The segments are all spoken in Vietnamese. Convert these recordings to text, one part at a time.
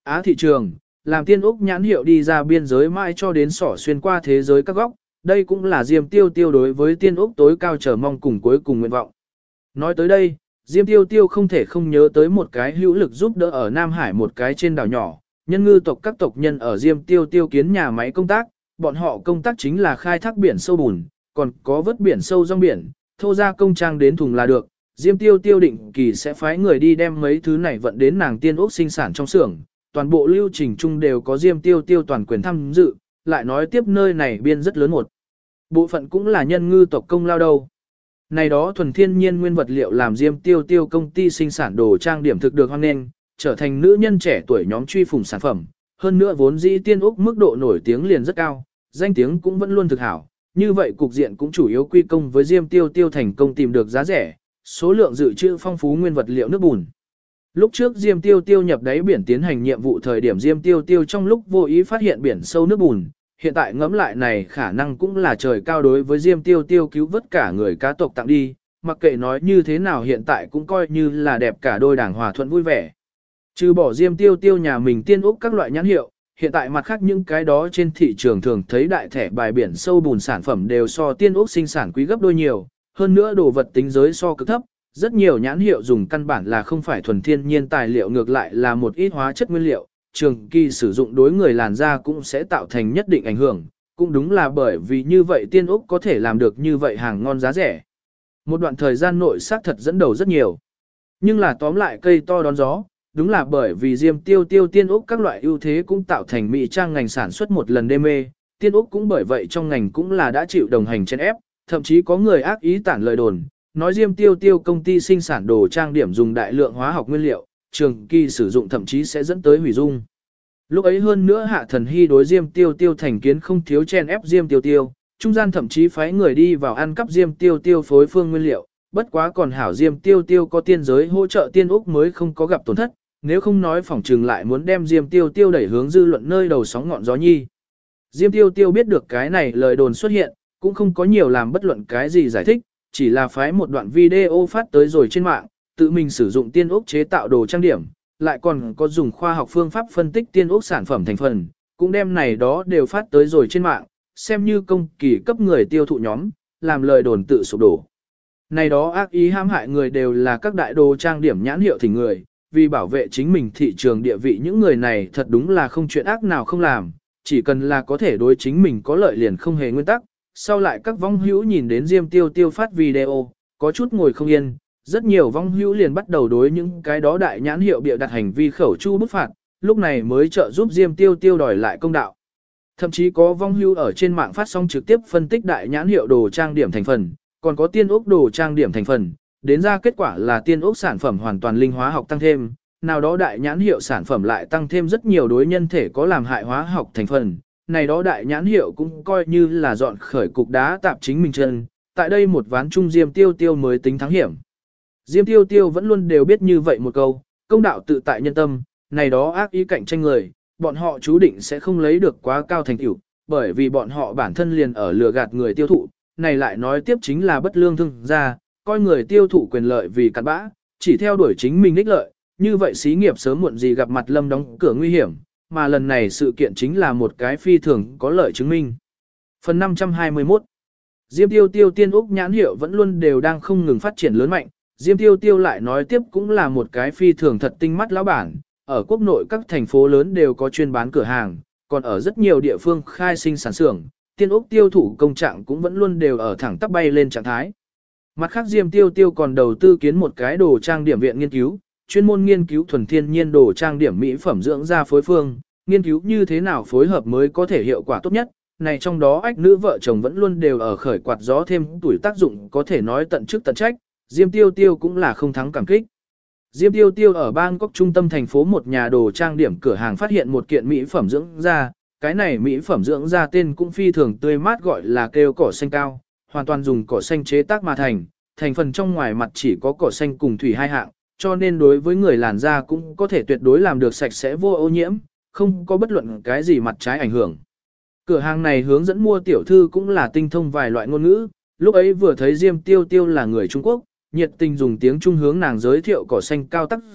Á thị trường, làm Tiên Úc nhãn hiệu đi ra biên giới mãi cho đến sỏ xuyên qua thế giới các góc, đây cũng là Diêm Tiêu Tiêu đối với Tiên Úc tối cao chờ mong cùng cuối cùng nguyện vọng. Nói tới đây, Diêm Tiêu Tiêu không thể không nhớ tới một cái hữu lực giúp đỡ ở Nam Hải một cái trên đảo nhỏ, nhân ngư tộc các tộc nhân ở Diêm Tiêu Tiêu kiến nhà máy công tác, bọn họ công tác chính là khai thác biển sâu bùn, còn có vớt biển sâu rong biển, thô ra công trang đến thùng là được. Diêm Tiêu Tiêu định kỳ sẽ phái người đi đem mấy thứ này vận đến nàng Tiên Úc sinh sản trong xưởng, toàn bộ lưu trình chung đều có Diêm Tiêu Tiêu toàn quyền tham dự, lại nói tiếp nơi này biên rất lớn một. Bộ phận cũng là nhân ngư tộc công lao đâu. Này đó thuần thiên nhiên nguyên vật liệu làm Diêm Tiêu Tiêu công ty sinh sản đồ trang điểm thực được hoan nghênh, trở thành nữ nhân trẻ tuổi nhóm truy phủng sản phẩm. Hơn nữa vốn dĩ Tiên Úc mức độ nổi tiếng liền rất cao, danh tiếng cũng vẫn luôn thực hảo. Như vậy cục diện cũng chủ yếu quy công với Diêm Tiêu Tiêu thành công tìm được giá rẻ, số lượng dự trữ phong phú nguyên vật liệu nước bùn. Lúc trước Diêm Tiêu Tiêu nhập đáy biển tiến hành nhiệm vụ thời điểm Diêm Tiêu Tiêu trong lúc vô ý phát hiện biển sâu nước bùn, hiện tại ngẫm lại này khả năng cũng là trời cao đối với Diêm Tiêu Tiêu cứu vớt cả người cá tộc tặng đi, mặc kệ nói như thế nào hiện tại cũng coi như là đẹp cả đôi đảng hòa thuận vui vẻ. Trừ bỏ Diêm Tiêu Tiêu nhà mình Tiên Úc các loại nhãn hiệu, hiện tại mặt khác những cái đó trên thị trường thường thấy đại thẻ bài biển sâu bùn sản phẩm đều so Tiên Úc sinh sản quý gấp đôi nhiều, hơn nữa đồ vật tính giới so cực thấp, rất nhiều nhãn hiệu dùng căn bản là không phải thuần thiên nhiên tài liệu ngược lại là một ít hóa chất nguyên liệu, trường kỳ sử dụng đối người làn da cũng sẽ tạo thành nhất định ảnh hưởng, cũng đúng là bởi vì như vậy Tiên Úc có thể làm được như vậy hàng ngon giá rẻ. Một đoạn thời gian nội xác thật dẫn đầu rất nhiều. Nhưng là tóm lại cây to đón gió, đúng là bởi vì Diêm Tiêu Tiêu Tiên Úc các loại ưu thế cũng tạo thành mỹ trang ngành sản xuất một lần đê mê, Tiên Úc cũng bởi vậy trong ngành cũng là đã chịu đồng hành chen ép, thậm chí có người ác ý tản lời đồn, nói Diêm Tiêu Tiêu công ty sinh sản đồ trang điểm dùng đại lượng hóa học nguyên liệu, trường kỳ sử dụng thậm chí sẽ dẫn tới hủy dung. Lúc ấy hơn nữa Hạ Thần Hy đối Diêm Tiêu Tiêu thành kiến không thiếu chen ép Diêm Tiêu Tiêu, trung gian thậm chí phái người đi vào ăn cắp Diêm Tiêu Tiêu phối phương nguyên liệu, bất quá còn hảo Diêm Tiêu Tiêu có tiên giới hỗ trợ Tiên Úc mới không có gặp tổn thất, nếu không nói phỏng trừng lại muốn đem Diêm Tiêu Tiêu đẩy hướng dư luận nơi đầu sóng ngọn gió nhi. Diêm Tiêu Tiêu biết được cái này lời đồn xuất hiện, cũng không có nhiều làm bất luận cái gì giải thích, chỉ là phái một đoạn video phát tới rồi trên mạng, tự mình sử dụng Tiên Úc chế tạo đồ trang điểm, lại còn có dùng khoa học phương pháp phân tích Tiên Úc sản phẩm thành phần, cũng đem này đó đều phát tới rồi trên mạng, xem như công kỳ cấp người tiêu thụ nhóm, làm lời đồn tự sụp đổ. Này đó ác ý hãm hại người đều là các đại đồ trang điểm nhãn hiệu thỉnh người, vì bảo vệ chính mình thị trường địa vị những người này thật đúng là không chuyện ác nào không làm, chỉ cần là có thể đối chính mình có lợi liền không hề nguyên tắc. Sau lại các vong hữu nhìn đến Diêm Tiêu Tiêu phát video, có chút ngồi không yên, rất nhiều vong hữu liền bắt đầu đối những cái đó đại nhãn hiệu bịa đặt hành vi khẩu chu bức phạt, lúc này mới trợ giúp Diêm Tiêu Tiêu đòi lại công đạo. Thậm chí có vong hữu ở trên mạng phát sóng trực tiếp phân tích đại nhãn hiệu đồ trang điểm thành phần, còn có Tiên Úc đồ trang điểm thành phần, đến ra kết quả là Tiên Úc sản phẩm hoàn toàn linh hóa học tăng thêm, nào đó đại nhãn hiệu sản phẩm lại tăng thêm rất nhiều đối nhân thể có làm hại hóa học thành phần. Này đó đại nhãn hiệu cũng coi như là dọn khởi cục đá tạp chính mình chân, tại đây một ván chung Diêm Tiêu Tiêu mới tính thắng hiểm. Diêm Tiêu Tiêu vẫn luôn đều biết như vậy một câu, công đạo tự tại nhân tâm, này đó ác ý cạnh tranh người, bọn họ chú định sẽ không lấy được quá cao thành tựu, bởi vì bọn họ bản thân liền ở lừa gạt người tiêu thụ, này lại nói tiếp chính là bất lương thương gia, coi người tiêu thụ quyền lợi vì cặn bã, chỉ theo đuổi chính mình ích lợi, như vậy xí nghiệp sớm muộn gì gặp mặt lâm đóng cửa nguy hiểm, mà lần này sự kiện chính là một cái phi thường có lợi chứng minh. Phần 521 Diêm Tiêu Tiêu Tiên Úc nhãn hiệu vẫn luôn đều đang không ngừng phát triển lớn mạnh, Diêm Tiêu Tiêu lại nói tiếp cũng là một cái phi thường thật tinh mắt lão bản, ở quốc nội các thành phố lớn đều có chuyên bán cửa hàng, còn ở rất nhiều địa phương khai sinh sản xưởng, Tiên Úc tiêu thụ công trạng cũng vẫn luôn đều ở thẳng tắp bay lên trạng thái. Mặt khác Diêm Tiêu Tiêu còn đầu tư kiến một cái đồ trang điểm viện nghiên cứu, chuyên môn nghiên cứu thuần thiên nhiên đồ trang điểm mỹ phẩm dưỡng da phối phương, nghiên cứu như thế nào phối hợp mới có thể hiệu quả tốt nhất. Này trong đó ách nữ vợ chồng vẫn luôn đều ở khởi quạt gió thêm tuổi tác dụng có thể nói tận chức tận trách, Diêm Tiêu Tiêu cũng là không thắng cảm kích. Diêm Tiêu Tiêu ở Bangkok trung tâm thành phố một nhà đồ trang điểm cửa hàng phát hiện một kiện mỹ phẩm dưỡng da, cái này mỹ phẩm dưỡng da tên cũng phi thường tươi mát gọi là kêu cỏ xanh cao, hoàn toàn dùng cỏ xanh chế tác mà thành phần trong ngoài mặt chỉ có cỏ xanh cùng thủy hai hạng, cho nên đối với người làn da cũng có thể tuyệt đối làm được sạch sẽ vô ô nhiễm, không có bất luận cái gì mặt trái ảnh hưởng. Cửa hàng này hướng dẫn mua tiểu thư cũng là tinh thông vài loại ngôn ngữ, lúc ấy vừa thấy Diêm Tiêu Tiêu là người Trung Quốc, nhiệt tình dùng tiếng Trung hướng nàng giới thiệu cỏ xanh cao tác dụng,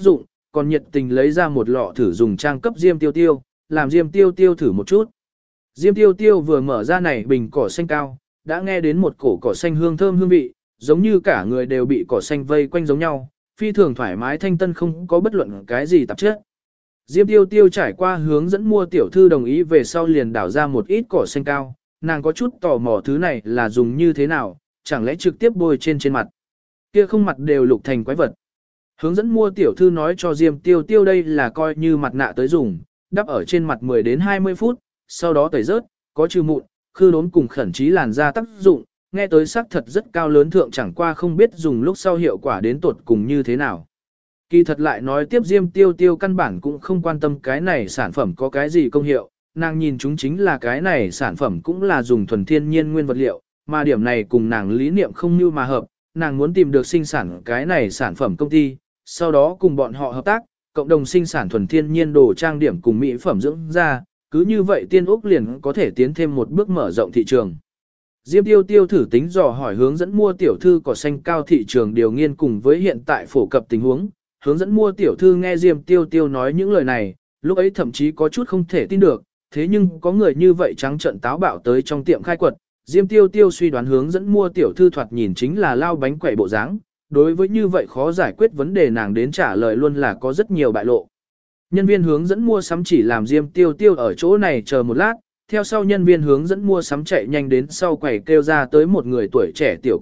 còn nhiệt tình lấy ra một lọ thử dùng trang cấp Diêm Tiêu Tiêu, làm Diêm Tiêu Tiêu thử một chút. Diêm Tiêu Tiêu vừa mở ra này bình cỏ xanh cao, đã nghe đến một cổ cỏ xanh hương thơm hương vị, giống như cả người đều bị cỏ xanh vây quanh giống nhau, phi thường thoải mái thanh tân không có bất luận cái gì tạp chất. Diêm Tiêu Tiêu trải qua hướng dẫn mua tiểu thư đồng ý về sau liền đảo ra một ít cỏ xanh cao, nàng có chút tò mò thứ này là dùng như thế nào, chẳng lẽ trực tiếp bôi trên mặt. Kia không mặt đều lục thành quái vật. Hướng dẫn mua tiểu thư nói cho Diêm Tiêu Tiêu đây là coi như mặt nạ tới dùng, đắp ở trên mặt 10 đến 20 phút, sau đó tẩy rớt, có trừ mụn, khư đốn cùng khẩn trí làn da tác dụng, nghe tới sắc thật rất cao lớn thượng chẳng qua không biết dùng lúc sau hiệu quả đến tột cùng như thế nào. Kỳ thật lại nói tiếp Diêm Tiêu Tiêu căn bản cũng không quan tâm cái này sản phẩm có cái gì công hiệu, nàng nhìn chúng chính là cái này sản phẩm cũng là dùng thuần thiên nhiên nguyên vật liệu, mà điểm này cùng nàng lý niệm không như mà hợp, nàng muốn tìm được sinh sản cái này sản phẩm công ty, sau đó cùng bọn họ hợp tác, cộng đồng sinh sản thuần thiên nhiên đồ trang điểm cùng mỹ phẩm dưỡng da, cứ như vậy Tiên Úc liền có thể tiến thêm một bước mở rộng thị trường. Diêm Tiêu Tiêu thử tính dò hỏi hướng dẫn mua tiểu thư cỏ xanh cao thị trường điều nghiên cùng với hiện tại phổ cập tình huống, hướng dẫn mua tiểu thư nghe Diêm Tiêu Tiêu nói những lời này, lúc ấy thậm chí có chút không thể tin được, thế nhưng có người như vậy trắng trợn táo bạo tới trong tiệm khai quật, Diêm Tiêu Tiêu suy đoán hướng dẫn mua tiểu thư thoạt nhìn chính là lao bánh quẩy bộ dáng, đối với như vậy khó giải quyết vấn đề nàng đến trả lời luôn là có rất nhiều bại lộ. Nhân viên hướng dẫn mua sắm chỉ làm Diêm Tiêu Tiêu ở chỗ này chờ một lát, theo sau nhân viên hướng dẫn mua sắm chạy nhanh đến sau quầy kêu ra tới một người tuổi trẻ tiểu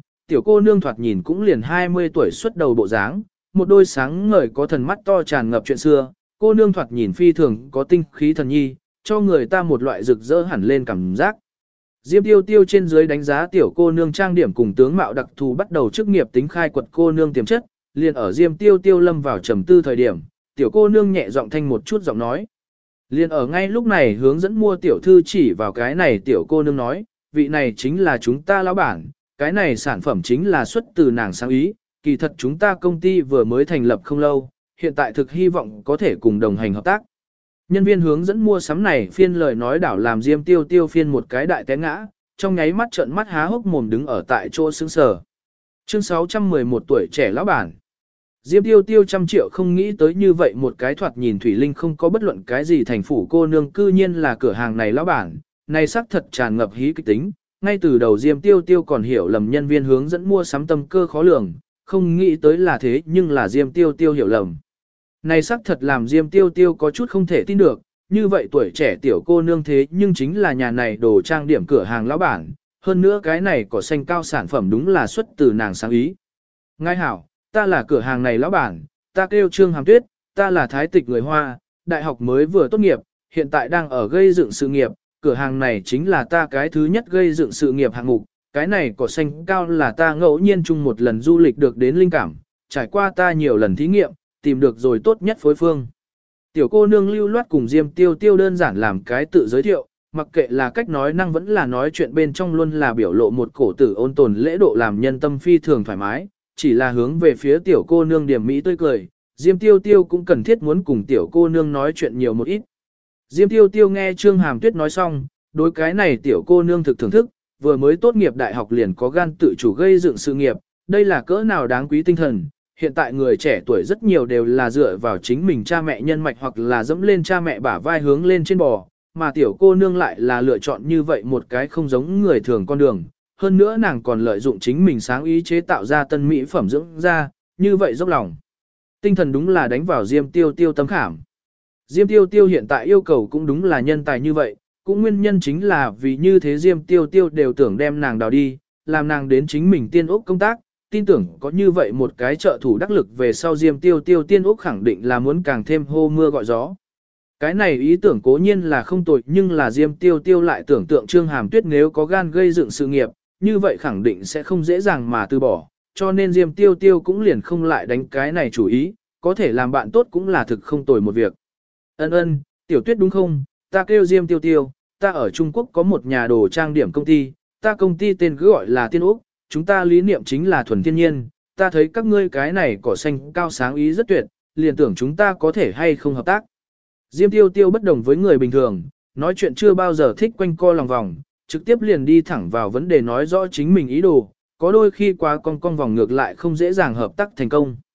cô nương thoạt nhìn cũng liền 20 tuổi xuất đầu bộ dáng, một đôi sáng ngời có thần mắt to tràn ngập chuyện xưa, cô nương thoạt nhìn phi thường có tinh khí thần nhi, cho người ta một loại rực rỡ hẳn lên cảm giác. Diêm Tiêu Tiêu trên dưới đánh giá tiểu cô nương trang điểm cùng tướng mạo đặc thù bắt đầu chức nghiệp tính khai quật cô nương tiềm chất, liền ở Diêm Tiêu Tiêu lâm vào trầm tư thời điểm, tiểu cô nương nhẹ giọng thanh một chút giọng nói. Liền ở ngay lúc này hướng dẫn mua tiểu thư chỉ vào cái này tiểu cô nương nói, vị này chính là chúng ta lão bản, cái này sản phẩm chính là xuất từ nàng sáng ý, kỳ thật chúng ta công ty vừa mới thành lập không lâu, hiện tại thực hy vọng có thể cùng đồng hành hợp tác. Nhân viên hướng dẫn mua sắm này phiên lời nói đảo làm Diêm Tiêu Tiêu phiên một cái đại té ngã, trong nháy mắt trợn mắt há hốc mồm đứng ở tại chỗ sững sờ. Chương 611 tuổi trẻ lão bản. Diêm Tiêu Tiêu trăm triệu không nghĩ tới như vậy một cái thoạt nhìn Thủy Linh không có bất luận cái gì thành phủ cô nương cư nhiên là cửa hàng này lão bản, này xác thật tràn ngập hí kịch tính. Ngay từ đầu Diêm Tiêu Tiêu còn hiểu lầm nhân viên hướng dẫn mua sắm tâm cơ khó lường, không nghĩ tới là thế nhưng là Diêm Tiêu Tiêu hiểu lầm. Này xác thật làm Diêm Tiêu Tiêu có chút không thể tin được, như vậy tuổi trẻ tiểu cô nương thế nhưng chính là nhà này đồ trang điểm cửa hàng lão bản, hơn nữa cái này cỏ xanh cao sản phẩm đúng là xuất từ nàng sáng ý. Ngài hảo, ta là cửa hàng này lão bản, ta kêu Trương Hàm Tuyết, ta là thái tịch người Hoa, đại học mới vừa tốt nghiệp, hiện tại đang ở gây dựng sự nghiệp, cửa hàng này chính là ta cái thứ nhất gây dựng sự nghiệp hạng mục, cái này cỏ xanh cao là ta ngẫu nhiên chung một lần du lịch được đến linh cảm, trải qua ta nhiều lần thí nghiệm, tìm được rồi tốt nhất phối phương. Tiểu cô nương lưu loát cùng Diêm Tiêu Tiêu đơn giản làm cái tự giới thiệu, mặc kệ là cách nói năng vẫn là nói chuyện bên trong luôn là biểu lộ một cổ tử ôn tồn lễ độ làm nhân tâm phi thường thoải mái, chỉ là hướng về phía tiểu cô nương điểm mỹ tươi cười, Diêm Tiêu Tiêu cũng cần thiết muốn cùng tiểu cô nương nói chuyện nhiều một ít. Diêm Tiêu Tiêu nghe Trương Hàm Tuyết nói xong, đối cái này tiểu cô nương thực thưởng thức, vừa mới tốt nghiệp đại học liền có gan tự chủ gây dựng sự nghiệp, đây là cỡ nào đáng quý tinh thần. Hiện tại người trẻ tuổi rất nhiều đều là dựa vào chính mình cha mẹ nhân mạch hoặc là dẫm lên cha mẹ bả vai hướng lên trên bò, mà tiểu cô nương lại là lựa chọn như vậy một cái không giống người thường con đường. Hơn nữa nàng còn lợi dụng chính mình sáng ý chế tạo ra tân mỹ phẩm dưỡng da, như vậy dốc lòng. Tinh thần đúng là đánh vào Diêm Tiêu Tiêu tâm khảm. Diêm Tiêu Tiêu hiện tại yêu cầu cũng đúng là nhân tài như vậy, cũng nguyên nhân chính là vì như thế Diêm Tiêu Tiêu đều tưởng đem nàng đào đi, làm nàng đến chính mình Tiên Úc công tác, tin tưởng có như vậy một cái trợ thủ đắc lực về sau Diêm Tiêu Tiêu Tiên Úc khẳng định là muốn càng thêm hô mưa gọi gió. Cái này ý tưởng cố nhiên là không tồi nhưng là Diêm Tiêu Tiêu lại tưởng tượng Trương Hàm Tuyết nếu có gan gây dựng sự nghiệp, như vậy khẳng định sẽ không dễ dàng mà từ bỏ, cho nên Diêm Tiêu Tiêu cũng liền không lại đánh cái này chủ ý, có thể làm bạn tốt cũng là thực không tồi một việc. Ân, Tiểu Tuyết đúng không, ta kêu Diêm Tiêu Tiêu, ta ở Trung Quốc có một nhà đồ trang điểm công ty, ta công ty tên cứ gọi là Tiên Úc, chúng ta lý niệm chính là thuần thiên nhiên, ta thấy các ngươi cái này cỏ xanh cao sáng ý rất tuyệt, liền tưởng chúng ta có thể hay không hợp tác. Diêm Tiêu Tiêu bất đồng với người bình thường, nói chuyện chưa bao giờ thích quanh co lòng vòng, trực tiếp liền đi thẳng vào vấn đề nói rõ chính mình ý đồ, có đôi khi quá con vòng ngược lại không dễ dàng hợp tác thành công.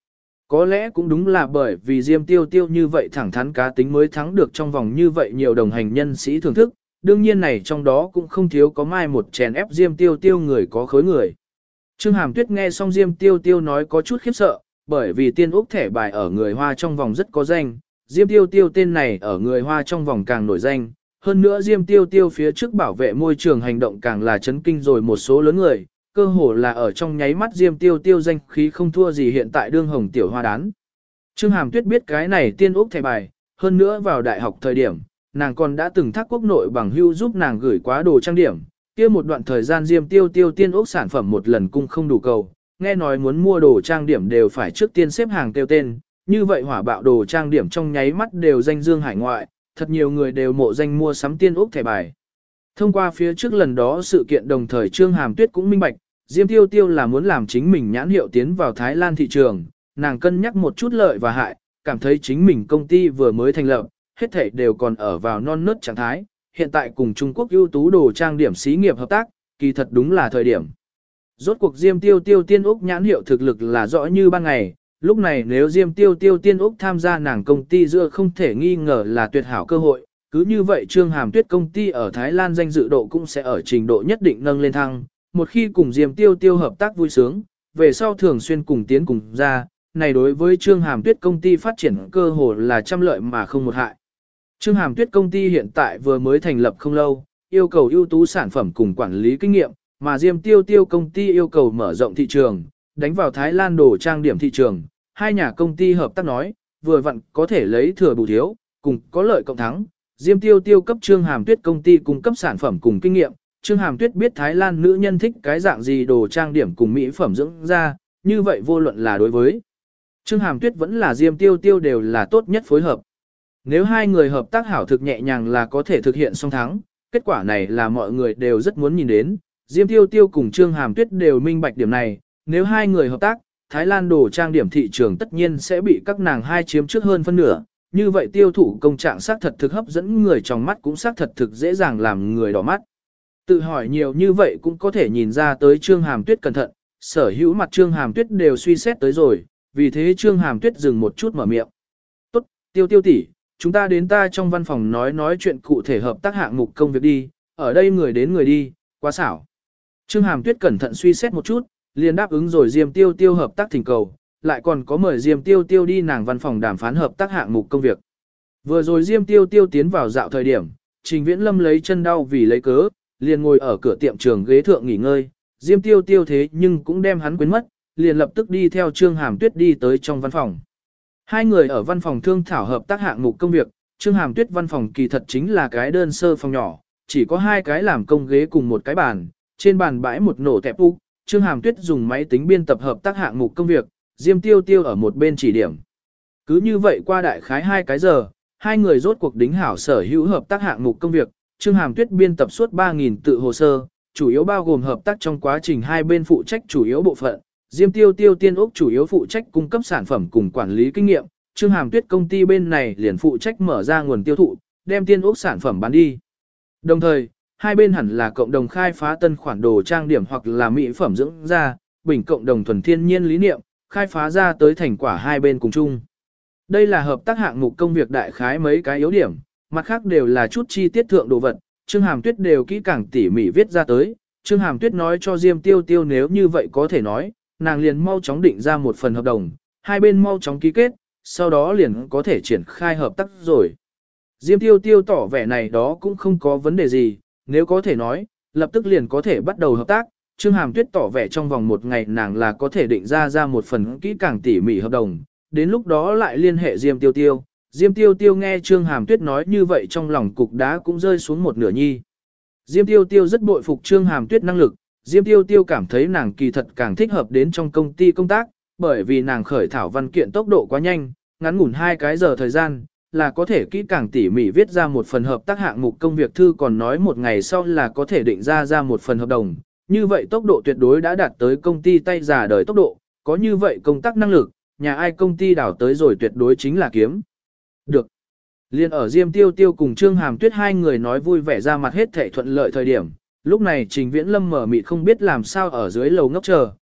Có lẽ cũng đúng là bởi vì Diêm Tiêu Tiêu như vậy thẳng thắn cá tính mới thắng được trong vòng như vậy nhiều đồng hành nhân sĩ thưởng thức, đương nhiên này trong đó cũng không thiếu có mai một chèn ép Diêm Tiêu Tiêu người có khối người. Trương Hàm Tuyết nghe xong Diêm Tiêu Tiêu nói có chút khiếp sợ, bởi vì tiên úc thẻ bài ở người Hoa trong vòng rất có danh, Diêm Tiêu Tiêu tên này ở người Hoa trong vòng càng nổi danh, hơn nữa Diêm Tiêu Tiêu phía trước bảo vệ môi trường hành động càng là chấn kinh rồi một số lớn người, cơ hồ là ở trong nháy mắt Diêm Tiêu Tiêu danh khí không thua gì hiện tại đương hồng tiểu hoa đán. Trương Hàm Tuyết biết cái này tiên úc thẻ bài, hơn nữa vào đại học thời điểm, nàng còn đã từng thác quốc nội bằng hưu giúp nàng gửi quá đồ trang điểm, kia một đoạn thời gian Diêm Tiêu Tiêu tiên úc sản phẩm một lần cung không đủ cầu, nghe nói muốn mua đồ trang điểm đều phải trước tiên xếp hàng kêu tên, như vậy hỏa bạo đồ trang điểm trong nháy mắt đều danh dương hải ngoại, thật nhiều người đều mộ danh mua sắm tiên úc thẻ bài. Thông qua phía trước lần đó sự kiện đồng thời Trương Hàm Tuyết cũng minh bạch, Diêm Tiêu Tiêu là muốn làm chính mình nhãn hiệu tiến vào Thái Lan thị trường, nàng cân nhắc một chút lợi và hại, cảm thấy chính mình công ty vừa mới thành lập, hết thảy đều còn ở vào non nớt trạng thái, hiện tại cùng Trung Quốc ưu tú đồ trang điểm xí nghiệp hợp tác, kỳ thật đúng là thời điểm. Rốt cuộc Diêm Tiêu Tiêu tiên úc nhãn hiệu thực lực là rõ như ban ngày, lúc này nếu Diêm Tiêu Tiêu tiên úc tham gia nàng công ty giữa không thể nghi ngờ là tuyệt hảo cơ hội, cứ như vậy Trương Hàm Tuyết công ty ở Thái Lan danh dự độ cũng sẽ ở trình độ nhất định nâng lên thăng, một khi cùng Diêm Tiêu Tiêu hợp tác vui sướng, về sau thường xuyên cùng tiến cùng ra, này đối với Trương Hàm Tuyết công ty phát triển cơ hồ là trăm lợi mà không một hại. Trương Hàm Tuyết công ty hiện tại vừa mới thành lập không lâu, yêu cầu ưu tú sản phẩm cùng quản lý kinh nghiệm, mà Diêm Tiêu Tiêu công ty yêu cầu mở rộng thị trường, đánh vào Thái Lan đồ trang điểm thị trường, hai nhà công ty hợp tác nói, vừa vặn có thể lấy thừa bù thiếu, cùng có lợi cộng thắng. Diêm Tiêu Tiêu cấp Trương Hàm Tuyết công ty cung cấp sản phẩm cùng kinh nghiệm, Trương Hàm Tuyết biết Thái Lan nữ nhân thích cái dạng gì đồ trang điểm cùng mỹ phẩm dưỡng da, như vậy vô luận là đối với Trương Hàm Tuyết vẫn là Diêm Tiêu Tiêu đều là tốt nhất phối hợp. Nếu hai người hợp tác hảo thực nhẹ nhàng là có thể thực hiện song thắng, kết quả này là mọi người đều rất muốn nhìn đến. Diêm Tiêu Tiêu cùng Trương Hàm Tuyết đều minh bạch điểm này, nếu hai người hợp tác, Thái Lan đồ trang điểm thị trường tất nhiên sẽ bị các nàng hai chiếm trước hơn phân nửa, như vậy tiêu thụ công trạng xác thật thực hấp dẫn người trong mắt cũng xác thật thực dễ dàng làm người đỏ mắt. Tự hỏi nhiều như vậy cũng có thể nhìn ra tới Trương Hàm Tuyết cẩn thận, sở hữu mặt Trương Hàm Tuyết đều suy xét tới rồi, vì thế Trương Hàm Tuyết dừng một chút mở miệng. Tốt, Tiêu Tiêu tỷ, chúng ta đến ta trong văn phòng nói chuyện cụ thể hợp tác hạng mục công việc đi, ở đây người đến người đi, quá xảo. Trương Hàm Tuyết cẩn thận suy xét một chút, liền đáp ứng rồi Diêm Tiêu Tiêu hợp tác thỉnh cầu, lại còn có mời Diêm Tiêu Tiêu đi nàng văn phòng đàm phán hợp tác hạng mục công việc. Vừa rồi Diêm Tiêu Tiêu tiến vào dạo thời điểm, Trình Viễn Lâm lấy chân đau vì lấy cớ, liền ngồi ở cửa tiệm trường ghế thượng nghỉ ngơi, Diêm Tiêu Tiêu thế nhưng cũng đem hắn quên mất, liền lập tức đi theo Trương Hàm Tuyết đi tới trong văn phòng. Hai người ở văn phòng thương thảo hợp tác hạng mục công việc, Trương Hàm Tuyết văn phòng kỳ thật chính là cái đơn sơ phòng nhỏ, chỉ có hai cái làm công ghế cùng một cái bàn, trên bàn bãi một nổ tẹp úc, Trương Hàm Tuyết dùng máy tính biên tập hợp tác hạng mục công việc, Diêm Tiêu Tiêu ở một bên chỉ điểm. Cứ như vậy qua đại khái 2 cái giờ, hai người rốt cuộc đính hảo sở hữu hợp tác hạng mục công việc, Trương Hàm Tuyết biên tập suốt 3.000 tự hồ sơ, chủ yếu bao gồm hợp tác trong quá trình hai bên phụ trách chủ yếu bộ phận, Diêm Tiêu Tiêu tiên úc chủ yếu phụ trách cung cấp sản phẩm cùng quản lý kinh nghiệm, Trương Hàm Tuyết công ty bên này liền phụ trách mở ra nguồn tiêu thụ, đem tiên úc sản phẩm bán đi. Đồng thời, hai bên hẳn là cộng đồng khai phá tân khoản đồ trang điểm hoặc là mỹ phẩm dưỡng da, bình cộng đồng thuần thiên nhiên lý niệm, khai phá ra tới thành quả hai bên cùng chung. Đây là hợp tác hạng mục công việc đại khái mấy cái yếu điểm, mặt khác đều là chút chi tiết thượng đồ vật, Trương Hàm Tuyết đều kỹ càng tỉ mỉ viết ra tới. Trương Hàm Tuyết nói cho Diêm Tiêu Tiêu nếu như vậy có thể nói, nàng liền mau chóng định ra một phần hợp đồng, hai bên mau chóng ký kết, sau đó liền có thể triển khai hợp tác rồi. Diêm Tiêu Tiêu tỏ vẻ này đó cũng không có vấn đề gì, nếu có thể nói, lập tức liền có thể bắt đầu hợp tác. Trương Hàm Tuyết tỏ vẻ trong vòng một ngày nàng là có thể định ra một phần kỹ càng tỉ mỉ hợp đồng, đến lúc đó lại liên hệ Diêm Tiêu Tiêu. Diêm Tiêu Tiêu nghe Trương Hàm Tuyết nói như vậy trong lòng cục đá cũng rơi xuống một nửa nhi. Diêm Tiêu Tiêu rất bội phục Trương Hàm Tuyết năng lực, Diêm Tiêu Tiêu cảm thấy nàng kỳ thật càng thích hợp đến trong công ty công tác, bởi vì nàng khởi thảo văn kiện tốc độ quá nhanh, ngắn ngủn 2 cái giờ thời gian, là có thể kỹ càng tỉ mỉ viết ra một phần hợp tác hạng mục công việc thư còn nói một ngày sau là có thể định ra một phần hợp đồng. Như vậy tốc độ tuyệt đối đã đạt tới công ty tay già đời tốc độ, có như vậy công tác năng lực, nhà ai công ty đảo tới rồi tuyệt đối chính là kiếm. Được. Liên ở Diêm Tiêu Tiêu cùng Trương Hàm Tuyết hai người nói vui vẻ ra mặt hết thảy thuận lợi thời điểm, lúc này Trình Viễn Lâm mở mịt không biết làm sao ở dưới lầu ngốc chờ,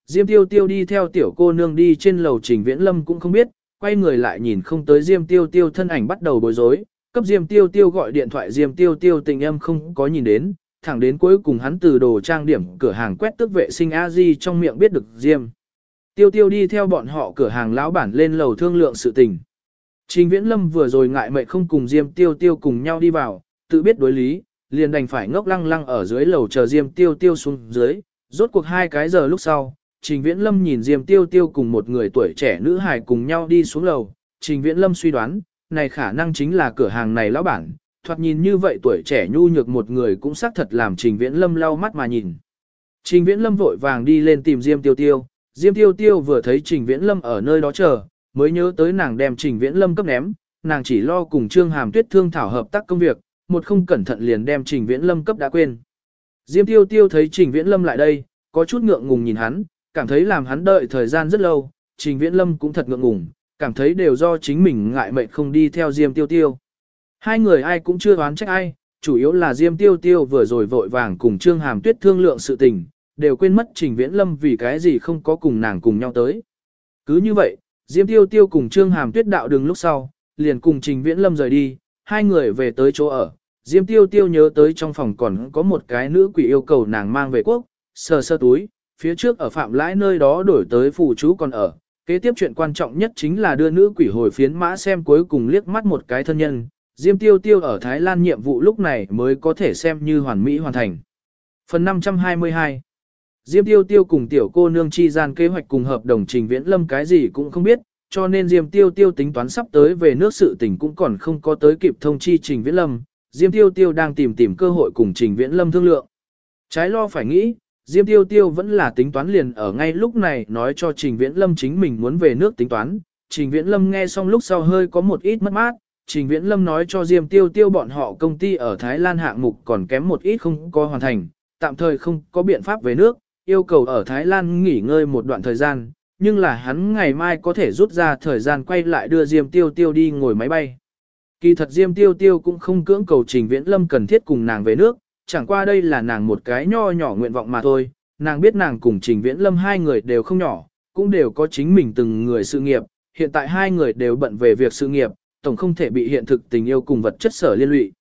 Diêm Tiêu Tiêu đi theo tiểu cô nương đi trên lầu Trình Viễn Lâm cũng không biết, quay người lại nhìn không tới Diêm Tiêu Tiêu thân ảnh bắt đầu bối rối, cấp Diêm Tiêu Tiêu gọi điện thoại Diêm Tiêu Tiêu tình em không có nhìn đến, thẳng đến cuối cùng hắn từ đồ trang điểm cửa hàng quét tước vệ sinh A-di trong miệng biết được Diêm Tiêu Tiêu đi theo bọn họ cửa hàng lão bản lên lầu thương lượng sự tình. Trình Viễn Lâm vừa rồi ngại mệt không cùng Diêm Tiêu Tiêu cùng nhau đi vào, tự biết đối lý, liền đành phải ngốc lăng lăng ở dưới lầu chờ Diêm Tiêu Tiêu xuống dưới, rốt cuộc 2 cái giờ lúc sau. Trình Viễn Lâm nhìn Diêm Tiêu Tiêu cùng một người tuổi trẻ nữ hài cùng nhau đi xuống lầu, Trình Viễn Lâm suy đoán, này khả năng chính là cửa hàng này lão bản, thoạt nhìn như vậy tuổi trẻ nhu nhược một người cũng xác thật làm Trình Viễn Lâm lau mắt mà nhìn. Trình Viễn Lâm vội vàng đi lên tìm Diêm Tiêu Tiêu, Diêm Tiêu Tiêu vừa thấy Trình Viễn Lâm ở nơi đó chờ, mới nhớ tới nàng đem Trình Viễn Lâm cấp ném, nàng chỉ lo cùng Trương Hàm Tuyết thương thảo hợp tác công việc, một không cẩn thận liền đem Trình Viễn Lâm cấp đã quên. Diêm Tiêu Tiêu thấy Trình Viễn Lâm lại đây, có chút ngượng ngùng nhìn hắn, cảm thấy làm hắn đợi thời gian rất lâu, Trình Viễn Lâm cũng thật ngượng ngùng, cảm thấy đều do chính mình ngại mệt không đi theo Diêm Tiêu Tiêu. Hai người ai cũng chưa oán trách ai, chủ yếu là Diêm Tiêu Tiêu vừa rồi vội vàng cùng Trương Hàm Tuyết thương lượng sự tình, đều quên mất Trình Viễn Lâm vì cái gì không có cùng nàng cùng nhau tới. Cứ như vậy, Diêm Tiêu Tiêu cùng Trương Hàm Tuyết đạo đường lúc sau, liền cùng Trình Viễn Lâm rời đi, hai người về tới chỗ ở. Diêm Tiêu Tiêu nhớ tới trong phòng còn có một cái nữ quỷ yêu cầu nàng mang về quốc, sờ sơ túi, phía trước ở Phạm Lãi nơi đó đổi tới phù chú còn ở. Kế tiếp chuyện quan trọng nhất chính là đưa nữ quỷ hồi phiến mã xem cuối cùng liếc mắt một cái thân nhân. Diêm Tiêu Tiêu ở Thái Lan nhiệm vụ lúc này mới có thể xem như hoàn mỹ hoàn thành. Phần 522 Diêm Tiêu Tiêu cùng tiểu cô nương chi gian kế hoạch cùng hợp đồng Trình Viễn Lâm cái gì cũng không biết, cho nên Diêm Tiêu Tiêu tính toán sắp tới về nước sự tình cũng còn không có tới kịp thông chi Trình Viễn Lâm. Diêm Tiêu Tiêu đang tìm cơ hội cùng Trình Viễn Lâm thương lượng. Trái lo phải nghĩ, Diêm Tiêu Tiêu vẫn là tính toán liền ở ngay lúc này nói cho Trình Viễn Lâm chính mình muốn về nước tính toán. Trình Viễn Lâm nghe xong lúc sau hơi có một ít mất mát. Trình Viễn Lâm nói cho Diêm Tiêu Tiêu bọn họ công ty ở Thái Lan hạng mục còn kém một ít không có hoàn thành, tạm thời không có biện pháp về nước, yêu cầu ở Thái Lan nghỉ ngơi một đoạn thời gian, nhưng là hắn ngày mai có thể rút ra thời gian quay lại đưa Diêm Tiêu Tiêu đi ngồi máy bay. Kỳ thật Diêm Tiêu Tiêu cũng không cưỡng cầu Trình Viễn Lâm cần thiết cùng nàng về nước, chẳng qua đây là nàng một cái nho nhỏ nguyện vọng mà thôi, nàng biết nàng cùng Trình Viễn Lâm hai người đều không nhỏ, cũng đều có chính mình từng người sự nghiệp, hiện tại hai người đều bận về việc sự nghiệp, tổng không thể bị hiện thực tình yêu cùng vật chất sở liên lụy.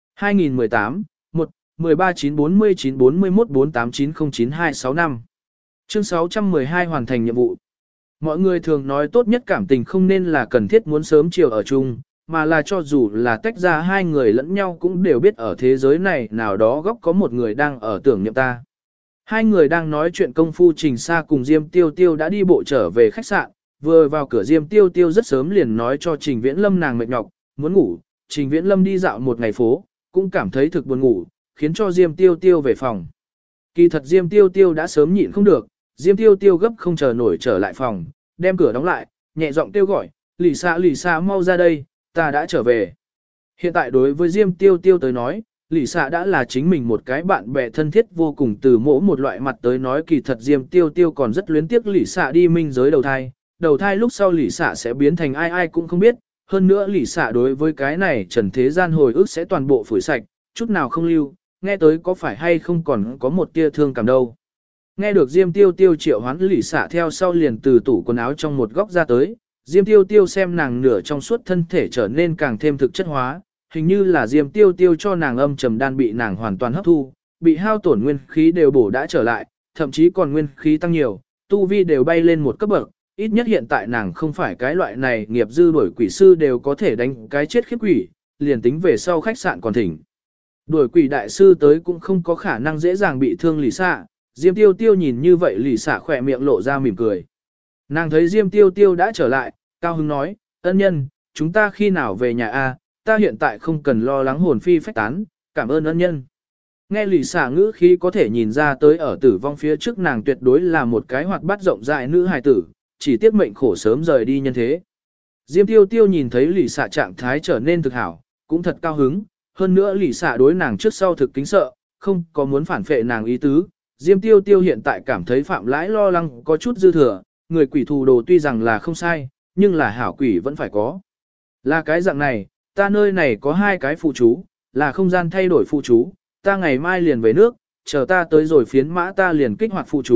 2018 1 13 949 41 4890925 Chương 612 hoàn thành nhiệm vụ. Mọi người thường nói tốt nhất cảm tình không nên là cần thiết muốn sớm chiều ở chung, mà là cho dù là tách ra hai người lẫn nhau cũng đều biết ở thế giới này nào đó góc có một người đang ở tưởng niệm ta. Hai người đang nói chuyện công phu Trình Sa cùng Diêm Tiêu Tiêu đã đi bộ trở về khách sạn, vừa vào cửa Diêm Tiêu Tiêu rất sớm liền nói cho Trình Viễn Lâm nàng mệt nhọc, muốn ngủ. Trình Viễn Lâm đi dạo một ngày phố, cũng cảm thấy thực buồn ngủ, khiến cho Diêm Tiêu Tiêu về phòng. Kỳ thật Diêm Tiêu Tiêu đã sớm nhịn không được, Diêm Tiêu Tiêu gấp không chờ nổi trở lại phòng, đem cửa đóng lại, nhẹ giọng kêu gọi, lì xạ mau ra đây, ta đã trở về. Hiện tại đối với Diêm Tiêu Tiêu tới nói, lì xạ đã là chính mình một cái bạn bè thân thiết vô cùng, từ mỗi một loại mặt tới nói kỳ thật Diêm Tiêu Tiêu còn rất luyến tiếc lì xạ đi minh giới đầu thai lúc sau lì xạ sẽ biến thành ai cũng không biết, hơn nữa lì xạ đối với cái này trần thế gian hồi ức sẽ toàn bộ phủi sạch, chút nào không lưu, nghe tới có phải hay không còn có một tia thương cảm đâu. Nghe được Diêm Tiêu Tiêu triệu hoán lì xạ theo sau liền từ tủ quần áo trong một góc ra tới, Diêm Tiêu Tiêu xem nàng nửa trong suốt thân thể trở nên càng thêm thực chất hóa, hình như là Diêm Tiêu Tiêu cho nàng âm trầm đan bị nàng hoàn toàn hấp thu, bị hao tổn nguyên khí đều bổ đã trở lại, thậm chí còn nguyên khí tăng nhiều, tu vi đều bay lên một cấp bậc, ít nhất hiện tại nàng không phải cái loại này nghiệp dư đuổi quỷ sư đều có thể đánh cái chết khiếp quỷ, liền tính về sau khách sạn còn thỉnh. Đuổi quỷ đại sư tới cũng không có khả năng dễ dàng bị thương lì xạ, Diêm Tiêu Tiêu nhìn như vậy lì xạ khỏe miệng lộ ra mỉm cười. Nàng thấy Diêm Tiêu Tiêu đã trở lại, cao hứng nói, ân nhân, chúng ta khi nào về nhà a? Ta hiện tại không cần lo lắng hồn phi phách tán, cảm ơn ân nhân. Nghe lì xả ngữ khí có thể nhìn ra tới ở tử vong phía trước nàng tuyệt đối là một cái hoạt bát rộng rãi nữ hài tử, chỉ tiếc mệnh khổ sớm rời đi nhân thế. Diêm Tiêu Tiêu nhìn thấy lì xả trạng thái trở nên thực hảo, cũng thật cao hứng, hơn nữa lì xả đối nàng trước sau thực kính sợ, không có muốn phản phệ nàng ý tứ. Diêm Tiêu Tiêu hiện tại cảm thấy Phạm Lãi lo lắng có chút dư thừa, người quỷ thù đồ tuy rằng là không sai, nhưng là hảo quỷ vẫn phải có. Là cái dạng này, ta nơi này có 2 cái phụ chú, là không gian thay đổi phụ chú, ta ngày mai liền về nước, chờ ta tới rồi phiến mã ta liền kích hoạt phụ chú,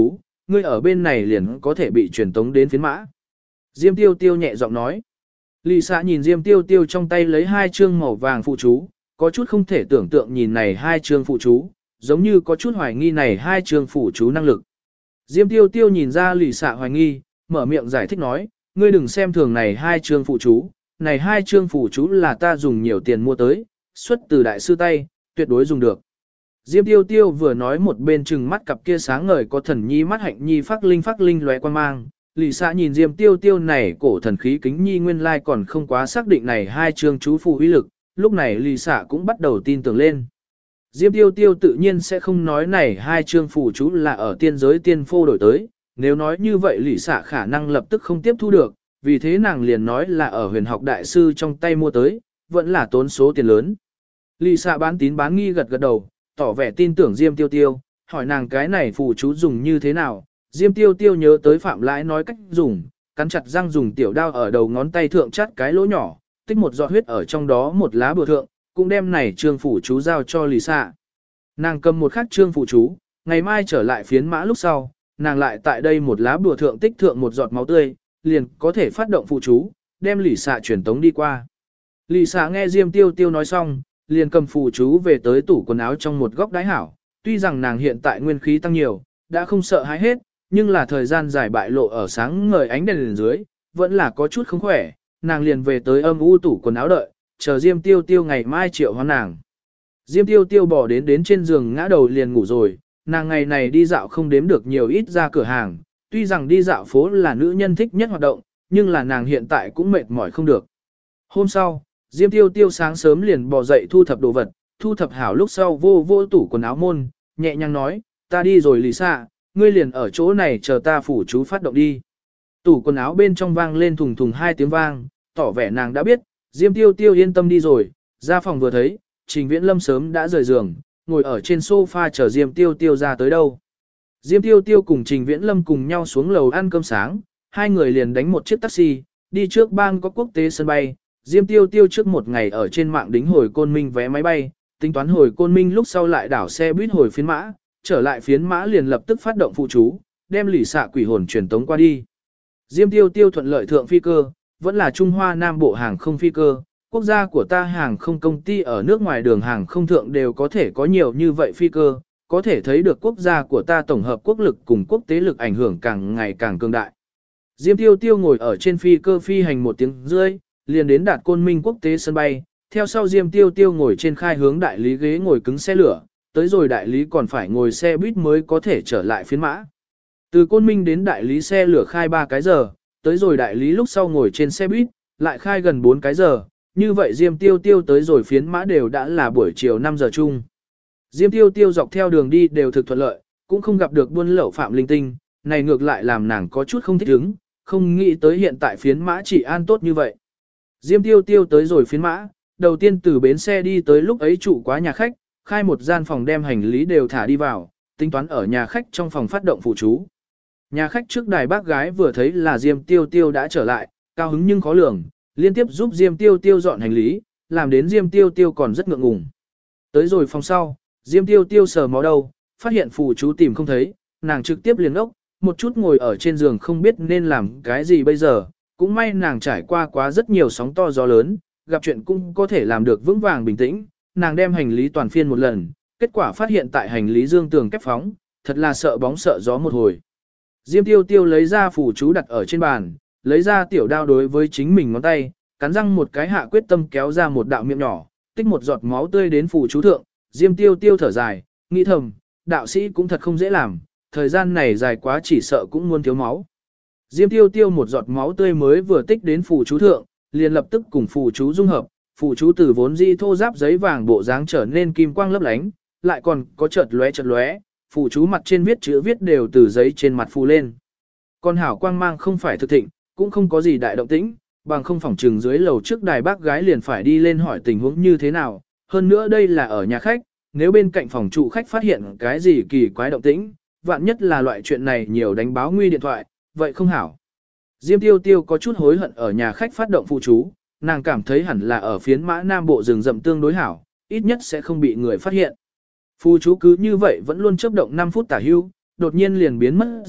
ngươi ở bên này liền có thể bị truyền tống đến phiến mã. Diêm tiêu tiêu nhẹ giọng nói. Lì xạ nhìn Diêm tiêu tiêu trong tay lấy 2 chương màu vàng phụ chú, có chút không thể tưởng tượng nhìn này 2 chương phụ chú, giống như có chút hoài nghi này 2 chương phụ chú năng lực. Diêm tiêu tiêu nhìn ra lì xạ hoài nghi, mở miệng giải thích nói, ngươi đừng xem thường này 2 chương phụ chú, này 2 chương phụ chú là ta dùng nhiều tiền mua tới, xuất từ đại sư tay, tuyệt đối dùng được. Diêm tiêu tiêu vừa nói một bên chừng mắt cặp kia sáng ngời có thần nhi mắt hạnh nhi phát linh lóe quan mang. Lì xạ nhìn Diêm tiêu tiêu này cổ thần khí kính nhi nguyên lai còn không quá xác định này 2 chương chú phù uy lực, lúc này lì xạ cũng bắt đầu tin tưởng lên. Diêm tiêu tiêu tự nhiên sẽ không nói này 2 chương phù chú là ở tiên giới tiên phô đổi tới, nếu nói như vậy lì xạ khả năng lập tức không tiếp thu được, vì thế nàng liền nói là ở huyền học đại sư trong tay mua tới, vẫn là tốn số tiền lớn. Lì xạ bán tín bán nghi gật gật đầu, tỏ vẻ tin tưởng Diêm tiêu tiêu, hỏi nàng cái này phù chú dùng như thế nào. Diêm tiêu tiêu nhớ tới Phạm Lãi nói cách dùng, cắn chặt răng dùng tiểu đao ở đầu ngón tay thượng chắt cái lỗ nhỏ, tích một giọt huyết ở trong đó một lá bùa thượng, cũng đem này trương phù chú giao cho lì xạ. Nàng cầm một khắc trương phù chú, ngày mai trở lại phiến mã lúc sau, nàng lại tại đây một lá bùa thượng tích thượng một giọt máu tươi, liền có thể phát động phù chú, đem lì xạ truyền tống đi qua. Lì xạ nghe Diêm tiêu tiêu nói xong, liền cầm phù chú về tới tủ quần áo trong một góc đáy hảo, tuy rằng nàng hiện tại nguyên khí tăng nhiều, đã không sợ hãi hết, nhưng là thời gian dài bại lộ ở sáng ngời ánh đèn dưới, vẫn là có chút không khỏe, nàng liền về tới âm u tủ quần áo đợi, chờ Diêm tiêu tiêu ngày mai triệu hoán nàng. Diêm tiêu tiêu bỏ đến trên giường ngã đầu liền ngủ rồi, nàng ngày này đi dạo không đếm được nhiều ít ra cửa hàng, tuy rằng đi dạo phố là nữ nhân thích nhất hoạt động, nhưng là nàng hiện tại cũng mệt mỏi không được. Hôm sau, Diêm tiêu tiêu sáng sớm liền bò dậy thu thập đồ vật, thu thập hảo lúc sau vô tủ quần áo môn, nhẹ nhàng nói, ta đi rồi lì xạ, ngươi liền ở chỗ này chờ ta phủ chú phát động đi. Tủ quần áo bên trong vang lên thùng thùng 2 tiếng vang, tỏ vẻ nàng đã biết, Diêm tiêu tiêu yên tâm đi rồi, ra phòng vừa thấy, Trình Viễn Lâm sớm đã rời giường, ngồi ở trên sofa chờ Diêm tiêu tiêu ra tới đâu. Diêm tiêu tiêu cùng Trình Viễn Lâm cùng nhau xuống lầu ăn cơm sáng, hai người liền đánh một chiếc taxi, đi trước bang có quốc tế sân bay. Diêm tiêu tiêu trước một ngày ở trên mạng đính hồi Côn Minh vé máy bay, tính toán hồi Côn Minh lúc sau lại đảo xe buýt hồi phiến mã, trở lại phiến mã liền lập tức phát động phụ chú, đem lì xạ quỷ hồn truyền tống qua đi. Diêm tiêu tiêu thuận lợi thượng phi cơ, vẫn là Trung Hoa Nam Bộ hàng không phi cơ, quốc gia của ta hàng không công ty ở nước ngoài đường hàng không thượng đều có thể có nhiều như vậy phi cơ, có thể thấy được quốc gia của ta tổng hợp quốc lực cùng quốc tế lực ảnh hưởng càng ngày càng cường đại. Diêm tiêu tiêu ngồi ở trên phi cơ phi hành 1 tiếng rưỡi, liền đến đạt Côn Minh quốc tế sân bay, theo sau Diêm tiêu tiêu ngồi trên khai hướng đại lý ghế ngồi cứng xe lửa, tới rồi đại lý còn phải ngồi xe buýt mới có thể trở lại phiến mã. Từ Côn Minh đến đại lý xe lửa khai 3 cái giờ, tới rồi đại lý lúc sau ngồi trên xe buýt, lại khai gần 4 cái giờ, như vậy Diêm tiêu tiêu tới rồi phiến mã đều đã là buổi chiều 5 giờ chung. Diêm tiêu tiêu dọc theo đường đi đều thực thuận lợi, cũng không gặp được buôn lậu phạm linh tinh, này ngược lại làm nàng có chút không thích ứng, không nghĩ tới hiện tại phiến mã chỉ an tốt như vậy. Diêm tiêu tiêu tới rồi phiến mã, đầu tiên từ bến xe đi tới lúc ấy trụ quá nhà khách, khai một gian phòng đem hành lý đều thả đi vào, tính toán ở nhà khách trong phòng phát động phụ chú. Nhà khách trước đài bác gái vừa thấy là Diêm tiêu tiêu đã trở lại, cao hứng nhưng khó lường, liên tiếp giúp Diêm tiêu tiêu dọn hành lý, làm đến Diêm tiêu tiêu còn rất ngượng ngùng. Tới rồi phòng sau, Diêm tiêu tiêu sờ mó đầu, phát hiện phụ chú tìm không thấy, nàng trực tiếp liền ốc, một chút ngồi ở trên giường không biết nên làm cái gì bây giờ, cũng may nàng trải qua quá rất nhiều sóng to gió lớn, gặp chuyện cũng có thể làm được vững vàng bình tĩnh, nàng đem hành lý toàn phiên một lần, kết quả phát hiện tại hành lý dương tường kép phóng, thật là sợ bóng sợ gió một hồi. Diêm tiêu tiêu lấy ra phù chú đặt ở trên bàn, lấy ra tiểu đao đối với chính mình ngón tay, cắn răng một cái hạ quyết tâm kéo ra một đạo miệng nhỏ, tích một giọt máu tươi đến phù chú thượng, Diêm tiêu tiêu thở dài, nghĩ thầm, đạo sĩ cũng thật không dễ làm, thời gian này dài quá chỉ sợ cũng muốn thiếu máu. Diêm tiêu tiêu một giọt máu tươi mới vừa tích đến phù chú thượng, liền lập tức cùng phù chú dung hợp, phù chú từ vốn di thô giáp giấy vàng bộ dáng trở nên kim quang lấp lánh, lại còn có chợt lóe, phù chú mặt trên viết chữ viết đều từ giấy trên mặt phù lên. Con hảo quang mang không phải thực thịnh, cũng không có gì đại động tĩnh, bằng không phỏng trừng dưới lầu trước đài bác gái liền phải đi lên hỏi tình huống như thế nào, hơn nữa đây là ở nhà khách, nếu bên cạnh phòng trụ khách phát hiện cái gì kỳ quái động tĩnh, vạn nhất là loại chuyện này nhiều đánh báo nguy điện thoại, vậy không hảo. Diêm tiêu tiêu có chút hối hận ở nhà khách phát động phụ chú, nàng cảm thấy hẳn là ở phiến mã nam bộ rừng rậm tương đối hảo, ít nhất sẽ không bị người phát hiện. Phù chú cứ như vậy vẫn luôn chớp động 5 phút tả hưu, đột nhiên liền biến mất rớt,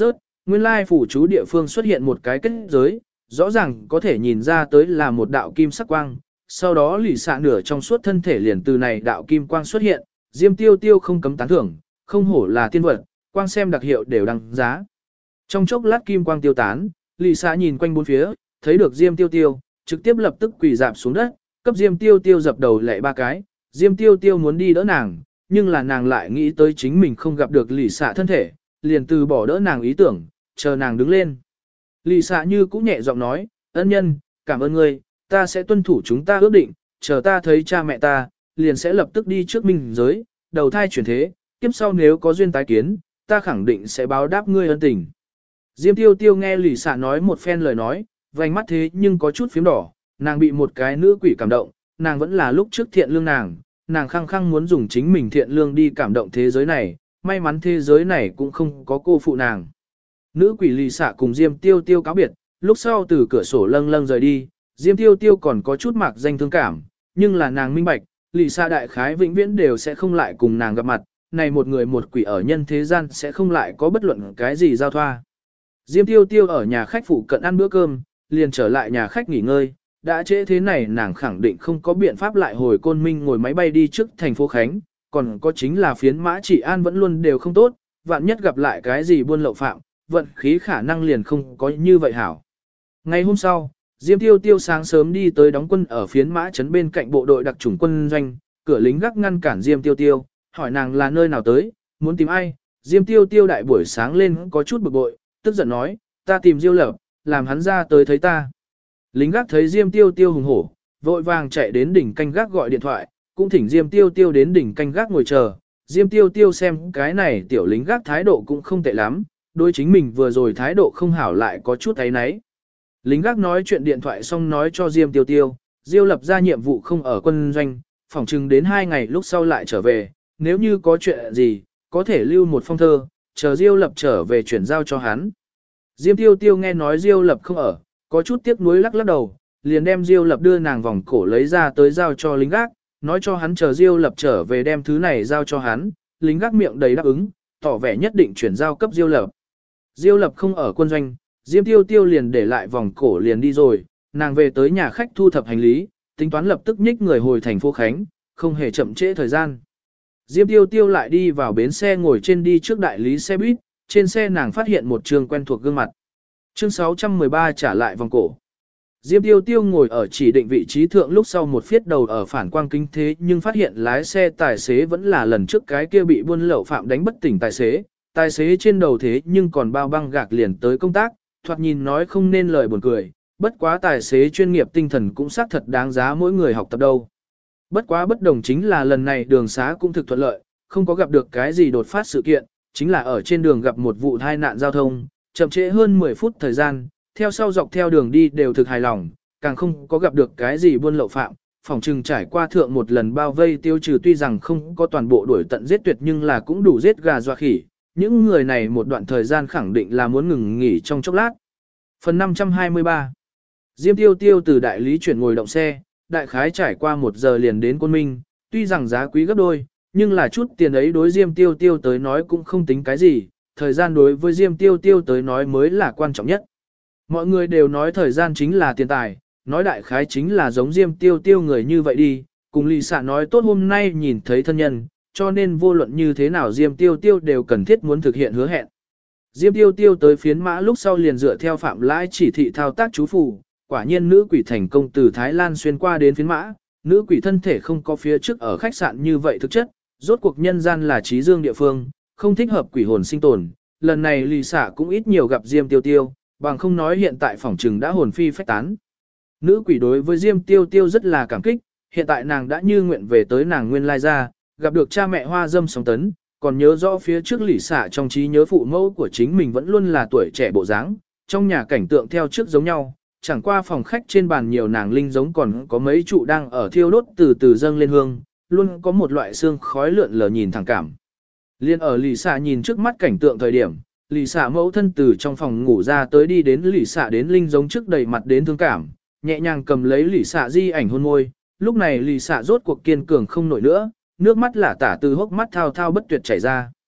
nguyên lai phủ chú địa phương xuất hiện một cái kết giới, rõ ràng có thể nhìn ra tới là một đạo kim sắc quang, sau đó lì xạ nửa trong suốt thân thể liền từ này đạo kim quang xuất hiện, Diêm Tiêu Tiêu không cấm tán thưởng, không hổ là tiên vật, quang xem đặc hiệu đều đăng giá. Trong chốc lát kim quang tiêu tán, lì xạ nhìn quanh bốn phía, thấy được Diêm Tiêu Tiêu, trực tiếp lập tức quỳ dạp xuống đất, cấp Diêm Tiêu Tiêu dập đầu lạy ba cái, Diêm Tiêu Tiêu muốn đi đỡ nàng, nhưng là nàng lại nghĩ tới chính mình không gặp được lì xạ thân thể, liền từ bỏ đỡ nàng ý tưởng, chờ nàng đứng lên. Lì xạ như cũng nhẹ giọng nói, ân nhân, cảm ơn ngươi, ta sẽ tuân thủ chúng ta ước định, chờ ta thấy cha mẹ ta, liền sẽ lập tức đi trước minh giới, đầu thai chuyển thế, kiếp sau nếu có duyên tái kiến, ta khẳng định sẽ báo đáp ngươi ân tình. Diêm Tiêu Tiêu nghe lì xạ nói một phen lời nói, vành mắt thế nhưng có chút phím đỏ, nàng bị một cái nữ quỷ cảm động, nàng vẫn là lúc trước thiện lương nàng khăng khăng muốn dùng chính mình thiện lương đi cảm động thế giới này, may mắn thế giới này cũng không có cô phụ nàng. Nữ quỷ lì xạ cùng Diêm Tiêu Tiêu cáo biệt, lúc sau từ cửa sổ lâng lâng rời đi, Diêm Tiêu Tiêu còn có chút mạc danh thương cảm, nhưng là nàng minh bạch, lì xạ đại khái vĩnh viễn đều sẽ không lại cùng nàng gặp mặt, này một người một quỷ ở nhân thế gian sẽ không lại có bất luận cái gì giao thoa. Diêm Tiêu Tiêu ở nhà khách phụ cận ăn bữa cơm, liền trở lại nhà khách nghỉ ngơi, đã trễ thế này nàng khẳng định không có biện pháp lại hồi Côn Minh ngồi máy bay đi trước thành phố Khánh, còn có chính là phiến mã chỉ an vẫn luôn đều không tốt, vạn nhất gặp lại cái gì buôn lậu phạm, vận khí khả năng liền không có như vậy hảo. Ngày hôm sau, Diêm Tiêu Tiêu sáng sớm đi tới đóng quân ở phiến mã trấn bên cạnh bộ đội đặc chủng quân doanh, cửa lính gác ngăn cản Diêm Tiêu Tiêu, hỏi nàng là nơi nào tới, muốn tìm ai. Diêm Tiêu Tiêu đại buổi sáng lên có chút bực bội, tức giận nói, ta tìm Diêu Lập, làm hắn ra tới thấy ta. Lính gác thấy Diêm Tiêu Tiêu hùng hổ, vội vàng chạy đến đỉnh canh gác gọi điện thoại, cũng thỉnh Diêm Tiêu Tiêu đến đỉnh canh gác ngồi chờ. Diêm Tiêu Tiêu xem cái này tiểu lính gác thái độ cũng không tệ lắm, đối chính mình vừa rồi thái độ không hảo lại có chút ấy nấy. Lính gác nói chuyện điện thoại xong nói cho Diêm Tiêu Tiêu, Diêu Lập ra nhiệm vụ không ở quân doanh, phỏng chừng đến 2 ngày lúc sau lại trở về, nếu như có chuyện gì, có thể lưu một phong thơ, chờ Diêu Lập trở về chuyển giao cho hắn. Diêm Tiêu Tiêu nghe nói Diêu Lập không ở, có chút tiếc nuối lắc lắc đầu, liền đem Diêu Lập đưa nàng vòng cổ lấy ra tới giao cho lính gác, nói cho hắn chờ Diêu Lập trở về đem thứ này giao cho hắn, lính gác miệng đầy đáp ứng, tỏ vẻ nhất định chuyển giao cấp Diêu Lập. Diêu Lập không ở quân doanh, Diêm Tiêu Tiêu liền để lại vòng cổ liền đi rồi, nàng về tới nhà khách thu thập hành lý, tính toán lập tức nhích người hồi thành phố Khánh, không hề chậm trễ thời gian. Diêm Tiêu Tiêu lại đi vào bến xe ngồi trên đi trước đại lý xe buýt, trên xe nàng phát hiện một trường quen thuộc gương mặt. Chương 613 trả lại vòng cổ. Diêm Tiêu Tiêu ngồi ở chỉ định vị trí thượng lúc sau một phiết đầu ở phản quang kính thế nhưng phát hiện lái xe tài xế vẫn là lần trước cái kia bị buôn lậu phạm đánh bất tỉnh tài xế trên đầu thế nhưng còn bao băng gạc liền tới công tác, thoạt nhìn nói không nên lời buồn cười, bất quá tài xế chuyên nghiệp tinh thần cũng xác thật đáng giá mỗi người học tập đâu. Bất quá bất đồng chính là lần này đường xá cũng thực thuận lợi, không có gặp được cái gì đột phát sự kiện, chính là ở trên đường gặp một vụ tai nạn giao thông, chậm trễ hơn 10 phút thời gian, theo sau dọc theo đường đi đều thực hài lòng, càng không có gặp được cái gì buôn lậu phạm, phòng trừng trải qua thượng một lần bao vây tiêu trừ tuy rằng không có toàn bộ đuổi tận giết tuyệt nhưng là cũng đủ giết gà dọa khỉ, những người này một đoạn thời gian khẳng định là muốn ngừng nghỉ trong chốc lát. Phần 523 Diêm Tiêu Tiêu từ đại lý chuyển ngồi động xe, đại khái trải qua 1 giờ liền đến Côn Minh, tuy rằng giá quý gấp đôi, nhưng là chút tiền ấy đối Diêm Tiêu Tiêu tới nói cũng không tính cái gì, thời gian đối với Diêm Tiêu Tiêu tới nói mới là quan trọng nhất. Mọi người đều nói thời gian chính là tiền tài, nói đại khái chính là giống Diêm Tiêu Tiêu người như vậy đi, cùng lì xạ nói tốt hôm nay nhìn thấy thân nhân, cho nên vô luận như thế nào Diêm Tiêu Tiêu đều cần thiết muốn thực hiện hứa hẹn. Diêm Tiêu Tiêu tới phiến mã lúc sau liền dựa theo phạm lãi chỉ thị thao tác chú phù, quả nhiên nữ quỷ thành công từ Thái Lan xuyên qua đến phiến mã, nữ quỷ thân thể không có phía trước ở khách sạn như vậy thực chất, rốt cuộc nhân gian là trí dương địa phương, không thích hợp quỷ hồn sinh tồn, lần này lì xạ cũng ít nhiều gặp Diêm Tiêu Tiêu, bằng không nói hiện tại phỏng trừng đã hồn phi phách tán. Nữ quỷ đối với Diêm Tiêu Tiêu rất là cảm kích, hiện tại nàng đã như nguyện về tới nàng nguyên lai gia, gặp được cha mẹ hoa dâm sóng tấn, còn nhớ rõ phía trước lì xạ trong trí nhớ phụ mẫu của chính mình vẫn luôn là tuổi trẻ bộ dáng, trong nhà cảnh tượng theo trước giống nhau, chẳng qua phòng khách trên bàn nhiều nàng linh giống còn có mấy trụ đang ở thiêu đốt từ từ dâng lên hương, luôn có một loại xương khói lượn lờ nhìn thẳng cảm. Liên ở lì xạ nhìn trước mắt cảnh tượng thời điểm, lì xạ mẫu thân từ trong phòng ngủ ra tới đi đến lì xạ đến linh giống trước đầy mặt đến thương cảm, nhẹ nhàng cầm lấy lì xạ di ảnh hôn môi, lúc này lì xạ rốt cuộc kiên cường không nổi nữa, nước mắt lả tả từ hốc mắt thao thao bất tuyệt chảy ra.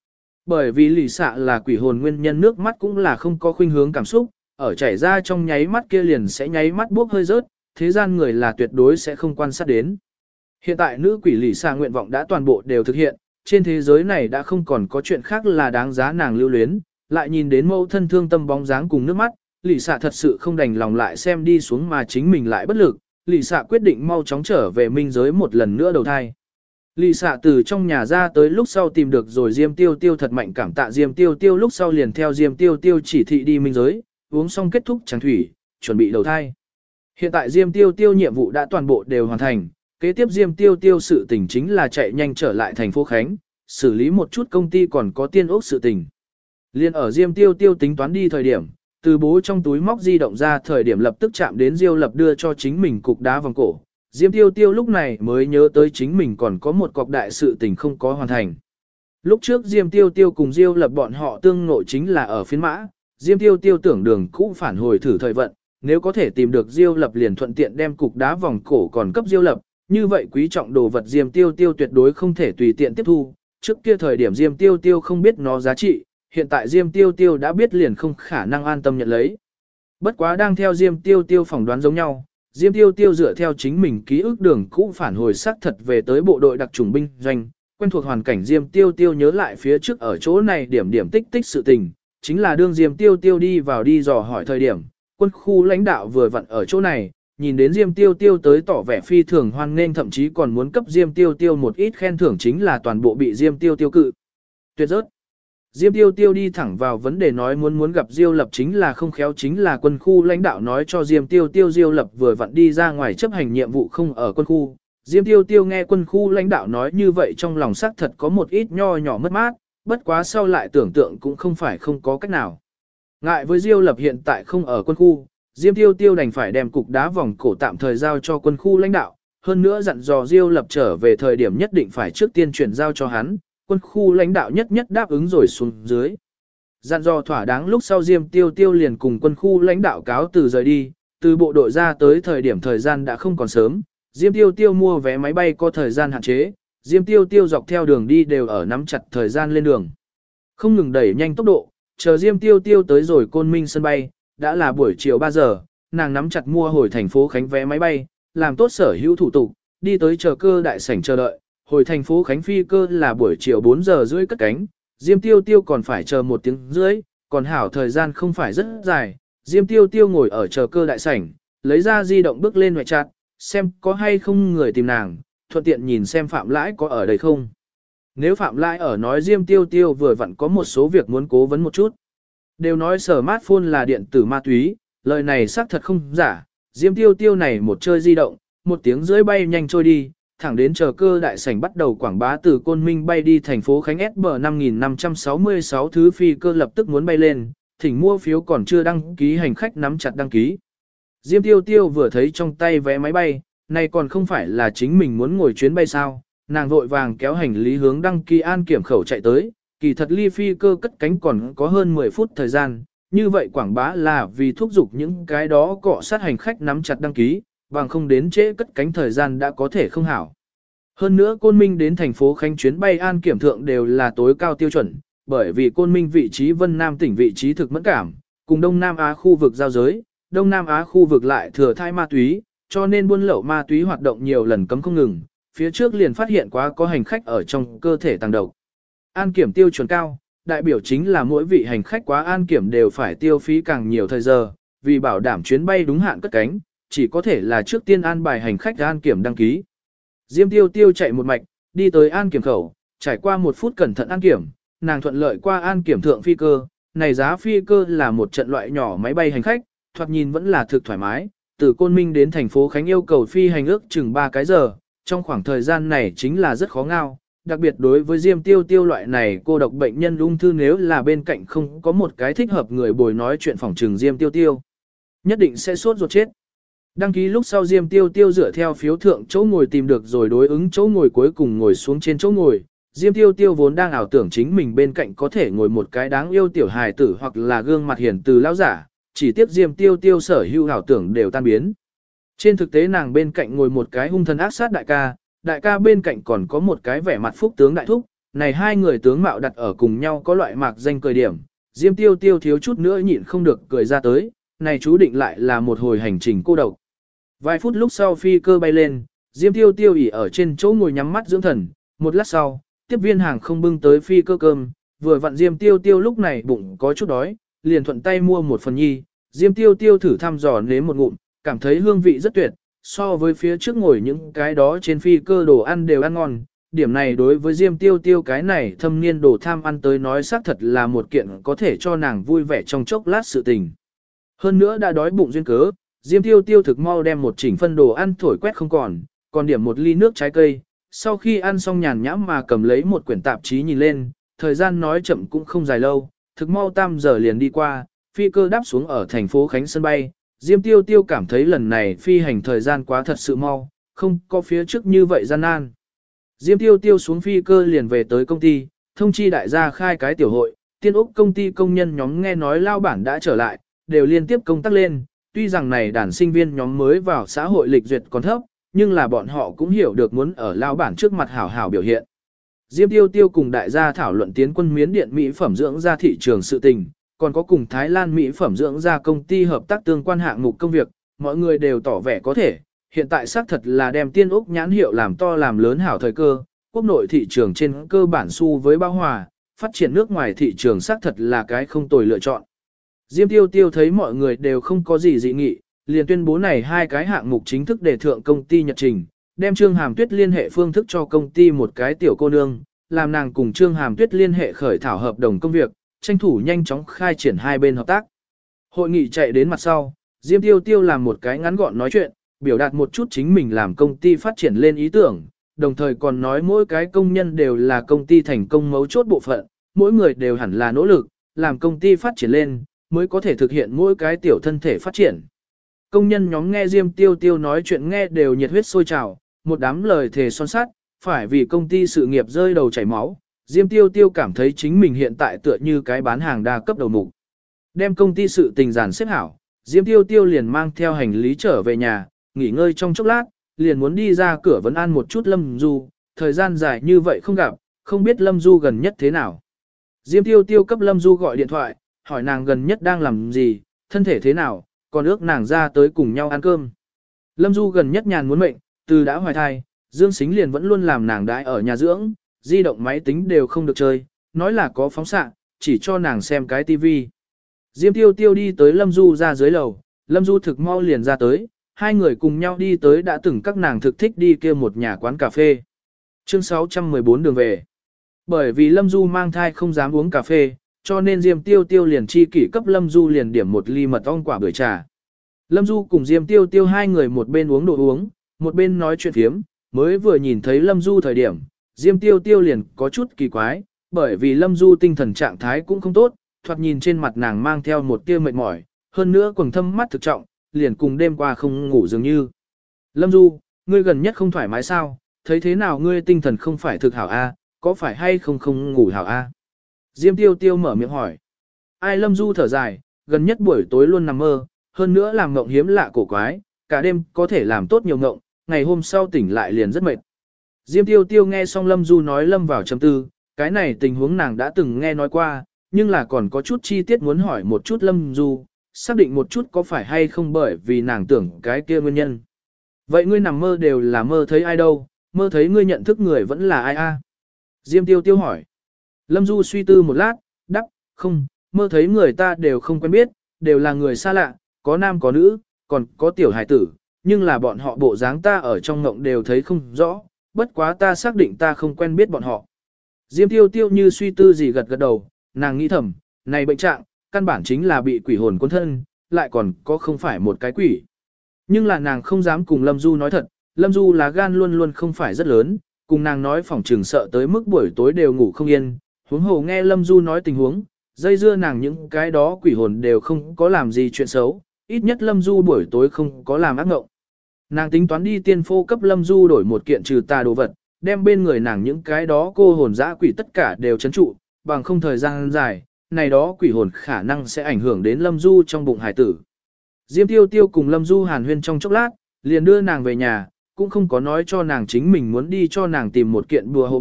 Bởi vì lì xạ là quỷ hồn nguyên nhân nước mắt cũng là không có khuynh hướng cảm xúc, ở chảy ra trong nháy mắt kia liền sẽ nháy mắt bốc hơi rớt, thế gian người là tuyệt đối sẽ không quan sát đến. Hiện tại nữ quỷ lì xạ nguyện vọng đã toàn bộ đều thực hiện, trên thế giới này đã không còn có chuyện khác là đáng giá nàng lưu luyến, lại nhìn đến mẫu thân thương tâm bóng dáng cùng nước mắt, lì xạ thật sự không đành lòng lại xem đi xuống mà chính mình lại bất lực, lì xạ quyết định mau chóng trở về minh giới một lần nữa đầu thai. Lì xạ từ trong nhà ra tới lúc sau tìm được rồi Diêm Tiêu Tiêu thật mạnh cảm tạ Diêm Tiêu Tiêu lúc sau liền theo Diêm Tiêu Tiêu chỉ thị đi minh giới, uống xong kết thúc tràng thủy, chuẩn bị đầu thai. Hiện tại Diêm Tiêu Tiêu nhiệm vụ đã toàn bộ đều hoàn thành, kế tiếp Diêm Tiêu Tiêu sự tình chính là chạy nhanh trở lại thành phố Khánh, xử lý một chút công ty còn có tiên ốc sự tình. Liên ở Diêm Tiêu Tiêu tính toán đi thời điểm, từ bố trong túi móc di động ra thời điểm lập tức chạm đến Diêu Lập đưa cho chính mình cục đá vòng cổ. Diêm Tiêu Tiêu lúc này mới nhớ tới chính mình còn có một cọc đại sự tình không có hoàn thành. Lúc trước Diêm Tiêu Tiêu cùng Diêu Lập bọn họ tương ngộ chính là ở phiến mã, Diêm Tiêu Tiêu tưởng đường cũ phản hồi thử thời vận, nếu có thể tìm được Diêu Lập liền thuận tiện đem cục đá vòng cổ còn cấp Diêu Lập, như vậy quý trọng đồ vật Diêm Tiêu Tiêu tuyệt đối không thể tùy tiện tiếp thu, trước kia thời điểm Diêm Tiêu Tiêu không biết nó giá trị, hiện tại Diêm Tiêu Tiêu đã biết liền không khả năng an tâm nhận lấy. Bất quá đang theo Diêm Tiêu Tiêu phỏng đoán giống nhau, Diêm Tiêu Tiêu dựa theo chính mình ký ức đường cũ phản hồi xác thật về tới bộ đội đặc chủng binh doanh, quen thuộc hoàn cảnh Diêm Tiêu Tiêu nhớ lại phía trước ở chỗ này điểm điểm tích tích sự tình, chính là đương Diêm Tiêu Tiêu đi vào đi dò hỏi thời điểm, quân khu lãnh đạo vừa vặn ở chỗ này, nhìn đến Diêm Tiêu Tiêu tới tỏ vẻ phi thường hoan nghênh thậm chí còn muốn cấp Diêm Tiêu Tiêu một ít khen thưởng chính là toàn bộ bị Diêm Tiêu Tiêu cự tuyệt rớt. Diêm Tiêu Tiêu đi thẳng vào vấn đề nói muốn gặp Diêu Lập chính là không khéo chính là quân khu lãnh đạo nói cho Diêm Tiêu Tiêu Diêu Lập vừa vặn đi ra ngoài chấp hành nhiệm vụ không ở quân khu. Diêm Tiêu Tiêu nghe quân khu lãnh đạo nói như vậy trong lòng xác thật có một ít nho nhỏ mất mát, bất quá sau lại tưởng tượng cũng không phải không có cách nào. Ngại với Diêu Lập hiện tại không ở quân khu, Diêm Tiêu Tiêu đành phải đem cục đá vòng cổ tạm thời giao cho quân khu lãnh đạo, hơn nữa dặn dò Diêu Lập trở về thời điểm nhất định phải trước tiên chuyển giao cho hắn. Quân khu lãnh đạo nhất đáp ứng rồi xuống dưới. Dặn dò thỏa đáng lúc sau Diêm Tiêu Tiêu liền cùng quân khu lãnh đạo cáo từ rời đi, từ bộ đội ra tới thời điểm thời gian đã không còn sớm, Diêm Tiêu Tiêu mua vé máy bay có thời gian hạn chế, Diêm Tiêu Tiêu dọc theo đường đi đều ở nắm chặt thời gian lên đường. Không ngừng đẩy nhanh tốc độ, chờ Diêm Tiêu Tiêu tới rồi Côn Minh sân bay, đã là buổi chiều 3 giờ, nàng nắm chặt mua hồi thành phố Khánh vé máy bay, làm tốt sở hữu thủ tục, đi tới chờ cơ đại sảnh chờ đợi. Hồi thành phố Khánh phi cơ là buổi chiều 4 giờ rưỡi cất cánh, Diêm Tiêu Tiêu còn phải chờ 1 tiếng rưỡi, còn hảo thời gian không phải rất dài. Diêm Tiêu Tiêu ngồi ở chờ cơ đại sảnh, lấy ra di động bước lên ngoại chặt, xem có hay không người tìm nàng, thuận tiện nhìn xem Phạm Lãi có ở đây không. Nếu Phạm Lãi ở nói Diêm Tiêu Tiêu vừa vặn có một số việc muốn cố vấn một chút. Đều nói smartphone là điện tử ma túy, lời này xác thật không giả, Diêm Tiêu Tiêu này một chơi di động, 1 tiếng rưỡi bay nhanh trôi đi. Thẳng đến chờ cơ đại sảnh bắt đầu quảng bá từ Côn Minh bay đi thành phố Khánh SB 5566 thứ phi cơ lập tức muốn bay lên, thỉnh mua phiếu còn chưa đăng ký hành khách nắm chặt đăng ký. Diêm Tiêu Tiêu vừa thấy trong tay vé máy bay, này còn không phải là chính mình muốn ngồi chuyến bay sao, nàng vội vàng kéo hành lý hướng đăng ký an kiểm khẩu chạy tới, kỳ thật ly phi cơ cất cánh còn có hơn 10 phút thời gian, như vậy quảng bá là vì thúc giục những cái đó cọ sát hành khách nắm chặt đăng ký. Bằng không đến trễ cất cánh thời gian đã có thể không hảo. Hơn nữa Côn Minh đến thành phố Khánh chuyến bay an kiểm thượng đều là tối cao tiêu chuẩn, bởi vì Côn Minh vị trí Vân Nam tỉnh vị trí thực mẫn cảm, cùng Đông Nam Á khu vực giao giới, Đông Nam Á khu vực lại thừa thai ma túy, cho nên buôn lậu ma túy hoạt động nhiều lần cấm không ngừng, phía trước liền phát hiện quá có hành khách ở trong cơ thể tăng độc. An kiểm tiêu chuẩn cao, đại biểu chính là mỗi vị hành khách quá an kiểm đều phải tiêu phí càng nhiều thời giờ, vì bảo đảm chuyến bay đúng hạn cất cánh. Chỉ có thể là trước tiên an bài hành khách an kiểm đăng ký. Diêm Tiêu Tiêu chạy một mạch, đi tới an kiểm khẩu, trải qua 1 phút cẩn thận an kiểm, nàng thuận lợi qua an kiểm thượng phi cơ, này giá phi cơ là một trận loại nhỏ máy bay hành khách, thoạt nhìn vẫn là thực thoải mái, từ Côn Minh đến thành phố Khánh yêu cầu phi hành ước chừng 3 cái giờ, trong khoảng thời gian này chính là rất khó ngao, đặc biệt đối với Diêm Tiêu Tiêu loại này cô độc bệnh nhân ung thư nếu là bên cạnh không có một cái thích hợp người bồi nói chuyện phòng trừng Diêm Tiêu Tiêu, nhất định sẽ sốt ruột chết. Đăng ký lúc sau Diêm Tiêu Tiêu dựa theo phiếu thượng chỗ ngồi tìm được rồi đối ứng chỗ ngồi cuối cùng ngồi xuống trên chỗ ngồi. Diêm Tiêu Tiêu vốn đang ảo tưởng chính mình bên cạnh có thể ngồi một cái đáng yêu tiểu hài tử hoặc là gương mặt hiền từ lão giả, chỉ tiếc Diêm Tiêu Tiêu sở hữu ảo tưởng đều tan biến. Trên thực tế nàng bên cạnh ngồi một cái hung thần ác sát đại ca bên cạnh còn có một cái vẻ mặt phúc tướng đại thúc, này hai người tướng mạo đặt ở cùng nhau có loại mạc danh cười điểm, Diêm Tiêu Tiêu thiếu chút nữa nhịn không được cười ra tới, này chú định lại là một hồi hành trình cô độc. Vài phút lúc sau phi cơ bay lên, Diêm Tiêu Tiêu ỉ ở trên chỗ ngồi nhắm mắt dưỡng thần, một lát sau, tiếp viên hàng không bưng tới phi cơ cơm, vừa vặn Diêm Tiêu Tiêu lúc này bụng có chút đói, liền thuận tay mua một phần nhi, Diêm Tiêu Tiêu thử thăm dò nếm một ngụm, cảm thấy hương vị rất tuyệt, so với phía trước ngồi những cái đó trên phi cơ đồ ăn đều ăn ngon. Điểm này đối với Diêm Tiêu Tiêu cái này thâm niên đồ tham ăn tới nói xác thật là một kiện có thể cho nàng vui vẻ trong chốc lát sự tình. Hơn nữa đã đói bụng duyên cớ, Diêm Tiêu Tiêu thực mau đem một chỉnh phân đồ ăn thổi quét không còn điểm một ly nước trái cây. Sau khi ăn xong nhàn nhãm mà cầm lấy một quyển tạp chí nhìn lên, thời gian nói chậm cũng không dài lâu, thực mau 3 giờ liền đi qua, phi cơ đáp xuống ở thành phố Khánh sân bay. Diêm Tiêu Tiêu cảm thấy lần này phi hành thời gian quá thật sự mau, không có phía trước như vậy gian nan. Diêm Tiêu Tiêu xuống phi cơ liền về tới công ty, thông chi đại gia khai cái tiểu hội, Tiên Úc công ty công nhân nhóm nghe nói lao bản đã trở lại, đều liên tiếp công tác lên, tuy rằng này đàn sinh viên nhóm mới vào xã hội lịch duyệt còn thấp, nhưng là bọn họ cũng hiểu được muốn ở lao bản trước mặt hảo hảo biểu hiện. Diêm Tiêu Tiêu cùng đại gia thảo luận tiến quân miến điện mỹ phẩm dưỡng ra thị trường sự tình, còn có cùng Thái Lan mỹ phẩm dưỡng ra công ty hợp tác tương quan hạng mục công việc, mọi người đều tỏ vẻ có thể. Hiện tại xác thật là đem Tiên Úc nhãn hiệu làm to làm lớn hảo thời cơ, quốc nội thị trường trên cơ bản xu với bao hòa, phát triển nước ngoài thị trường xác thật là cái không tồi lựa chọn. Diêm Tiêu Tiêu thấy mọi người đều không có gì dị nghị, liền tuyên bố này hai cái hạng mục chính thức đề thượng công ty nhật trình, đem Trương Hàm Tuyết liên hệ phương thức cho công ty một cái tiểu cô nương, làm nàng cùng Trương Hàm Tuyết liên hệ khởi thảo hợp đồng công việc, tranh thủ nhanh chóng khai triển hai bên hợp tác. Hội nghị chạy đến mặt sau, Diêm Tiêu Tiêu làm một cái ngắn gọn nói chuyện, biểu đạt một chút chính mình làm công ty phát triển lên ý tưởng, đồng thời còn nói mỗi cái công nhân đều là công ty thành công mấu chốt bộ phận, mỗi người đều hẳn là nỗ lực, làm công ty phát triển lên, mới có thể thực hiện mỗi cái tiểu thân thể phát triển. Công nhân nhóm nghe Diêm Tiêu Tiêu nói chuyện nghe đều nhiệt huyết sôi trào, một đám lời thề son sắt, phải vì công ty sự nghiệp rơi đầu chảy máu. Diêm Tiêu Tiêu cảm thấy chính mình hiện tại tựa như cái bán hàng đa cấp đầu mục. Đem công ty sự tình giản xếp hảo, Diêm Tiêu Tiêu liền mang theo hành lý trở về nhà, nghỉ ngơi trong chốc lát, liền muốn đi ra cửa vấn an một chút Lâm Du, thời gian dài như vậy không gặp, không biết Lâm Du gần nhất thế nào. Diêm Tiêu Tiêu cấp Lâm Du gọi điện thoại, hỏi nàng gần nhất đang làm gì, thân thể thế nào, còn ước nàng ra tới cùng nhau ăn cơm. Lâm Du gần nhất nhàn muốn mệnh, từ đã hoài thai, Dương Sính liền vẫn luôn làm nàng đãi ở nhà dưỡng, di động máy tính đều không được chơi, nói là có phóng xạ, chỉ cho nàng xem cái tivi. Diêm Tiêu Tiêu đi tới Lâm Du ra dưới lầu, Lâm Du thực mau liền ra tới, hai người cùng nhau đi tới đã từng các nàng thực thích đi kia một nhà quán cà phê. Chương 614 đường về. Bởi vì Lâm Du mang thai không dám uống cà phê, cho nên Diêm Tiêu Tiêu liền chi kỷ cấp Lâm Du liền điểm một ly mật ong quả bưởi trà. Lâm Du cùng Diêm Tiêu Tiêu hai người một bên uống đồ uống, một bên nói chuyện phiếm, mới vừa nhìn thấy Lâm Du thời điểm, Diêm Tiêu Tiêu liền có chút kỳ quái, bởi vì Lâm Du tinh thần trạng thái cũng không tốt, thoạt nhìn trên mặt nàng mang theo một tia mệt mỏi, hơn nữa quầng thâm mắt thực trọng, liền cùng đêm qua không ngủ dường như. Lâm Du, ngươi gần nhất không thoải mái sao, thấy thế nào ngươi tinh thần không phải thực hảo a, có phải hay không ngủ hảo a? Diêm Tiêu Tiêu mở miệng hỏi. Ai? Lâm Du thở dài, gần nhất buổi tối luôn nằm mơ, hơn nữa làm ngộng hiếm lạ cổ quái, cả đêm có thể làm tốt nhiều ngộng, ngày hôm sau tỉnh lại liền rất mệt. Diêm Tiêu Tiêu nghe xong Lâm Du nói lâm vào trầm tư, cái này tình huống nàng đã từng nghe nói qua, nhưng là còn có chút chi tiết muốn hỏi một chút Lâm Du, xác định một chút có phải hay không bởi vì nàng tưởng cái kia nguyên nhân. Vậy ngươi nằm mơ đều là mơ thấy ai đâu, mơ thấy ngươi nhận thức người vẫn là ai a? Diêm Tiêu Tiêu hỏi. Lâm Du suy tư một lát, đáp, không, mơ thấy người ta đều không quen biết, đều là người xa lạ, có nam có nữ, còn có tiểu hài tử, nhưng là bọn họ bộ dáng ta ở trong ngộng đều thấy không rõ, bất quá ta xác định ta không quen biết bọn họ. Diêm Tiêu Tiêu như suy tư gì gật gật đầu, nàng nghĩ thầm, này bệnh trạng, căn bản chính là bị quỷ hồn cuốn thân, lại còn có không phải một cái quỷ. Nhưng là nàng không dám cùng Lâm Du nói thật, Lâm Du lá gan luôn luôn không phải rất lớn, cùng nàng nói phỏng trừng sợ tới mức buổi tối đều ngủ không yên, huống hồ nghe Lâm Du nói tình huống, dây dưa nàng những cái đó quỷ hồn đều không có làm gì chuyện xấu, ít nhất Lâm Du buổi tối không có làm ác mộng. Nàng tính toán đi tiên phô cấp Lâm Du đổi một kiện trừ tà đồ vật, đem bên người nàng những cái đó cô hồn dã quỷ tất cả đều trấn trụ, bằng không thời gian dài, này đó quỷ hồn khả năng sẽ ảnh hưởng đến Lâm Du trong bụng hải tử. Diêm Tiêu Tiêu cùng Lâm Du hàn huyên trong chốc lát, liền đưa nàng về nhà, cũng không có nói cho nàng chính mình muốn đi cho nàng tìm một kiện bùa hộ mệnh,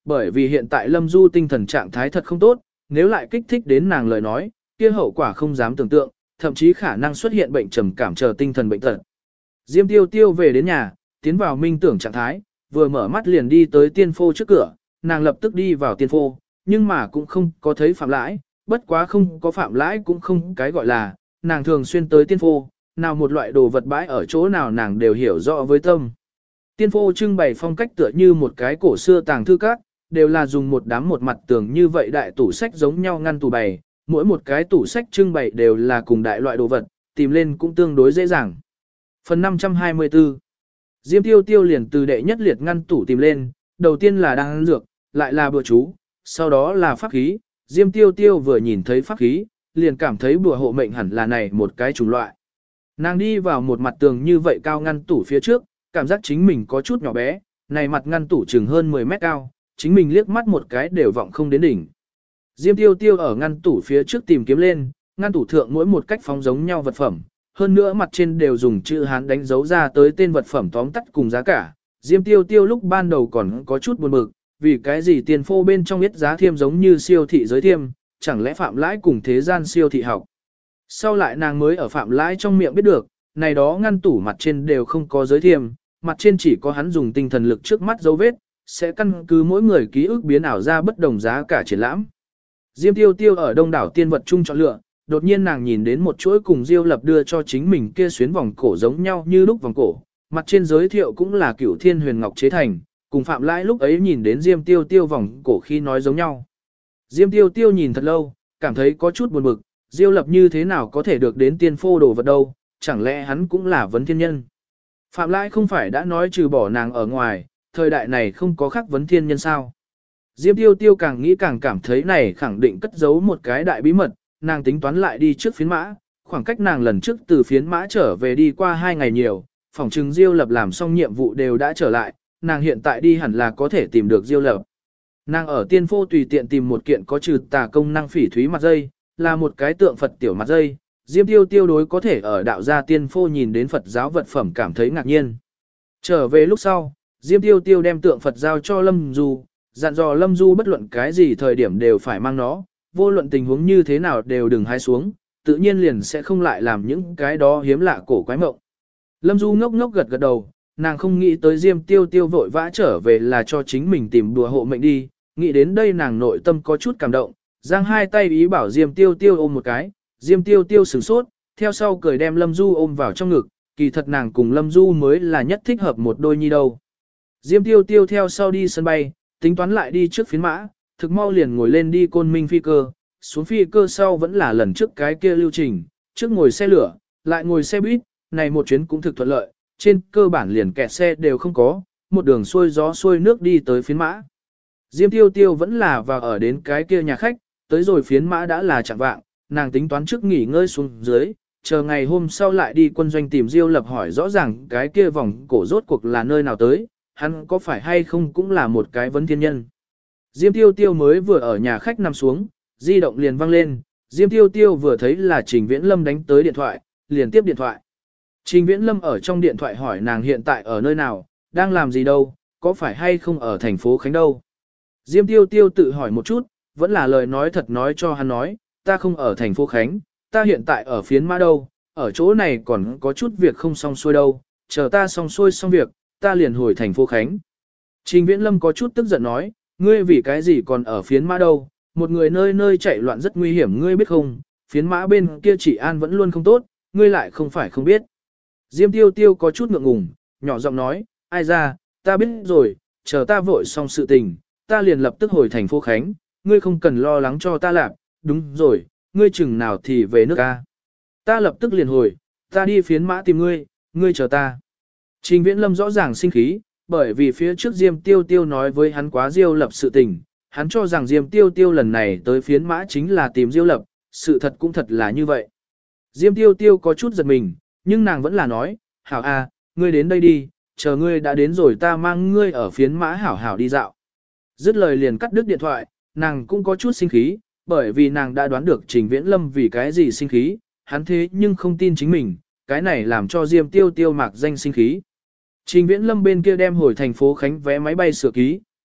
bởi vì hiện tại Lâm Du tinh thần trạng thái thật không tốt, nếu lại kích thích đến nàng lời nói, kia hậu quả không dám tưởng tượng, thậm chí khả năng xuất hiện bệnh trầm cảm chờ tinh thần bệnh tật. Diêm Tiêu Tiêu về đến nhà, tiến vào minh tưởng trạng thái, vừa mở mắt liền đi tới tiên phô trước cửa, nàng lập tức đi vào tiên phô, nhưng mà cũng không có thấy Phạm Lãi, bất quá không có Phạm Lãi cũng không cái gọi là, nàng thường xuyên tới tiên phô, nào một loại đồ vật bãi ở chỗ nào nàng đều hiểu rõ với tâm. Tiên phô trưng bày phong cách tựa như một cái cổ xưa tàng thư các, đều là dùng một đám một mặt tường như vậy đại tủ sách giống nhau ngăn tủ bày, mỗi một cái tủ sách trưng bày đều là cùng đại loại đồ vật, tìm lên cũng tương đối dễ dàng. Phần 524 Diêm Tiêu Tiêu liền từ đệ nhất liệt ngăn tủ tìm lên, đầu tiên là đan dược, lại là bùa chú, sau đó là pháp khí. Diêm Tiêu Tiêu vừa nhìn thấy pháp khí, liền cảm thấy bùa hộ mệnh hẳn là này một cái chủng loại. Nàng đi vào một mặt tường như vậy cao ngăn tủ phía trước, cảm giác chính mình có chút nhỏ bé, này mặt ngăn tủ chừng hơn 10 mét cao, chính mình liếc mắt một cái đều vọng không đến đỉnh. Diêm Tiêu Tiêu ở ngăn tủ phía trước tìm kiếm lên, ngăn tủ thượng mỗi một cách phóng giống nhau vật phẩm, hơn nữa mặt trên đều dùng chữ Hán đánh dấu ra tới tên vật phẩm tóm tắt cùng giá cả. Diêm Tiêu Tiêu lúc ban đầu còn có chút buồn bực, vì cái gì tiền phô bên trong biết giá thiêm giống như siêu thị giới thiêm, chẳng lẽ Phạm Lãi cùng thế gian siêu thị học. Sau lại nàng mới ở Phạm Lãi trong miệng biết được, này đó ngăn tủ mặt trên đều không có giới thiêm, mặt trên chỉ có hắn dùng tinh thần lực trước mắt dấu vết, sẽ căn cứ mỗi người ký ức biến ảo ra bất đồng giá cả triển lãm. Diêm Tiêu Tiêu ở đông đảo tiên vật chung chọn lựa, đột nhiên nàng nhìn đến một chuỗi cùng Diêu Lập đưa cho chính mình kia xuyến vòng cổ giống nhau như lúc vòng cổ, mặt trên giới thiệu cũng là Cửu Thiên Huyền Ngọc chế thành, cùng Phạm Lãi lúc ấy nhìn đến Diêm Tiêu Tiêu vòng cổ khi nói giống nhau. Diêm Tiêu Tiêu nhìn thật lâu, cảm thấy có chút buồn bực, Diêu Lập như thế nào có thể được đến tiên phô đồ vật đâu, chẳng lẽ hắn cũng là vấn thiên nhân. Phạm Lãi không phải đã nói trừ bỏ nàng ở ngoài, thời đại này không có khắc vấn thiên nhân sao. Diêm Tiêu Tiêu càng nghĩ càng cảm thấy này khẳng định cất giấu một cái đại bí mật, nàng tính toán lại đi trước phiến mã, khoảng cách nàng lần trước từ phiến mã trở về đi qua 2 ngày nhiều, phòng trừng Diêu Lập làm xong nhiệm vụ đều đã trở lại, nàng hiện tại đi hẳn là có thể tìm được Diêu Lập. Nàng ở tiên phô tùy tiện tìm một kiện có trừ tà công năng phỉ thúy mặt dây, là một cái tượng Phật tiểu mặt dây, Diêm Tiêu Tiêu đối có thể ở đạo gia tiên phô nhìn đến Phật giáo vật phẩm cảm thấy ngạc nhiên. Trở về lúc sau, Diêm Tiêu Tiêu đem tượng Phật giao cho Lâm Du, dặn dò Lâm Du bất luận cái gì thời điểm đều phải mang nó, vô luận tình huống như thế nào đều đừng hái xuống, tự nhiên liền sẽ không lại làm những cái đó hiếm lạ cổ quái mộng. Lâm Du ngốc ngốc gật gật đầu, nàng không nghĩ tới Diêm Tiêu Tiêu vội vã trở về là cho chính mình tìm đùa hộ mệnh đi, nghĩ đến đây nàng nội tâm có chút cảm động, giang hai tay ý bảo Diêm Tiêu Tiêu ôm một cái, Diêm Tiêu Tiêu sửng sốt, theo sau cười đem Lâm Du ôm vào trong ngực, kỳ thật nàng cùng Lâm Du mới là nhất thích hợp một đôi nhi đâu. Diêm Tiêu Tiêu theo sau đi sân bay, tính toán lại đi trước phiến mã, thực mau liền ngồi lên đi Côn Minh phi cơ, xuống phi cơ sau vẫn là lần trước cái kia lưu trình, trước ngồi xe lửa, lại ngồi xe buýt, này một chuyến cũng thực thuận lợi, trên cơ bản liền kẹt xe đều không có, một đường xuôi gió xuôi nước đi tới phiến mã. Diêm Tiêu Tiêu vẫn là vào ở đến cái kia nhà khách, tới rồi phiến mã đã là chạng vạng, nàng tính toán trước nghỉ ngơi xuống dưới, chờ ngày hôm sau lại đi quân doanh tìm Diêu Lập hỏi rõ ràng cái kia vòng cổ rốt cuộc là nơi nào tới, hắn có phải hay không cũng là một cái vấn thiên nhân. Diêm Tiêu Tiêu mới vừa ở nhà khách nằm xuống, di động liền vang lên, Diêm Tiêu Tiêu vừa thấy là Trình Viễn Lâm đánh tới điện thoại, liền tiếp điện thoại. Trình Viễn Lâm ở trong điện thoại hỏi nàng hiện tại ở nơi nào, đang làm gì đâu, có phải hay không ở thành phố Khánh đâu. Diêm Tiêu Tiêu tự hỏi một chút, vẫn là lời nói thật nói cho hắn nói, ta không ở thành phố Khánh, ta hiện tại ở phiến mã đâu, ở chỗ này còn có chút việc không xong xuôi đâu, chờ ta xong xuôi xong việc, ta liền hồi thành phố Khánh. Trình Viễn Lâm có chút tức giận nói, ngươi vì cái gì còn ở phiến mã đâu, một người nơi nơi chạy loạn rất nguy hiểm ngươi biết không, phiến mã bên kia chỉ an vẫn luôn không tốt, ngươi lại không phải không biết. Diêm Tiêu Tiêu có chút ngượng ngùng, nhỏ giọng nói, ai ra, ta biết rồi, chờ ta vội xong sự tình, ta liền lập tức hồi thành phố Khánh, ngươi không cần lo lắng cho ta làm, đúng rồi, ngươi chừng nào thì về nước ta. Ta lập tức liền hồi, ta đi phiến mã tìm ngươi, ngươi chờ ta. Trình Viễn Lâm rõ ràng sinh khí, bởi vì phía trước Diêm Tiêu Tiêu nói với hắn quá Diêu Lập sự tình, hắn cho rằng Diêm Tiêu Tiêu lần này tới phiến mã chính là tìm Diêu Lập, sự thật cũng thật là như vậy. Diêm Tiêu Tiêu có chút giật mình, nhưng nàng vẫn là nói, hảo à, ngươi đến đây đi, chờ ngươi đã đến rồi ta mang ngươi ở phiến mã hảo hảo đi dạo. Dứt lời liền cắt đứt điện thoại, nàng cũng có chút sinh khí, bởi vì nàng đã đoán được Trình Viễn Lâm vì cái gì sinh khí, hắn thế nhưng không tin chính mình, cái này làm cho Diêm Tiêu Tiêu mạc danh sinh khí. Trình Viễn Lâm bên kia đem hồi thành phố Khánh vé máy bay sửa ký,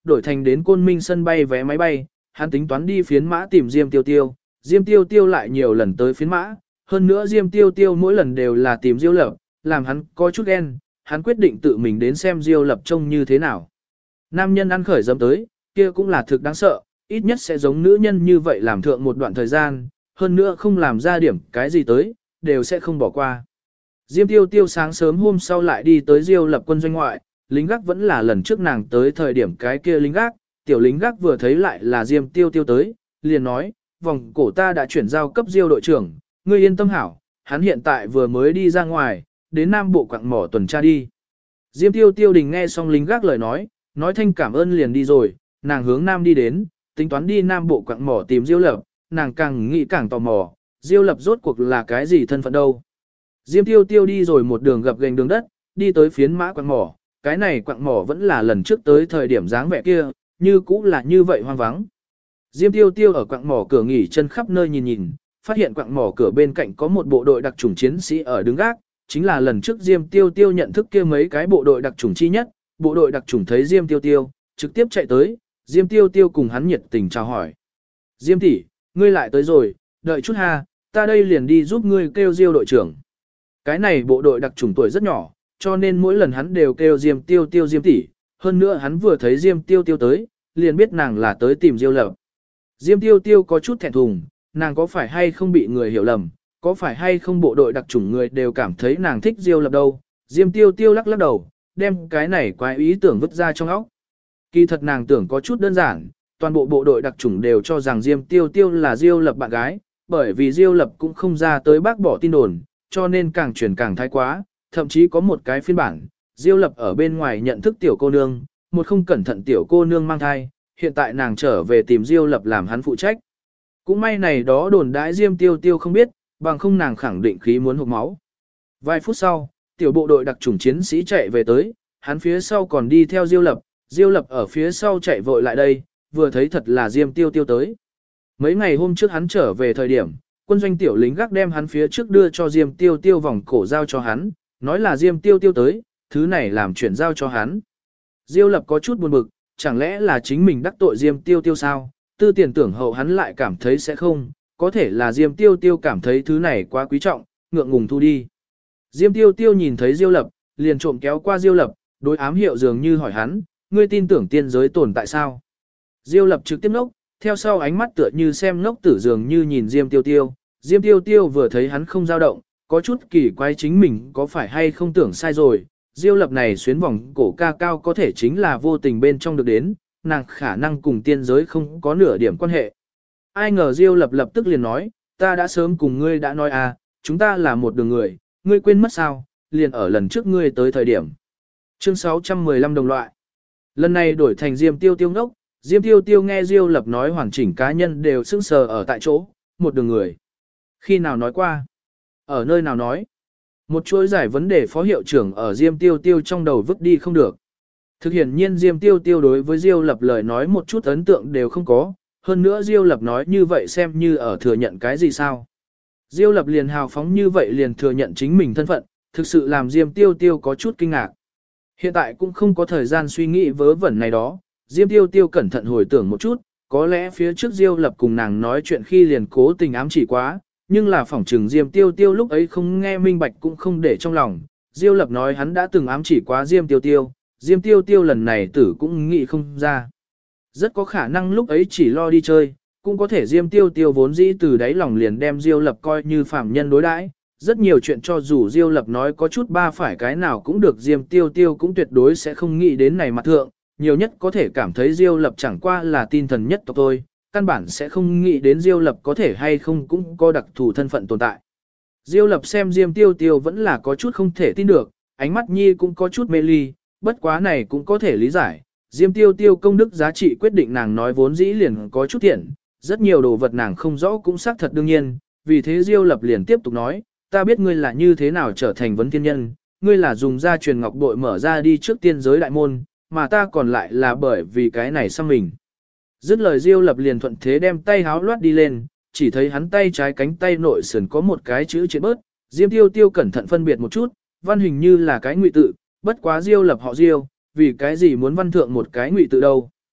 đổi thành đến Côn Minh sân bay vé máy bay, hắn tính toán đi phiến mã tìm Diêm Tiêu Tiêu, Diêm Tiêu Tiêu lại nhiều lần tới phiến mã, hơn nữa Diêm Tiêu Tiêu mỗi lần đều là tìm Diêu Lập, làm hắn có chút ghen, hắn quyết định tự mình đến xem Diêu Lập trông như thế nào. Nam nhân ăn khởi dâm tới, kia cũng là thực đáng sợ, ít nhất sẽ giống nữ nhân như vậy làm thượng một đoạn thời gian, hơn nữa không làm ra điểm cái gì tới, đều sẽ không bỏ qua. Diêm Tiêu Tiêu sáng sớm hôm sau lại đi tới Diêu Lập quân doanh ngoại, lính gác vẫn là lần trước nàng tới thời điểm cái kia lính gác, tiểu lính gác vừa thấy lại là Diêm Tiêu Tiêu tới, liền nói, vòng cổ ta đã chuyển giao cấp Diêu đội trưởng, ngươi yên tâm hảo, hắn hiện tại vừa mới đi ra ngoài, đến Nam Bộ quặng mỏ tuần tra đi. Diêm Tiêu Tiêu đình nghe xong lính gác lời nói thanh cảm ơn liền đi rồi, nàng hướng Nam đi đến, tính toán đi Nam Bộ quặng mỏ tìm Diêu Lập, nàng càng nghĩ càng tò mò, Diêu Lập rốt cuộc là cái gì thân phận đâu. Diêm Tiêu Tiêu đi rồi một đường gập ghềnh đường đất, đi tới phiến mã quặng mỏ, cái này quặng mỏ vẫn là lần trước tới thời điểm dáng vẻ kia, như cũ là như vậy hoang vắng. Diêm Tiêu Tiêu ở quặng mỏ cửa nghỉ chân khắp nơi nhìn nhìn, phát hiện quặng mỏ cửa bên cạnh có một bộ đội đặc chủng chiến sĩ ở đứng gác, chính là lần trước Diêm Tiêu Tiêu nhận thức kia mấy cái bộ đội đặc chủng chi nhất, bộ đội đặc chủng thấy Diêm Tiêu Tiêu, trực tiếp chạy tới, Diêm Tiêu Tiêu cùng hắn nhiệt tình chào hỏi. Diêm tỷ, ngươi lại tới rồi, đợi chút ha, ta đây liền đi giúp ngươi kêu Diêu đội trưởng. Cái này bộ đội đặc chủng tuổi rất nhỏ, cho nên mỗi lần hắn đều kêu Diêm Tiêu Tiêu Diêm tỷ, hơn nữa hắn vừa thấy Diêm Tiêu Tiêu tới, liền biết nàng là tới tìm Diêu Lập. Diêm Tiêu Tiêu có chút thẹn thùng, nàng có phải hay không bị người hiểu lầm, có phải hay không bộ đội đặc chủng người đều cảm thấy nàng thích Diêu Lập đâu. Diêm Tiêu Tiêu lắc lắc đầu, đem cái này quái ý tưởng vứt ra trong óc. Kỳ thật nàng tưởng có chút đơn giản, toàn bộ bộ đội đặc chủng đều cho rằng Diêm Tiêu Tiêu là Diêu Lập bạn gái, bởi vì Diêu Lập cũng không ra tới bác bỏ tin đồn, cho nên càng truyền càng thái quá, thậm chí có một cái phiên bản, Diêu Lập ở bên ngoài nhận thức tiểu cô nương, một không cẩn thận tiểu cô nương mang thai, hiện tại nàng trở về tìm Diêu Lập làm hắn phụ trách. Cũng may này đó đồn đãi Diêm Tiêu Tiêu không biết, bằng không nàng khẳng định khí muốn hộc máu. Vài phút sau, tiểu bộ đội đặc chủng chiến sĩ chạy về tới, hắn phía sau còn đi theo Diêu Lập ở phía sau chạy vội lại đây, vừa thấy thật là Diêm Tiêu Tiêu tới. Mấy ngày hôm trước hắn trở về thời điểm, quân doanh tiểu lính gác đem hắn phía trước đưa cho Diêm Tiêu Tiêu vòng cổ giao cho hắn, nói là Diêm Tiêu Tiêu tới, thứ này làm chuyển giao cho hắn. Diêu Lập có chút buồn bực, chẳng lẽ là chính mình đắc tội Diêm Tiêu Tiêu sao? Tư tiền tưởng hậu hắn lại cảm thấy sẽ không, có thể là Diêm Tiêu Tiêu cảm thấy thứ này quá quý trọng, ngượng ngùng thu đi. Diêm Tiêu Tiêu nhìn thấy Diêu Lập, liền trộm kéo qua Diêu Lập, đối ám hiệu dường như hỏi hắn, ngươi tin tưởng tiên giới tồn tại sao? Diêu Lập trực tiếp ngốc, theo sau ánh mắt tựa như xem ngốc tử dường như nhìn Diêm Tiêu Tiêu. Diêm Tiêu Tiêu vừa thấy hắn không dao động, có chút kỳ quái chính mình có phải hay không tưởng sai rồi. Diêu Lập này xuyến vòng cổ ca cao có thể chính là vô tình bên trong được đến, nàng khả năng cùng tiên giới không có nửa điểm quan hệ. Ai ngờ Diêu Lập lập tức liền nói, ta đã sớm cùng ngươi đã nói à, chúng ta là một đường người, ngươi quên mất sao, liền ở lần trước ngươi tới thời điểm. Chương 615 đồng loại. Lần này đổi thành Diêm Tiêu Tiêu ngốc, Diêm Tiêu Tiêu nghe Diêu Lập nói hoàn chỉnh cá nhân đều sững sờ ở tại chỗ, một đường người. Khi nào nói qua? Ở nơi nào nói? Một chuỗi giải vấn đề phó hiệu trưởng ở Diêm Tiêu Tiêu trong đầu vứt đi không được. Thực hiện nhiên Diêm Tiêu Tiêu đối với Diêu Lập lời nói một chút ấn tượng đều không có, hơn nữa Diêu Lập nói như vậy xem như ở thừa nhận cái gì sao. Diêu Lập liền hào phóng như vậy liền thừa nhận chính mình thân phận, thực sự làm Diêm Tiêu Tiêu có chút kinh ngạc. Hiện tại cũng không có thời gian suy nghĩ vớ vẩn này đó, Diêm Tiêu Tiêu cẩn thận hồi tưởng một chút, có lẽ phía trước Diêu Lập cùng nàng nói chuyện khi liền cố tình ám chỉ quá, nhưng là phỏng trừng Diêm Tiêu Tiêu lúc ấy không nghe minh bạch cũng không để trong lòng. Diêu Lập nói hắn đã từng ám chỉ quá Diêm Tiêu Tiêu, Diêm Tiêu Tiêu lần này tử cũng nghĩ không ra. Rất có khả năng lúc ấy chỉ lo đi chơi, cũng có thể Diêm Tiêu Tiêu vốn dĩ từ đáy lòng liền đem Diêu Lập coi như phàm nhân đối đãi. Rất nhiều chuyện cho dù Diêu Lập nói có chút ba phải cái nào cũng được Diêm Tiêu Tiêu cũng tuyệt đối sẽ không nghĩ đến này mặt thượng, nhiều nhất có thể cảm thấy Diêu Lập chẳng qua là tin thần nhất tộc thôi, căn bản sẽ không nghĩ đến Diêu Lập có thể hay không cũng có đặc thù thân phận tồn tại. Diêu Lập xem Diêm Tiêu Tiêu vẫn là có chút không thể tin được, ánh mắt nhi cũng có chút mê ly, bất quá này cũng có thể lý giải. Diêm Tiêu Tiêu công đức giá trị quyết định nàng nói vốn dĩ liền có chút thiện, rất nhiều đồ vật nàng không rõ cũng xác thật đương nhiên, vì thế Diêu Lập liền tiếp tục nói, ta biết ngươi là như thế nào trở thành vấn thiên nhân, ngươi là dùng gia truyền ngọc bội mở ra đi trước tiên giới đại môn, mà ta còn lại là bởi vì cái này xăm mình. Dứt lời Diêu Lập liền thuận thế đem tay háo loát đi lên, chỉ thấy hắn tay trái cánh tay nội sườn có một cái chữ triệt bớt, Diêm Tiêu Tiêu cẩn thận phân biệt một chút, văn hình như là cái ngụy tự, bất quá Diêu Lập họ Diêu, vì cái gì muốn văn thượng một cái ngụy tự đâu.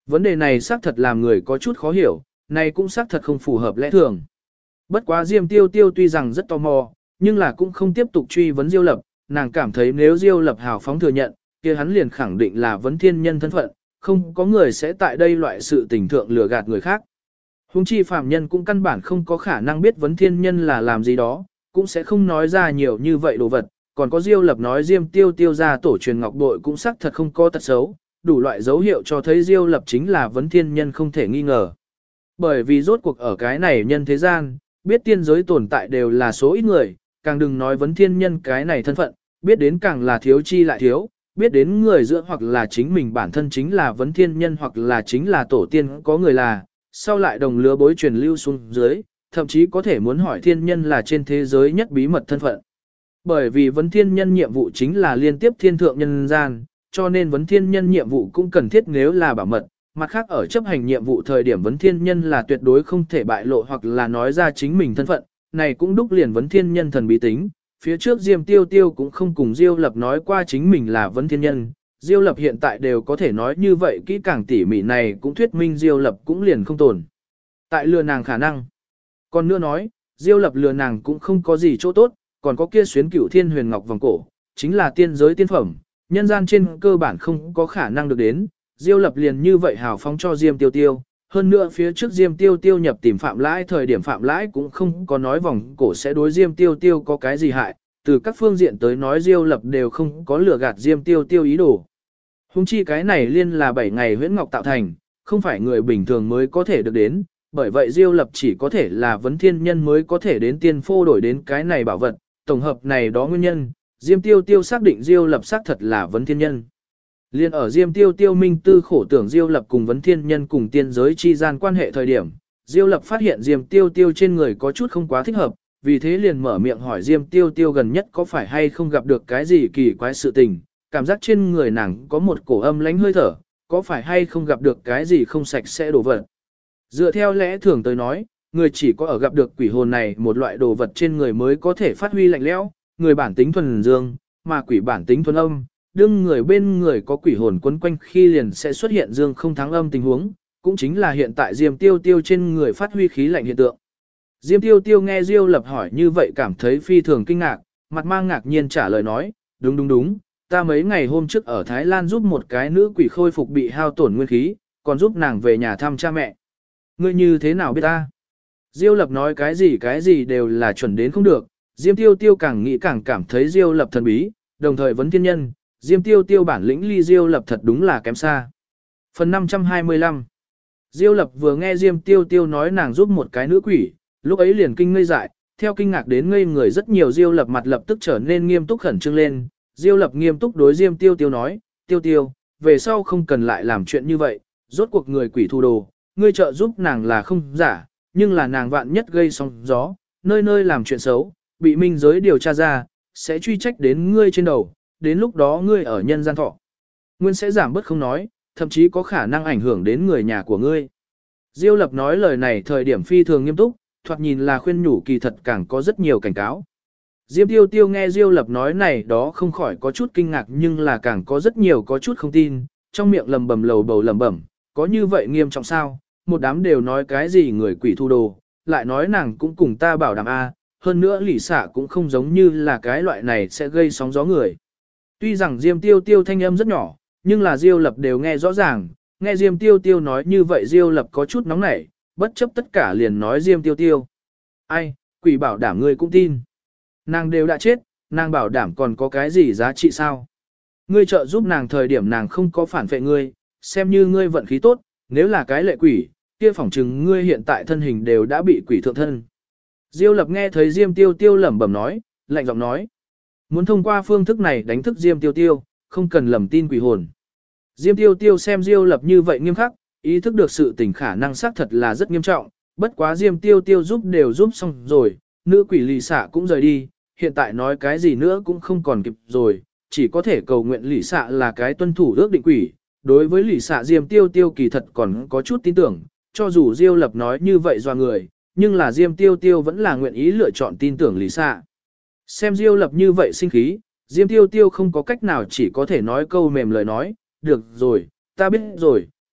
Vấn đề này xác thật làm người có chút khó hiểu, này cũng xác thật không phù hợp lẽ thường. Bất quá Diêm Tiêu Tiêu tuy rằng rất tò mò, nhưng là cũng không tiếp tục truy vấn Diêu Lập, nàng cảm thấy nếu Diêu Lập hào phóng thừa nhận, kia hắn liền khẳng định là vấn thiên nhân thân phận, không có người sẽ tại đây loại sự tình thượng lừa gạt người khác. Hùng chi phàm nhân cũng căn bản không có khả năng biết vấn thiên nhân là làm gì đó, cũng sẽ không nói ra nhiều như vậy đồ vật, còn có Diêu Lập nói Diêm Tiêu Tiêu ra tổ truyền ngọc bội cũng xác thật không có tật xấu, đủ loại dấu hiệu cho thấy Diêu Lập chính là vấn thiên nhân không thể nghi ngờ. Bởi vì rốt cuộc ở cái này nhân thế gian, biết tiên giới tồn tại đều là số ít người, càng đừng nói vấn thiên nhân cái này thân phận, biết đến càng là thiếu chi lại thiếu, biết đến người giữa hoặc là chính mình bản thân chính là vấn thiên nhân hoặc là chính là tổ tiên có người là, sau lại đồng lứa bối truyền lưu xuống dưới, thậm chí có thể muốn hỏi thiên nhân là trên thế giới nhất bí mật thân phận. Bởi vì vấn thiên nhân nhiệm vụ chính là liên tiếp thiên thượng nhân gian, cho nên vấn thiên nhân nhiệm vụ cũng cần thiết nếu là bảo mật, mặt khác ở chấp hành nhiệm vụ thời điểm vấn thiên nhân là tuyệt đối không thể bại lộ hoặc là nói ra chính mình thân phận, này cũng đúc liền vấn thiên nhân thần bí tính. Phía trước Diêm Tiêu Tiêu cũng không cùng Diêu Lập nói qua chính mình là vấn thiên nhân, Diêu Lập hiện tại đều có thể nói như vậy kỹ càng tỉ mỉ này cũng thuyết minh Diêu Lập cũng liền không tồn tại lừa nàng khả năng. Còn nữa nói, Diêu Lập lừa nàng cũng không có gì chỗ tốt, còn có kia xuyến cửu thiên huyền ngọc vòng cổ, chính là tiên giới tiên phẩm, nhân gian trên cơ bản không có khả năng được đến, Diêu Lập liền như vậy hào phóng cho Diêm Tiêu Tiêu. Hơn nữa phía trước Diêm Tiêu Tiêu nhập tìm Phạm Lãi thời điểm Phạm Lãi cũng không có nói vòng cổ sẽ đối Diêm Tiêu Tiêu có cái gì hại, từ các phương diện tới nói Diêu Lập đều không có lừa gạt Diêm Tiêu Tiêu ý đồ. Hùng chi cái này liên là 7 ngày huyễn ngọc tạo thành, không phải người bình thường mới có thể được đến, bởi vậy Diêu Lập chỉ có thể là vấn thiên nhân mới có thể đến tiên phô đổi đến cái này bảo vật, tổng hợp này đó nguyên nhân, Diêm Tiêu Tiêu xác định Diêu Lập xác thật là vấn thiên nhân. Liên ở Diêm Tiêu Tiêu minh tư khổ tưởng Diêu Lập cùng vấn thiên nhân cùng tiên giới chi gian quan hệ thời điểm, Diêu Lập phát hiện Diêm Tiêu Tiêu trên người có chút không quá thích hợp, vì thế liền mở miệng hỏi Diêm Tiêu Tiêu gần nhất có phải hay không gặp được cái gì kỳ quái sự tình, cảm giác trên người nàng có một cổ âm lánh hơi thở, có phải hay không gặp được cái gì không sạch sẽ đồ vật. Dựa theo lẽ thường tới nói, người chỉ có ở gặp được quỷ hồn này một loại đồ vật trên người mới có thể phát huy lạnh lẽo, người bản tính thuần dương, mà quỷ bản tính thuần âm. Đương người bên người có quỷ hồn quấn quanh khi liền sẽ xuất hiện dương không thắng âm tình huống, cũng chính là hiện tại Diêm Tiêu Tiêu trên người phát huy khí lạnh hiện tượng. Diêm Tiêu Tiêu nghe Diêu Lập hỏi như vậy cảm thấy phi thường kinh ngạc, mặt mang ngạc nhiên trả lời nói, đúng, ta mấy ngày hôm trước ở Thái Lan giúp một cái nữ quỷ khôi phục bị hao tổn nguyên khí, còn giúp nàng về nhà thăm cha mẹ. Ngươi như thế nào biết ta? Diêu Lập nói cái gì đều là chuẩn đến không được, Diêm Tiêu Tiêu càng nghĩ càng cảm thấy Diêu Lập thần bí, đồng thời vấn thiên nhân. Diêm Tiêu Tiêu bản lĩnh ly Diêu Lập thật đúng là kém xa. Phần 525 Diêu Lập vừa nghe Diêm Tiêu Tiêu nói nàng giúp một cái nữ quỷ, lúc ấy liền kinh ngây dại, theo kinh ngạc đến ngây người rất nhiều Diêu Lập mặt lập tức trở nên nghiêm túc khẩn trương lên. Diêu Lập nghiêm túc đối Diêm Tiêu Tiêu nói, Tiêu Tiêu, về sau không cần lại làm chuyện như vậy, rốt cuộc người quỷ thu đồ, ngươi trợ giúp nàng là không giả, nhưng là nàng vạn nhất gây sóng gió, nơi nơi làm chuyện xấu, bị minh giới điều tra ra, sẽ truy trách đến ngươi trên đầu. Đến lúc đó ngươi ở nhân gian thọ nguyên sẽ giảm bớt không nói, thậm chí có khả năng ảnh hưởng đến người nhà của ngươi. Diêu Lập nói lời này thời điểm phi thường nghiêm túc, thoạt nhìn là khuyên nhủ kỳ thật càng có rất nhiều cảnh cáo. Diêm Tiêu Tiêu nghe Diêu Lập nói này đó không khỏi có chút kinh ngạc nhưng là càng có rất nhiều có chút không tin, trong miệng lầm bầm lầu bầu lẩm bẩm, có như vậy nghiêm trọng sao, một đám đều nói cái gì người quỷ thu đồ, lại nói nàng cũng cùng ta bảo đảm a, hơn nữa lỷ xạ cũng không giống như là cái loại này sẽ gây sóng gió người. Tuy rằng Diêm Tiêu Tiêu thanh âm rất nhỏ, nhưng là Diêu Lập đều nghe rõ ràng, nghe Diêm Tiêu Tiêu nói như vậy Diêu Lập có chút nóng nảy, bất chấp tất cả liền nói Diêm Tiêu Tiêu. Ai, quỷ bảo đảm ngươi cũng tin. Nàng đều đã chết, nàng bảo đảm còn có cái gì giá trị sao? Ngươi trợ giúp nàng thời điểm nàng không có phản vệ ngươi, xem như ngươi vận khí tốt, nếu là cái lệ quỷ, kia phỏng chừng ngươi hiện tại thân hình đều đã bị quỷ thượng thân. Diêu Lập nghe thấy Diêm Tiêu Tiêu lẩm bẩm nói, lạnh giọng nói. Muốn thông qua phương thức này đánh thức Diêm Tiêu Tiêu, không cần lầm tin quỷ hồn. Diêm Tiêu Tiêu xem Diêu Lập như vậy nghiêm khắc, ý thức được sự tình khả năng xác thật là rất nghiêm trọng, bất quá Diêm Tiêu Tiêu giúp đều giúp xong rồi, nữ quỷ lì xạ cũng rời đi, hiện tại nói cái gì nữa cũng không còn kịp rồi, chỉ có thể cầu nguyện lì xạ là cái tuân thủ ước định quỷ. Đối với lì xạ Diêm Tiêu Tiêu kỳ thật còn có chút tin tưởng, cho dù Diêu Lập nói như vậy doa người, nhưng là Diêm Tiêu Tiêu vẫn là nguyện ý lựa chọn tin tưởng lì xạ. Xem Diêu Lập như vậy sinh khí, Diêm Tiêu Tiêu không có cách nào chỉ có thể nói câu mềm lời nói, được rồi, ta biết rồi,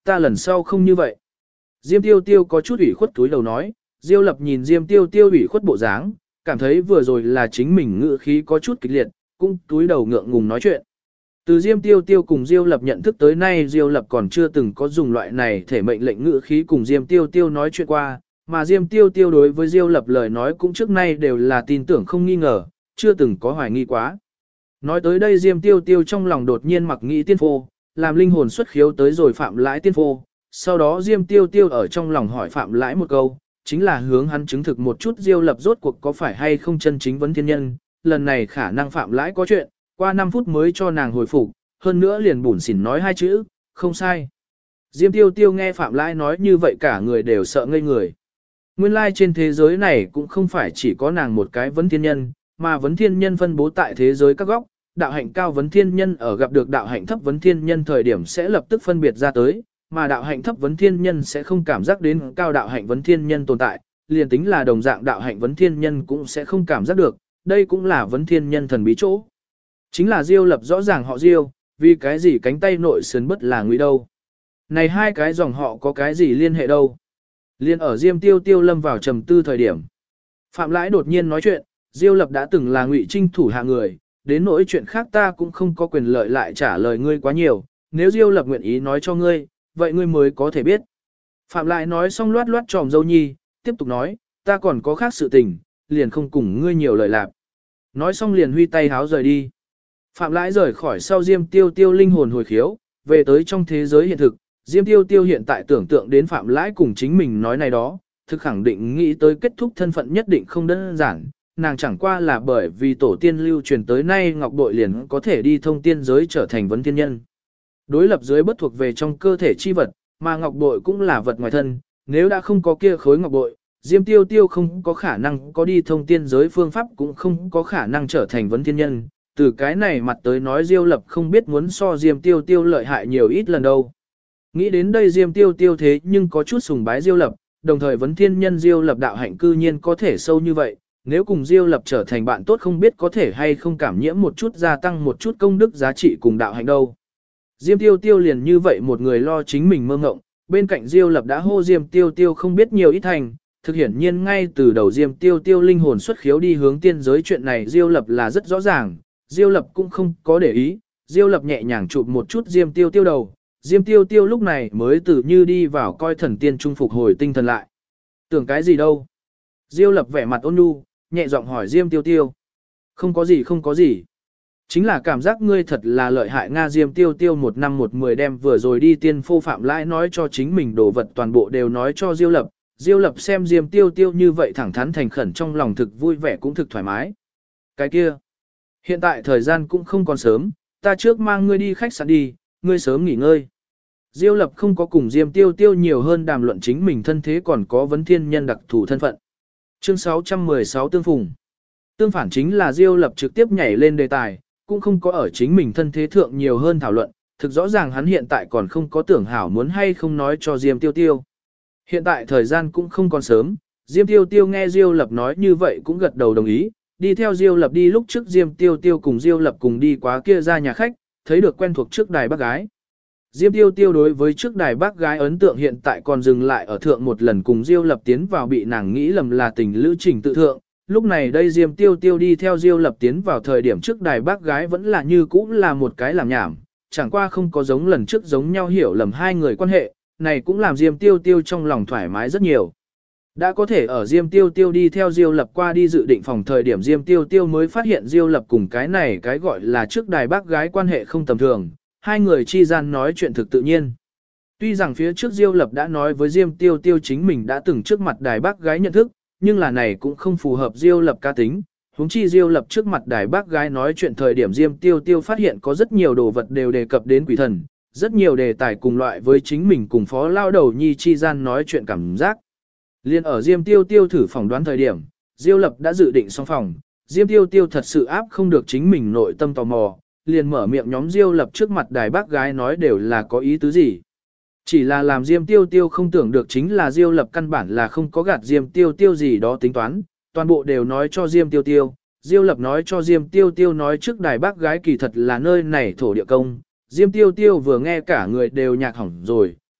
ta lần sau không như vậy. Diêm Tiêu Tiêu có chút ủy khuất túi đầu nói, Diêu Lập nhìn Diêm Tiêu Tiêu ủy khuất bộ dáng, cảm thấy vừa rồi là chính mình ngữ khí có chút kịch liệt, cũng túi đầu ngượng ngùng nói chuyện. Từ Diêm Tiêu Tiêu cùng Diêu Lập nhận thức tới nay Diêu Lập còn chưa từng có dùng loại này thể mệnh lệnh ngữ khí cùng Diêm Tiêu Tiêu nói chuyện qua, mà Diêm Tiêu Tiêu đối với Diêu Lập lời nói cũng trước nay đều là tin tưởng không nghi ngờ, chưa từng có hoài nghi quá. Nói tới đây Diêm Tiêu Tiêu trong lòng đột nhiên mặc nghĩ tiên phô, làm linh hồn xuất khiếu tới rồi Phạm Lãi tiên phô, sau đó Diêm Tiêu Tiêu ở trong lòng hỏi Phạm Lãi một câu, chính là hướng hắn chứng thực một chút Diêu Lập rốt cuộc có phải hay không chân chính vấn thiên nhân, lần này khả năng Phạm Lãi có chuyện, qua 5 phút mới cho nàng hồi phục, hơn nữa liền bủn xỉn nói 2 chữ, không sai. Diêm Tiêu Tiêu nghe Phạm Lãi nói như vậy cả người đều sợ ngây người. Nguyên lai trên thế giới này cũng không phải chỉ có nàng một cái vấn thiên nhân, mà vấn thiên nhân phân bố tại thế giới các góc, đạo hạnh cao vấn thiên nhân ở gặp được đạo hạnh thấp vấn thiên nhân thời điểm sẽ lập tức phân biệt ra tới, mà đạo hạnh thấp vấn thiên nhân sẽ không cảm giác đến cao đạo hạnh vấn thiên nhân tồn tại, liền tính là đồng dạng đạo hạnh vấn thiên nhân cũng sẽ không cảm giác được, đây cũng là vấn thiên nhân thần bí chỗ. Chính là Diêu Lập rõ ràng họ Diêu, vì cái gì cánh tay nội sườn bất là Ngụy đâu. Này hai cái dòng họ có cái gì liên hệ đâu. Liên ở Diêm Tiêu Tiêu lâm vào trầm tư thời điểm. Phạm Lãi đột nhiên nói chuyện, Diêu Lập đã từng là Ngụy Trinh thủ hạ người, đến nỗi chuyện khác ta cũng không có quyền lợi lại trả lời ngươi quá nhiều, nếu Diêu Lập nguyện ý nói cho ngươi, vậy ngươi mới có thể biết. Phạm Lãi nói xong loát loát tròm dâu nhi, tiếp tục nói, ta còn có khác sự tình, liền không cùng ngươi nhiều lời lạc. Nói xong liền huy tay háo rời đi. Phạm Lãi rời khỏi sau Diêm Tiêu Tiêu linh hồn hồi khiếu, về tới trong thế giới hiện thực, Diêm Tiêu Tiêu hiện tại tưởng tượng đến Phạm Lãi cùng chính mình nói này đó, thực khẳng định nghĩ tới kết thúc thân phận nhất định không đơn giản, nàng chẳng qua là bởi vì tổ tiên lưu truyền tới nay ngọc bội liền có thể đi thông tiên giới trở thành vấn thiên nhân. Đối lập dưới bất thuộc về trong cơ thể chi vật, mà ngọc bội cũng là vật ngoài thân, nếu đã không có kia khối ngọc bội, Diêm Tiêu Tiêu không có khả năng có đi thông tiên giới phương pháp cũng không có khả năng trở thành vấn thiên nhân. Từ cái này mặt tới nói Diêu Lập không biết muốn so Diêm Tiêu Tiêu lợi hại nhiều ít lần đâu. Nghĩ đến đây Diêm Tiêu Tiêu thế nhưng có chút sùng bái Diêu Lập, đồng thời vấn thiên nhân Diêu Lập đạo hạnh cư nhiên có thể sâu như vậy, nếu cùng Diêu Lập trở thành bạn tốt không biết có thể hay không cảm nhiễm một chút gia tăng một chút công đức giá trị cùng đạo hạnh đâu. Diêm Tiêu Tiêu liền như vậy một người lo chính mình mơ ngộng, bên cạnh Diêu Lập đã hô Diêm Tiêu Tiêu không biết nhiều ít thành, thực hiển nhiên ngay từ đầu Diêm Tiêu Tiêu linh hồn xuất khiếu đi hướng tiên giới chuyện này Diêu Lập là rất rõ ràng, Diêu Lập cũng không có để ý, Diêu Lập nhẹ nhàng chụp một chút Diêm Tiêu Tiêu đầu, Diêm Tiêu Tiêu lúc này mới tự như đi vào coi thần tiên trung phục hồi tinh thần lại. Tưởng cái gì đâu? Diêu Lập vẻ mặt ôn nhu, nhẹ giọng hỏi Diêm Tiêu Tiêu. Không có gì không có gì. Chính là cảm giác ngươi thật là lợi hại Nga. Diêm Tiêu Tiêu 1 năm 1 10 đem vừa rồi đi tiên phô Phạm Lãi nói cho chính mình đồ vật toàn bộ đều nói cho Diêu Lập. Diêu Lập xem Diêm Tiêu Tiêu như vậy thẳng thắn thành khẩn trong lòng thực vui vẻ cũng thực thoải mái. Cái kia. Hiện tại thời gian cũng không còn sớm, ta trước mang ngươi đi khách sạn đi, ngươi sớm nghỉ ngơi. Diêu Lập không có cùng Diêm Tiêu Tiêu nhiều hơn đàm luận chính mình thân thế còn có vấn thiên nhân đặc thù thân phận. Chương 616 tương phùng. Tương phản chính là Diêu Lập trực tiếp nhảy lên đề tài, cũng không có ở chính mình thân thế thượng nhiều hơn thảo luận, thực rõ ràng hắn hiện tại còn không có tưởng hảo muốn hay không nói cho Diêm Tiêu Tiêu. Hiện tại thời gian cũng không còn sớm, Diêm Tiêu Tiêu nghe Diêu Lập nói như vậy cũng gật đầu đồng ý, đi theo Diêu Lập đi lúc trước Diêm Tiêu Tiêu cùng Diêu Lập cùng đi qua kia ra nhà khách, thấy được quen thuộc trước đài bác gái. Diêm Tiêu Tiêu đối với trước đài bác gái ấn tượng hiện tại còn dừng lại ở thượng một lần cùng Diêu Lập tiến vào bị nàng nghĩ lầm là tình lữ trình tự thượng. Lúc này đây Diêm Tiêu Tiêu đi theo Diêu Lập tiến vào thời điểm trước đài bác gái vẫn là như cũ là một cái làm nhảm, chẳng qua không có giống lần trước giống nhau hiểu lầm hai người quan hệ, này cũng làm Diêm Tiêu Tiêu trong lòng thoải mái rất nhiều. Đã có thể ở Diêm Tiêu Tiêu đi theo Diêu Lập qua đi dự định phòng thời điểm Diêm Tiêu Tiêu mới phát hiện Diêu Lập cùng cái này cái gọi là trước đài bác gái quan hệ không tầm thường, hai người chi gian nói chuyện thực tự nhiên. Tuy rằng phía trước Diêu Lập đã nói với Diêm Tiêu Tiêu chính mình đã từng trước mặt đài bác gái nhận thức, nhưng là này cũng không phù hợp Diêu Lập cá tính. Huống chi Diêu Lập trước mặt đài bác gái nói chuyện thời điểm Diêm Tiêu Tiêu phát hiện có rất nhiều đồ vật đều đề cập đến quỷ thần, rất nhiều đề tài cùng loại với chính mình cùng phó lao đầu nhi chi gian nói chuyện cảm giác. Liên ở Diêm Tiêu Tiêu thử phỏng đoán thời điểm, Diêu Lập đã dự định xong phòng, Diêm Tiêu Tiêu thật sự áp không được chính mình nội tâm tò mò, liền mở miệng nhóm Diêu Lập trước mặt đài bác gái nói đều là có ý tứ gì. Chỉ là làm Diêm Tiêu Tiêu không tưởng được chính là Diêu Lập căn bản là không có gạt Diêm Tiêu Tiêu gì đó tính toán, toàn bộ đều nói cho Diêm Tiêu Tiêu. Diêu Lập nói cho Diêm Tiêu Tiêu nói trước đài bác gái kỳ thật là nơi này thổ địa công. Diêm Tiêu Tiêu vừa nghe cả người đều nhạc hỏng rồi,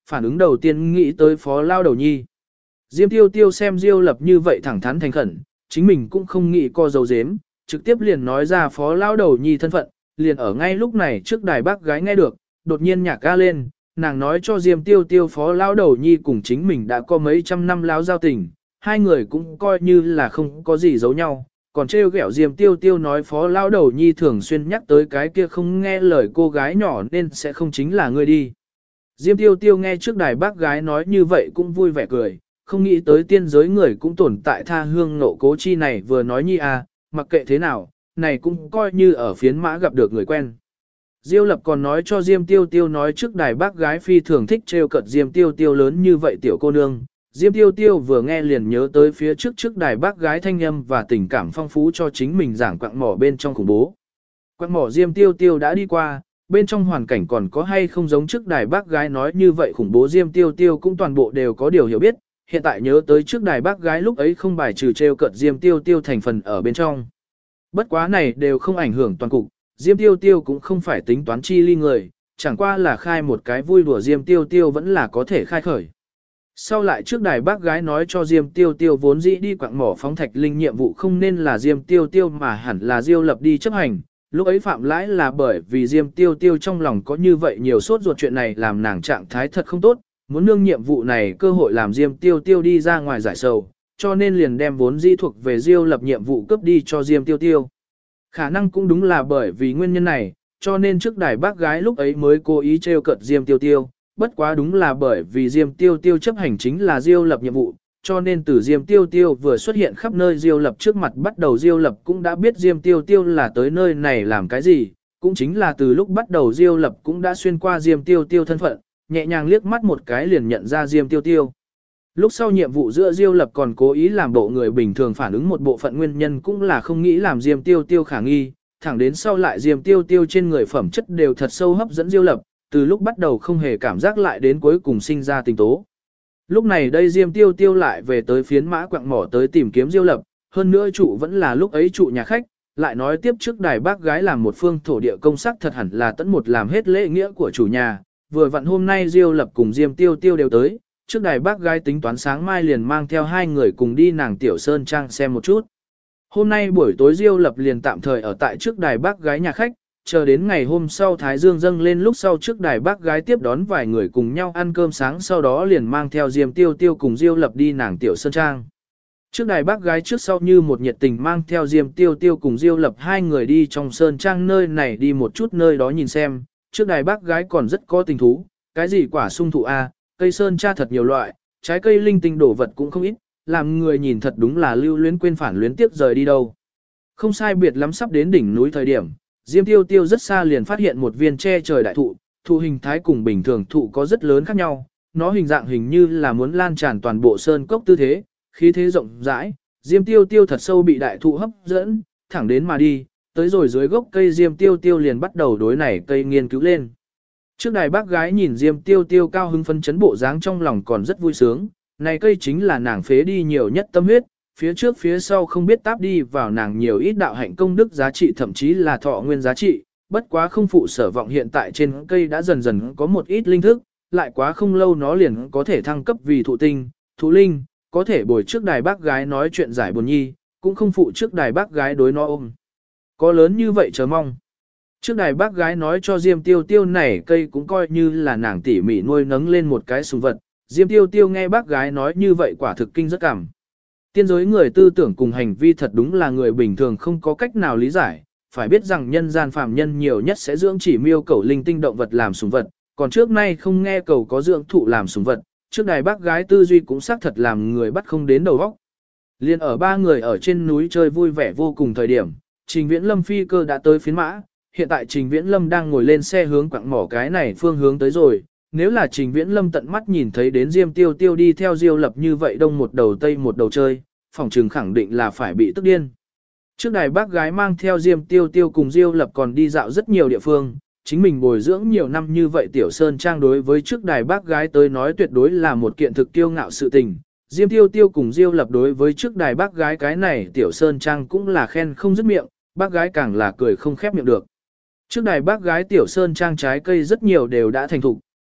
phản ứng đầu tiên nghĩ tới Phó Lao Đầu Nhi. Diêm Tiêu Tiêu xem Diêu Lập như vậy thẳng thắn thành khẩn, chính mình cũng không nghĩ co dấu dếm, trực tiếp liền nói ra Phó Lao Đầu Nhi thân phận, liền ở ngay lúc này trước đài bác gái nghe được, đột nhiên nhạc ca lên, nàng nói cho Diêm Tiêu Tiêu Phó Lao Đầu Nhi cùng chính mình đã có mấy trăm năm láo giao tình, hai người cũng coi như là không có gì giấu nhau, còn trêu ghẹo Diêm Tiêu Tiêu nói Phó Lao Đầu Nhi thường xuyên nhắc tới cái kia không nghe lời cô gái nhỏ nên sẽ không chính là ngươi đi. Diêm Tiêu Tiêu nghe trước đài bác gái nói như vậy cũng vui vẻ cười, không nghĩ tới tiên giới người cũng tồn tại tha hương nộ cố chi này vừa nói nhi à, mặc kệ thế nào, này cũng coi như ở phiến mã gặp được người quen. Diêu Lập còn nói cho Diêm Tiêu Tiêu nói trước đài bác gái phi thường thích trêu cợt Diêm Tiêu Tiêu lớn như vậy tiểu cô nương. Diêm Tiêu Tiêu vừa nghe liền nhớ tới phía trước đài bác gái thanh âm và tình cảm phong phú cho chính mình giảng quạng mỏ bên trong khủng bố. Quạng mỏ Diêm Tiêu Tiêu đã đi qua, bên trong hoàn cảnh còn có hay không giống trước đài bác gái nói như vậy khủng bố Diêm Tiêu Tiêu cũng toàn bộ đều có điều hiểu biết, hiện tại nhớ tới trước đài bác gái lúc ấy không bài trừ trêu cợt Diêm Tiêu Tiêu thành phần ở bên trong. Bất quá này đều không ảnh hưởng toàn cục, Diêm Tiêu Tiêu cũng không phải tính toán chi ly người, chẳng qua là khai một cái vui đùa Diêm Tiêu Tiêu vẫn là có thể khai khởi. Sau lại trước đài bác gái nói cho Diêm Tiêu Tiêu vốn dĩ đi quạng mỏ phóng thạch linh nhiệm vụ không nên là Diêm Tiêu Tiêu mà hẳn là Diêu Lập đi chấp hành, lúc ấy phạm lãi là bởi vì Diêm Tiêu Tiêu trong lòng có như vậy nhiều sốt ruột chuyện này làm nàng trạng thái thật không tốt, muốn nương nhiệm vụ này cơ hội làm Diêm Tiêu Tiêu đi ra ngoài giải sầu, cho nên liền đem vốn dĩ thuộc về Diêu Lập nhiệm vụ cướp đi cho Diêm Tiêu Tiêu. Khả năng cũng đúng là bởi vì nguyên nhân này, cho nên trước đài bác gái lúc ấy mới cố ý trêu cợt Diêm Tiêu Tiêu, bất quá đúng là bởi vì Diêm Tiêu Tiêu chấp hành chính là Diêu Lập nhiệm vụ, cho nên từ Diêm Tiêu Tiêu vừa xuất hiện khắp nơi Diêu Lập trước mặt bắt đầu Diêu Lập cũng đã biết Diêm Tiêu Tiêu là tới nơi này làm cái gì, cũng chính là từ lúc bắt đầu Diêu Lập cũng đã xuyên qua Diêm Tiêu Tiêu thân phận, nhẹ nhàng liếc mắt một cái liền nhận ra Diêm Tiêu Tiêu. Lúc sau nhiệm vụ giữa Diêu Lập còn cố ý làm bộ người bình thường phản ứng một bộ phận nguyên nhân cũng là không nghĩ làm Diêm Tiêu Tiêu khả nghi, thẳng đến sau lại Diêm Tiêu Tiêu trên người phẩm chất đều thật sâu hấp dẫn Diêu Lập, từ lúc bắt đầu không hề cảm giác lại đến cuối cùng sinh ra tình tố. Lúc này đây Diêm Tiêu Tiêu lại về tới phiến mã quạng mỏ tới tìm kiếm Diêu Lập, hơn nữa trụ vẫn là lúc ấy trụ nhà khách, lại nói tiếp trước đài bác gái làm một phương thổ địa công sắc thật hẳn là tận một làm hết lễ nghĩa của chủ nhà, vừa vặn hôm nay Diêu Lập cùng Diêm Tiêu Tiêu đều tới, trước đài bác gái tính toán sáng mai liền mang theo hai người cùng đi nàng Tiểu Sơn Trang xem một chút. Hôm nay buổi tối Diêu Lập liền tạm thời ở tại trước đài bác gái nhà khách, chờ đến ngày hôm sau Thái Dương dâng lên lúc sau trước đài bác gái tiếp đón vài người cùng nhau ăn cơm sáng sau đó liền mang theo Diêm Tiêu Tiêu cùng Diêu Lập đi nàng Tiểu Sơn Trang. Trước đài bác gái trước sau như một nhiệt tình mang theo Diêm Tiêu Tiêu cùng Diêu Lập hai người đi trong Sơn Trang nơi này đi một chút nơi đó nhìn xem, trước đài bác gái còn rất có tình thú, cái gì quả sung thụ A, cây Sơn Tra thật nhiều loại, trái cây linh tinh đổ vật cũng không ít, làm người nhìn thật đúng là lưu luyến quên phản luyến tiếp rời đi đâu. Không sai biệt lắm sắp đến đỉnh núi thời điểm, Diêm Tiêu Tiêu rất xa liền phát hiện một viên che trời đại thụ, thụ hình thái cùng bình thường thụ có rất lớn khác nhau, nó hình dạng hình như là muốn lan tràn toàn bộ sơn cốc tư thế, khí thế rộng rãi, Diêm Tiêu Tiêu thật sâu bị đại thụ hấp dẫn, thẳng đến mà đi, tới rồi dưới gốc cây Diêm Tiêu Tiêu liền bắt đầu đối này cây nghiên cứu lên. Trước đài bác gái nhìn Diêm Tiêu Tiêu cao hứng phấn chấn bộ dáng trong lòng còn rất vui sướng, này cây chính là nàng phế đi nhiều nhất tâm huyết, phía trước phía sau không biết táp đi vào nàng nhiều ít đạo hạnh công đức giá trị thậm chí là thọ nguyên giá trị, bất quá không phụ sở vọng hiện tại trên cây đã dần dần có một ít linh thức, lại quá không lâu nó liền có thể thăng cấp vì thụ tinh, thụ linh, có thể bồi trước đài bác gái nói chuyện giải buồn nhi, cũng không phụ trước đài bác gái đối nó ôm. Có lớn như vậy chờ mong. Trước đài bác gái nói cho Diêm Tiêu Tiêu này cây cũng coi như là nàng tỉ mỉ nuôi nấng lên một cái sùng vật. Diêm Tiêu Tiêu nghe bác gái nói như vậy quả thực kinh rất cảm. Tiên giới người tư tưởng cùng hành vi thật đúng là người bình thường không có cách nào lý giải, phải biết rằng nhân gian phàm nhân nhiều nhất sẽ dưỡng chỉ miêu cầu linh tinh động vật làm sùng vật, còn trước nay không nghe cầu có dưỡng thụ làm sùng vật, trước đài bác gái tư duy cũng xác thật làm người bắt không đến đầu óc. Liên ở ba người ở trên núi chơi vui vẻ vô cùng thời điểm, Trình Viễn Lâm phi cơ đã tới phiến mã, hiện tại Trình Viễn Lâm đang ngồi lên xe hướng quặng mỏ cái này phương hướng tới rồi, nếu là Trình Viễn Lâm tận mắt nhìn thấy đến Diêm Tiêu Tiêu đi theo Diêu Lập như vậy đông một đầu tây một đầu chơi, phòng trừng khẳng định là phải bị tức điên. Trước đài bác gái mang theo Diêm Tiêu Tiêu cùng Diêu Lập còn đi dạo rất nhiều địa phương, chính mình bồi dưỡng nhiều năm như vậy Tiểu Sơn Trang đối với trước đài bác gái tới nói tuyệt đối là một kiện thực kiêu ngạo sự tình. Diêm Tiêu Tiêu cùng Diêu Lập đối với trước đài bác gái cái này Tiểu Sơn Trang cũng là khen không dứt miệng, bác gái càng là cười không khép miệng được. Trước đài bác gái Tiểu Sơn Trang trái cây rất nhiều đều đã thành thục,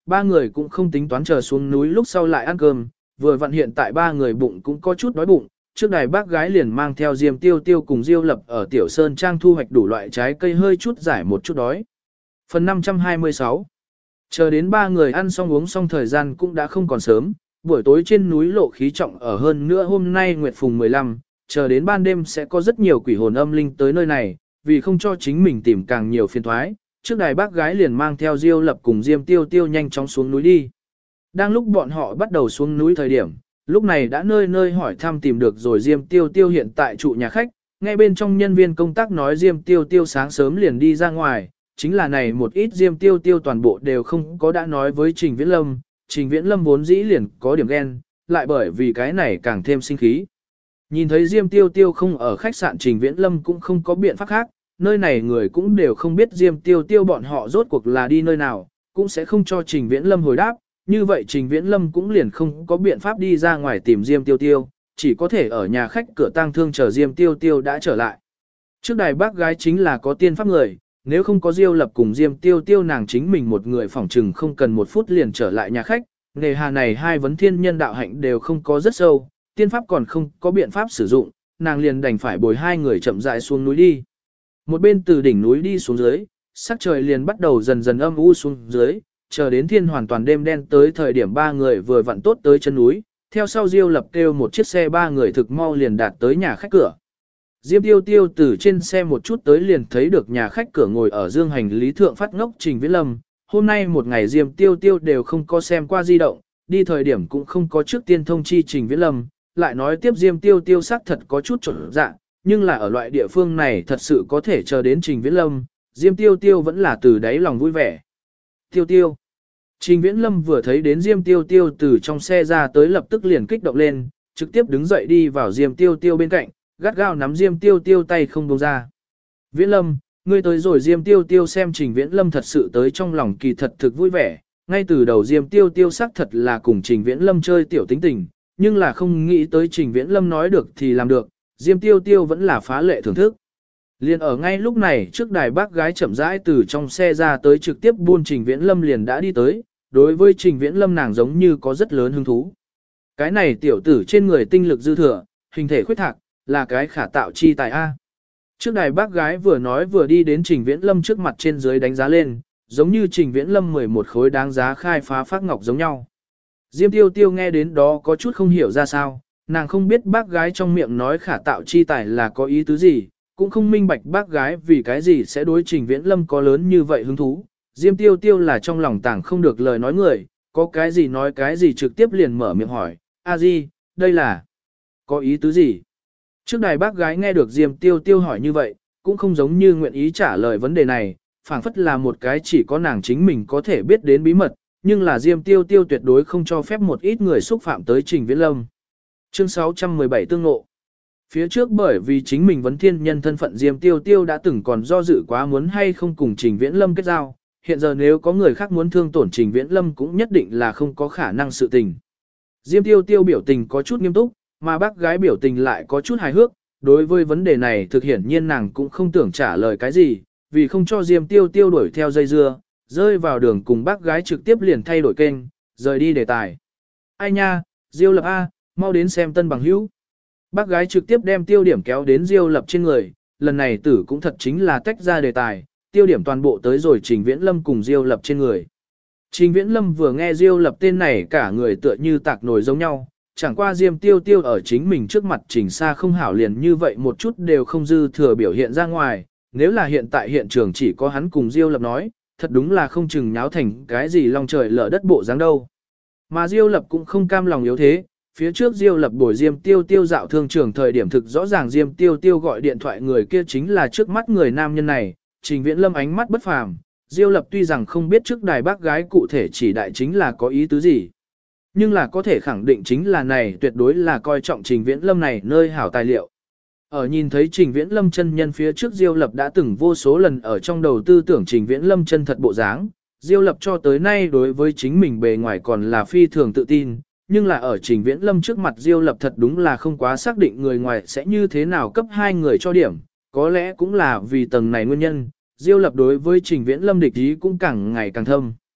ba người cũng không tính toán chờ xuống núi lúc sau lại ăn cơm, vừa vặn hiện tại ba người bụng cũng có chút đói bụng, trước đài bác gái liền mang theo Diêm Tiêu Tiêu cùng Diêu Lập ở Tiểu Sơn Trang thu hoạch đủ loại trái cây hơi chút giải một chút đói. Phần 526 Chờ đến ba người ăn xong uống xong thời gian cũng đã không còn sớm, buổi tối trên núi lộ khí trọng ở hơn nữa hôm nay Nguyệt Phùng 15, chờ đến ban đêm sẽ có rất nhiều quỷ hồn âm linh tới nơi này, vì không cho chính mình tìm càng nhiều phiền thoái, trước đài bác gái liền mang theo Diêu Lập cùng Diêm Tiêu Tiêu nhanh chóng xuống núi đi. Đang lúc bọn họ bắt đầu xuống núi thời điểm, lúc này đã nơi nơi hỏi thăm tìm được rồi Diêm Tiêu Tiêu hiện tại trụ nhà khách, ngay bên trong nhân viên công tác nói Diêm Tiêu Tiêu sáng sớm liền đi ra ngoài, chính là này một ít Diêm Tiêu Tiêu toàn bộ đều không có đã nói với Trình Viễn Lâm, Trình Viễn Lâm vốn dĩ liền có điểm ghen, lại bởi vì cái này càng thêm sinh khí. Nhìn thấy Diêm Tiêu Tiêu không ở khách sạn Trình Viễn Lâm cũng không có biện pháp khác, nơi này người cũng đều không biết Diêm Tiêu Tiêu bọn họ rốt cuộc là đi nơi nào, cũng sẽ không cho Trình Viễn Lâm hồi đáp, như vậy Trình Viễn Lâm cũng liền không có biện pháp đi ra ngoài tìm Diêm Tiêu Tiêu, chỉ có thể ở nhà khách cửa tang thương chờ Diêm Tiêu Tiêu đã trở lại. Trước đài bác gái chính là có tiên pháp người, nếu không có Diêu Lập cùng Diêm Tiêu Tiêu nàng chính mình một người phỏng trừng không cần một phút liền trở lại nhà khách, nghề hà này hai vấn thiên nhân đạo hạnh đều không có rất sâu, tiên pháp còn không có biện pháp sử dụng, nàng liền đành phải bồi hai người chậm rãi xuống núi đi. Một bên từ đỉnh núi đi xuống dưới, sắc trời liền bắt đầu dần dần âm u xuống dưới, chờ đến thiên hoàn toàn đêm đen tới thời điểm ba người vừa vặn tốt tới chân núi, theo sau Diêu Lập kêu một chiếc xe ba người thực mau liền đạt tới nhà khách cửa. Diêm Tiêu Tiêu từ trên xe một chút tới liền thấy được nhà khách cửa ngồi ở dương hành lý thượng phát ngốc Trình Viễn Lâm, hôm nay một ngày Diêm Tiêu Tiêu đều không có xem qua di động, đi thời điểm cũng không có trước tiên thông chi Trình Viễn Lâm, lại nói tiếp Diêm Tiêu Tiêu xác thật có chút trộn dạ, nhưng là ở loại địa phương này thật sự có thể chờ đến Trình Viễn Lâm, Diêm Tiêu Tiêu vẫn là từ đáy lòng vui vẻ. Tiêu Tiêu. Trình Viễn Lâm vừa thấy đến Diêm Tiêu Tiêu từ trong xe ra tới lập tức liền kích động lên, trực tiếp đứng dậy đi vào Diêm Tiêu Tiêu bên cạnh, gắt gao nắm Diêm Tiêu Tiêu tay không buông ra. Viễn Lâm, ngươi tới rồi. Diêm Tiêu Tiêu xem Trình Viễn Lâm thật sự tới trong lòng kỳ thật thực vui vẻ, ngay từ đầu Diêm Tiêu Tiêu xác thật là cùng Trình Viễn Lâm chơi tiểu tính tình, nhưng là không nghĩ tới Trình Viễn Lâm nói được thì làm được, Diêm Tiêu Tiêu vẫn là phá lệ thưởng thức. Liền ở ngay lúc này trước đài bác gái chậm rãi từ trong xe ra tới trực tiếp buôn Trình Viễn Lâm liền đã đi tới, đối với Trình Viễn Lâm nàng giống như có rất lớn hứng thú. Cái này tiểu tử trên người tinh lực dư thừa, hình thể khuyết thạc, là cái khả tạo chi tài A. Trước đài bác gái vừa nói vừa đi đến Trình Viễn Lâm trước mặt trên dưới đánh giá lên, giống như Trình Viễn Lâm 11 khối đáng giá khai phá phát ngọc giống nhau. Diêm Tiêu Tiêu nghe đến đó có chút không hiểu ra sao, nàng không biết bác gái trong miệng nói khả tạo chi tài là có ý tứ gì, cũng không minh bạch bác gái vì cái gì sẽ đối Trình Viễn Lâm có lớn như vậy hứng thú. Diêm Tiêu Tiêu là trong lòng tảng không được lời nói người, có cái gì nói cái gì trực tiếp liền mở miệng hỏi, a di, đây là có ý tứ gì? Trước đài bác gái nghe được Diêm Tiêu Tiêu hỏi như vậy, cũng không giống như nguyện ý trả lời vấn đề này, phảng phất là một cái chỉ có nàng chính mình có thể biết đến bí mật, nhưng là Diêm Tiêu Tiêu tuyệt đối không cho phép một ít người xúc phạm tới Trình Viễn Lâm. Chương 617 tương ngộ. Phía trước bởi vì chính mình vấn thiên nhân thân phận Diêm Tiêu Tiêu đã từng còn do dự quá muốn hay không cùng Trình Viễn Lâm kết giao, hiện giờ nếu có người khác muốn thương tổn Trình Viễn Lâm cũng nhất định là không có khả năng sự tình. Diêm Tiêu Tiêu biểu tình có chút nghiêm túc, mà bác gái biểu tình lại có chút hài hước, đối với vấn đề này thực hiển nhiên nàng cũng không tưởng trả lời cái gì, vì không cho Diêm Tiêu Tiêu đuổi theo dây dưa, rơi vào đường cùng bác gái trực tiếp liền thay đổi kênh, rời đi đề tài. Ai nha, Diêu Lập A, mau đến xem tân bằng hữu. Bác gái trực tiếp đem tiêu điểm kéo đến Diêu Lập trên người, lần này tử cũng thật chính là tách ra đề tài, tiêu điểm toàn bộ tới rồi Trình Viễn Lâm cùng Diêu Lập trên người. Trình Viễn Lâm vừa nghe Diêu Lập tên này cả người tựa như tạc nổi giống nhau, chẳng qua Diêm Tiêu Tiêu ở chính mình trước mặt Trình Sa không hảo liền như vậy một chút đều không dư thừa biểu hiện ra ngoài, nếu là hiện tại hiện trường chỉ có hắn cùng Diêu Lập nói, thật đúng là không chừng nháo thành cái gì long trời lở đất bộ dáng đâu. Mà Diêu Lập cũng không cam lòng yếu thế, phía trước Diêu Lập bồi Diêm Tiêu Tiêu dạo thương trường thời điểm thực rõ ràng Diêm Tiêu Tiêu gọi điện thoại người kia chính là trước mắt người nam nhân này, Trình Viễn Lâm ánh mắt bất phàm, Diêu Lập tuy rằng không biết trước đài bác gái cụ thể chỉ đại chính là có ý tứ gì, nhưng là có thể khẳng định chính là này tuyệt đối là coi trọng Trình Viễn Lâm này nơi hảo tài liệu. Ở nhìn thấy Trình Viễn Lâm chân nhân phía trước Diêu Lập đã từng vô số lần ở trong đầu tư tưởng Trình Viễn Lâm chân thật bộ dáng, Diêu Lập cho tới nay đối với chính mình bề ngoài còn là phi thường tự tin, nhưng là ở Trình Viễn Lâm trước mặt Diêu Lập thật đúng là không quá xác định người ngoài sẽ như thế nào cấp hai người cho điểm, có lẽ cũng là vì tầng này nguyên nhân, Diêu Lập đối với Trình Viễn Lâm địch ý cũng càng ngày càng thâm.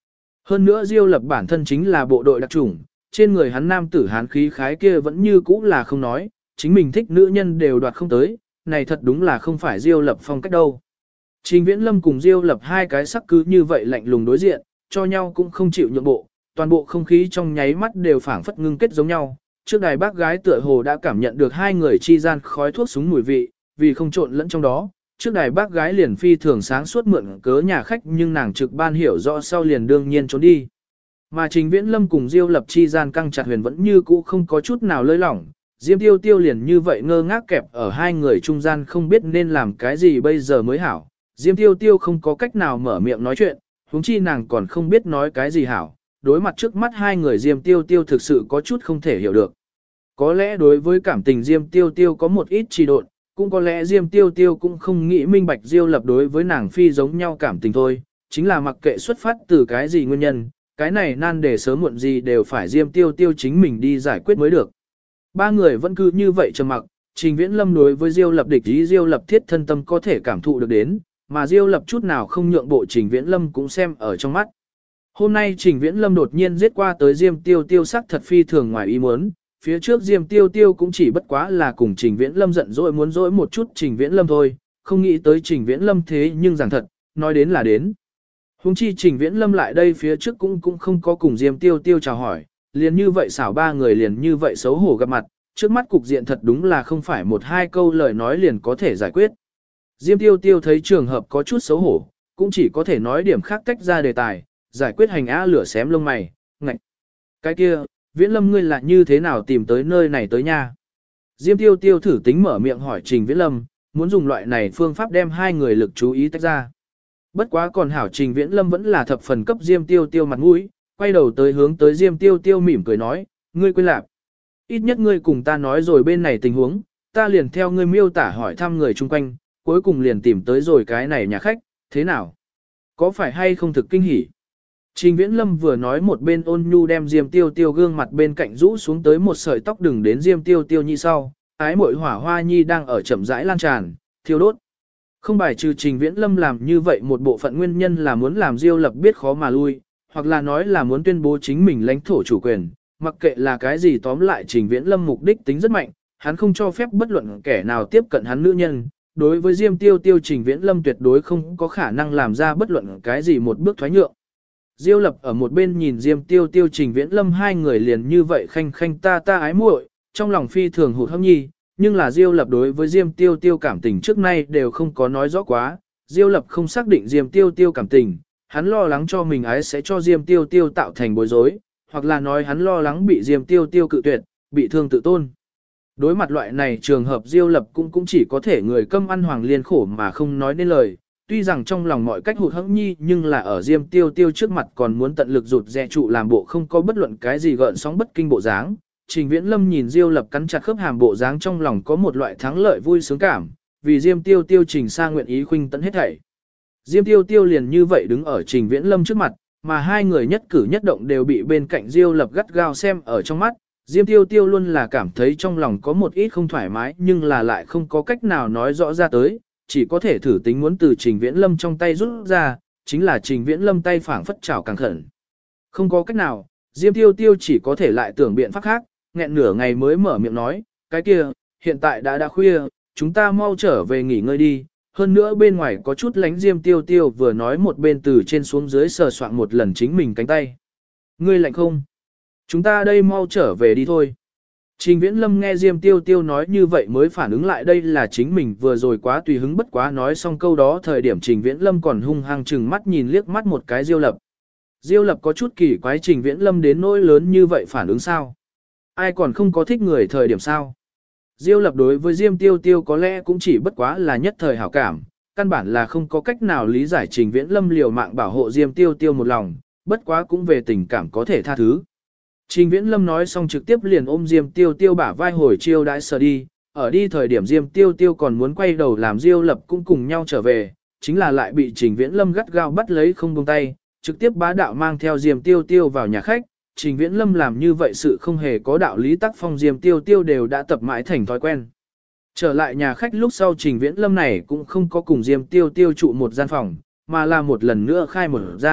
Hơn nữa Diêu Lập bản thân chính là bộ đội đặc chủng, trên người hắn nam tử hán khí khái kia vẫn như cũ là không nói, chính mình thích nữ nhân đều đoạt không tới, này thật đúng là không phải Diêu Lập phong cách đâu. Trình Viễn Lâm cùng Diêu Lập hai cái sắc cứ như vậy lạnh lùng đối diện, cho nhau cũng không chịu nhượng bộ, toàn bộ không khí trong nháy mắt đều phảng phất ngưng kết giống nhau. Trước đài bác gái tựa hồ đã cảm nhận được hai người chi gian khói thuốc súng mùi vị, vì không trộn lẫn trong đó. Trước đài bác gái liền phi thường sáng suốt mượn cớ nhà khách nhưng nàng trực ban hiểu rõ sau liền đương nhiên trốn đi. Mà Trình Viễn Lâm cùng Diêu Lập chi gian căng chặt huyền vẫn như cũ không có chút nào lơi lỏng. Diêm Tiêu Tiêu liền như vậy ngơ ngác kẹp ở hai người trung gian không biết nên làm cái gì bây giờ mới hảo. Diêm Tiêu Tiêu không có cách nào mở miệng nói chuyện, huống chi nàng còn không biết nói cái gì hảo. Đối mặt trước mắt hai người Diêm Tiêu Tiêu thực sự có chút không thể hiểu được. Có lẽ đối với cảm tình Diêm Tiêu Tiêu có một ít trì độn, cũng có lẽ Diêm Tiêu Tiêu cũng không nghĩ minh bạch Diêu Lập đối với nàng phi giống nhau cảm tình thôi, chính là mặc kệ xuất phát từ cái gì nguyên nhân, cái này nan để sớm muộn gì đều phải Diêm Tiêu Tiêu chính mình đi giải quyết mới được. Ba người vẫn cứ như vậy trầm mặc, Trình Viễn Lâm đối với Diêu Lập địch ý Diêu Lập thiết thân tâm có thể cảm thụ được đến, mà Diêu Lập chút nào không nhượng bộ Trình Viễn Lâm cũng xem ở trong mắt. Hôm nay Trình Viễn Lâm đột nhiên giết qua tới Diêm Tiêu Tiêu sắc thật phi thường ngoài ý muốn, phía trước Diêm Tiêu Tiêu cũng chỉ bất quá là cùng Trình Viễn Lâm giận dỗi muốn dỗi một chút Trình Viễn Lâm thôi, không nghĩ tới Trình Viễn Lâm thế nhưng rằng thật, nói đến là đến. Hùng chi Trình Viễn Lâm lại đây phía trước cũng không có cùng Diêm Tiêu Tiêu chào hỏi, liền như vậy xảo ba người liền như vậy xấu hổ gặp mặt, trước mắt cục diện thật đúng là không phải một hai câu lời nói liền có thể giải quyết. Diêm Tiêu Tiêu thấy trường hợp có chút xấu hổ, cũng chỉ có thể nói điểm khác tách ra đề tài, giải quyết hành á lửa xém lông mày, ngạch. Cái kia, Viễn Lâm ngươi là như thế nào tìm tới nơi này tới nha? Diêm Tiêu Tiêu thử tính mở miệng hỏi Trình Viễn Lâm, muốn dùng loại này phương pháp đem hai người lực chú ý tách ra. Bất quá còn hảo Trình Viễn Lâm vẫn là thập phần cấp Diêm Tiêu Tiêu mặt mũi, quay đầu tới hướng tới Diêm Tiêu Tiêu mỉm cười nói, ngươi quên lạc. Ít nhất ngươi cùng ta nói rồi bên này tình huống, ta liền theo ngươi miêu tả hỏi thăm người chung quanh, cuối cùng liền tìm tới rồi cái này nhà khách, thế nào? Có phải hay không thực kinh hỉ? Trình Viễn Lâm vừa nói một bên ôn nhu đem Diêm Tiêu Tiêu gương mặt bên cạnh rũ xuống tới một sợi tóc đừng đến Diêm Tiêu Tiêu nhi sau, ái muội hỏa hoa nhi đang ở chậm rãi lan tràn, thiêu đốt. Không bài trừ Trình Viễn Lâm làm như vậy một bộ phận nguyên nhân là muốn làm Diêu Lập biết khó mà lui, hoặc là nói là muốn tuyên bố chính mình lãnh thổ chủ quyền, mặc kệ là cái gì tóm lại Trình Viễn Lâm mục đích tính rất mạnh, hắn không cho phép bất luận kẻ nào tiếp cận hắn nữ nhân. Đối với Diêm Tiêu Tiêu Trình Viễn Lâm tuyệt đối không có khả năng làm ra bất luận cái gì một bước thoái nhượng. Diêu Lập ở một bên nhìn Diêm Tiêu Tiêu Trình Viễn Lâm hai người liền như vậy khanh khanh ta ái muội, trong lòng phi thường hụt hẫng nhi, nhưng là Diêu Lập đối với Diêm Tiêu Tiêu cảm tình trước nay đều không có nói rõ quá, Diêu Lập không xác định Diêm Tiêu Tiêu cảm tình, hắn lo lắng cho mình ái sẽ cho Diêm Tiêu Tiêu tạo thành bối rối, hoặc là nói hắn lo lắng bị Diêm Tiêu Tiêu cự tuyệt, bị thương tự tôn. Đối mặt loại này trường hợp Diêu Lập cũng chỉ có thể người câm ăn hoàng liên khổ mà không nói nên lời, tuy rằng trong lòng mọi cách hụt hẫng nhi nhưng là ở Diêm Tiêu Tiêu trước mặt còn muốn tận lực rụt rè trụ làm bộ không có bất luận cái gì gợn sóng bất kinh bộ dáng. Trình Viễn Lâm nhìn Diêu Lập cắn chặt khớp hàm bộ dáng trong lòng có một loại thắng lợi vui sướng cảm, vì Diêm Tiêu Tiêu Trình Sa nguyện ý khuynh tận hết thảy. Diêm Tiêu Tiêu liền như vậy đứng ở Trình Viễn Lâm trước mặt, mà hai người nhất cử nhất động đều bị bên cạnh Diêu Lập gắt gao xem ở trong mắt. Diêm Tiêu Tiêu luôn là cảm thấy trong lòng có một ít không thoải mái nhưng là lại không có cách nào nói rõ ra tới, chỉ có thể thử tính muốn từ Trình Viễn Lâm trong tay rút ra, chính là Trình Viễn Lâm tay phảng phất chảo càng khẩn. Không có cách nào, Diêm Tiêu Tiêu chỉ có thể lại tưởng biện pháp khác, nghẹn nửa ngày mới mở miệng nói, cái kia, hiện tại đã khuya, chúng ta mau trở về nghỉ ngơi đi, hơn nữa bên ngoài có chút lánh Diêm Tiêu Tiêu vừa nói một bên từ trên xuống dưới sờ soạn một lần chính mình cánh tay. Ngươi lạnh không? Chúng ta đây mau trở về đi thôi. Trình Viễn Lâm nghe Diêm Tiêu Tiêu nói như vậy mới phản ứng lại đây là chính mình vừa rồi quá tùy hứng bất quá nói xong câu đó thời điểm Trình Viễn Lâm còn hung hăng chừng mắt nhìn liếc mắt một cái Diêu Lập. Diêu Lập có chút kỳ quái Trình Viễn Lâm đến nỗi lớn như vậy phản ứng sao? Ai còn không có thích người thời điểm sao? Diêu Lập đối với Diêm Tiêu Tiêu có lẽ cũng chỉ bất quá là nhất thời hảo cảm, căn bản là không có cách nào lý giải Trình Viễn Lâm liều mạng bảo hộ Diêm Tiêu Tiêu một lòng, bất quá cũng về tình cảm có thể tha thứ. Trình Viễn Lâm nói xong trực tiếp liền ôm Diêm Tiêu Tiêu bả vai hồi chiêu đãi sờ đi, ở đi thời điểm Diêm Tiêu Tiêu còn muốn quay đầu làm Diêu Lập cũng cùng nhau trở về, chính là lại bị Trình Viễn Lâm gắt gao bắt lấy không buông tay, trực tiếp bá đạo mang theo Diêm Tiêu Tiêu vào nhà khách. Trình Viễn Lâm làm như vậy sự không hề có đạo lý tác phong Diêm Tiêu Tiêu đều đã tập mãi thành thói quen. Trở lại nhà khách lúc sau Trình Viễn Lâm này cũng không có cùng Diêm Tiêu Tiêu trụ một gian phòng, mà là một lần nữa khai một gian.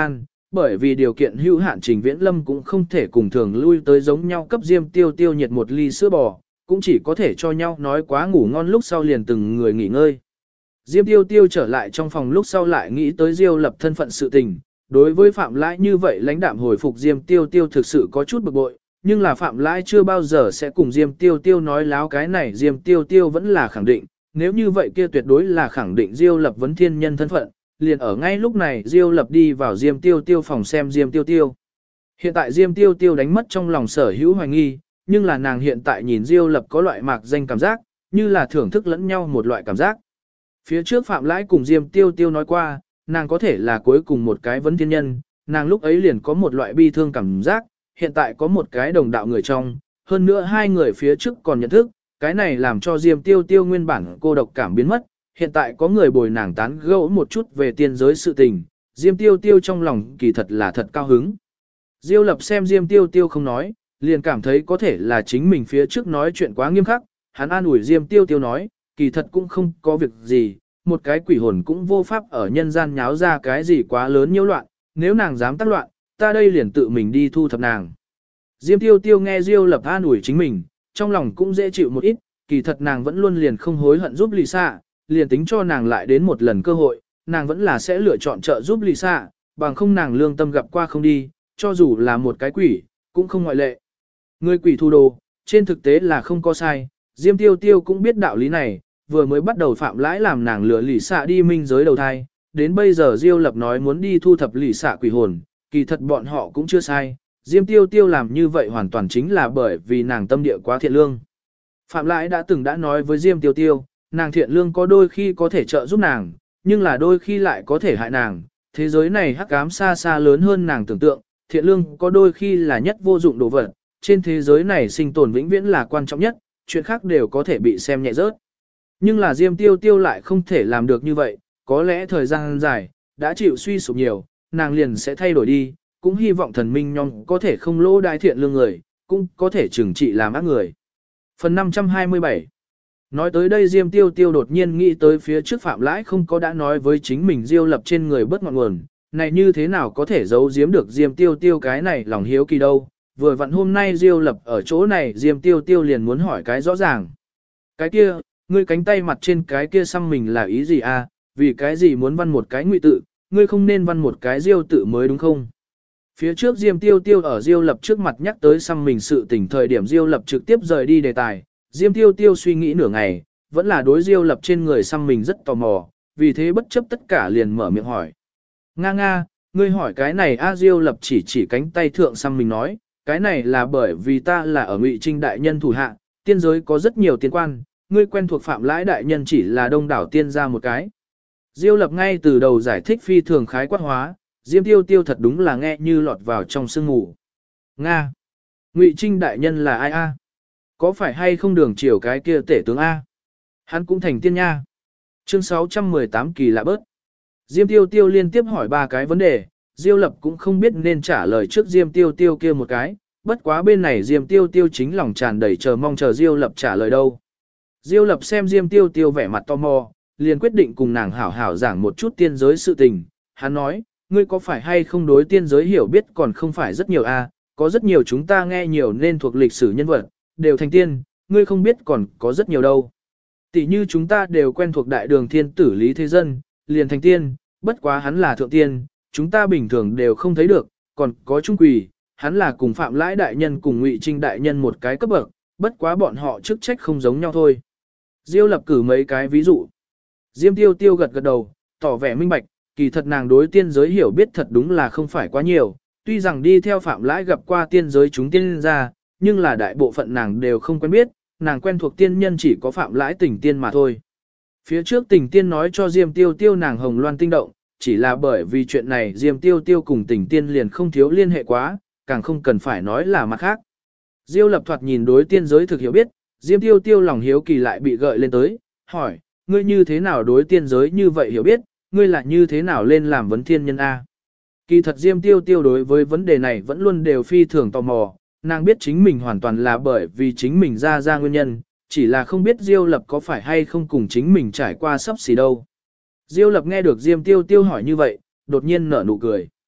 bởi vì điều kiện hữu hạn Trình Viễn Lâm cũng không thể cùng thường lui tới giống nhau cấp Diêm Tiêu Tiêu nhiệt một ly sữa bò, cũng chỉ có thể cho nhau nói quá ngủ ngon lúc sau liền từng người nghỉ ngơi. Diêm Tiêu Tiêu trở lại trong phòng lúc sau lại nghĩ tới Diêu Lập thân phận sự tình, đối với Phạm Lãi như vậy lãnh đạm hồi phục Diêm Tiêu Tiêu thực sự có chút bực bội, nhưng là Phạm Lãi chưa bao giờ sẽ cùng Diêm Tiêu Tiêu nói láo cái này, Diêm Tiêu Tiêu vẫn là khẳng định, nếu như vậy kia tuyệt đối là khẳng định Diêu Lập vấn thiên nhân thân phận, liền ở ngay lúc này Diêu Lập đi vào Diêm Tiêu Tiêu phòng xem Diêm Tiêu Tiêu. Hiện tại Diêm Tiêu Tiêu đánh mất trong lòng sở hữu hoài nghi, nhưng là nàng hiện tại nhìn Diêu Lập có loại mạc danh cảm giác, như là thưởng thức lẫn nhau một loại cảm giác. Phía trước Phạm Lãi cùng Diêm Tiêu Tiêu nói qua, nàng có thể là cuối cùng một cái vấn thiên nhân, nàng lúc ấy liền có một loại bi thương cảm giác, hiện tại có một cái đồng đạo người trong, hơn nữa hai người phía trước còn nhận thức, cái này làm cho Diêm Tiêu Tiêu nguyên bản cô độc cảm biến mất, hiện tại có người bồi nàng tán gẫu một chút về tiên giới sự tình, Diêm Tiêu Tiêu trong lòng kỳ thật là thật cao hứng. Diêu Lập xem Diêm Tiêu Tiêu không nói, liền cảm thấy có thể là chính mình phía trước nói chuyện quá nghiêm khắc, hắn an ủi Diêm Tiêu Tiêu nói, kỳ thật cũng không có việc gì, một cái quỷ hồn cũng vô pháp ở nhân gian nháo ra cái gì quá lớn nhiễu loạn, nếu nàng dám tác loạn, ta đây liền tự mình đi thu thập nàng. Diêm Tiêu Tiêu nghe Diêu Lập an ủi chính mình, trong lòng cũng dễ chịu một ít, kỳ thật nàng vẫn luôn liền không hối hận giúp Lisa, liền tính cho nàng lại đến một lần cơ hội, nàng vẫn là sẽ lựa chọn trợ giúp Lisa, bằng không nàng lương tâm gặp qua không đi, cho dù là một cái quỷ, cũng không ngoại lệ. Người quỷ thu đồ, trên thực tế là không có sai, Diêm Tiêu Tiêu cũng biết đạo lý này, vừa mới bắt đầu Phạm Lãi làm nàng lừa Lisa đi minh giới đầu thai, đến bây giờ Diêu Lập nói muốn đi thu thập Lisa quỷ hồn, kỳ thật bọn họ cũng chưa sai, Diêm Tiêu Tiêu làm như vậy hoàn toàn chính là bởi vì nàng tâm địa quá thiện lương. Phạm Lãi đã từng đã nói với Diêm Tiêu Tiêu, nàng thiện lương có đôi khi có thể trợ giúp nàng, nhưng là đôi khi lại có thể hại nàng, thế giới này hắc ám xa xa lớn hơn nàng tưởng tượng, thiện lương có đôi khi là nhất vô dụng đồ vật, trên thế giới này sinh tồn vĩnh viễn là quan trọng nhất, chuyện khác đều có thể bị xem nhẹ rớt. Nhưng là Diêm Tiêu Tiêu lại không thể làm được như vậy, có lẽ thời gian dài, đã chịu suy sụp nhiều, nàng liền sẽ thay đổi đi, cũng hy vọng thần minh nhong có thể không lỗ đại thiện lương người, cũng có thể trừng trị làm ác người. Phần 527 Nói tới đây Diêm Tiêu Tiêu đột nhiên nghĩ tới phía trước Phạm Lãi không có đã nói với chính mình Diêu Lập trên người bớt ngọn nguồn, này như thế nào có thể giấu giếm được Diêm Tiêu Tiêu cái này lòng hiếu kỳ đâu, vừa vặn hôm nay Diêu Lập ở chỗ này Diêm Tiêu Tiêu liền muốn hỏi cái rõ ràng. Cái kia, ngươi cánh tay mặt trên cái kia xăm mình là ý gì à, vì cái gì muốn văn một cái ngụy tự, ngươi không nên văn một cái Diêu tự mới đúng không? Phía trước Diêm Tiêu Tiêu ở Diêu Lập trước mặt nhắc tới xăm mình sự tình thời điểm Diêu Lập trực tiếp rời đi đề tài, Diêm Tiêu Tiêu suy nghĩ nửa ngày, vẫn là đối Diêu Lập trên người xăm mình rất tò mò, vì thế bất chấp tất cả liền mở miệng hỏi. Nga nga, ngươi hỏi cái này a Diêu Lập chỉ cánh tay thượng xăm mình nói, cái này là bởi vì ta là ở Ngụy Trinh đại nhân thủ hạ, tiên giới có rất nhiều tiên quan, ngươi quen thuộc Phạm Lãi đại nhân chỉ là đông đảo tiên gia một cái. Diêu Lập ngay từ đầu giải thích phi thường khái quát hóa, Diêm Tiêu Tiêu thật đúng là nghe như lọt vào trong sương mù. Nga, Ngụy Trinh đại nhân là ai a? Có phải hay không Đường Triều cái kia tể tướng a? Hắn cũng thành tiên nha. Chương 618 kỳ lạ bớt. Diêm Tiêu Tiêu liên tiếp hỏi ba cái vấn đề, Diêu Lập cũng không biết nên trả lời trước Diêm Tiêu Tiêu kia một cái, bất quá bên này Diêm Tiêu Tiêu chính lòng tràn đầy chờ mong chờ Diêu Lập trả lời đâu. Diêu Lập xem Diêm Tiêu Tiêu vẻ mặt tò mò, liền quyết định cùng nàng hảo hảo giảng một chút tiên giới sự tình. Hắn nói, ngươi có phải hay không đối tiên giới hiểu biết còn không phải rất nhiều a, có rất nhiều chúng ta nghe nhiều nên thuộc lịch sử nhân vật, đều thành tiên, ngươi không biết còn có rất nhiều đâu. Tỷ như chúng ta đều quen thuộc đại đường thiên tử Lý Thế Dân, liền thành tiên, bất quá hắn là thượng tiên, chúng ta bình thường đều không thấy được, còn có Trung Quỳ, hắn là cùng Phạm Lãi đại nhân cùng Ngụy Trinh đại nhân một cái cấp bậc, bất quá bọn họ chức trách không giống nhau thôi. Diêu Lập cử mấy cái ví dụ. Diêm Tiêu Tiêu gật gật đầu, tỏ vẻ minh bạch, kỳ thật nàng đối tiên giới hiểu biết thật đúng là không phải quá nhiều, tuy rằng đi theo Phạm Lãi gặp qua tiên giới chúng tiên ra, nhưng là đại bộ phận nàng đều không quen biết, nàng quen thuộc tiên nhân chỉ có Phạm Lãi Tình Tiên mà thôi. Phía trước Tình Tiên nói cho Diêm Tiêu Tiêu nàng hồng loan tinh động, chỉ là bởi vì chuyện này Diêm Tiêu Tiêu cùng Tình Tiên liền không thiếu liên hệ quá, càng không cần phải nói là mặt khác. Diêu Lập thoạt nhìn đối tiên giới thực hiểu biết, Diêm Tiêu Tiêu lòng hiếu kỳ lại bị gợi lên tới, hỏi, ngươi như thế nào đối tiên giới như vậy hiểu biết, ngươi là như thế nào lên làm vấn thiên nhân A. Kỳ thật Diêm Tiêu Tiêu đối với vấn đề này vẫn luôn đều phi thường tò mò, nàng biết chính mình hoàn toàn là bởi vì chính mình ra nguyên nhân, chỉ là không biết Diêu Lập có phải hay không cùng chính mình trải qua sắp xỉ đâu. Diêu Lập nghe được Diêm Tiêu Tiêu hỏi như vậy, đột nhiên nở nụ cười.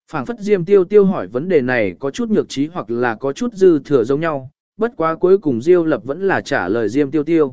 Phảng phất Diêm Tiêu Tiêu hỏi vấn đề này có chút nhược trí hoặc là có chút dư thừa giống nhau, bất quá cuối cùng Diêu Lập vẫn là trả lời Diêm Tiêu Tiêu.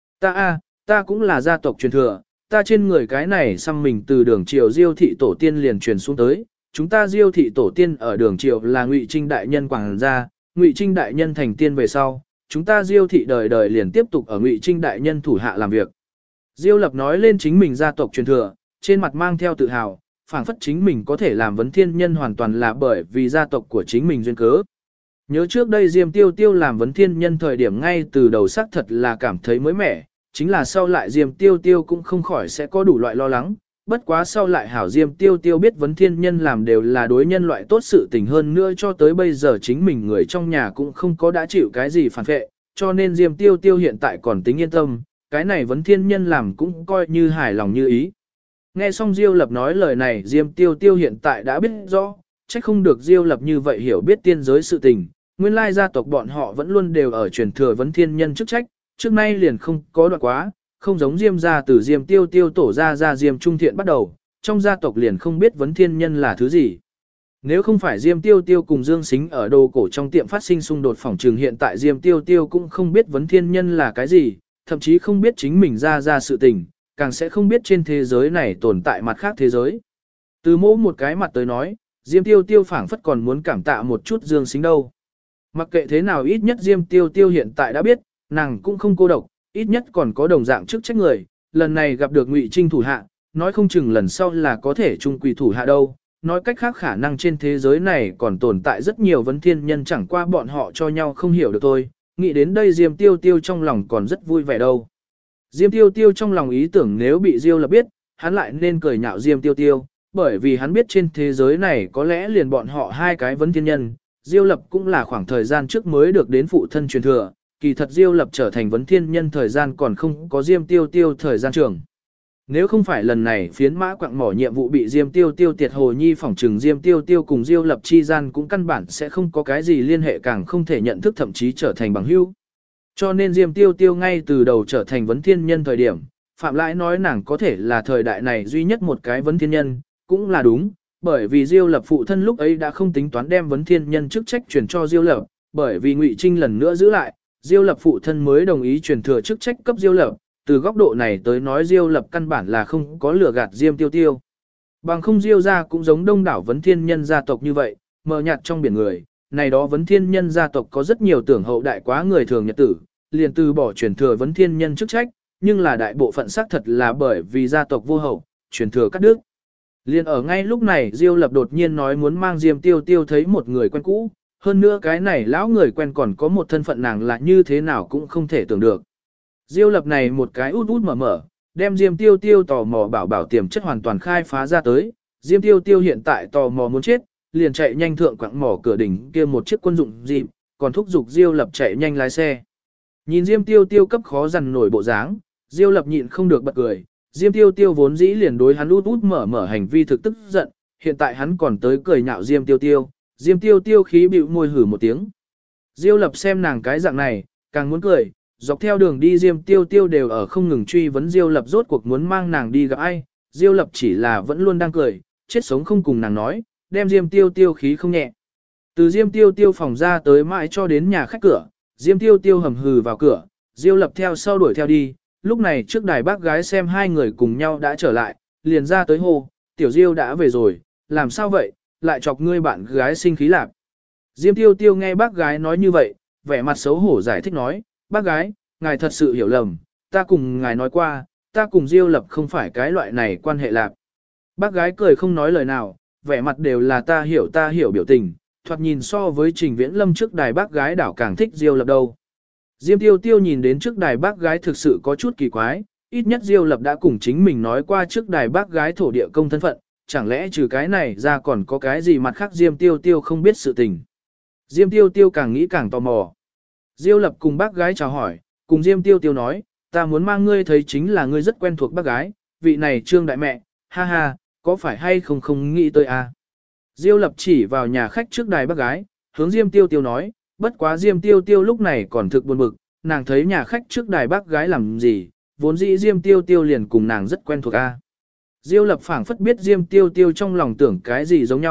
Ta cũng là gia tộc truyền thừa, ta trên người cái này xăm mình từ đường triều Diêu thị tổ tiên liền truyền xuống tới, chúng ta Diêu thị tổ tiên ở đường triều là Ngụy Trinh đại nhân quảng gia, Ngụy Trinh đại nhân thành tiên về sau, chúng ta Diêu thị đời đời liền tiếp tục ở Ngụy Trinh đại nhân thủ hạ làm việc. Diêu Lập nói lên chính mình gia tộc truyền thừa, trên mặt mang theo tự hào, phảng phất chính mình có thể làm vấn thiên nhân hoàn toàn là bởi vì gia tộc của chính mình duyên cớ. Nhớ trước đây Diêm Tiêu Tiêu làm vấn thiên nhân thời điểm ngay từ đầu xác thật là cảm thấy mới mẻ, chính là sau lại Diêm Tiêu Tiêu cũng không khỏi sẽ có đủ loại lo lắng, bất quá sau lại hảo Diêm Tiêu Tiêu biết vấn thiên nhân làm đều là đối nhân loại tốt sự tình hơn nữa cho tới bây giờ chính mình người trong nhà cũng không có đã chịu cái gì phản vệ, cho nên Diêm Tiêu Tiêu hiện tại còn tính yên tâm, cái này vấn thiên nhân làm cũng coi như hài lòng như ý. Nghe xong Diêu Lập nói lời này Diêm Tiêu Tiêu hiện tại đã biết rõ, chắc không được Diêu Lập như vậy hiểu biết tiên giới sự tình, nguyên lai gia tộc bọn họ vẫn luôn đều ở truyền thừa vấn thiên nhân chức trách, trước nay liền không có đoạn quá, không giống Diêm gia từ Diêm Tiêu Tiêu tổ ra Diêm Trung Thiện bắt đầu, trong gia tộc liền không biết vấn thiên nhân là thứ gì. Nếu không phải Diêm Tiêu Tiêu cùng Dương Sính ở đồ cổ trong tiệm phát sinh xung đột phỏng trường hiện tại Diêm Tiêu Tiêu cũng không biết vấn thiên nhân là cái gì, thậm chí không biết chính mình ra sự tình, càng sẽ không biết trên thế giới này tồn tại mặt khác thế giới. Từ mỗi một cái mặt tới nói, Diêm Tiêu Tiêu phảng phất còn muốn cảm tạ một chút Dương Sính đâu. Mặc kệ thế nào ít nhất Diêm Tiêu Tiêu hiện tại đã biết, nàng cũng không cô độc, ít nhất còn có đồng dạng chức trách người, lần này gặp được Ngụy Trinh thủ hạ, nói không chừng lần sau là có thể chung quỳ thủ hạ đâu. Nói cách khác khả năng trên thế giới này còn tồn tại rất nhiều vấn thiên nhân chẳng qua bọn họ cho nhau không hiểu được thôi. Nghĩ đến đây Diêm Tiêu Tiêu trong lòng còn rất vui vẻ đâu. Diêm Tiêu Tiêu trong lòng ý tưởng nếu bị Diêu Lập biết, hắn lại nên cười nhạo Diêm Tiêu Tiêu, bởi vì hắn biết trên thế giới này có lẽ liền bọn họ hai cái vấn thiên nhân. Diêu Lập cũng là khoảng thời gian trước mới được đến phụ thân truyền thừa, kỳ thật Diêu Lập trở thành vấn thiên nhân thời gian còn không có Diêm Tiêu Tiêu thời gian trường. Nếu không phải lần này phiến mã quạng mỏ nhiệm vụ bị Diêm Tiêu Tiêu tiệt hồ nhi phỏng trừng Diêm Tiêu Tiêu cùng Diêu Lập chi gian cũng căn bản sẽ không có cái gì liên hệ càng không thể nhận thức thậm chí trở thành bằng hữu. Cho nên Diêm Tiêu Tiêu ngay từ đầu trở thành vấn thiên nhân thời điểm, Phạm Lãi nói nàng có thể là thời đại này duy nhất một cái vấn thiên nhân, cũng là đúng, bởi vì Diêu Lập phụ thân lúc ấy đã không tính toán đem vấn thiên nhân chức trách truyền cho Diêu Lập, bởi vì Ngụy Trinh lần nữa giữ lại, Diêu Lập phụ thân mới đồng ý truyền thừa chức trách cấp Diêu Lập, từ góc độ này tới nói Diêu Lập căn bản là không có lừa gạt Diêm Tiêu Tiêu. Bằng không Diêu gia cũng giống đông đảo vấn thiên nhân gia tộc như vậy, mờ nhạt trong biển người, này đó vấn thiên nhân gia tộc có rất nhiều tưởng hậu đại quá người thường nhật tử, liền từ bỏ truyền thừa vấn thiên nhân chức trách, nhưng là đại bộ phận xác thật là bởi vì gia tộc vô hậu, truyền thừa cắt đứt. Liền ở ngay lúc này Diêu Lập đột nhiên nói muốn mang Diêm Tiêu Tiêu thấy một người quen cũ, hơn nữa cái này lão người quen còn có một thân phận nàng là như thế nào cũng không thể tưởng được. Diêu Lập này một cái út út mở mở, đem Diêm Tiêu Tiêu tò mò bảo tiềm chất hoàn toàn khai phá ra tới, Diêm Tiêu Tiêu hiện tại tò mò muốn chết, liền chạy nhanh thượng quặng mỏ cửa đỉnh kia một chiếc quân dụng dịp, còn thúc giục Diêu Lập chạy nhanh lái xe. Nhìn Diêm Tiêu Tiêu cấp khó dằn nổi bộ dáng, Diêu Lập nhịn không được bật cười, Diêm Tiêu Tiêu vốn dĩ liền đối hắn út út mở mở hành vi thực tức giận, hiện tại hắn còn tới cười nhạo Diêm Tiêu Tiêu, Diêm Tiêu Tiêu khí bĩu môi hử một tiếng. Diêu Lập xem nàng cái dạng này, càng muốn cười, dọc theo đường đi Diêm Tiêu Tiêu đều ở không ngừng truy vấn Diêu Lập rốt cuộc muốn mang nàng đi gặp ai, Diêu Lập chỉ là vẫn luôn đang cười, chết sống không cùng nàng nói, đem Diêm Tiêu Tiêu khí không nhẹ. Từ Diêm Tiêu Tiêu phòng ra tới mãi cho đến nhà khách cửa, Diêm Tiêu Tiêu hầm hừ vào cửa, Diêu Lập theo sau đuổi theo đi, lúc này trước đài bác gái xem hai người cùng nhau đã trở lại, liền ra tới hô, tiểu Diêu đã về rồi, làm sao vậy, lại chọc ngươi bạn gái sinh khí lạc. Diêm Tiêu Tiêu nghe bác gái nói như vậy, vẻ mặt xấu hổ giải thích nói, bác gái, ngài thật sự hiểu lầm, ta cùng ngài nói qua, ta cùng Diêu Lập không phải cái loại này quan hệ lạc. Bác gái cười không nói lời nào, vẻ mặt đều là ta hiểu biểu tình, thoạt nhìn so với Trình Viễn Lâm trước đài bác gái đảo càng thích Diêu Lập đâu. Diêm Tiêu Tiêu nhìn đến trước đài bác gái thực sự có chút kỳ quái, ít nhất Diêu Lập đã cùng chính mình nói qua trước đài bác gái thổ địa công thân phận, chẳng lẽ trừ cái này ra còn có cái gì mặt khác Diêm Tiêu Tiêu không biết sự tình. Diêm Tiêu Tiêu càng nghĩ càng tò mò. Diêu Lập cùng bác gái chào hỏi, cùng Diêm Tiêu Tiêu nói, ta muốn mang ngươi thấy chính là ngươi rất quen thuộc bác gái, vị này Trương đại mẹ, ha ha, có phải hay không nghĩ tới à. Diêu Lập chỉ vào nhà khách trước đài bác gái, hướng Diêm Tiêu Tiêu nói, bất quá Diêm Tiêu Tiêu lúc này còn thực buồn bực, nàng thấy nhà khách trước đài bác gái làm gì, vốn dĩ Diêm Tiêu Tiêu liền cùng nàng rất quen thuộc a. Diêu Lập phảng phất biết Diêm Tiêu Tiêu trong lòng tưởng cái gì giống nhau,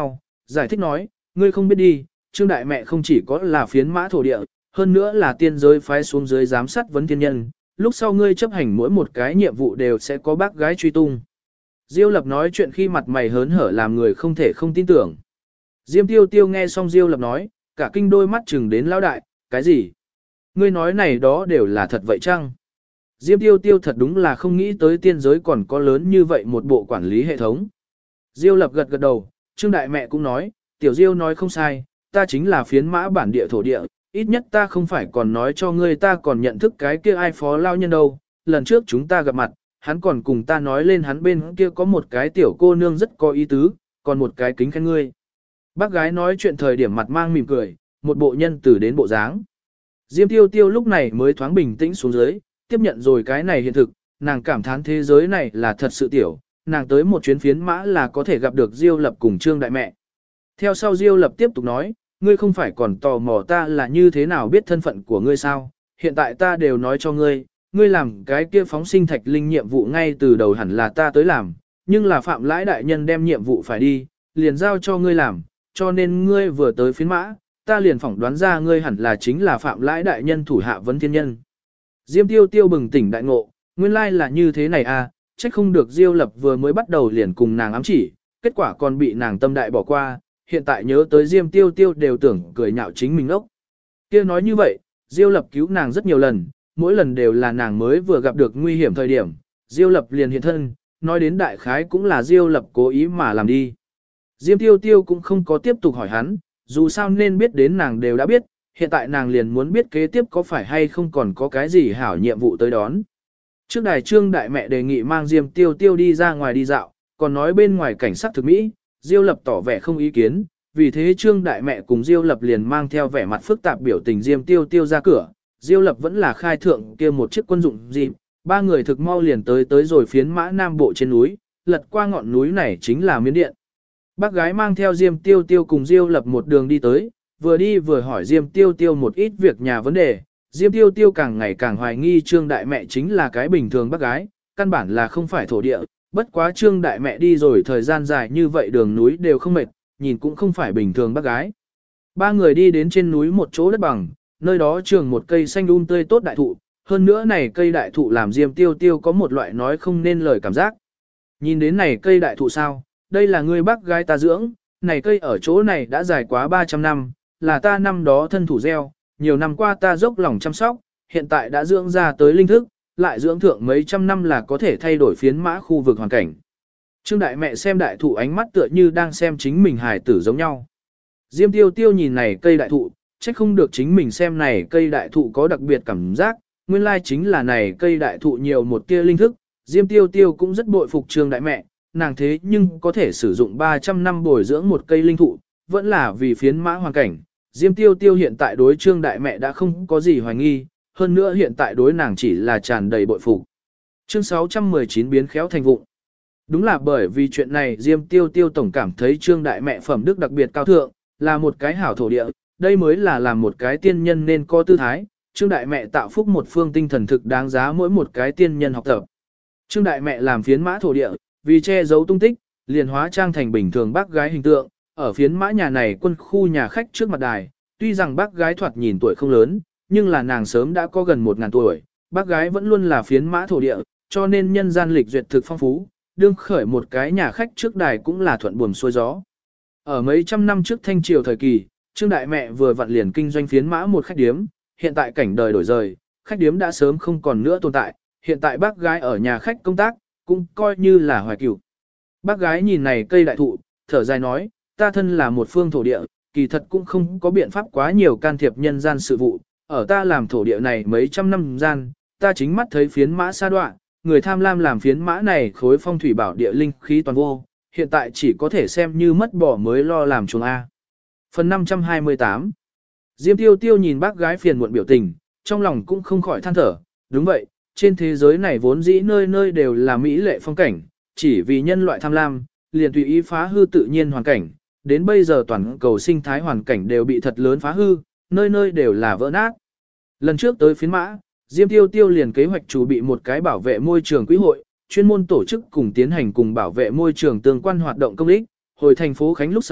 giải thích nói, ngươi không biết đi, Trương Đại Mẹ không chỉ có là phiến mã thổ địa, hơn nữa là tiên giới phái xuống dưới giám sát vấn thiên nhân, lúc sau ngươi chấp hành mỗi một cái nhiệm vụ đều sẽ có bác gái truy tung. Diêu Lập nói chuyện khi mặt mày hớn hở làm người không thể không tin tưởng. Diêm Tiêu Tiêu nghe xong Diêu Lập nói, cả kinh đôi mắt chừng đến lão đại, cái gì? Ngươi nói này đó đều là thật vậy chăng? Diêm Tiêu Tiêu thật đúng là không nghĩ tới tiên giới còn có lớn như vậy một bộ quản lý hệ thống. Diêu Lập gật gật đầu, Trương Đại Mẹ cũng nói, Tiểu Diêu nói không sai, ta chính là phiến mã bản địa thổ địa, ít nhất ta không phải còn nói cho ngươi ta còn nhận thức cái kia ai phó lao nhân đâu, lần trước chúng ta gặp mặt, hắn còn cùng ta nói lên hắn bên kia có một cái tiểu cô nương rất có ý tứ, còn một cái kính khen ngươi. Bác gái nói chuyện thời điểm mặt mang mỉm cười, một bộ nhân từ đến bộ dáng. Diêm Tiêu Tiêu lúc này mới thoáng bình tĩnh xuống dưới, tiếp nhận rồi cái này hiện thực, nàng cảm thán thế giới này là thật sự tiểu, nàng tới một chuyến phiến mã là có thể gặp được Diêu Lập cùng Trương Đại Mẹ. Theo sau Diêu Lập tiếp tục nói, ngươi không phải còn tò mò ta là như thế nào biết thân phận của ngươi sao, hiện tại ta đều nói cho ngươi, ngươi làm cái kia phóng sinh thạch linh nhiệm vụ ngay từ đầu hẳn là ta tới làm, nhưng là Phạm Lãi Đại Nhân đem nhiệm vụ phải đi, liền giao cho ngươi làm, cho nên ngươi vừa tới phiến mã, ta liền phỏng đoán ra ngươi hẳn là chính là Phạm Lãi Đại Nhân thủ hạ vấn thiên nhân. Diêm Tiêu Tiêu bừng tỉnh đại ngộ, nguyên lai là như thế này à, trách không được Diêu Lập vừa mới bắt đầu liền cùng nàng ám chỉ, kết quả còn bị nàng tâm đại bỏ qua, hiện tại nhớ tới Diêm Tiêu Tiêu đều tưởng cười nhạo chính mình ốc. Kia nói như vậy, Diêu Lập cứu nàng rất nhiều lần, mỗi lần đều là nàng mới vừa gặp được nguy hiểm thời điểm, Diêu Lập liền hiện thân, nói đến đại khái cũng là Diêu Lập cố ý mà làm đi. Diêm Tiêu Tiêu cũng không có tiếp tục hỏi hắn, dù sao nên biết đến nàng đều đã biết, hiện tại nàng liền muốn biết kế tiếp có phải hay không còn có cái gì hảo nhiệm vụ tới đón. Trước đài Trương Đại Mẹ đề nghị mang Diêm Tiêu Tiêu đi ra ngoài đi dạo, còn nói bên ngoài cảnh sát thực mỹ, Diêu Lập tỏ vẻ không ý kiến, vì thế Trương Đại Mẹ cùng Diêu Lập liền mang theo vẻ mặt phức tạp biểu tình Diêm Tiêu Tiêu ra cửa, Diêu Lập vẫn là khai thượng kia một chiếc quân dụng dịp, ba người thực mau liền tới rồi phiến mã nam bộ trên núi, lật qua ngọn núi này chính là Miến Điện. Bác gái mang theo Diêm Tiêu Tiêu cùng Diêu Lập một đường đi tới, vừa đi vừa hỏi Diêm Tiêu Tiêu một ít việc nhà vấn đề. Diêm Tiêu Tiêu càng ngày càng hoài nghi Trương Đại Mẹ chính là cái bình thường bác gái, căn bản là không phải thổ địa, bất quá Trương Đại Mẹ đi rồi thời gian dài như vậy đường núi đều không mệt, nhìn cũng không phải bình thường bác gái. Ba người đi đến trên núi một chỗ đất bằng, nơi đó trường một cây xanh tươi tốt đại thụ, hơn nữa này cây đại thụ làm Diêm Tiêu Tiêu có một loại nói không nên lời cảm giác. Nhìn đến này cây đại thụ sao, đây là người bác gái ta dưỡng, này cây ở chỗ này đã dài quá 300 năm, là ta năm đó thân thủ gieo, nhiều năm qua ta dốc lòng chăm sóc, hiện tại đã dưỡng ra tới linh thức, lại dưỡng thượng mấy trăm năm là có thể thay đổi phiến mã khu vực hoàn cảnh. Trương Đại Mẹ xem đại thụ ánh mắt tựa như đang xem chính mình hài tử giống nhau. Diêm Tiêu Tiêu nhìn này cây đại thụ, trách không được chính mình xem này cây đại thụ có đặc biệt cảm giác, nguyên lai chính là này cây đại thụ nhiều một tia linh thức, Diêm Tiêu Tiêu cũng rất bội phục Trương Đại Mẹ, nàng thế nhưng có thể sử dụng 300 năm bồi dưỡng một cây linh thụ, vẫn là vì phiến mã hoàn cảnh. Diêm Tiêu Tiêu hiện tại đối Trương Đại Mẹ đã không có gì hoài nghi, hơn nữa hiện tại đối nàng chỉ là tràn đầy bội phục. Chương 619 biến khéo thành vụng. Đúng là bởi vì chuyện này Diêm Tiêu Tiêu tổng cảm thấy Trương Đại Mẹ phẩm đức đặc biệt cao thượng, là một cái hảo thổ địa, đây mới là làm một cái tiên nhân nên có tư thái. Trương Đại Mẹ tạo phúc một phương tinh thần thực đáng giá mỗi một cái tiên nhân học tập. Trương Đại Mẹ làm phiến mã thổ địa, vì che giấu tung tích, liền hóa trang thành bình thường bác gái hình tượng, ở phiến mã nhà này quân khu nhà khách trước mặt đài, tuy rằng bác gái thoạt nhìn tuổi không lớn, nhưng là nàng sớm đã có gần 1000 tuổi, bác gái vẫn luôn là phiến mã thổ địa, cho nên nhân gian lịch duyệt thực phong phú, đương khởi một cái nhà khách trước đài cũng là thuận buồm xuôi gió. Ở mấy trăm năm trước Thanh Triều thời kỳ, Trương Đại Mẹ vừa vặn liền kinh doanh phiến mã một khách điếm, hiện tại cảnh đời đổi rời, khách điếm đã sớm không còn nữa tồn tại, hiện tại bác gái ở nhà khách công tác, cũng coi như là hoài cửu. Bác gái nhìn này cây đại thụ, thở dài nói, ta thân là một phương thổ địa, kỳ thật cũng không có biện pháp quá nhiều can thiệp nhân gian sự vụ, ở ta làm thổ địa này mấy trăm năm gian, ta chính mắt thấy phiến mã sa đoạn, người tham lam làm phiến mã này khối phong thủy bảo địa linh khí toàn vô, hiện tại chỉ có thể xem như mất bỏ mới lo làm chuồng A. Phần 528 Diêm Tiêu Tiêu nhìn bác gái phiền muộn biểu tình, trong lòng cũng không khỏi than thở, đúng vậy, trên thế giới này vốn dĩ nơi nơi đều là mỹ lệ phong cảnh, chỉ vì nhân loại tham lam, liền tùy ý phá hư tự nhiên hoàn cảnh, đến bây giờ toàn cầu sinh thái hoàn cảnh đều bị thật lớn phá hư, nơi nơi đều là vỡ nát. Lần trước tới phiến mã, Diêm Tiêu Tiêu liền kế hoạch chuẩn bị một cái bảo vệ môi trường quỹ hội, chuyên môn tổ chức cùng tiến hành cùng bảo vệ môi trường tương quan hoạt động công ích, hồi thành phố Khánh lúc sau,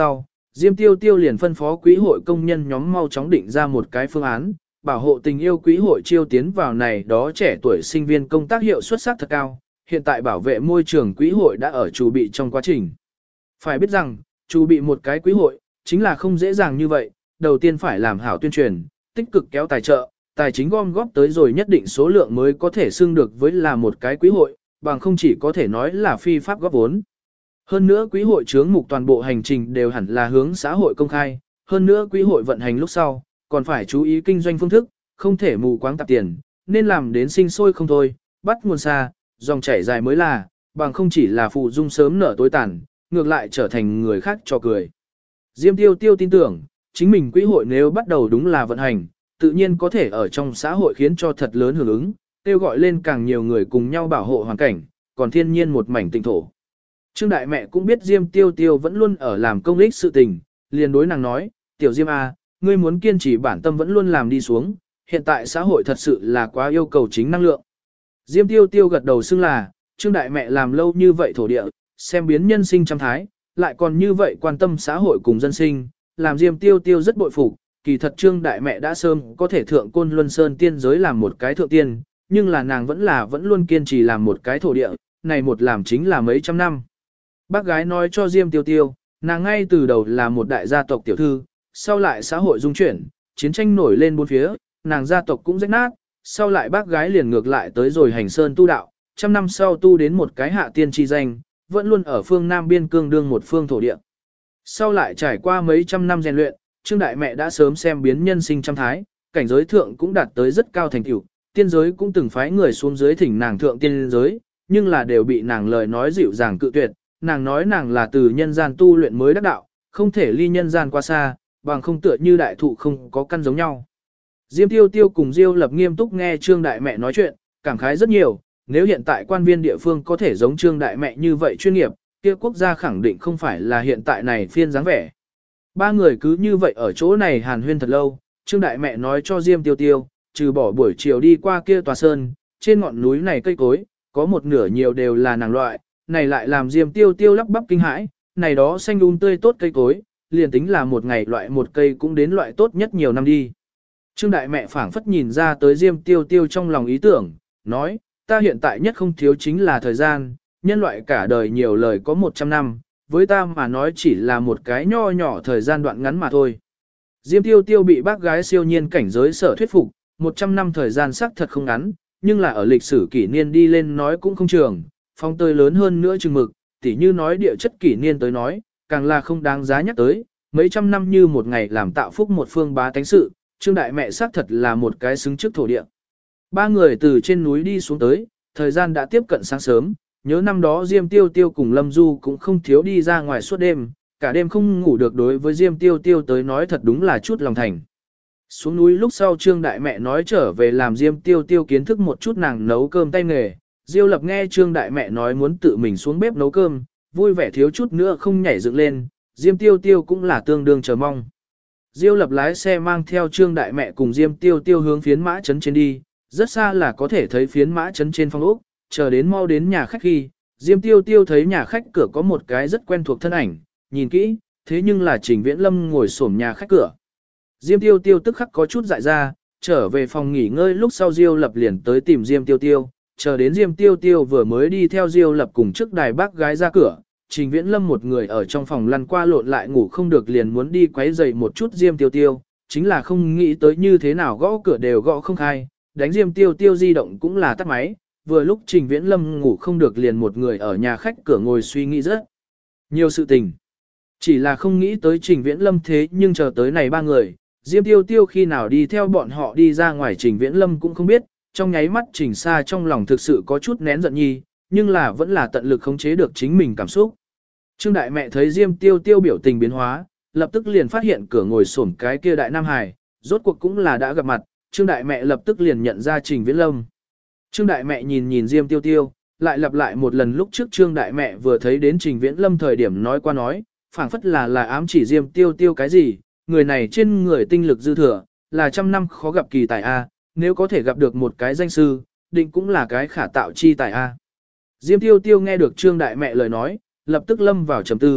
Diêm Tiêu Tiêu liền phân phó quý hội công nhân nhóm mau chóng định ra một cái phương án, bảo hộ tình yêu quý hội chiêu tiến vào này đó trẻ tuổi sinh viên công tác hiệu suất sắc thật cao, hiện tại bảo vệ môi trường quý hội đã ở chuẩn bị trong quá trình. Phải biết rằng, chuẩn bị một cái quý hội, chính là không dễ dàng như vậy, đầu tiên phải làm hảo tuyên truyền, tích cực kéo tài trợ, tài chính gom góp tới rồi nhất định số lượng mới có thể xưng được với là một cái quý hội, bằng không chỉ có thể nói là phi pháp góp vốn. Hơn nữa quý hội chướng mục toàn bộ hành trình đều hẳn là hướng xã hội công khai, hơn nữa quý hội vận hành lúc sau, còn phải chú ý kinh doanh phương thức, không thể mù quáng tạp tiền, nên làm đến sinh sôi không thôi, bắt nguồn xa, dòng chảy dài mới là, bằng không chỉ là phụ dung sớm nở tối tàn, ngược lại trở thành người khác cho cười. Diêm Tiêu Tiêu tin tưởng, chính mình quý hội nếu bắt đầu đúng là vận hành, tự nhiên có thể ở trong xã hội khiến cho thật lớn hưởng ứng, kêu gọi lên càng nhiều người cùng nhau bảo hộ hoàn cảnh, còn thiên nhiên một mảnh tịnh thổ. Trương đại mẹ cũng biết Diêm Tiêu Tiêu vẫn luôn ở làm công ích sự tình, liền đối nàng nói, tiểu Diêm A, ngươi muốn kiên trì bản tâm vẫn luôn làm đi xuống, hiện tại xã hội thật sự là quá yêu cầu chính năng lượng. Diêm Tiêu Tiêu gật đầu xưng là, Trương đại mẹ làm lâu như vậy thổ địa, xem biến nhân sinh trăm thái, lại còn như vậy quan tâm xã hội cùng dân sinh, làm Diêm Tiêu Tiêu rất bội phục. Kỳ thật Trương đại mẹ đã sớm có thể thượng Côn Luân Sơn tiên giới làm một cái thượng tiên, nhưng là nàng vẫn luôn kiên trì làm một cái thổ địa, này một làm chính là mấy trăm năm. Bác gái nói cho Diêm Tiêu Tiêu, nàng ngay từ đầu là một đại gia tộc tiểu thư, sau lại xã hội dung chuyển, chiến tranh nổi lên bốn phía, nàng gia tộc cũng rách nát, sau lại bác gái liền ngược lại tới rồi hành sơn tu đạo, trăm năm sau tu đến một cái hạ tiên chi danh, vẫn luôn ở phương Nam biên cương đương một phương thổ địa. Sau lại trải qua mấy trăm năm rèn luyện, Trương đại mẹ đã sớm xem biến nhân sinh trăm thái, cảnh giới thượng cũng đạt tới rất cao thành tựu, tiên giới cũng từng phái người xuống dưới thỉnh nàng thượng tiên giới, nhưng là đều bị nàng lời nói dịu dàng cự tuyệt, nàng nói nàng là từ nhân gian tu luyện mới đắc đạo, không thể ly nhân gian qua xa, bằng không tựa như đại thụ không có căn giống nhau. Diêm Tiêu Tiêu cùng Diêu Lập nghiêm túc nghe Trương đại mẹ nói chuyện, cảm khái rất nhiều, nếu hiện tại quan viên địa phương có thể giống Trương đại mẹ như vậy chuyên nghiệp, kia quốc gia khẳng định không phải là hiện tại này phiên dáng vẻ. Ba người cứ như vậy ở chỗ này hàn huyên thật lâu, Trương đại mẹ nói cho Diêm Tiêu Tiêu, trừ bỏ buổi chiều đi qua kia tòa sơn, trên ngọn núi này cây cối, có một nửa nhiều đều là nàng loại, này lại làm Diêm Tiêu Tiêu lắp bắp kinh hãi, này đó xanh tươi tốt cây cối, liền tính là một ngày loại một cây cũng đến loại tốt nhất nhiều năm đi. Trương đại mẹ phảng phất nhìn ra tới Diêm Tiêu Tiêu trong lòng ý tưởng, nói, ta hiện tại nhất không thiếu chính là thời gian, nhân loại cả đời nhiều lời có 100 năm, với ta mà nói chỉ là một cái nho nhỏ thời gian đoạn ngắn mà thôi. Diêm Tiêu Tiêu bị bác gái siêu nhiên cảnh giới sở thuyết phục, 100 năm thời gian xác thật không ngắn, nhưng là ở lịch sử kỷ niên đi lên nói cũng không trường, phong tơi lớn hơn nữa chừng mực, tỉ như nói địa chất kỷ niên tới nói, càng là không đáng giá nhắc tới, mấy trăm năm như một ngày làm tạo phúc một phương bá tánh sự, Trương đại mẹ xác thật là một cái xứng trước thổ địa. Ba người từ trên núi đi xuống tới, thời gian đã tiếp cận sáng sớm, nhớ năm đó Diêm Tiêu Tiêu cùng Lâm Du cũng không thiếu đi ra ngoài suốt đêm, cả đêm không ngủ được đối với Diêm Tiêu Tiêu tới nói thật đúng là chút lòng thành. Xuống núi lúc sau Trương đại mẹ nói trở về làm Diêm Tiêu Tiêu kiến thức một chút nàng nấu cơm tay nghề, Diêu Lập nghe Trương đại mẹ nói muốn tự mình xuống bếp nấu cơm, vui vẻ thiếu chút nữa không nhảy dựng lên, Diêm Tiêu Tiêu cũng là tương đương chờ mong. Diêu Lập lái xe mang theo Trương đại mẹ cùng Diêm Tiêu Tiêu hướng phiến mã trấn trên đi, rất xa là có thể thấy phiến mã trấn trên phong ốc, chờ đến mau đến nhà khách khi, Diêm Tiêu Tiêu thấy nhà khách cửa có một cái rất quen thuộc thân ảnh, nhìn kỹ, thế nhưng là Trình Viễn Lâm ngồi xổm nhà khách cửa. Diêm Tiêu Tiêu tức khắc có chút dại ra, trở về phòng nghỉ ngơi lúc sau Diêu Lập liền tới tìm Diêm Tiêu Tiêu, chờ đến Diêm Tiêu Tiêu vừa mới đi theo Diêu Lập cùng trước đài bác gái ra cửa, Trình Viễn Lâm một người ở trong phòng lăn qua lộn lại ngủ không được liền muốn đi quấy rầy một chút Diêm Tiêu Tiêu, chính là không nghĩ tới như thế nào gõ cửa đều gõ không khai, đánh Diêm Tiêu Tiêu di động cũng là tắt máy, vừa lúc Trình Viễn Lâm ngủ không được liền một người ở nhà khách cửa ngồi suy nghĩ rất nhiều sự tình. Chỉ là không nghĩ tới Trình Viễn Lâm thế nhưng chờ tới này ba người, Diêm Tiêu Tiêu khi nào đi theo bọn họ đi ra ngoài Trình Viễn Lâm cũng không biết, trong nháy mắt Trình Sa trong lòng thực sự có chút nén giận nhi, nhưng là vẫn là tận lực khống chế được chính mình cảm xúc. Trương đại mẹ thấy Diêm Tiêu Tiêu biểu tình biến hóa, lập tức liền phát hiện cửa ngồi xổm cái kia đại nam hải, rốt cuộc cũng là đã gặp mặt, Trương đại mẹ lập tức liền nhận ra Trình Viễn Lâm. Trương đại mẹ nhìn nhìn Diêm Tiêu Tiêu, lại lặp lại một lần lúc trước Trương đại mẹ vừa thấy đến Trình Viễn Lâm thời điểm nói qua nói, phảng phất là ám chỉ Diêm Tiêu Tiêu cái gì, người này trên người tinh lực dư thừa, là trăm năm khó gặp kỳ tài a, nếu có thể gặp được một cái danh sư, định cũng là cái khả tạo chi tài a. Diêm Tiêu Tiêu nghe được Trương đại mẹ lời nói, lập tức lâm vào trầm tư,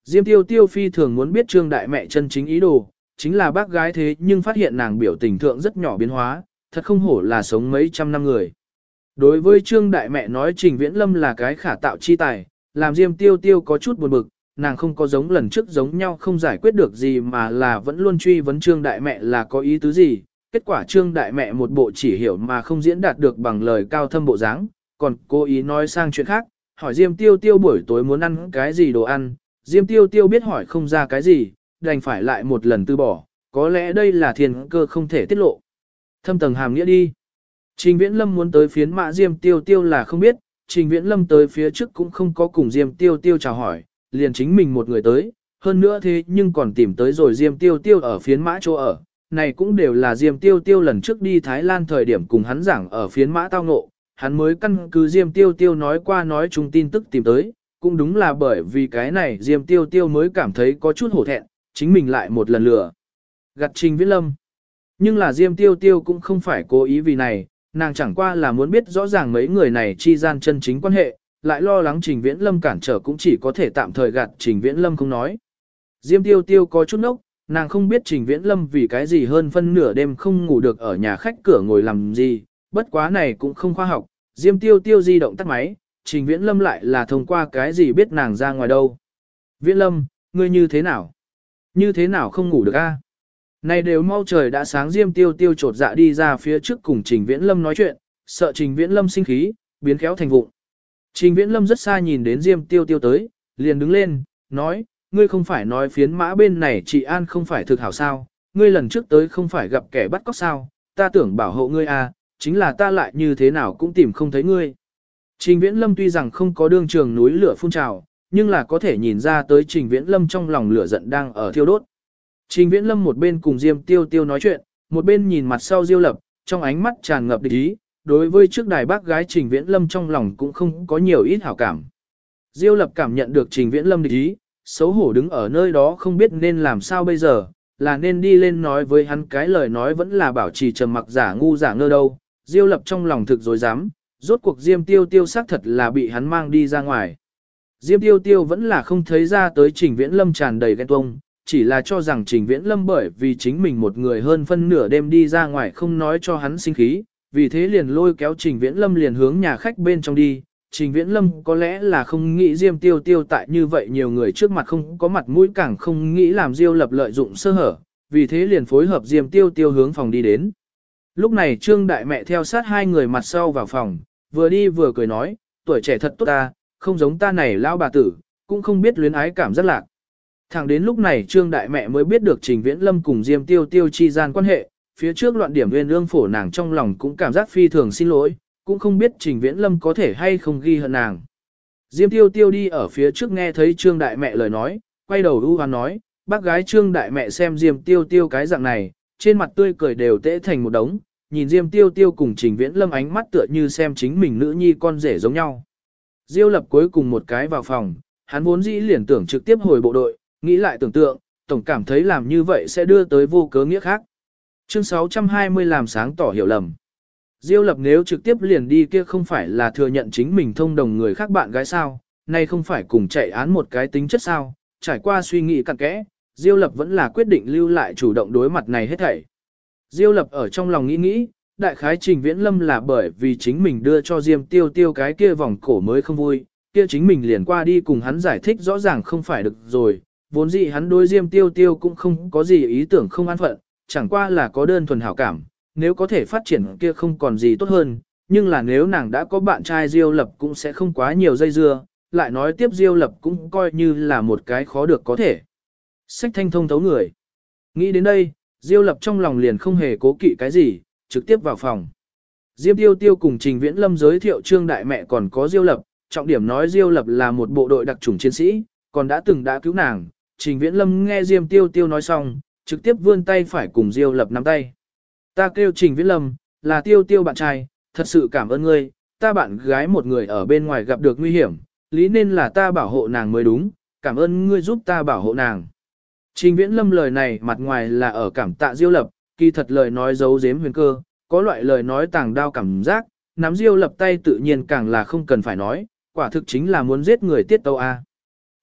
Diêm Tiêu Tiêu phi thường muốn biết Trương đại mẹ chân chính ý đồ, chính là bác gái thế nhưng phát hiện nàng biểu tình thượng rất nhỏ biến hóa, thật không hổ là sống mấy trăm năm người. Đối với Trương đại mẹ nói Trình Viễn Lâm là cái khả tạo chi tài, làm Diêm Tiêu Tiêu có chút buồn bực, nàng không có giống lần trước giống nhau không giải quyết được gì mà là vẫn luôn truy vấn Trương đại mẹ là có ý tứ gì. Kết quả Trương đại mẹ một bộ chỉ hiểu mà không diễn đạt được bằng lời cao thâm bộ dáng, còn cố ý nói sang chuyện khác, hỏi Diêm Tiêu Tiêu buổi tối muốn ăn cái gì đồ ăn. Diêm Tiêu Tiêu biết hỏi không ra cái gì, đành phải lại một lần từ bỏ, có lẽ đây là thiên cơ không thể tiết lộ. Thâm tầng hàm nghĩa đi. Trình Viễn Lâm muốn tới phiến mã Diêm Tiêu Tiêu là không biết, Trình Viễn Lâm tới phía trước cũng không có cùng Diêm Tiêu Tiêu chào hỏi, liền chính mình một người tới, hơn nữa thế nhưng còn tìm tới rồi Diêm Tiêu Tiêu ở phiến mã chỗ ở. Này cũng đều là Diêm Tiêu Tiêu lần trước đi Thái Lan thời điểm cùng hắn giảng ở phiến mã tao ngộ, hắn mới căn cứ Diêm Tiêu Tiêu nói qua nói chung tin tức tìm tới, cũng đúng là bởi vì cái này Diêm Tiêu Tiêu mới cảm thấy có chút hổ thẹn, chính mình lại một lần lừa gạt Trình Viễn Lâm. Nhưng là Diêm Tiêu Tiêu cũng không phải cố ý vì này, nàng chẳng qua là muốn biết rõ ràng mấy người này chi gian chân chính quan hệ, lại lo lắng Trình Viễn Lâm cản trở cũng chỉ có thể tạm thời gạt Trình Viễn Lâm không nói. Diêm Tiêu Tiêu có chút nốc, nàng không biết Trình Viễn Lâm vì cái gì hơn phân nửa đêm không ngủ được ở nhà khách cửa ngồi làm gì, bất quá này cũng không khoa học. Diêm Tiêu Tiêu di động tắt máy, Trình Viễn Lâm lại là thông qua cái gì biết nàng ra ngoài đâu. Viễn Lâm, ngươi như thế nào? Như thế nào không ngủ được a? Này đều mau trời đã sáng, Diêm Tiêu Tiêu trột dạ đi ra phía trước cùng Trình Viễn Lâm nói chuyện, sợ Trình Viễn Lâm sinh khí, biến khéo thành vụng. Trình Viễn Lâm rất xa nhìn đến Diêm Tiêu Tiêu tới, liền đứng lên, nói, ngươi không phải nói phiến mã bên này chị An không phải thực hảo sao, ngươi lần trước tới không phải gặp kẻ bắt cóc sao, ta tưởng bảo hộ ngươi à, chính là ta lại như thế nào cũng tìm không thấy ngươi. Trình Viễn Lâm tuy rằng không có đương trường núi lửa phun trào, nhưng là có thể nhìn ra tới Trình Viễn Lâm trong lòng lửa giận đang ở thiêu đốt. Trình Viễn Lâm một bên cùng Diêm Tiêu Tiêu nói chuyện, một bên nhìn mặt sau Diêu Lập, trong ánh mắt tràn ngập địch ý, đối với trước đài bác gái Trình Viễn Lâm trong lòng cũng không có nhiều ít hảo cảm. Diêu Lập cảm nhận được Trình Viễn Lâm địch ý, xấu hổ đứng ở nơi đó không biết nên làm sao bây giờ, là nên đi lên nói với hắn cái lời nói vẫn là bảo trì trầm mặc giả ngu giả ngơ đâu. Diêu Lập trong lòng thực dối dám, rốt cuộc Diêm Tiêu Tiêu xác thật là bị hắn mang đi ra ngoài. Diêm Tiêu Tiêu vẫn là không thấy ra tới Trình Viễn Lâm tràn đầy ghen tuông, chỉ là cho rằng Trình Viễn Lâm bởi vì chính mình một người hơn phân nửa đêm đi ra ngoài không nói cho hắn sinh khí, vì thế liền lôi kéo Trình Viễn Lâm liền hướng nhà khách bên trong đi. Trình Viễn Lâm có lẽ là không nghĩ Diêm Tiêu Tiêu tại như vậy nhiều người trước mặt không có mặt mũi, càng không nghĩ làm Diêu Lập lợi dụng sơ hở, vì thế liền phối hợp Diêm Tiêu Tiêu hướng phòng đi đến. Lúc này Trương đại mẹ theo sát hai người mặt sau vào phòng, vừa đi vừa cười nói, tuổi trẻ thật tốt ta, không giống ta này lão bà tử, cũng không biết luyến ái cảm rất lạc. Thẳng đến lúc này Trương đại mẹ mới biết được Trình Viễn Lâm cùng Diêm Tiêu Tiêu chi gian quan hệ, phía trước loạn điểm nguyên ương phổ nàng trong lòng cũng cảm giác phi thường xin lỗi, cũng không biết Trình Viễn Lâm có thể hay không ghi hận nàng. Diêm Tiêu Tiêu đi ở phía trước nghe thấy Trương đại mẹ lời nói, quay đầu ưu hoán nói, bác gái Trương đại mẹ xem Diêm Tiêu Tiêu cái dạng này, trên mặt tươi cười đều tễ thành một đống, nhìn Diêm Tiêu Tiêu cùng Trình Viễn Lâm ánh mắt tựa như xem chính mình nữ nhi con rể giống nhau. Diêu Lập cuối cùng một cái vào phòng, hắn vốn dĩ liền tưởng trực tiếp hồi bộ đội, nghĩ lại tưởng tượng, tổng cảm thấy làm như vậy sẽ đưa tới vô cớ nghĩa khác. Chương 620 làm sáng tỏ hiểu lầm. Diêu Lập nếu trực tiếp liền đi kia không phải là thừa nhận chính mình thông đồng người khác bạn gái sao, nay không phải cùng chạy án một cái tính chất sao, trải qua suy nghĩ cặn kẽ, Diêu Lập vẫn là quyết định lưu lại chủ động đối mặt này hết thảy. Diêu Lập ở trong lòng nghĩ, đại khái Trình Viễn Lâm là bởi vì chính mình đưa cho Diêm Tiêu Tiêu cái kia vòng cổ mới không vui, kia chính mình liền qua đi cùng hắn giải thích rõ ràng không phải được rồi, vốn dĩ hắn đối Diêm Tiêu Tiêu cũng không có gì ý tưởng không an phận, chẳng qua là có đơn thuần hảo cảm, nếu có thể phát triển kia không còn gì tốt hơn, nhưng là nếu nàng đã có bạn trai Diêu Lập cũng sẽ không quá nhiều dây dưa, lại nói tiếp Diêu Lập cũng coi như là một cái khó được có thể. Sách thanh thông thấu người. Nghĩ đến đây, Diêu Lập trong lòng liền không hề cố kỵ cái gì, trực tiếp vào phòng. Diêm Tiêu Tiêu cùng Trình Viễn Lâm giới thiệu Trương đại mẹ còn có Diêu Lập, trọng điểm nói Diêu Lập là một bộ đội đặc chủng chiến sĩ, còn đã cứu nàng. Trình Viễn Lâm nghe Diêm Tiêu Tiêu nói xong, trực tiếp vươn tay phải cùng Diêu Lập nắm tay. Ta kêu Trình Viễn Lâm, là Tiêu Tiêu bạn trai, thật sự cảm ơn ngươi, ta bạn gái một người ở bên ngoài gặp được nguy hiểm, lý nên là ta bảo hộ nàng mới đúng, cảm ơn ngươi giúp ta bảo hộ nàng. Trình Viễn Lâm lời này mặt ngoài là ở cảm tạ Diêu Lập, kỳ thật lời nói giấu giếm huyền cơ, có loại lời nói tàng đao cảm giác, nắm Diêu Lập tay tự nhiên càng là không cần phải nói, quả thực chính là muốn giết người tiết tâu a.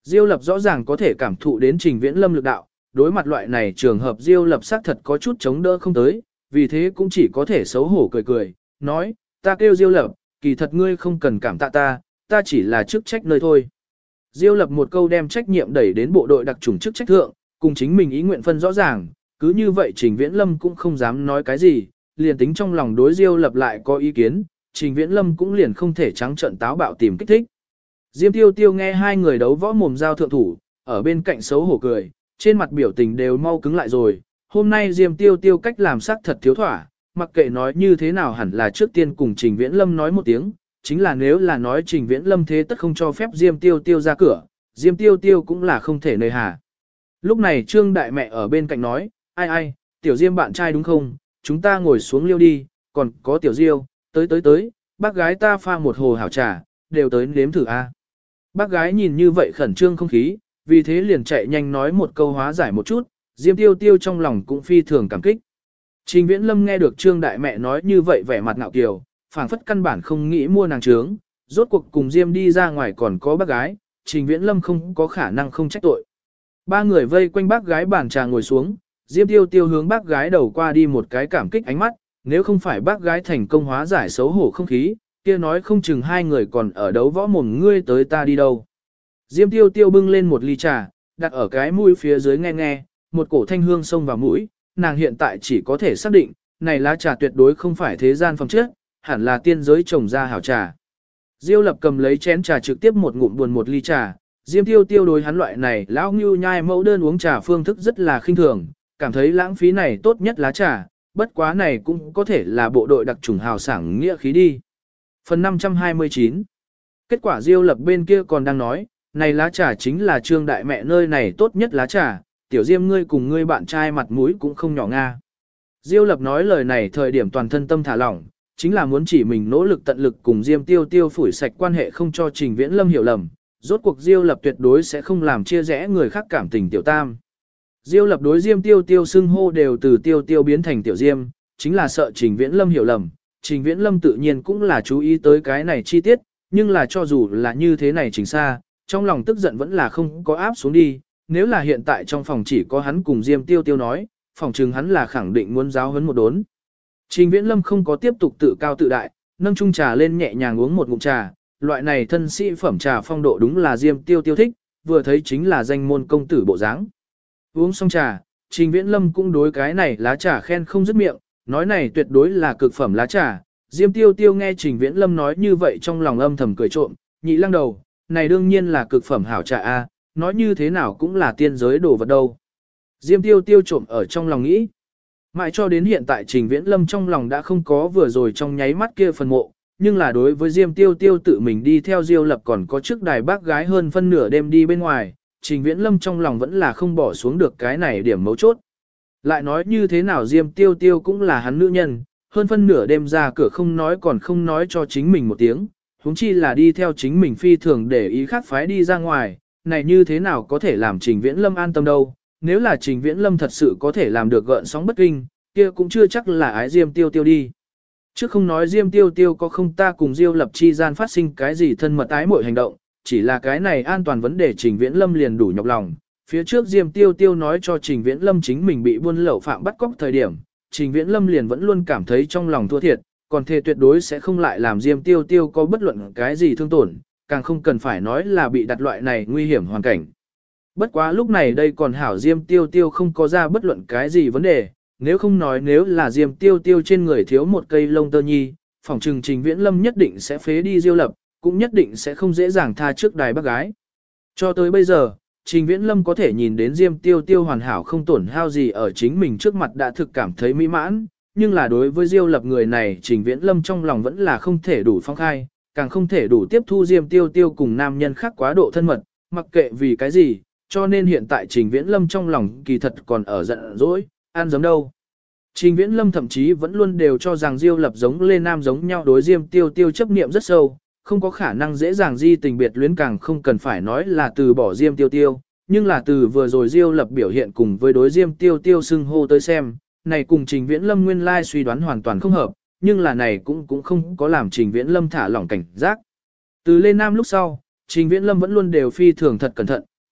Diêu Lập rõ ràng có thể cảm thụ đến Trình Viễn Lâm lực đạo, đối mặt loại này trường hợp Diêu Lập xác thật có chút chống đỡ không tới, vì thế cũng chỉ có thể xấu hổ cười cười, nói, ta kêu Diêu Lập, kỳ thật ngươi không cần cảm tạ ta, ta chỉ là chức trách nơi thôi. Diêu Lập một câu đem trách nhiệm đẩy đến bộ đội đặc chủng chức trách thượng, cùng chính mình ý nguyện phân rõ ràng, cứ như vậy Trình Viễn Lâm cũng không dám nói cái gì, liền tính trong lòng đối Diêu Lập lại có ý kiến, Trình Viễn Lâm cũng liền không thể trắng trợn táo bạo tìm kích thích. Diêm Tiêu Tiêu nghe hai người đấu võ mồm giao thượng thủ, ở bên cạnh xấu hổ cười, trên mặt biểu tình đều mau cứng lại rồi, hôm nay Diêm Tiêu Tiêu cách làm sắc thật thiếu thỏa, mặc kệ nói như thế nào hẳn là trước tiên cùng Trình Viễn Lâm nói một tiếng, chính là nếu là nói Trình Viễn Lâm thế tất không cho phép Diêm Tiêu Tiêu ra cửa, Diêm Tiêu Tiêu cũng là không thể nơi hà. Lúc này Trương Đại Mẹ ở bên cạnh nói, ai, Tiểu Diêm bạn trai đúng không, chúng ta ngồi xuống liêu đi, còn có Tiểu Diêu, tới, bác gái ta pha một hồ hảo trà, đều tới nếm thử a. Bác gái nhìn như vậy khẩn trương không khí, vì thế liền chạy nhanh nói một câu hóa giải một chút, Diêm Tiêu Tiêu trong lòng cũng phi thường cảm kích. Trình Viễn Lâm nghe được Trương Đại Mẹ nói như vậy vẻ mặt ngạo kiều, phảng phất căn bản không nghĩ mua nàng trướng, rốt cuộc cùng Diêm đi ra ngoài còn có bác gái, Trình Viễn Lâm không có khả năng không trách tội. Ba người vây quanh bác gái bàn trà ngồi xuống, Diêm Tiêu Tiêu hướng bác gái đầu qua đi một cái cảm kích ánh mắt, nếu không phải bác gái thành công hóa giải xấu hổ không khí, kia nói không chừng hai người còn ở đấu võ mồm ngươi tới ta đi đâu. Diêm Tiêu Tiêu bưng lên một ly trà, đặt ở cái mũi phía dưới nghe, một cổ thanh hương xông vào mũi, nàng hiện tại chỉ có thể xác định, này lá trà tuyệt đối không phải thế gian phẩm chất, hẳn là tiên giới trồng ra hảo trà. Diêu Lập cầm lấy chén trà trực tiếp một ngụm buồn một ly trà, Diêm Tiêu Tiêu đối hắn loại này lão ngưu nhai mẫu đơn uống trà phương thức rất là khinh thường, cảm thấy lãng phí này tốt nhất lá trà, bất quá này cũng có thể là bộ đội đặc chủng hào sảng nghĩa khí đi. Phần 529 Kết quả Diêu Lập bên kia còn đang nói, này lá trà chính là Trương Đại Mẹ nơi này tốt nhất lá trà, Tiểu Diêm ngươi cùng ngươi bạn trai mặt mũi cũng không nhỏ nga. Diêu Lập nói lời này thời điểm toàn thân tâm thả lỏng, chính là muốn chỉ mình nỗ lực tận lực cùng Diêm Tiêu Tiêu phủi sạch quan hệ không cho Trình Viễn Lâm hiểu lầm, rốt cuộc Diêu Lập tuyệt đối sẽ không làm chia rẽ người khác cảm tình Tiểu Tam. Diêu Lập đối Diêm Tiêu Tiêu xưng hô đều từ Tiêu Tiêu biến thành Tiểu Diêm, chính là sợ Trình Viễn Lâm hiểu lầm, Trình Viễn Lâm tự nhiên cũng là chú ý tới cái này chi tiết, nhưng là cho dù là như thế này Trình Sa, trong lòng tức giận vẫn là không có áp xuống đi, nếu là hiện tại trong phòng chỉ có hắn cùng Diêm Tiêu Tiêu nói, phòng trừng hắn là khẳng định muốn giáo huấn một đốn. Trình Viễn Lâm không có tiếp tục tự cao tự đại, nâng chung trà lên nhẹ nhàng uống một ngụm trà, loại này thân sĩ phẩm trà phong độ đúng là Diêm Tiêu Tiêu thích, vừa thấy chính là danh môn công tử bộ dáng. Uống xong trà, Trình Viễn Lâm cũng đối cái này lá trà khen không dứt miệng, nói này tuyệt đối là cực phẩm lá trà. Diêm Tiêu Tiêu nghe Trình Viễn Lâm nói như vậy trong lòng âm thầm cười trộm, nhị lăng đầu, này đương nhiên là cực phẩm hảo trà a, nói như thế nào cũng là tiên giới đồ vật đâu. Diêm Tiêu Tiêu trộm ở trong lòng nghĩ. Mãi cho đến hiện tại Trình Viễn Lâm trong lòng đã không có vừa rồi trong nháy mắt kia phần mộ, nhưng là đối với Diêm Tiêu Tiêu tự mình đi theo Diêu Lập còn có trước đài bác gái hơn phân nửa đêm đi bên ngoài, Trình Viễn Lâm trong lòng vẫn là không bỏ xuống được cái này điểm mấu chốt. Lại nói như thế nào Diêm Tiêu Tiêu cũng là hắn nữ nhân, hơn phân nửa đêm ra cửa không nói còn không nói cho chính mình một tiếng, huống chi là đi theo chính mình phi thường để ý khác phái đi ra ngoài, này như thế nào có thể làm Trình Viễn Lâm an tâm đâu, nếu là Trình Viễn Lâm thật sự có thể làm được gợn sóng bất kinh, kia cũng chưa chắc là ái Diêm Tiêu Tiêu đi. Chứ không nói Diêm Tiêu Tiêu có không ta cùng Diêu Lập chi gian phát sinh cái gì thân mật ái mọi hành động, chỉ là cái này an toàn vấn đề Trình Viễn Lâm liền đủ nhọc lòng. Phía trước Diêm Tiêu Tiêu nói cho Trình Viễn Lâm chính mình bị buôn lậu phạm bắt cóc thời điểm, Trình Viễn Lâm liền vẫn luôn cảm thấy trong lòng thua thiệt, còn thề tuyệt đối sẽ không lại làm Diêm Tiêu Tiêu có bất luận cái gì thương tổn, càng không cần phải nói là bị đặt loại này nguy hiểm hoàn cảnh. Bất quá lúc này đây còn hảo Diêm Tiêu Tiêu không có ra bất luận cái gì vấn đề, nếu không nói nếu là Diêm Tiêu Tiêu trên người thiếu một cây lông tơ nhi, phỏng trừng Trình Viễn Lâm nhất định sẽ phế đi Diêu Lập, cũng nhất định sẽ không dễ dàng tha trước đài bác gái. Cho tới bây giờ, Trình Viễn Lâm có thể nhìn đến Diêm Tiêu Tiêu hoàn hảo không tổn hao gì ở chính mình trước mặt đã thực cảm thấy mỹ mãn, nhưng là đối với Diêu Lập người này Trình Viễn Lâm trong lòng vẫn là không thể đủ phong khai, càng không thể đủ tiếp thu Diêm Tiêu Tiêu cùng nam nhân khác quá độ thân mật, mặc kệ vì cái gì, cho nên hiện tại Trình Viễn Lâm trong lòng kỳ thật còn ở giận dỗi, ăn giống đâu. Trình Viễn Lâm thậm chí vẫn luôn đều cho rằng Diêu Lập giống Lê Nam giống nhau đối Diêm Tiêu Tiêu chấp niệm rất sâu, không có khả năng dễ dàng di tình biệt luyến càng không cần phải nói là từ bỏ Diêm Tiêu Tiêu, nhưng là từ vừa rồi Diêu Lập biểu hiện cùng với đối Diêm Tiêu Tiêu xưng hô tới xem, này cùng Trình Viễn Lâm nguyên lai suy đoán hoàn toàn không hợp, nhưng là này cũng không có làm Trình Viễn Lâm thả lỏng cảnh giác. Từ Lê Nam lúc sau, Trình Viễn Lâm vẫn luôn đều phi thường thật cẩn thận,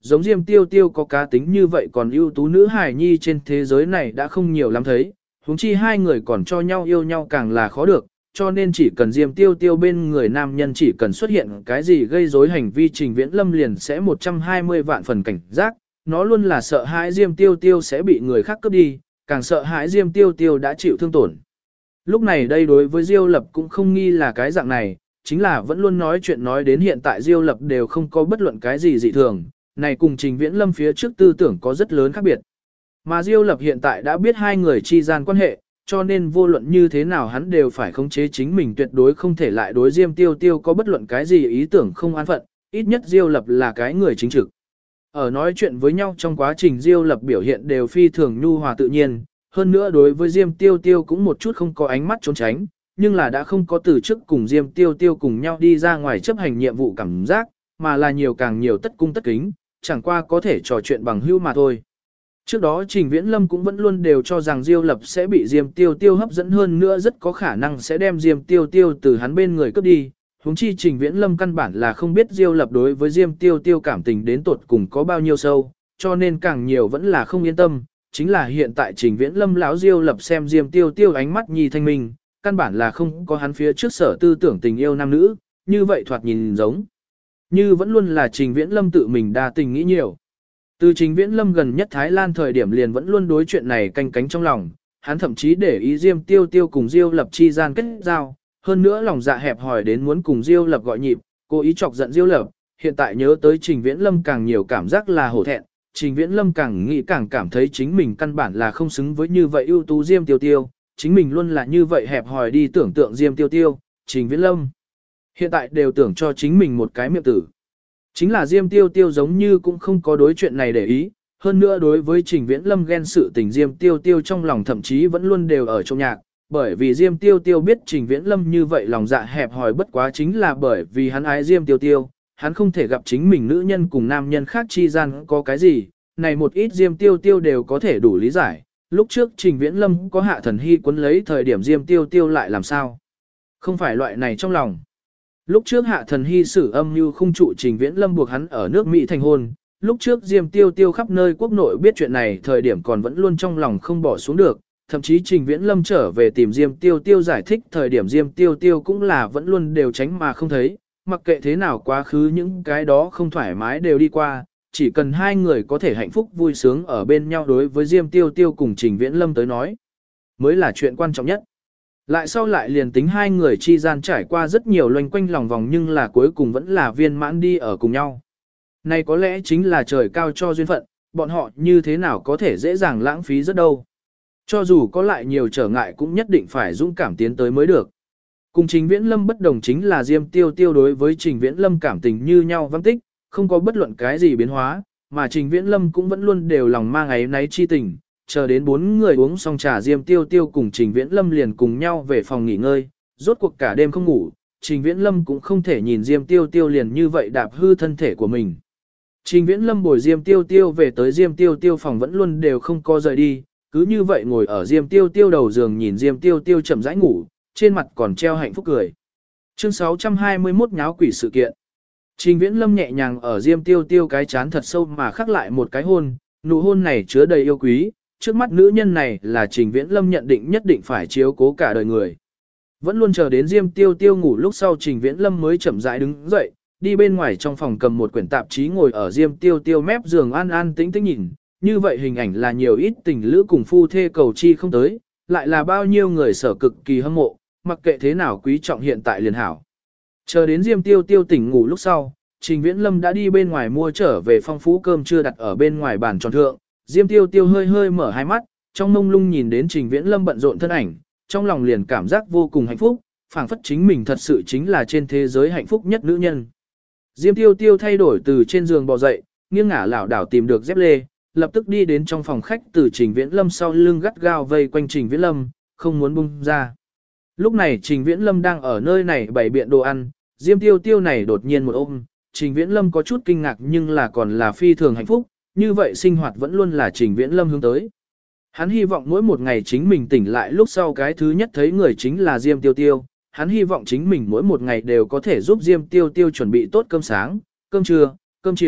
giống Diêm Tiêu Tiêu có cá tính như vậy còn ưu tú nữ hài nhi trên thế giới này đã không nhiều lắm thấy, huống chi hai người còn cho nhau yêu nhau càng là khó được, cho nên chỉ cần Diêm Tiêu Tiêu bên người nam nhân chỉ cần xuất hiện cái gì gây rối hành vi Trình Viễn Lâm liền sẽ 120 vạn phần cảnh giác, nó luôn là sợ hãi Diêm Tiêu Tiêu sẽ bị người khác cướp đi, càng sợ hãi Diêm Tiêu Tiêu đã chịu thương tổn. Lúc này đây đối với Diêu Lập cũng không nghi là cái dạng này, chính là vẫn luôn nói chuyện nói đến hiện tại Diêu Lập đều không có bất luận cái gì dị thường, này cùng Trình Viễn Lâm phía trước tư tưởng có rất lớn khác biệt. Mà Diêu Lập hiện tại đã biết hai người chi gian quan hệ, cho nên vô luận như thế nào hắn đều phải khống chế chính mình tuyệt đối không thể lại đối Diêm Tiêu Tiêu có bất luận cái gì ý tưởng không an phận, ít nhất Diêu Lập là cái người chính trực. Ở nói chuyện với nhau trong quá trình Diêu Lập biểu hiện đều phi thường nhu hòa tự nhiên, hơn nữa đối với Diêm Tiêu Tiêu cũng một chút không có ánh mắt trốn tránh, nhưng là đã không có từ chức cùng Diêm Tiêu Tiêu cùng nhau đi ra ngoài chấp hành nhiệm vụ cảm giác, mà là nhiều càng nhiều tất cung tất kính, chẳng qua có thể trò chuyện bằng hữu mà thôi. Trước đó Trình Viễn Lâm cũng vẫn luôn đều cho rằng Diêu Lập sẽ bị Diêm Tiêu Tiêu hấp dẫn hơn nữa rất có khả năng sẽ đem Diêm Tiêu Tiêu từ hắn bên người cướp đi. Huống chi Trình Viễn Lâm căn bản là không biết Diêu Lập đối với Diêm Tiêu Tiêu cảm tình đến tột cùng có bao nhiêu sâu, cho nên càng nhiều vẫn là không yên tâm. Chính là hiện tại Trình Viễn Lâm lão Diêu Lập xem Diêm Tiêu Tiêu ánh mắt nhi thanh minh, căn bản là không có hắn phía trước sở tư tưởng tình yêu nam nữ, như vậy thoạt nhìn giống như vẫn luôn là Trình Viễn Lâm tự mình đa tình nghĩ nhiều. Từ Trình Viễn Lâm gần nhất Thái Lan thời điểm liền vẫn luôn đối chuyện này canh cánh trong lòng, hắn thậm chí để ý Diêm Tiêu Tiêu cùng Diêu Lập chi gian kết giao, hơn nữa lòng dạ hẹp hòi đến muốn cùng Diêu Lập gọi nhịp, cố ý chọc giận Diêu Lập, hiện tại nhớ tới Trình Viễn Lâm càng nhiều cảm giác là hổ thẹn, Trình Viễn Lâm càng nghĩ càng cảm thấy chính mình căn bản là không xứng với như vậy ưu tú Diêm Tiêu Tiêu, chính mình luôn là như vậy hẹp hòi đi tưởng tượng Diêm Tiêu Tiêu, Trình Viễn Lâm hiện tại đều tưởng cho chính mình một cái miệng tử. Chính là Diêm Tiêu Tiêu giống như cũng không có đối chuyện này để ý, hơn nữa đối với Trình Viễn Lâm ghen sự tình Diêm Tiêu Tiêu trong lòng thậm chí vẫn luôn đều ở trong nhạc, bởi vì Diêm Tiêu Tiêu biết Trình Viễn Lâm như vậy lòng dạ hẹp hòi bất quá chính là bởi vì hắn ái Diêm Tiêu Tiêu, hắn không thể gặp chính mình nữ nhân cùng nam nhân khác chi gian có cái gì, này một ít Diêm Tiêu Tiêu đều có thể đủ lý giải, lúc trước Trình Viễn Lâm có Hạ Thần Hy quấn lấy thời điểm Diêm Tiêu Tiêu lại làm sao? Không phải loại này trong lòng. Lúc trước Hạ Thần Hy sử âm mưu khung trụ Trình Viễn Lâm buộc hắn ở nước Mỹ thành hôn, lúc trước Diêm Tiêu Tiêu khắp nơi quốc nội biết chuyện này thời điểm còn vẫn luôn trong lòng không bỏ xuống được, thậm chí Trình Viễn Lâm trở về tìm Diêm Tiêu Tiêu giải thích thời điểm Diêm Tiêu Tiêu cũng là vẫn luôn đều tránh mà không thấy, mặc kệ thế nào quá khứ những cái đó không thoải mái đều đi qua, chỉ cần hai người có thể hạnh phúc vui sướng ở bên nhau đối với Diêm Tiêu Tiêu cùng Trình Viễn Lâm tới nói, mới là chuyện quan trọng nhất. Lại sau lại liền tính hai người chi gian trải qua rất nhiều loanh quanh lòng vòng nhưng là cuối cùng vẫn là viên mãn đi ở cùng nhau. Này có lẽ chính là trời cao cho duyên phận, bọn họ như thế nào có thể dễ dàng lãng phí rất đâu. Cho dù có lại nhiều trở ngại cũng nhất định phải dũng cảm tiến tới mới được. Cùng Trình Viễn Lâm bất đồng chính là Diêm Tiêu Tiêu đối với Trình Viễn Lâm cảm tình như nhau vắng tích, không có bất luận cái gì biến hóa, mà Trình Viễn Lâm cũng vẫn luôn đều lòng mang áy náy chi tình. Chờ đến 4 người uống xong trà Diêm Tiêu Tiêu cùng Trình Viễn Lâm liền cùng nhau về phòng nghỉ ngơi, rốt cuộc cả đêm không ngủ, Trình Viễn Lâm cũng không thể nhìn Diêm Tiêu Tiêu liền như vậy đạp hư thân thể của mình. Trình Viễn Lâm bồi Diêm Tiêu Tiêu về tới Diêm Tiêu Tiêu phòng vẫn luôn đều không có rời đi, cứ như vậy ngồi ở Diêm Tiêu Tiêu đầu giường nhìn Diêm Tiêu Tiêu chậm rãi ngủ, trên mặt còn treo hạnh phúc cười. Chương 621 nháo quỷ sự kiện. Trình Viễn Lâm nhẹ nhàng ở Diêm Tiêu Tiêu cái chán thật sâu mà khắc lại một cái hôn, nụ hôn này chứa đầy yêu quý. Trước mắt nữ nhân này là Trình Viễn Lâm nhận định nhất định phải chiếu cố cả đời người. Vẫn luôn chờ đến Diêm Tiêu Tiêu ngủ lúc sau Trình Viễn Lâm mới chậm rãi đứng dậy, đi bên ngoài trong phòng cầm một quyển tạp chí ngồi ở Diêm Tiêu Tiêu mép giường an an tĩnh tĩnh nhìn, như vậy hình ảnh là nhiều ít tình lữ cùng phu thê cầu chi không tới, lại là bao nhiêu người sở cực kỳ hâm mộ, mặc kệ thế nào quý trọng hiện tại liền hảo. Chờ đến Diêm Tiêu Tiêu tỉnh ngủ lúc sau, Trình Viễn Lâm đã đi bên ngoài mua trở về phong phú cơm trưa đặt ở bên ngoài bàn tròn thượng. Diêm Tiêu Tiêu hơi hơi mở hai mắt, trong mông lung nhìn đến Trình Viễn Lâm bận rộn thân ảnh, trong lòng liền cảm giác vô cùng hạnh phúc, phảng phất chính mình thật sự chính là trên thế giới hạnh phúc nhất nữ nhân. Diêm Tiêu Tiêu thay đổi từ trên giường bò dậy, nghiêng ngả lảo đảo tìm được dép lê, lập tức đi đến trong phòng khách từ Trình Viễn Lâm sau lưng gắt gao vây quanh Trình Viễn Lâm, không muốn buông ra. Lúc này Trình Viễn Lâm đang ở nơi này bày biện đồ ăn, Diêm Tiêu Tiêu này đột nhiên một ôm, Trình Viễn Lâm có chút kinh ngạc nhưng là còn là phi thường hạnh phúc, như vậy sinh hoạt vẫn luôn là Trình Viễn Lâm hướng tới. Hắn hy vọng mỗi một ngày chính mình tỉnh lại lúc sau cái thứ nhất thấy người chính là Diêm Tiêu Tiêu, hắn hy vọng chính mình mỗi một ngày đều có thể giúp Diêm Tiêu Tiêu chuẩn bị tốt cơm sáng, cơm trưa, cơm chiều,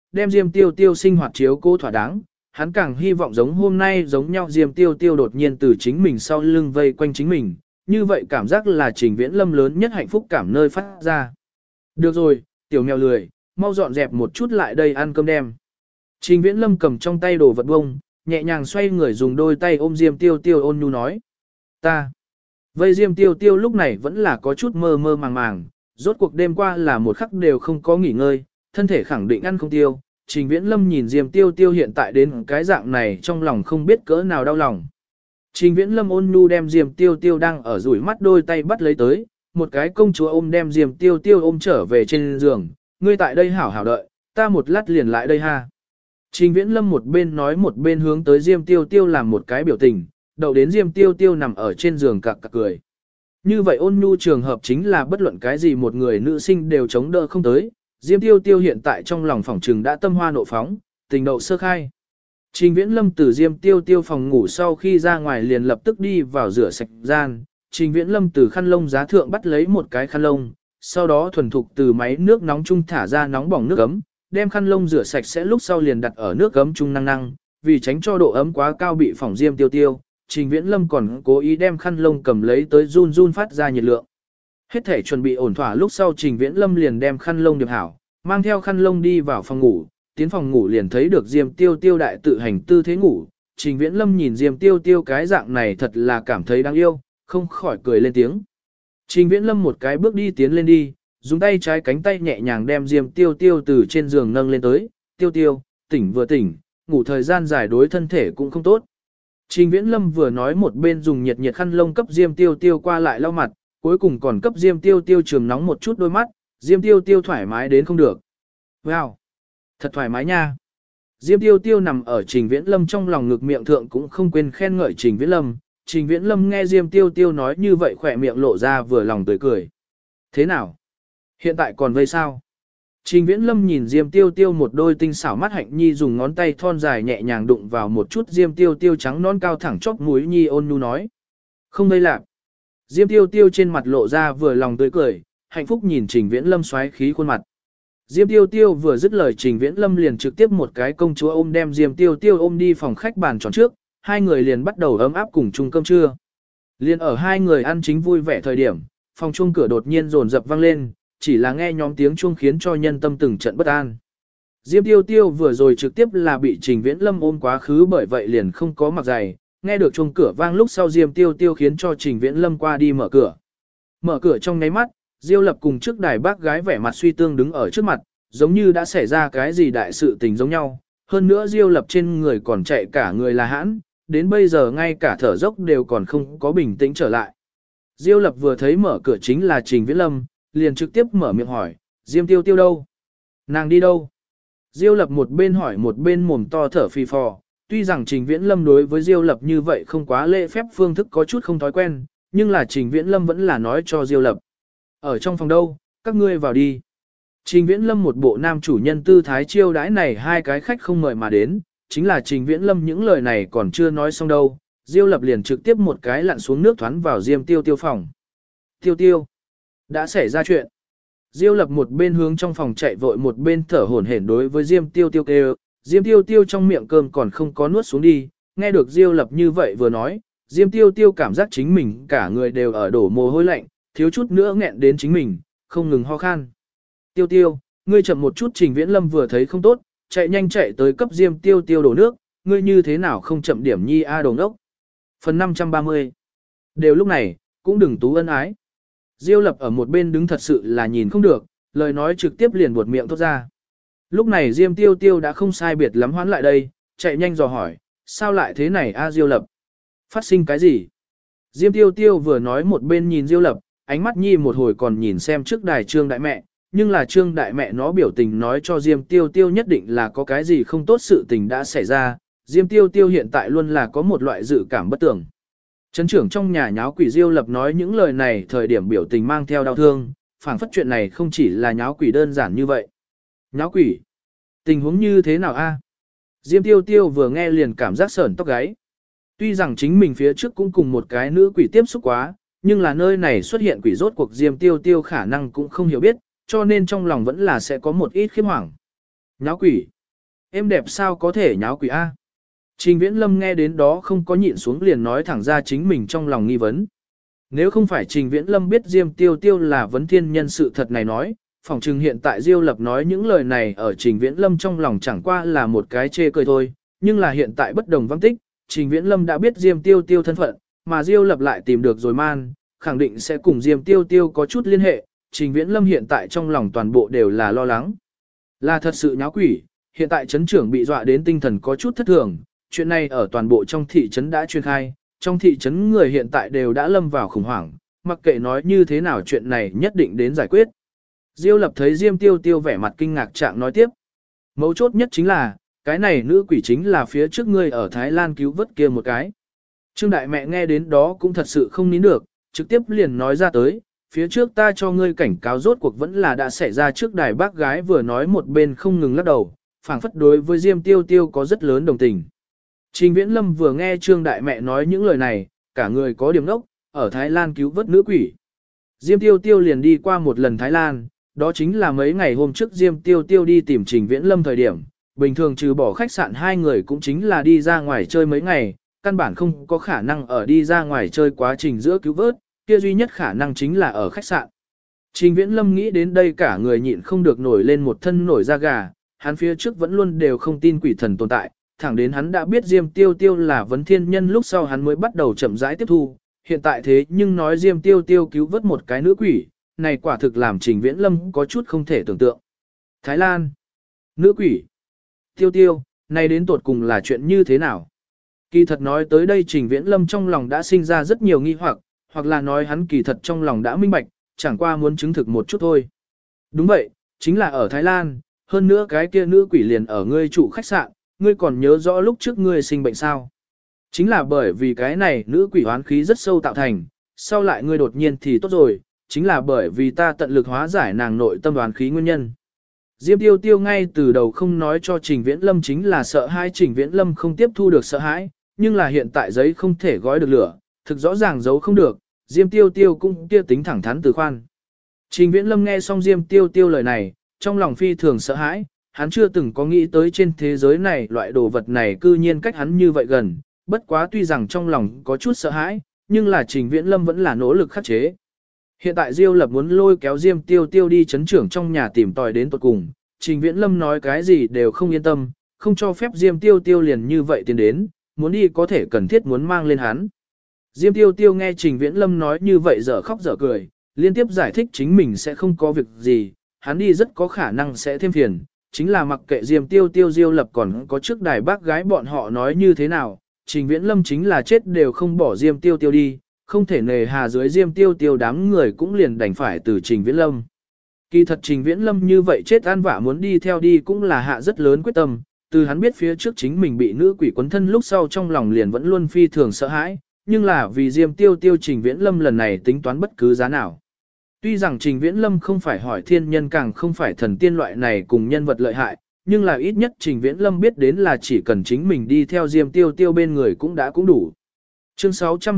đem Diêm Tiêu Tiêu sinh hoạt chiếu cố thỏa đáng, hắn càng hy vọng giống hôm nay giống nhau Diêm Tiêu Tiêu đột nhiên từ chính mình sau lưng vây quanh chính mình, như vậy cảm giác là Trình Viễn Lâm lớn nhất hạnh phúc cảm nơi phát ra. Được rồi, tiểu mèo lười, mau dọn dẹp một chút lại đây ăn cơm đem. Trình Viễn Lâm cầm trong tay đồ vật bông, nhẹ nhàng xoay người dùng đôi tay ôm Diêm Tiêu Tiêu ôn nhu nói. Ta. Vây Diêm Tiêu Tiêu lúc này vẫn là có chút mơ mơ màng màng, rốt cuộc đêm qua là một khắc đều không có nghỉ ngơi, thân thể khẳng định ăn không tiêu. Trình Viễn Lâm nhìn Diêm Tiêu Tiêu hiện tại đến cái dạng này trong lòng không biết cỡ nào đau lòng. Trình Viễn Lâm ôn nhu đem Diêm Tiêu Tiêu đang ở rủi mắt đôi tay bắt lấy tới, một cái công chúa ôm đem Diêm Tiêu Tiêu ôm trở về trên giường, ngươi tại đây hảo hảo đợi, ta một lát liền lại đây ha. Trình Viễn Lâm một bên nói một bên hướng tới Diêm Tiêu Tiêu làm một cái biểu tình, đậu đến Diêm Tiêu Tiêu nằm ở trên giường cặc cặc cười. Như vậy ôn nhu trường hợp chính là bất luận cái gì một người nữ sinh đều chống đỡ không tới, Diêm Tiêu Tiêu hiện tại trong lòng phỏng trừng đã tâm hoa nộ phóng, tình đậu sơ khai. Trình Viễn Lâm từ Diêm Tiêu Tiêu phòng ngủ sau khi ra ngoài liền lập tức đi vào rửa sạch gian, Trình Viễn Lâm từ khăn lông giá thượng bắt lấy một cái khăn lông, sau đó thuần thục từ máy nước nóng chung thả ra nóng bỏng nước ấm, đem khăn lông rửa sạch sẽ lúc sau liền đặt ở nước ấm chung năng năng, vì tránh cho độ ấm quá cao bị phỏng Diêm Tiêu Tiêu, Trình Viễn Lâm còn cố ý đem khăn lông cầm lấy tới run run phát ra nhiệt lượng. Hết thể chuẩn bị ổn thỏa lúc sau Trình Viễn Lâm liền đem khăn lông điệp hảo, mang theo khăn lông đi vào phòng ngủ, tiến phòng ngủ liền thấy được Diêm Tiêu Tiêu đại tự hành tư thế ngủ. Trình Viễn Lâm nhìn Diêm Tiêu Tiêu cái dạng này thật là cảm thấy đáng yêu, không khỏi cười lên tiếng. Trình Viễn Lâm một cái bước đi tiến lên đi, dùng tay trái cánh tay nhẹ nhàng đem Diêm Tiêu Tiêu từ trên giường nâng lên tới, Tiêu Tiêu, tỉnh vừa tỉnh, ngủ thời gian dài đối thân thể cũng không tốt. Trình Viễn Lâm vừa nói một bên dùng nhiệt nhiệt khăn lông cấp Diêm Tiêu Tiêu qua lại lau mặt, cuối cùng còn cấp Diêm Tiêu Tiêu trường nóng một chút đôi mắt, Diêm Tiêu Tiêu thoải mái đến không được. Wow! Thật thoải mái nha! Diêm Tiêu Tiêu nằm ở Trình Viễn Lâm trong lòng ngực miệng thượng cũng không quên khen ngợi Trình Viễn Lâm. Trình Viễn Lâm nghe Diêm Tiêu Tiêu nói như vậy khỏe miệng lộ ra vừa lòng tươi cười. Thế nào? Hiện tại còn vây sao? Trình Viễn Lâm nhìn Diêm Tiêu Tiêu một đôi tinh xảo mắt hạnh nhi dùng ngón tay thon dài nhẹ nhàng đụng vào một chút Diêm Tiêu Tiêu trắng non cao thẳng chóp mũi nhi ôn nhu nói. Không vây lạc. Diêm Tiêu Tiêu trên mặt lộ ra vừa lòng tươi cười, hạnh phúc nhìn Trình Viễn Lâm xoáy khí khuôn mặt. Diêm Tiêu Tiêu vừa dứt lời Trình Viễn Lâm liền trực tiếp một cái công chúa ôm đem Diêm Tiêu Tiêu ôm đi phòng khách bàn tròn trước, hai người liền bắt đầu ấm áp cùng chung cơm trưa. Liên ở hai người ăn chính vui vẻ thời điểm, phòng chuông cửa đột nhiên rồn rập vang lên, chỉ là nghe nhóm tiếng chuông khiến cho nhân tâm từng trận bất an. Diêm Tiêu Tiêu vừa rồi trực tiếp là bị Trình Viễn Lâm ôm quá khứ bởi vậy liền không có mặc giày, nghe được chuông cửa vang lúc sau Diêm Tiêu Tiêu khiến cho Trình Viễn Lâm qua đi mở cửa. Mở cửa trong nháy mắt, Diêu Lập cùng trước đài bác gái vẻ mặt suy tương đứng ở trước mặt, giống như đã xảy ra cái gì đại sự tình giống nhau. Hơn nữa Diêu Lập trên người còn chạy cả người là hãn, đến bây giờ ngay cả thở dốc đều còn không có bình tĩnh trở lại. Diêu Lập vừa thấy mở cửa chính là Trình Viễn Lâm, liền trực tiếp mở miệng hỏi, Diêm Tiêu Tiêu đâu? Nàng đi đâu? Diêu Lập một bên hỏi một bên mồm to thở phì phò, tuy rằng Trình Viễn Lâm đối với Diêu Lập như vậy không quá lễ phép phương thức có chút không thói quen, nhưng là Trình Viễn Lâm vẫn là nói cho Diêu Lập. Ở trong phòng đâu, các ngươi vào đi. Trình Viễn Lâm một bộ nam chủ nhân tư thái chiêu đãi này hai cái khách không mời mà đến, chính là Trình Viễn Lâm những lời này còn chưa nói xong đâu, Diêu Lập liền trực tiếp một cái lặn xuống nước thoán vào Diêm Tiêu Tiêu phòng. Tiêu Tiêu, đã xảy ra chuyện. Diêu Lập một bên hướng trong phòng chạy vội một bên thở hổn hển đối với Diêm Tiêu Tiêu kêu, Diêm Tiêu Tiêu trong miệng cơm còn không có nuốt xuống đi, nghe được Diêu Lập như vậy vừa nói, Diêm Tiêu Tiêu cảm giác chính mình cả người đều ở đổ mồ hôi lạnh, thiếu chút nữa nghẹn đến chính mình, không ngừng ho khan. Tiêu Tiêu, ngươi chậm một chút. Trình Viễn Lâm vừa thấy không tốt, chạy nhanh chạy tới cấp Diêm Tiêu Tiêu đổ nước, ngươi như thế nào không chậm điểm nhi a đồng đốc. Phần 530. Đều lúc này, cũng đừng tú ân ái. Diêu Lập ở một bên đứng thật sự là nhìn không được, lời nói trực tiếp liền buột miệng thốt ra. Lúc này Diêm Tiêu Tiêu đã không sai biệt lắm hoán lại đây, chạy nhanh dò hỏi, sao lại thế này a Diêu Lập? Phát sinh cái gì? Diêm Tiêu Tiêu vừa nói một bên nhìn Diêu Lập, ánh mắt nhi một hồi còn nhìn xem trước đài Trương đại mẹ, nhưng là Trương đại mẹ nó biểu tình nói cho Diêm Tiêu Tiêu nhất định là có cái gì không tốt sự tình đã xảy ra, Diêm Tiêu Tiêu hiện tại luôn là có một loại dự cảm bất tường. Trấn trưởng trong nhà nháo quỷ Diêu Lập nói những lời này thời điểm biểu tình mang theo đau thương, phảng phất chuyện này không chỉ là nháo quỷ đơn giản như vậy. Nháo quỷ? Tình huống như thế nào a? Diêm Tiêu Tiêu vừa nghe liền cảm giác sởn tóc gáy. Tuy rằng chính mình phía trước cũng cùng một cái nữ quỷ tiếp xúc quá, nhưng là nơi này xuất hiện quỷ rốt cuộc Diêm Tiêu Tiêu khả năng cũng không hiểu biết, cho nên trong lòng vẫn là sẽ có một ít khiếp hoảng. Nháo quỷ? em đẹp sao có thể nháo quỷ A. Trình Viễn Lâm nghe đến đó không có nhịn xuống liền nói thẳng ra chính mình trong lòng nghi vấn. Nếu không phải Trình Viễn Lâm biết Diêm Tiêu Tiêu là vấn thiên nhân sự thật này nói, phỏng chừng hiện tại Diêu Lập nói những lời này ở Trình Viễn Lâm trong lòng chẳng qua là một cái chê cười thôi, nhưng là hiện tại bất đồng vắng tích, Trình Viễn Lâm đã biết Diêm Tiêu Tiêu thân phận, mà Diêu Lập lại tìm được rồi man, khẳng định sẽ cùng Diêm Tiêu Tiêu có chút liên hệ, Trình Viễn Lâm hiện tại trong lòng toàn bộ đều là lo lắng. Là thật sự nháo quỷ, hiện tại trấn trưởng bị dọa đến tinh thần có chút thất thường, chuyện này ở toàn bộ trong thị trấn đã truyền khai, trong thị trấn người hiện tại đều đã lâm vào khủng hoảng, mặc kệ nói như thế nào chuyện này nhất định đến giải quyết. Diêu Lập thấy Diêm Tiêu Tiêu vẻ mặt kinh ngạc trạng nói tiếp. Mấu chốt nhất chính là, cái này nữ quỷ chính là phía trước ngươi ở Thái Lan cứu vớt kia một cái. Trương Đại Mẹ nghe đến đó cũng thật sự không nín được, trực tiếp liền nói ra tới, phía trước ta cho ngươi cảnh cáo rốt cuộc vẫn là đã xảy ra trước đài bác gái vừa nói một bên không ngừng lắc đầu, phảng phất đối với Diêm Tiêu Tiêu có rất lớn đồng tình. Trình Viễn Lâm vừa nghe Trương Đại Mẹ nói những lời này, cả người có điểm đốc, ở Thái Lan cứu vớt nữ quỷ. Diêm Tiêu Tiêu liền đi qua một lần Thái Lan, đó chính là mấy ngày hôm trước Diêm Tiêu Tiêu đi tìm Trình Viễn Lâm thời điểm, bình thường trừ bỏ khách sạn hai người cũng chính là đi ra ngoài chơi mấy ngày, căn bản không có khả năng ở đi ra ngoài chơi quá trình giữa cứu vớt, kia duy nhất khả năng chính là ở khách sạn. Trình Viễn Lâm nghĩ đến đây cả người nhịn không được nổi lên một thân nổi da gà, hắn phía trước vẫn luôn đều không tin quỷ thần tồn tại, thẳng đến hắn đã biết Diêm Tiêu Tiêu là vấn thiên nhân lúc sau hắn mới bắt đầu chậm rãi tiếp thu, hiện tại thế nhưng nói Diêm Tiêu Tiêu cứu vớt một cái nữ quỷ, này quả thực làm Trình Viễn Lâm có chút không thể tưởng tượng. Thái Lan, nữ quỷ, Tiêu Tiêu, này đến tột cùng là chuyện như thế nào? Kỳ thật nói tới đây Trình Viễn Lâm trong lòng đã sinh ra rất nhiều nghi hoặc là nói hắn kỳ thật trong lòng đã minh bạch, chẳng qua muốn chứng thực một chút thôi. Đúng vậy, chính là ở Thái Lan, hơn nữa cái kia nữ quỷ liền ở ngươi trụ khách sạn, ngươi còn nhớ rõ lúc trước ngươi sinh bệnh sao? Chính là bởi vì cái này nữ quỷ hoán khí rất sâu tạo thành, sau lại ngươi đột nhiên thì tốt rồi, chính là bởi vì ta tận lực hóa giải nàng nội tâm đoán khí nguyên nhân. Diêm Tiêu Tiêu ngay từ đầu không nói cho Trình Viễn Lâm chính là sợ hãi Trình Viễn Lâm không tiếp thu được sợ hãi, nhưng là hiện tại giấy không thể gói được lửa, thực rõ ràng giấu không được, Diêm Tiêu Tiêu cũng kia tính thẳng thắn từ khoan. Trình Viễn Lâm nghe xong Diêm Tiêu Tiêu lời này, trong lòng phi thường sợ hãi, hắn chưa từng có nghĩ tới trên thế giới này loại đồ vật này cư nhiên cách hắn như vậy gần, bất quá tuy rằng trong lòng có chút sợ hãi, nhưng là Trình Viễn Lâm vẫn là nỗ lực khắc chế. Hiện tại Diêu Lập muốn lôi kéo Diêm Tiêu Tiêu đi chấn trưởng trong nhà tìm tòi đến tuột cùng, Trình Viễn Lâm nói cái gì đều không yên tâm, không cho phép Diêm Tiêu Tiêu liền như vậy tiến đến, muốn đi có thể cần thiết muốn mang lên hắn. Diêm Tiêu Tiêu nghe Trình Viễn Lâm nói như vậy dở khóc dở cười, liên tiếp giải thích chính mình sẽ không có việc gì, hắn đi rất có khả năng sẽ thêm phiền, chính là mặc kệ Diêm Tiêu Tiêu Diêu Lập còn có trước đài bác gái bọn họ nói như thế nào, Trình Viễn Lâm chính là chết đều không bỏ Diêm Tiêu Tiêu đi, không thể nề hà dưới Diêm Tiêu Tiêu đám người cũng liền đành phải từ Trình Viễn Lâm. Kỳ thật Trình Viễn Lâm như vậy chết an vả muốn đi theo đi cũng là hạ rất lớn quyết tâm, từ hắn biết phía trước chính mình bị nữ quỷ quấn thân lúc sau trong lòng liền vẫn luôn phi thường sợ hãi, nhưng là vì Diêm Tiêu Tiêu Trình Viễn Lâm lần này tính toán bất cứ giá nào. Tuy rằng Trình Viễn Lâm không phải hỏi thiên nhân càng không phải thần tiên loại này cùng nhân vật lợi hại, nhưng là ít nhất Trình Viễn Lâm biết đến là chỉ cần chính mình đi theo Diêm Tiêu Tiêu bên người cũng đủ. Chương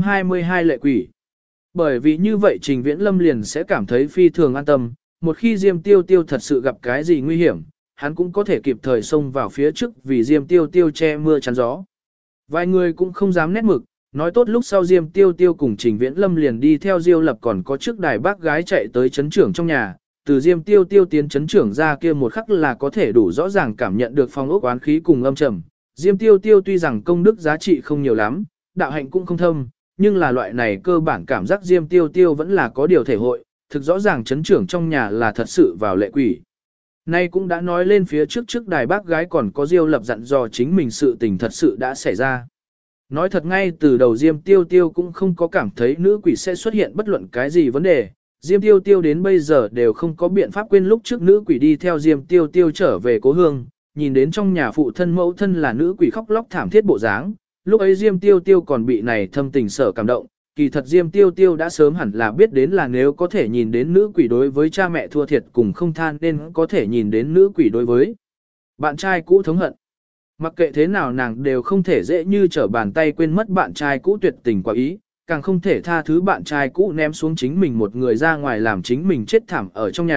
622 lệ quỷ. Bởi vì như vậy Trình Viễn Lâm liền sẽ cảm thấy phi thường an tâm, một khi Diêm Tiêu Tiêu thật sự gặp cái gì nguy hiểm, hắn cũng có thể kịp thời xông vào phía trước vì Diêm Tiêu Tiêu che mưa chắn gió. Vài người cũng không dám nét mực, nói tốt lúc sau Diêm Tiêu Tiêu cùng Trình Viễn Lâm liền đi theo Diêu Lập còn có trước đài bác gái chạy tới chấn trưởng trong nhà, từ Diêm Tiêu Tiêu tiến chấn trưởng ra kia một khắc là có thể đủ rõ ràng cảm nhận được phong ốc oán khí cùng âm trầm. Diêm Tiêu Tiêu tuy rằng công đức giá trị không nhiều lắm, đạo hạnh cũng không thâm, nhưng là loại này cơ bản cảm giác Diêm Tiêu Tiêu vẫn là có điều thể hội, thực rõ ràng chấn trưởng trong nhà là thật sự vào lệ quỷ. Nay cũng đã nói lên phía trước đài bác gái còn có Diêu Lập dặn dò chính mình sự tình thật sự đã xảy ra. Nói thật ngay từ đầu Diêm Tiêu Tiêu cũng không có cảm thấy nữ quỷ sẽ xuất hiện bất luận cái gì vấn đề. Diêm Tiêu Tiêu đến bây giờ đều không có biện pháp quên lúc trước nữ quỷ đi theo Diêm Tiêu Tiêu trở về cố hương, nhìn đến trong nhà phụ thân mẫu thân là nữ quỷ khóc lóc thảm thiết bộ dáng. Lúc ấy Diêm Tiêu Tiêu còn bị này thâm tình sở cảm động, kỳ thật Diêm Tiêu Tiêu đã sớm hẳn là biết đến là nếu có thể nhìn đến nữ quỷ đối với cha mẹ thua thiệt cùng không than nên có thể nhìn đến nữ quỷ đối với bạn trai cũ thống hận. Mặc kệ thế nào nàng đều không thể dễ như trở bàn tay quên mất bạn trai cũ tuyệt tình quả ý, càng không thể tha thứ bạn trai cũ ném xuống chính mình một người ra ngoài làm chính mình chết thảm ở trong nhà.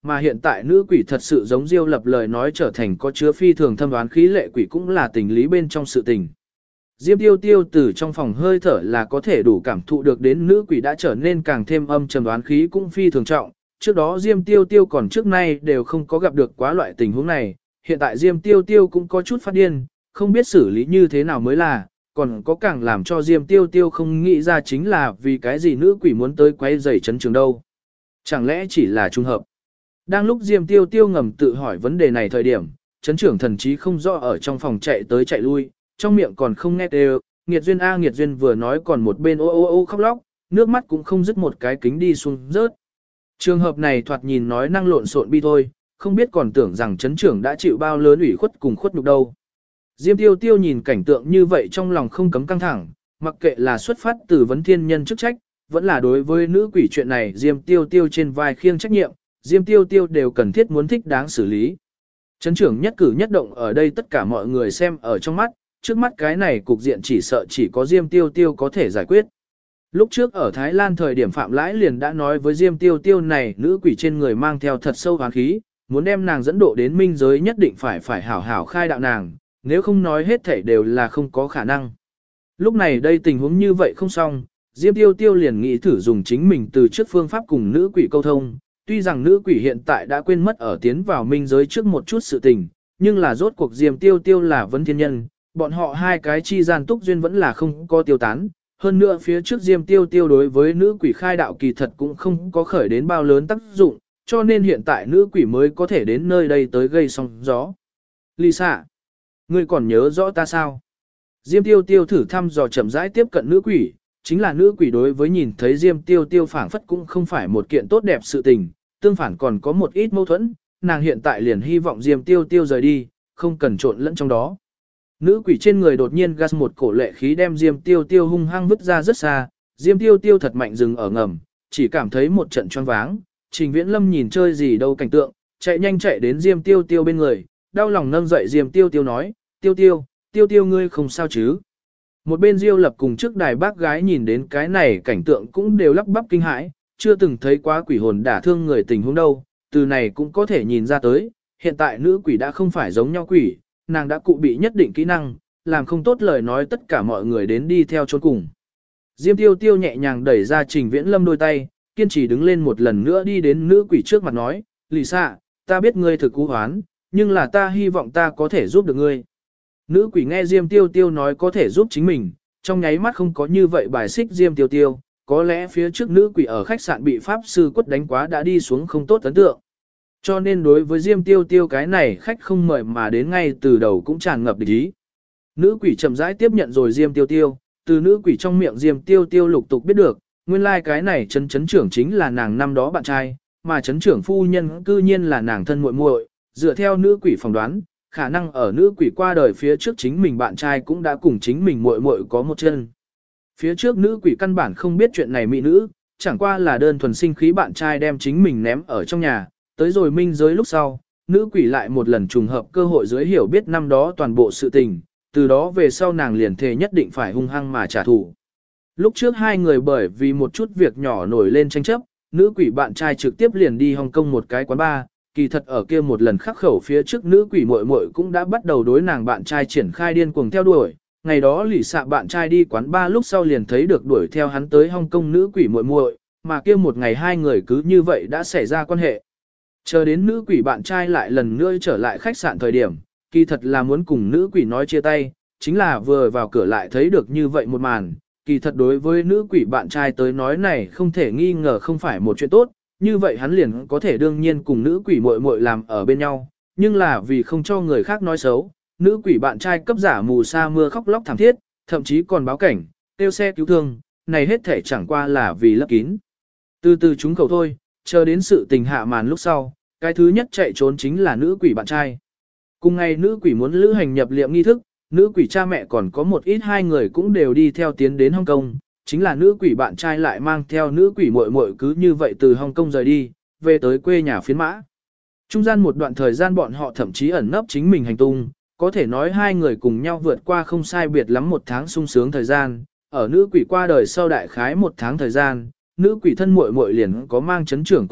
mà hiện tại nữ quỷ thật sự giống Diêu Lập lời nói trở thành có chứa phi thường thâm đoán khí lệ quỷ cũng là tình lý bên trong sự tình. Diêm Tiêu Tiêu từ trong phòng hơi thở là có thể đủ cảm thụ được đến nữ quỷ đã trở nên càng thêm âm trầm đoán khí cũng phi thường trọng. Trước đó Diêm Tiêu Tiêu còn trước nay đều không có gặp được quá loại tình huống này, hiện tại Diêm Tiêu Tiêu cũng có chút phát điên, không biết xử lý như thế nào mới là, còn có càng làm cho Diêm Tiêu Tiêu không nghĩ ra chính là vì cái gì nữ quỷ muốn tới quấy rầy chấn trường đâu. Chẳng lẽ chỉ là trùng hợp? Đang lúc Diêm Tiêu Tiêu ngầm tự hỏi vấn đề này thời điểm, chấn trưởng thần chí không rõ ở trong phòng chạy tới chạy lui, trong miệng còn không nghe đều, Nghiệt Duyên a Nghiệt Duyên vừa nói còn một bên ô ô ô khóc lóc, nước mắt cũng không dứt một cái kính đi xuống rớt. Trường hợp này thoạt nhìn nói năng lộn xộn bi thôi, không biết còn tưởng rằng chấn trưởng đã chịu bao lớn ủy khuất cùng khuất nhục đâu. Diêm Tiêu Tiêu nhìn cảnh tượng như vậy trong lòng không cấm căng thẳng, mặc kệ là xuất phát từ vấn thiên nhân chức trách, vẫn là đối với nữ quỷ chuyện này Diêm Tiêu Tiêu trên vai khiêng trách nhiệm, Diêm Tiêu Tiêu đều cần thiết muốn thích đáng xử lý. Chấn trưởng nhất cử nhất động ở đây tất cả mọi người xem ở trong mắt, trước mắt cái này cục diện chỉ sợ chỉ có Diêm Tiêu Tiêu có thể giải quyết. Lúc trước ở Thái Lan thời điểm Phạm Lãi liền đã nói với Diêm Tiêu Tiêu này nữ quỷ trên người mang theo thật sâu oán khí, muốn đem nàng dẫn độ đến minh giới nhất định phải hảo hảo khai đạo nàng, nếu không nói hết thảy đều là không có khả năng. Lúc này đây tình huống như vậy không xong, Diêm Tiêu Tiêu liền nghĩ thử dùng chính mình từ trước phương pháp cùng nữ quỷ câu thông, tuy rằng nữ quỷ hiện tại đã quên mất ở tiến vào minh giới trước một chút sự tình, nhưng là rốt cuộc Diêm Tiêu Tiêu là vấn thiên nhân, bọn họ hai cái chi gian túc duyên vẫn là không có tiêu tán. Hơn nữa phía trước Diêm Tiêu Tiêu đối với nữ quỷ khai đạo kỳ thật cũng không có khởi đến bao lớn tác dụng, cho nên hiện tại nữ quỷ mới có thể đến nơi đây tới gây sóng gió. Lisa, ngươi còn nhớ rõ ta sao? Diêm Tiêu Tiêu thử thăm dò chậm rãi tiếp cận nữ quỷ, chính là nữ quỷ đối với nhìn thấy Diêm Tiêu Tiêu phảng phất cũng không phải một kiện tốt đẹp sự tình, tương phản còn có một ít mâu thuẫn, nàng hiện tại liền hy vọng Diêm Tiêu Tiêu rời đi, không cần trộn lẫn trong đó. Nữ quỷ trên người đột nhiên gas một cổ lệ khí đem Diêm Tiêu Tiêu hung hăng vứt ra rất xa, Diêm Tiêu Tiêu thật mạnh dừng ở ngầm, chỉ cảm thấy một trận choáng váng. Trình Viễn Lâm nhìn chơi gì đâu cảnh tượng, chạy nhanh chạy đến Diêm Tiêu Tiêu bên người, đau lòng nâng dậy Diêm Tiêu Tiêu nói, Tiêu Tiêu, Tiêu Tiêu ngươi không sao chứ? Một bên Diêu Lập cùng trước đài bác gái nhìn đến cái này cảnh tượng cũng đều lắp bắp kinh hãi, chưa từng thấy quá quỷ hồn đả thương người tình huống đâu, từ này cũng có thể nhìn ra tới, hiện tại nữ quỷ đã không phải giống nhau quỷ, nàng đã cụ bị nhất định kỹ năng, làm không tốt lời nói tất cả mọi người đến đi theo chốn cùng. Diêm Tiêu Tiêu nhẹ nhàng đẩy ra Trình Viễn Lâm đôi tay, kiên trì đứng lên một lần nữa đi đến nữ quỷ trước mặt nói, Lisa, ta biết ngươi thực cú hoán, nhưng là ta hy vọng ta có thể giúp được ngươi. Nữ quỷ nghe Diêm Tiêu Tiêu nói có thể giúp chính mình, trong nháy mắt không có như vậy bài xích Diêm Tiêu Tiêu, có lẽ phía trước nữ quỷ ở khách sạn bị Pháp Sư quất đánh quá đã đi xuống không tốt ấn tượng. Cho nên đối với Diêm Tiêu Tiêu cái này khách không mời mà đến ngay từ đầu cũng tràn ngập địch ý. Nữ quỷ chậm rãi tiếp nhận rồi Diêm Tiêu Tiêu, từ nữ quỷ trong miệng Diêm Tiêu Tiêu lục tục biết được, nguyên lai cái này chấn trưởng chính là nàng năm đó bạn trai, mà chấn trưởng phu nhân cư nhiên là nàng thân muội muội. Dựa theo nữ quỷ phỏng đoán, khả năng ở nữ quỷ qua đời phía trước chính mình bạn trai cũng đã cùng chính mình muội muội có một chân. Phía trước nữ quỷ căn bản không biết chuyện này mỹ nữ, chẳng qua là đơn thuần sinh khí bạn trai đem chính mình ném ở trong nhà, tới rồi minh giới lúc sau, nữ quỷ lại một lần trùng hợp cơ hội dưới hiểu biết năm đó toàn bộ sự tình, từ đó về sau nàng liền thề nhất định phải hung hăng mà trả thù. Lúc trước hai người bởi vì một chút việc nhỏ nổi lên tranh chấp, nữ quỷ bạn trai trực tiếp liền đi Hồng Kông một cái quán bar, kỳ thật ở kia một lần khắc khẩu phía trước nữ quỷ muội muội cũng đã bắt đầu đối nàng bạn trai triển khai điên cuồng theo đuổi. Ngày đó lì xạ bạn trai đi quán bar lúc sau liền thấy được đuổi theo hắn tới Hồng Kông nữ quỷ muội muội, mà kia một ngày hai người cứ như vậy đã xảy ra quan hệ. Chờ đến nữ quỷ bạn trai lại lần nữa trở lại khách sạn thời điểm, kỳ thật là muốn cùng nữ quỷ nói chia tay, chính là vừa vào cửa lại thấy được như vậy một màn, kỳ thật đối với nữ quỷ bạn trai tới nói này không thể nghi ngờ không phải một chuyện tốt, như vậy hắn liền có thể đương nhiên cùng nữ quỷ muội muội làm ở bên nhau, nhưng là vì không cho người khác nói xấu, nữ quỷ bạn trai cấp giả mù sa mưa khóc lóc thảm thiết, thậm chí còn báo cảnh, kêu xe cứu thương, này hết thể chẳng qua là vì lấp kín. Từ từ chúng khẩu thôi, chờ đến sự tình hạ màn lúc sau, cái thứ nhất chạy trốn chính là nữ quỷ bạn trai. Cùng ngày nữ quỷ muốn lữ hành nhập liệm nghi thức, nữ quỷ cha mẹ còn có một ít hai người cũng đều đi theo tiến đến Hồng Kông, chính là nữ quỷ bạn trai lại mang theo nữ quỷ muội muội cứ như vậy từ Hồng Kông rời đi, về tới quê nhà phiến mã. Trung gian một đoạn thời gian bọn họ thậm chí ẩn nấp chính mình hành tung, có thể nói hai người cùng nhau vượt qua không sai biệt lắm một tháng sung sướng thời gian, ở nữ quỷ qua đời sau đại khái một tháng thời gian, nữ quỷ thân muội muội liền có mang chấn trưởng cốt đục,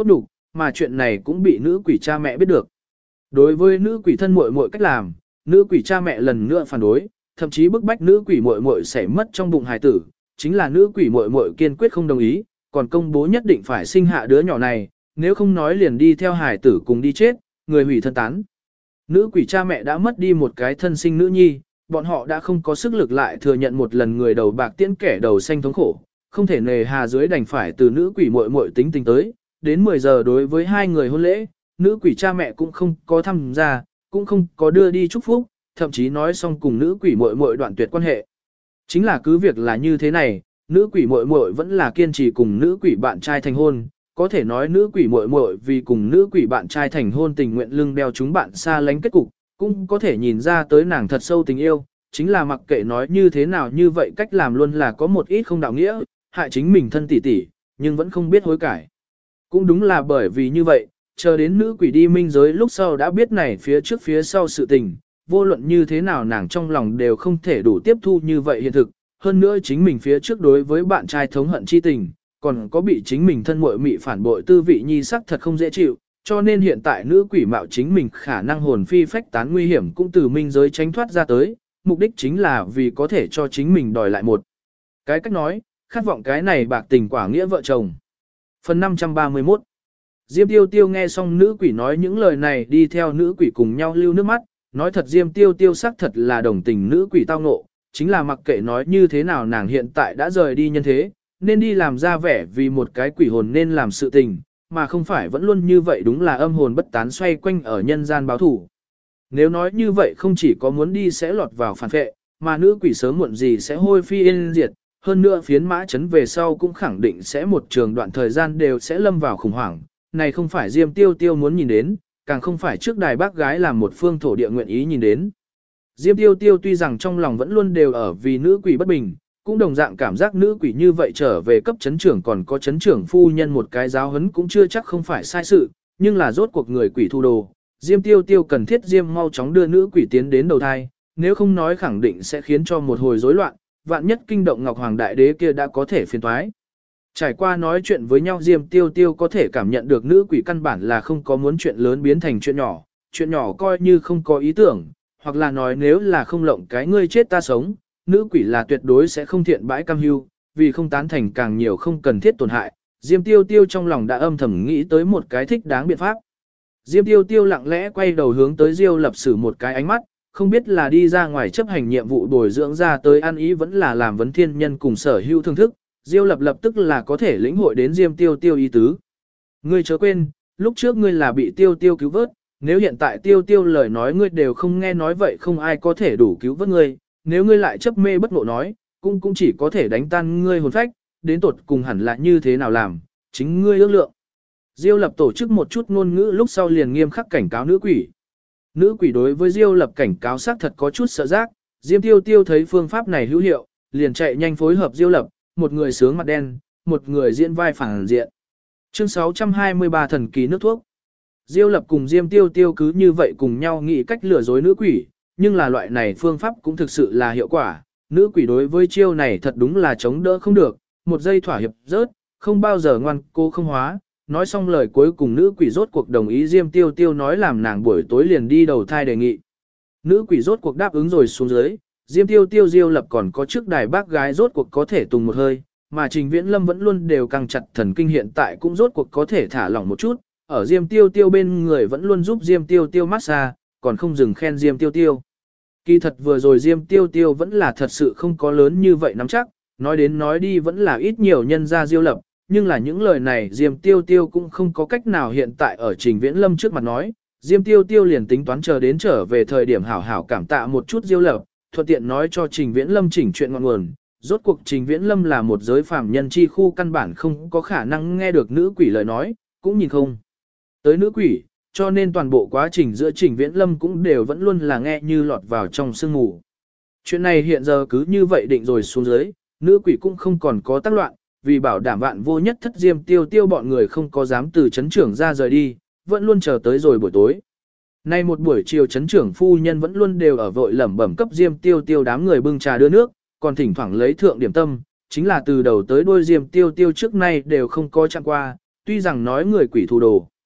mà chuyện này cũng bị nữ quỷ cha mẹ biết được. Đối với nữ quỷ thân muội muội cách làm, nữ quỷ cha mẹ lần nữa phản đối, thậm chí bức bách nữ quỷ muội muội sẽ mất trong bụng hài tử, chính là nữ quỷ muội muội kiên quyết không đồng ý, còn công bố nhất định phải sinh hạ đứa nhỏ này, nếu không nói liền đi theo hài tử cùng đi chết, người hủy thân tán. Nữ quỷ cha mẹ đã mất đi một cái thân sinh nữ nhi, bọn họ đã không có sức lực lại thừa nhận một lần người đầu bạc tiễn kẻ đầu xanh thống khổ, không thể nề hà dưới đành phải từ nữ quỷ muội muội tính tình tới, đến 10 giờ đối với hai người hôn lễ, nữ quỷ cha mẹ cũng không có tham gia, cũng không có đưa đi chúc phúc, thậm chí nói xong cùng nữ quỷ muội muội đoạn tuyệt quan hệ. Chính là cứ việc là như thế này, nữ quỷ muội muội vẫn là kiên trì cùng nữ quỷ bạn trai thành hôn, có thể nói nữ quỷ muội muội vì cùng nữ quỷ bạn trai thành hôn tình nguyện lưng đeo chúng bạn xa lánh kết cục, cũng có thể nhìn ra tới nàng thật sâu tình yêu, chính là mặc kệ nói như thế nào như vậy cách làm luôn là có một ít không đạo nghĩa, hại chính mình thân tỷ tỷ, nhưng vẫn không biết hối cải. Cũng đúng là bởi vì như vậy, chờ đến nữ quỷ đi minh giới lúc sau đã biết này phía trước phía sau sự tình, vô luận như thế nào nàng trong lòng đều không thể đủ tiếp thu như vậy hiện thực, hơn nữa chính mình phía trước đối với bạn trai thống hận chi tình, còn có bị chính mình thân muội mị phản bội tư vị nhi sắc thật không dễ chịu, cho nên hiện tại nữ quỷ mạo chính mình khả năng hồn phi phách tán nguy hiểm cũng từ minh giới tránh thoát ra tới, mục đích chính là vì có thể cho chính mình đòi lại một cái cách nói, khát vọng cái này bạc tình quả nghĩa vợ chồng. Phần 531 Diêm Tiêu Tiêu nghe xong nữ quỷ nói những lời này đi theo nữ quỷ cùng nhau lưu nước mắt, nói thật Diêm Tiêu Tiêu xác thật là đồng tình nữ quỷ tao ngộ, chính là mặc kệ nói như thế nào nàng hiện tại đã rời đi nhân thế, nên đi làm ra vẻ vì một cái quỷ hồn nên làm sự tình, mà không phải vẫn luôn như vậy đúng là âm hồn bất tán xoay quanh ở nhân gian báo thủ. Nếu nói như vậy không chỉ có muốn đi sẽ lọt vào phản vệ, mà nữ quỷ sớm muộn gì sẽ hôi phi yên diệt, hơn nữa phiến mã chấn về sau cũng khẳng định sẽ một trường đoạn thời gian đều sẽ lâm vào khủng hoảng. Này không phải Diêm Tiêu Tiêu muốn nhìn đến, càng không phải trước đài bác gái làm một phương thổ địa nguyện ý nhìn đến. Diêm Tiêu Tiêu tuy rằng trong lòng vẫn luôn đều ở vì nữ quỷ bất bình, cũng đồng dạng cảm giác nữ quỷ như vậy trở về cấp chấn trưởng còn có chấn trưởng phu nhân một cái giáo huấn cũng chưa chắc không phải sai sự, nhưng là rốt cuộc người quỷ thu đồ. Diêm Tiêu Tiêu cần thiết Diêm mau chóng đưa nữ quỷ tiến đến đầu thai, nếu không nói khẳng định sẽ khiến cho một hồi rối loạn, vạn nhất kinh động Ngọc Hoàng Đại Đế kia đã có thể phiền toái. Trải qua nói chuyện với nhau Diêm Tiêu Tiêu có thể cảm nhận được nữ quỷ căn bản là không có muốn chuyện lớn biến thành chuyện nhỏ coi như không có ý tưởng, hoặc là nói nếu là không lộng cái ngươi chết ta sống, nữ quỷ là tuyệt đối sẽ không thiện bãi cam hưu, vì không tán thành càng nhiều không cần thiết tổn hại. Diêm Tiêu Tiêu trong lòng đã âm thầm nghĩ tới một cái thích đáng biện pháp. Diêm Tiêu Tiêu lặng lẽ quay đầu hướng tới Diêu Lập sử một cái ánh mắt, không biết là đi ra ngoài chấp hành nhiệm vụ bồi dưỡng ra tới ăn ý vẫn là làm vấn thiên nhân cùng sở hữu thương thức, Diêu Lập lập tức là có thể lĩnh hội đến Diêm Tiêu Tiêu ý tứ. Ngươi chớ quên, lúc trước ngươi là bị Tiêu Tiêu cứu vớt, nếu hiện tại Tiêu Tiêu lời nói ngươi đều không nghe nói vậy không ai có thể đủ cứu vớt ngươi, nếu ngươi lại chấp mê bất ngộ nói, cũng chỉ có thể đánh tan ngươi hồn phách, đến tột cùng hẳn là như thế nào làm, chính ngươi ước lượng. Diêu Lập tổ chức một chút ngôn ngữ lúc sau liền nghiêm khắc cảnh cáo nữ quỷ. Nữ quỷ đối với Diêu Lập cảnh cáo xác thật có chút sợ giác, Diêm Tiêu Tiêu thấy phương pháp này hữu hiệu, liền chạy nhanh phối hợp Diêu Lập, một người sướng mặt đen, một người diễn vai phản diện. Chương 623 thần kỳ nước thuốc. Diêu Lập cùng Diêm Tiêu Tiêu cứ như vậy cùng nhau nghĩ cách lừa dối nữ quỷ, nhưng là loại này phương pháp cũng thực sự là hiệu quả. Nữ quỷ đối với chiêu này thật đúng là chống đỡ không được, một giây thỏa hiệp rớt, không bao giờ ngoan cô không hóa. Nói xong lời cuối cùng nữ quỷ rốt cuộc đồng ý Diêm Tiêu Tiêu nói làm nàng buổi tối liền đi đầu thai đề nghị. Nữ quỷ rốt cuộc đáp ứng rồi xuống dưới, Diêm Tiêu Tiêu Diêu Lập còn có trước đài bác gái rốt cuộc có thể tùng một hơi, mà Trình Viễn Lâm vẫn luôn đều căng chặt thần kinh hiện tại cũng rốt cuộc có thể thả lỏng một chút, ở Diêm Tiêu Tiêu bên người vẫn luôn giúp Diêm Tiêu Tiêu massage, còn không dừng khen Diêm Tiêu Tiêu. Kỳ thật vừa rồi Diêm Tiêu Tiêu vẫn là thật sự không có lớn như vậy nắm chắc, nói đến nói đi vẫn là ít nhiều nhân ra Diêu Lập, nhưng là những lời này Diêm Tiêu Tiêu cũng không có cách nào hiện tại ở Trình Viễn Lâm trước mặt nói, Diêm Tiêu Tiêu liền tính toán chờ đến trở về thời điểm hảo hảo cảm tạ một chút Diêu Lập, thuận tiện nói cho Trình Viễn Lâm chỉnh chuyện ngọn nguồn. Rốt cuộc Trình Viễn Lâm là một giới phàm nhân chi khu căn bản không có khả năng nghe được nữ quỷ lời nói, cũng nhìn không tới nữ quỷ, cho nên toàn bộ quá trình giữa Trình Viễn Lâm cũng đều vẫn luôn là nghe như lọt vào trong sương mù. Chuyện này hiện giờ cứ như vậy định rồi xuống dưới, nữ quỷ cũng không còn có tác loạn, vì bảo đảm vạn vô nhất thất Diêm Tiêu Tiêu bọn người không có dám từ chấn trưởng ra rời đi, vẫn luôn chờ tới rồi buổi tối. Nay một buổi chiều chấn trưởng phu nhân vẫn luôn đều ở vội lẩm bẩm cấp Diêm Tiêu Tiêu đám người bưng trà đưa nước, còn thỉnh thoảng lấy thượng điểm tâm, chính là từ đầu tới đuôi Diêm Tiêu Tiêu trước nay đều không có chạm qua, tuy rằng nói người quỷ thủ đồ,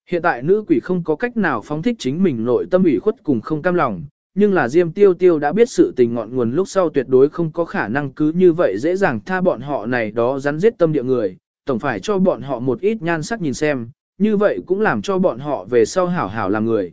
Hiện tại nữ quỷ không có cách nào phóng thích chính mình nội tâm ủy khuất cùng không cam lòng, nhưng là Diêm Tiêu Tiêu đã biết sự tình ngọn nguồn lúc sau tuyệt đối không có khả năng cứ như vậy dễ dàng tha bọn họ này đó rắn giết tâm địa người, tổng phải cho bọn họ một ít nhan sắc nhìn xem, như vậy cũng làm cho bọn họ về sau hảo hảo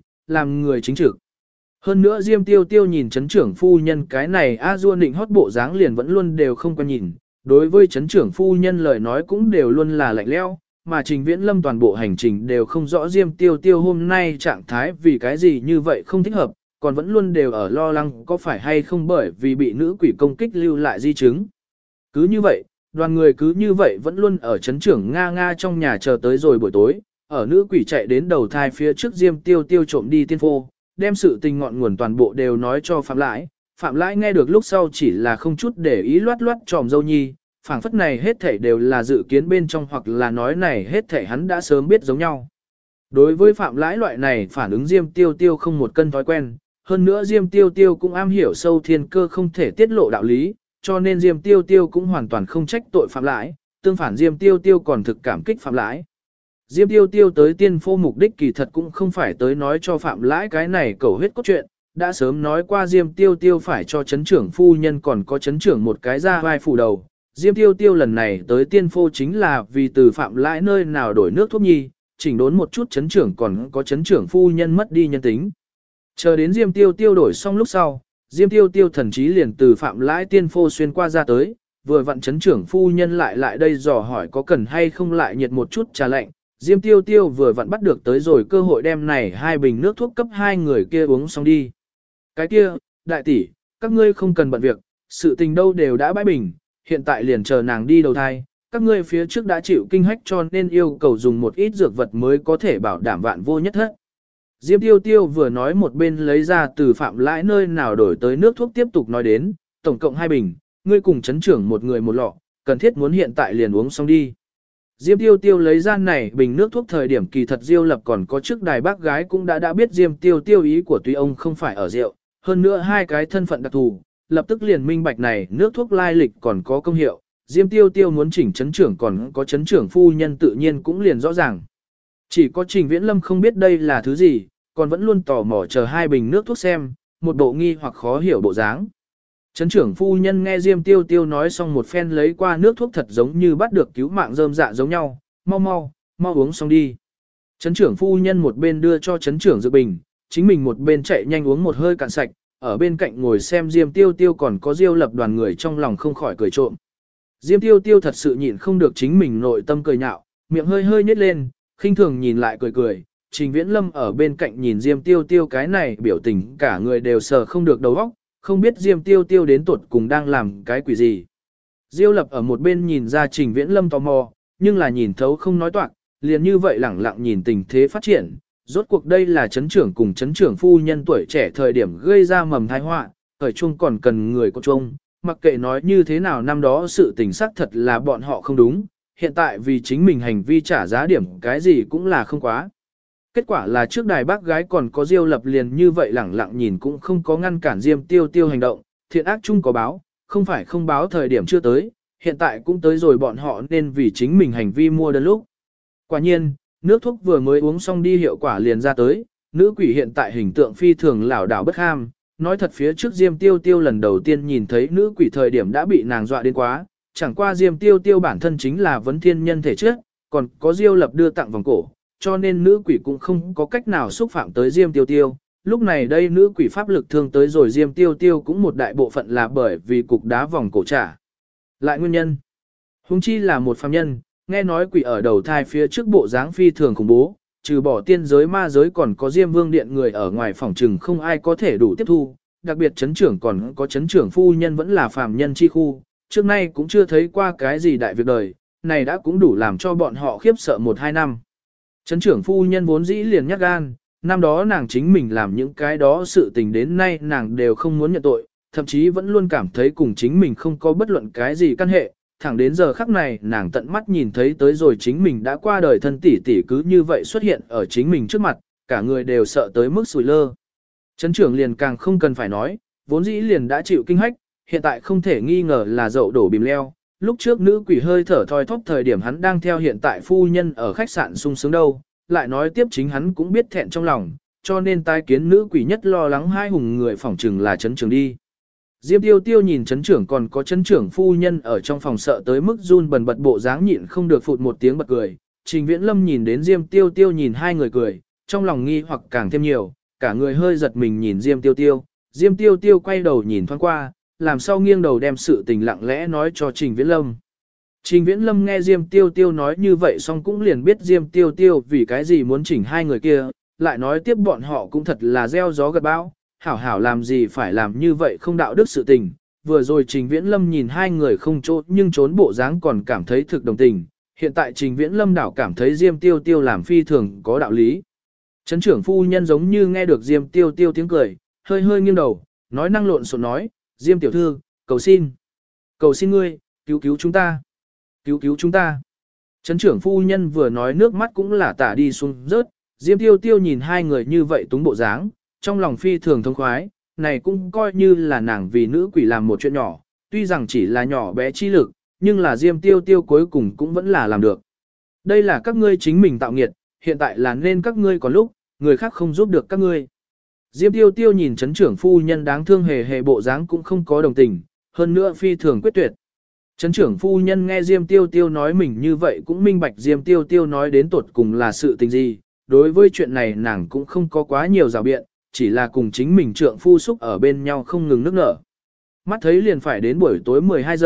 làm người chính trực. Hơn nữa Diêm Tiêu Tiêu nhìn chấn trưởng phu nhân cái này a dua nịnh hót bộ dáng liền vẫn luôn đều không quen nhìn, đối với chấn trưởng phu nhân lời nói cũng đều luôn là lạnh lẽo, mà Trình Viễn Lâm toàn bộ hành trình đều không rõ Diêm Tiêu Tiêu hôm nay trạng thái vì cái gì như vậy không thích hợp, còn vẫn luôn đều ở lo lắng có phải hay không bởi vì bị nữ quỷ công kích lưu lại di chứng. Cứ như vậy, đoàn người cứ như vậy vẫn luôn ở chấn trưởng Nga trong nhà chờ tới rồi buổi tối, ở nữ quỷ chạy đến đầu thai phía trước Diêm Tiêu Tiêu trộm đi tiên phô, đem sự tình ngọn nguồn toàn bộ đều nói cho Phạm Lãi. Phạm Lãi nghe được lúc sau chỉ là không chút để ý loát loát tròm dâu nhi, phảng phất này hết thảy đều là dự kiến bên trong hoặc là nói này hết thảy hắn đã sớm biết giống nhau. Đối với Phạm Lãi loại này phản ứng Diêm Tiêu Tiêu không một cân thói quen, hơn nữa Diêm Tiêu Tiêu cũng am hiểu sâu thiên cơ không thể tiết lộ đạo lý, cho nên Diêm Tiêu Tiêu cũng hoàn toàn không trách tội Phạm Lãi, tương phản Diêm Tiêu Tiêu còn thực cảm kích Phạm Lãi. Diêm Tiêu Tiêu tới tiên phô mục đích kỳ thật cũng không phải tới nói cho Phạm Lãi cái này cầu huyết cốt truyện, đã sớm nói qua Diêm Tiêu Tiêu phải cho chấn trưởng phu nhân còn có chấn trưởng một cái ra vai phủ đầu. Diêm Tiêu Tiêu lần này tới tiên phô chính là vì từ Phạm Lãi nơi nào đổi nước thuốc nhi, chỉnh đốn một chút chấn trưởng còn có chấn trưởng phu nhân mất đi nhân tính. Chờ đến Diêm Tiêu Tiêu đổi xong lúc sau, Diêm Tiêu Tiêu thần chí liền từ Phạm Lãi tiên phô xuyên qua ra tới, vừa vặn chấn trưởng phu nhân lại đây dò hỏi có cần hay không lại nhiệt một chút trà lạnh. Diêm Tiêu Tiêu vừa vặn bắt được tới rồi cơ hội đem này 2 bình nước thuốc cấp 2 người kia uống xong đi. Cái kia, đại tỷ, các ngươi không cần bận việc, sự tình đâu đều đã bãi bình, hiện tại liền chờ nàng đi đầu thai, các ngươi phía trước đã chịu kinh hách cho nên yêu cầu dùng một ít dược vật mới có thể bảo đảm vạn vô nhất hết. Diêm Tiêu Tiêu vừa nói một bên lấy ra từ Phạm Lãi nơi nào đổi tới nước thuốc tiếp tục nói đến, tổng cộng 2 bình, ngươi cùng chấn trưởng một người một lọ, cần thiết muốn hiện tại liền uống xong đi. Diêm Tiêu Tiêu lấy ra này bình nước thuốc thời điểm kỳ thật Diêu Lập còn có trước đài bác gái cũng đã biết Diêm Tiêu Tiêu ý của tuy ông không phải ở rượu, hơn nữa 2 cái thân phận đặc thù, lập tức liền minh bạch này nước thuốc lai lịch còn có công hiệu, Diêm Tiêu Tiêu muốn chỉnh chấn trưởng còn có chấn trưởng phu nhân tự nhiên cũng liền rõ ràng. Chỉ có Trình Viễn Lâm không biết đây là thứ gì, còn vẫn luôn tò mò chờ 2 bình nước thuốc xem, một bộ nghi hoặc khó hiểu bộ dáng. Chấn trưởng phu nhân nghe Diêm Tiêu Tiêu nói xong một phen lấy qua nước thuốc thật giống như bắt được cứu mạng rơm dạ giống nhau, mau uống xong đi. Chấn trưởng phu nhân một bên đưa cho chấn trưởng dược bình, chính mình một bên chạy nhanh uống một hơi cạn sạch, ở bên cạnh ngồi xem Diêm Tiêu Tiêu còn có Diêu Lập đoàn người trong lòng không khỏi cười trộm. Diêm Tiêu Tiêu thật sự nhịn không được chính mình nội tâm cười nhạo, miệng hơi nhếch lên, khinh thường nhìn lại cười. Trình Viễn Lâm ở bên cạnh nhìn Diêm Tiêu Tiêu cái này biểu tình cả người đều sờ không được đầu óc, không biết Diêm Tiêu Tiêu đến tuột cùng đang làm cái quỷ gì. Diêu Lập ở một bên nhìn ra Trình Viễn Lâm tò mò, nhưng là nhìn thấu không nói toạc, liền như vậy lẳng lặng nhìn tình thế phát triển. Rốt cuộc đây là chấn trưởng cùng chấn trưởng phu nhân tuổi trẻ thời điểm gây ra mầm tai họa, thời chung còn cần người có chung, mặc kệ nói như thế nào năm đó sự tình xác thật là bọn họ không đúng, hiện tại vì chính mình hành vi trả giá điểm cái gì cũng là không quá. Kết quả là trước đài bác gái còn có Diêu Lập liền như vậy lẳng lặng nhìn cũng không có ngăn cản Diêm Tiêu Tiêu hành động, thiện ác chung có báo, không phải không báo thời điểm chưa tới, hiện tại cũng tới rồi bọn họ nên vì chính mình hành vi mua đơn lúc. Quả nhiên, nước thuốc vừa mới uống xong đi hiệu quả liền ra tới, nữ quỷ hiện tại hình tượng phi thường lảo đảo bất ham, nói thật phía trước Diêm Tiêu Tiêu lần đầu tiên nhìn thấy nữ quỷ thời điểm đã bị nàng dọa đến quá, chẳng qua Diêm Tiêu Tiêu bản thân chính là vấn thiên nhân thể trước, còn có Diêu Lập đưa tặng vòng cổ, cho nên nữ quỷ cũng không có cách nào xúc phạm tới Diêm Tiêu Tiêu. Lúc này đây nữ quỷ pháp lực thương tới rồi Diêm Tiêu Tiêu cũng một đại bộ phận là bởi vì cục đá vòng cổ trả. Lại nguyên nhân. Huống chi là một phàm nhân, nghe nói quỷ ở đầu thai phía trước bộ dáng phi thường khủng bố, trừ bỏ tiên giới ma giới còn có Diêm Vương điện người ở ngoài phòng trừng không ai có thể đủ tiếp thu, đặc biệt chấn trưởng còn có chấn trưởng phu nhân vẫn là phàm nhân chi khu, trước nay cũng chưa thấy qua cái gì đại việc đời, này đã cũng đủ làm cho bọn họ khiếp sợ 1-2 năm. Chấn trưởng phu nhân vốn dĩ liền nhát gan, năm đó nàng chính mình làm những cái đó sự tình đến nay nàng đều không muốn nhận tội, thậm chí vẫn luôn cảm thấy cùng chính mình không có bất luận cái gì căn hệ, thẳng đến giờ khắc này nàng tận mắt nhìn thấy tới rồi chính mình đã qua đời thân tỷ tỷ cứ như vậy xuất hiện ở chính mình trước mặt, cả người đều sợ tới mức sùi lơ. Chấn trưởng liền càng không cần phải nói, vốn dĩ liền đã chịu kinh hách, hiện tại không thể nghi ngờ là dậu đổ bìm leo. Lúc trước nữ quỷ hơi thở thoi thóp thời điểm hắn đang theo hiện tại phu nhân ở khách sạn sung sướng đâu, lại nói tiếp chính hắn cũng biết thẹn trong lòng, cho nên tái kiến nữ quỷ nhất lo lắng hai hùng người phỏng trừng là chấn trưởng đi. Diêm tiêu tiêu nhìn chấn trưởng còn có chấn trưởng phu nhân ở trong phòng sợ tới mức run bần bật bộ dáng nhịn không được phụt một tiếng bật cười. Trình Viễn Lâm nhìn đến Diêm tiêu tiêu nhìn hai người cười, trong lòng nghi hoặc càng thêm nhiều, cả người hơi giật mình nhìn Diêm tiêu tiêu. Diêm tiêu tiêu quay đầu nhìn thoáng qua, làm sau nghiêng đầu đem sự tình lặng lẽ nói cho Trình Viễn Lâm. Trình Viễn Lâm nghe Diêm tiêu tiêu nói như vậy xong cũng liền biết Diêm tiêu tiêu vì cái gì muốn chỉnh hai người kia, lại nói tiếp bọn họ cũng thật là gieo gió gặt bão, hảo hảo làm gì phải làm như vậy không đạo đức sự tình. Vừa rồi Trình Viễn Lâm nhìn hai người không trốn nhưng trốn bộ dáng còn cảm thấy thực đồng tình, hiện tại Trình Viễn Lâm đảo cảm thấy Diêm tiêu tiêu làm phi thường có đạo lý. Trấn trưởng phu nhân giống như nghe được Diêm tiêu tiêu tiếng cười, hơi hơi nghiêng đầu, nói năng lộn xộn nói, Diêm tiểu thư, cầu xin ngươi, cứu cứu chúng ta, cứu cứu chúng ta. Trấn trưởng phu nhân vừa nói nước mắt cũng là tả đi xuống rớt, Diêm tiêu tiêu nhìn hai người như vậy túng bộ dáng, trong lòng phi thường thông khoái, này cũng coi như là nàng vì nữ quỷ làm một chuyện nhỏ, tuy rằng chỉ là nhỏ bé chi lực, nhưng là Diêm tiêu tiêu cuối cùng cũng vẫn là làm được. Đây là các ngươi chính mình tạo nghiệt, hiện tại là nên các ngươi có lúc, người khác không giúp được các ngươi. Diêm tiêu tiêu nhìn chấn trưởng phu nhân đáng thương hề hề bộ dáng cũng không có đồng tình, hơn nữa phi thường quyết tuyệt. Chấn trưởng phu nhân nghe Diêm tiêu tiêu nói mình như vậy cũng minh bạch Diêm tiêu tiêu nói đến tột cùng là sự tình gì, đối với chuyện này nàng cũng không có quá nhiều rào biện, chỉ là cùng chính mình trượng phu xúc ở bên nhau không ngừng nức nở. Mắt thấy liền phải đến buổi tối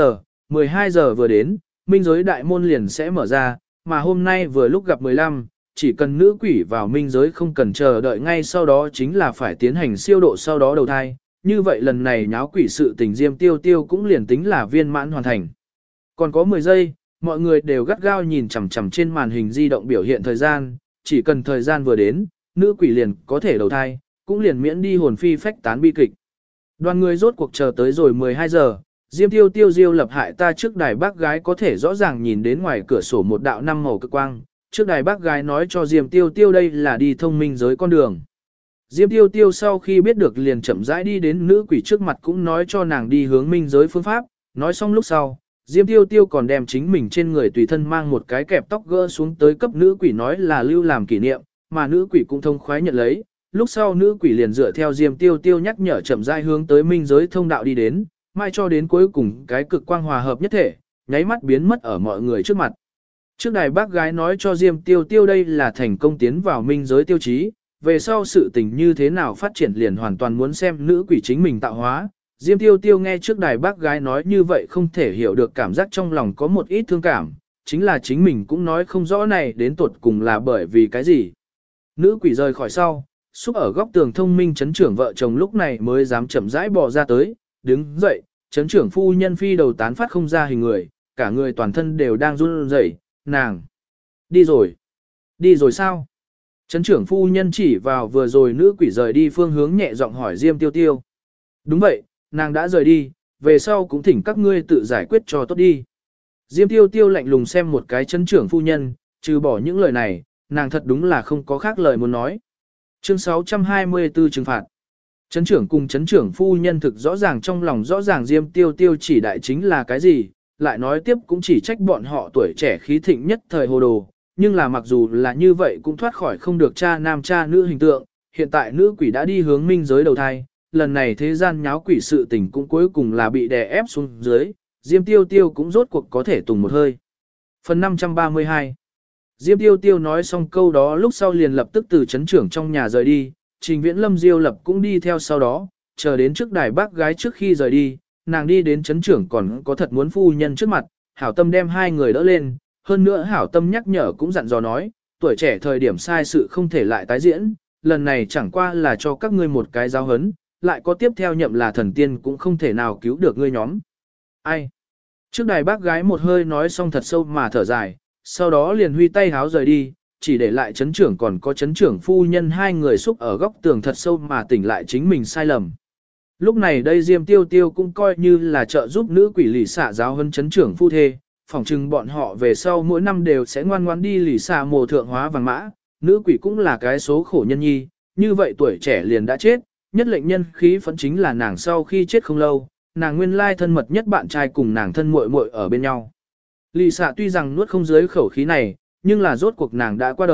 12 giờ vừa đến, minh giới đại môn liền sẽ mở ra, mà hôm nay vừa lúc gặp 15, chỉ cần nữ quỷ vào minh giới không cần chờ đợi ngay sau đó chính là phải tiến hành siêu độ sau đó đầu thai, như vậy lần này nháo quỷ sự tình Diêm tiêu tiêu cũng liền tính là viên mãn hoàn thành. Còn có 10 giây, mọi người đều gắt gao nhìn chằm chằm trên màn hình di động biểu hiện thời gian, chỉ cần thời gian vừa đến, nữ quỷ liền có thể đầu thai, cũng liền miễn đi hồn phi phách tán bi kịch. Đoàn người rốt cuộc chờ tới rồi 12 giờ, Diêm tiêu tiêu diêu lập hại ta trước đài bác gái có thể rõ ràng nhìn đến ngoài cửa sổ một đạo năm màu cực quang, trước đài bác gái nói cho Diêm tiêu tiêu đây là đi thông minh giới con đường. Diêm tiêu tiêu sau khi biết được liền chậm rãi đi đến nữ quỷ trước mặt cũng nói cho nàng đi hướng minh giới phương pháp, nói xong lúc sau, Diêm tiêu tiêu còn đem chính mình trên người tùy thân mang một cái kẹp tóc gỡ xuống tới cấp nữ quỷ nói là lưu làm kỷ niệm, mà nữ quỷ cũng thông khoái nhận lấy. Lúc sau nữ quỷ liền dựa theo Diêm tiêu tiêu nhắc nhở chậm rãi hướng tới minh giới thông đạo đi đến, mai cho đến cuối cùng cái cực quang hòa hợp nhất thể, nháy mắt biến mất ở mọi người trước mặt. Trước đài bác gái nói cho Diêm tiêu tiêu đây là thành công tiến vào minh giới tiêu chí, về sau sự tình như thế nào phát triển liền hoàn toàn muốn xem nữ quỷ chính mình tạo hóa. Diêm tiêu tiêu nghe trước đài bác gái nói như vậy không thể hiểu được cảm giác trong lòng có một ít thương cảm, chính là chính mình cũng nói không rõ này đến tuột cùng là bởi vì cái gì. Nữ quỷ rời khỏi sau, xúc ở góc tường thông minh chấn trưởng vợ chồng lúc này mới dám chậm rãi bò ra tới, đứng dậy, chấn trưởng phu nhân phi đầu tán phát không ra hình người, cả người toàn thân đều đang run rẩy, nàng. Đi rồi sao? Chấn trưởng phu nhân chỉ vào vừa rồi nữ quỷ rời đi phương hướng nhẹ giọng hỏi Diêm tiêu tiêu. Đúng vậy, nàng đã rời đi, về sau cũng thỉnh các ngươi tự giải quyết cho tốt đi. Diêm tiêu tiêu lạnh lùng xem một cái chấn trưởng phu nhân, trừ bỏ những lời này, nàng thật đúng là không có khác lời muốn nói. Chương 624 trừng phạt. Chấn trưởng cùng chấn trưởng phu nhân thực rõ ràng trong lòng rõ ràng Diêm tiêu tiêu chỉ đại chính là cái gì, lại nói tiếp cũng chỉ trách bọn họ tuổi trẻ khí thịnh nhất thời hồ đồ, nhưng là mặc dù là như vậy cũng thoát khỏi không được cha nam cha nữ hình tượng, hiện tại nữ quỷ đã đi hướng minh giới đầu thai, lần này thế gian nháo quỷ sự tình cũng cuối cùng là bị đè ép xuống dưới, Diêm tiêu tiêu cũng rốt cuộc có thể tùng một hơi. Phần 532 Diêm tiêu tiêu nói xong câu đó lúc sau liền lập tức từ chấn trưởng trong nhà rời đi, Trình Viễn Lâm Diêu lập cũng đi theo sau đó, chờ đến trước đài bác gái trước khi rời đi, nàng đi đến chấn trưởng còn có thật muốn phu nhân trước mặt, hảo tâm đem hai người đỡ lên, hơn nữa hảo tâm nhắc nhở cũng dặn dò nói, tuổi trẻ thời điểm sai sự không thể lại tái diễn, lần này chẳng qua là cho các ngươi một cái giáo hấn, lại có tiếp theo nhậm là thần tiên cũng không thể nào cứu được ngươi nhóm. Ai? Trước đài bác gái một hơi nói xong thật sâu mà thở dài, sau đó liền huy tay háo rời đi, chỉ để lại chấn trưởng còn có chấn trưởng phu nhân hai người xúc ở góc tường thật sâu mà tỉnh lại chính mình sai lầm. Lúc này đây Diêm tiêu tiêu cũng coi như là trợ giúp nữ quỷ lì xả giáo hơn chấn trưởng phu thê, phỏng chừng bọn họ về sau mỗi năm đều sẽ ngoan ngoãn đi lì xả mồ thượng hóa vàng mã, nữ quỷ cũng là cái số khổ nhân nhi, như vậy tuổi trẻ liền đã chết, nhất lệnh nhân khí phẫn chính là nàng sau khi chết không lâu, nàng nguyên lai thân mật nhất bạn trai cùng nàng thân muội muội ở bên nhau. Lì xả tuy rằng nuốt không dưới khẩu khí này, nhưng là rốt cuộc nàng đã qua đời,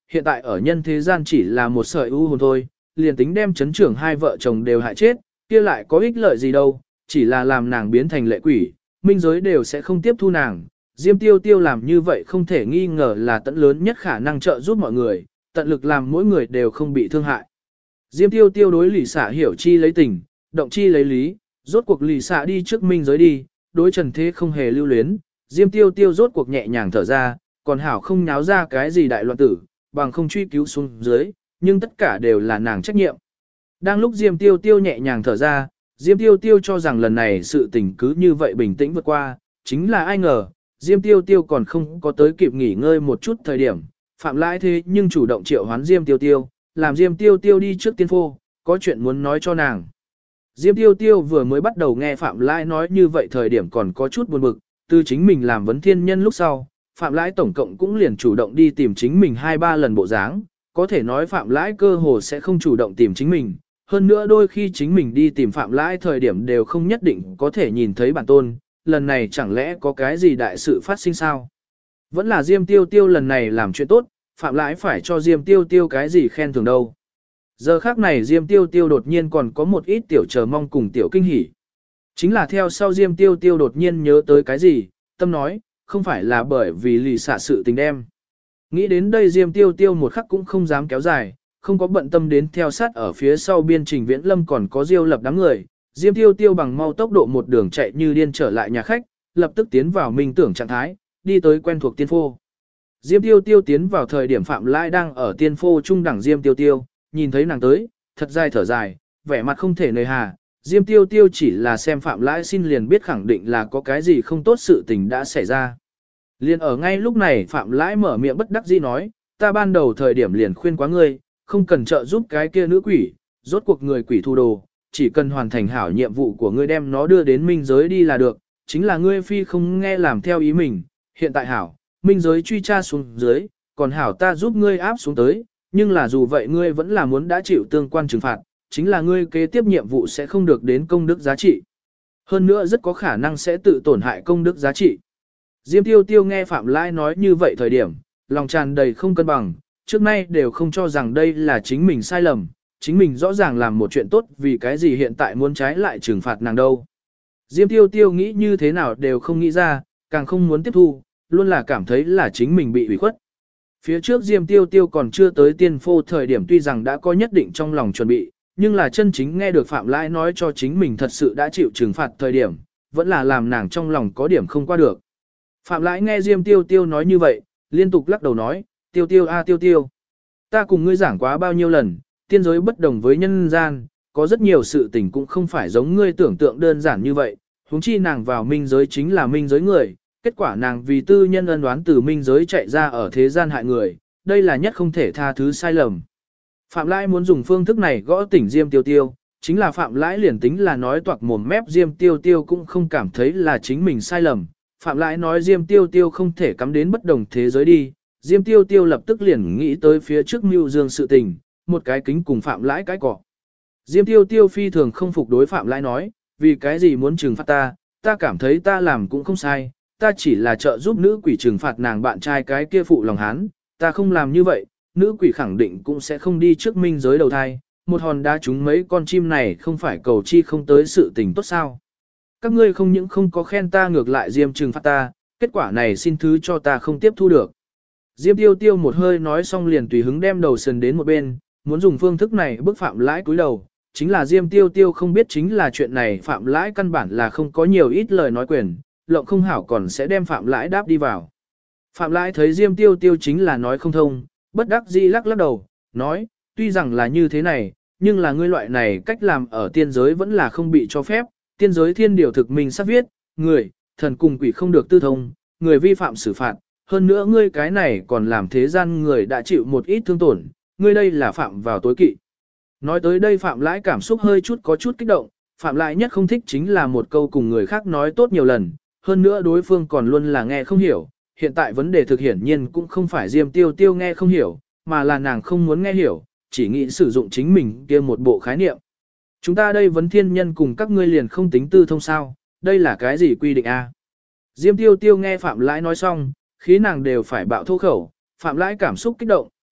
hiện tại ở nhân thế gian chỉ là một sợi u hồn thôi, liền tính đem chấn trưởng hai vợ chồng đều hại chết, kia lại có ích lợi gì đâu, chỉ là làm nàng biến thành lệ quỷ, minh giới đều sẽ không tiếp thu nàng. Diêm Tiêu Tiêu làm như vậy không thể nghi ngờ là tận lớn nhất khả năng trợ giúp mọi người, tận lực làm mỗi người đều không bị thương hại. Diêm Tiêu Tiêu đối Lỷ Xạ hiểu chi lấy tình, động chi lấy lý, rốt cuộc Lỷ Xạ đi trước minh giới đi, đối Trần Thế không hề lưu luyến, Diêm Tiêu Tiêu rốt cuộc nhẹ nhàng thở ra, còn hảo không nháo ra cái gì đại loạn tử, bằng không truy cứu xuống dưới, nhưng tất cả đều là nàng trách nhiệm. Đang lúc Diêm Tiêu Tiêu nhẹ nhàng thở ra, Diêm Tiêu Tiêu cho rằng lần này sự tình cứ như vậy bình tĩnh vượt qua, chính là ai ngờ, Diêm Tiêu Tiêu còn không có tới kịp nghỉ ngơi một chút thời điểm, Phạm Lãi thế nhưng chủ động triệu hoán Diêm Tiêu Tiêu, làm Diêm Tiêu Tiêu đi trước tiên phô, có chuyện muốn nói cho nàng. Diêm Tiêu Tiêu vừa mới bắt đầu nghe Phạm Lãi nói như vậy thời điểm còn có chút buồn bực, từ chính mình làm vấn thiên nhân lúc sau, Phạm Lãi tổng cộng cũng liền chủ động đi tìm chính mình 2-3 lần bộ dáng, có thể nói Phạm Lãi cơ hồ sẽ không chủ động tìm chính mình, hơn nữa đôi khi chính mình đi tìm Phạm Lãi thời điểm đều không nhất định có thể nhìn thấy bản tôn, lần này chẳng lẽ có cái gì đại sự phát sinh sao? Vẫn là Diêm Tiêu Tiêu lần này làm chuyện tốt, Phạm Lãi phải cho Diêm Tiêu Tiêu cái gì khen thưởng đâu. Giờ khác này Diêm Tiêu Tiêu đột nhiên còn có một ít tiểu chờ mong cùng tiểu kinh hỉ. Chính là theo sau Diêm Tiêu Tiêu đột nhiên nhớ tới cái gì, tâm nói, không phải là bởi vì Lỷ Xạ sự tình đem. Nghĩ đến đây Diêm Tiêu Tiêu một khắc cũng không dám kéo dài, không có bận tâm đến theo sát ở phía sau biên Trình Viễn Lâm còn có Diêu Lập đám người. Diêm Tiêu Tiêu bằng mau tốc độ một đường chạy như điên trở lại nhà khách, lập tức tiến vào minh tưởng trạng thái, đi tới quen thuộc tiên phô. Diêm Tiêu Tiêu tiến vào thời điểm Phạm Lãi đang ở tiên phô trung đẳng Diêm Tiêu Tiêu, nhìn thấy nàng tới, thật dài thở dài, vẻ mặt không thể nơi hà. Diêm Tiêu Tiêu chỉ là xem Phạm Lãi xin liền biết khẳng định là có cái gì không tốt sự tình đã xảy ra. Liền ở ngay lúc này Phạm Lãi mở miệng bất đắc dĩ nói, ta ban đầu thời điểm liền khuyên quá ngươi, không cần trợ giúp cái kia nữ quỷ, rốt cuộc người quỷ thu đồ, chỉ cần hoàn thành hảo nhiệm vụ của ngươi đem nó đưa đến minh giới đi là được, chính là ngươi phi không nghe làm theo ý mình, hiện tại hảo, minh giới truy tra xuống dưới, còn hảo ta giúp ngươi áp xuống tới, nhưng là dù vậy ngươi vẫn là muốn đã chịu tương quan trừng phạt, chính là ngươi kế tiếp nhiệm vụ sẽ không được đến công đức giá trị. Hơn nữa rất có khả năng sẽ tự tổn hại công đức giá trị. Diêm Tiêu Tiêu nghe Phạm Lãi nói như vậy thời điểm, lòng tràn đầy không cân bằng, trước nay đều không cho rằng đây là chính mình sai lầm, chính mình rõ ràng làm một chuyện tốt vì cái gì hiện tại muốn trái lại trừng phạt nàng đâu. Diêm Tiêu Tiêu nghĩ như thế nào đều không nghĩ ra, càng không muốn tiếp thu, luôn là cảm thấy là chính mình bị ủy khuất. Phía trước Diêm Tiêu Tiêu còn chưa tới tiên phô thời điểm tuy rằng đã có nhất định trong lòng chuẩn bị, nhưng là chân chính nghe được Phạm Lãi nói cho chính mình thật sự đã chịu trừng phạt thời điểm, vẫn là làm nàng trong lòng có điểm không qua được. Phạm Lãi nghe Diêm Tiêu Tiêu nói như vậy, liên tục lắc đầu nói, Tiêu Tiêu a Tiêu Tiêu. Ta cùng ngươi giảng quá bao nhiêu lần, tiên giới bất đồng với nhân gian, có rất nhiều sự tình cũng không phải giống ngươi tưởng tượng đơn giản như vậy, huống chi nàng vào minh giới chính là minh giới người, kết quả nàng vì tư nhân ân đoán từ minh giới chạy ra ở thế gian hại người, đây là nhất không thể tha thứ sai lầm. Phạm Lãi muốn dùng phương thức này gõ tỉnh Diêm Tiêu Tiêu, chính là Phạm Lãi liền tính là nói toạc mồm mép Diêm Tiêu Tiêu cũng không cảm thấy là chính mình sai lầm. Phạm Lãi nói Diêm Tiêu Tiêu không thể cắm đến bất đồng thế giới đi, Diêm Tiêu Tiêu lập tức liền nghĩ tới phía trước Mưu Dương sự tình, một cái kính cùng Phạm Lãi cái cỏ. Diêm Tiêu Tiêu phi thường không phục đối Phạm Lãi nói, vì cái gì muốn trừng phạt ta cảm thấy ta làm cũng không sai, ta chỉ là trợ giúp nữ quỷ trừng phạt nàng bạn trai cái kia phụ lòng hán, ta không làm như vậy, nữ quỷ khẳng định cũng sẽ không đi trước minh giới đầu thai, một hòn đá trúng mấy con chim này không phải cầu chi không tới sự tình tốt sao. Các ngươi không những không có khen ta ngược lại Diêm trừng phạt ta, kết quả này xin thứ cho ta không tiếp thu được. Diêm Tiêu Tiêu một hơi nói xong liền tùy hứng đem đầu sườn đến một bên, muốn dùng phương thức này bức Phạm Lãi cúi đầu, chính là Diêm Tiêu Tiêu không biết chính là chuyện này Phạm Lãi căn bản là không có nhiều ít lời nói quyền, lộng không hảo còn sẽ đem Phạm Lãi đáp đi vào. Phạm Lãi thấy Diêm Tiêu Tiêu chính là nói không thông, bất đắc dĩ lắc lắc đầu, nói, tuy rằng là như thế này, nhưng là ngươi loại này cách làm ở tiên giới vẫn là không bị cho phép, tiên giới thiên điều thực minh sắp viết, người, thần cùng quỷ không được tư thông, người vi phạm xử phạt, hơn nữa ngươi cái này còn làm thế gian người đã chịu một ít thương tổn, ngươi đây là phạm vào tối kỵ. Nói tới đây Phạm Lãi cảm xúc hơi chút có chút kích động, Phạm Lãi nhất không thích chính là một câu cùng người khác nói tốt nhiều lần, hơn nữa đối phương còn luôn là nghe không hiểu, hiện tại vấn đề thực hiển nhiên cũng không phải Diêm Tiêu Tiêu nghe không hiểu, mà là nàng không muốn nghe hiểu, chỉ nghĩ sử dụng chính mình kia một bộ khái niệm. Chúng ta đây vấn thiên nhân cùng các ngươi liền không tính tư thông sao, đây là cái gì quy định a? Diêm Tiêu Tiêu nghe Phạm Lãi nói xong, khí nàng đều phải bạo thô khẩu, Phạm Lãi cảm xúc kích động,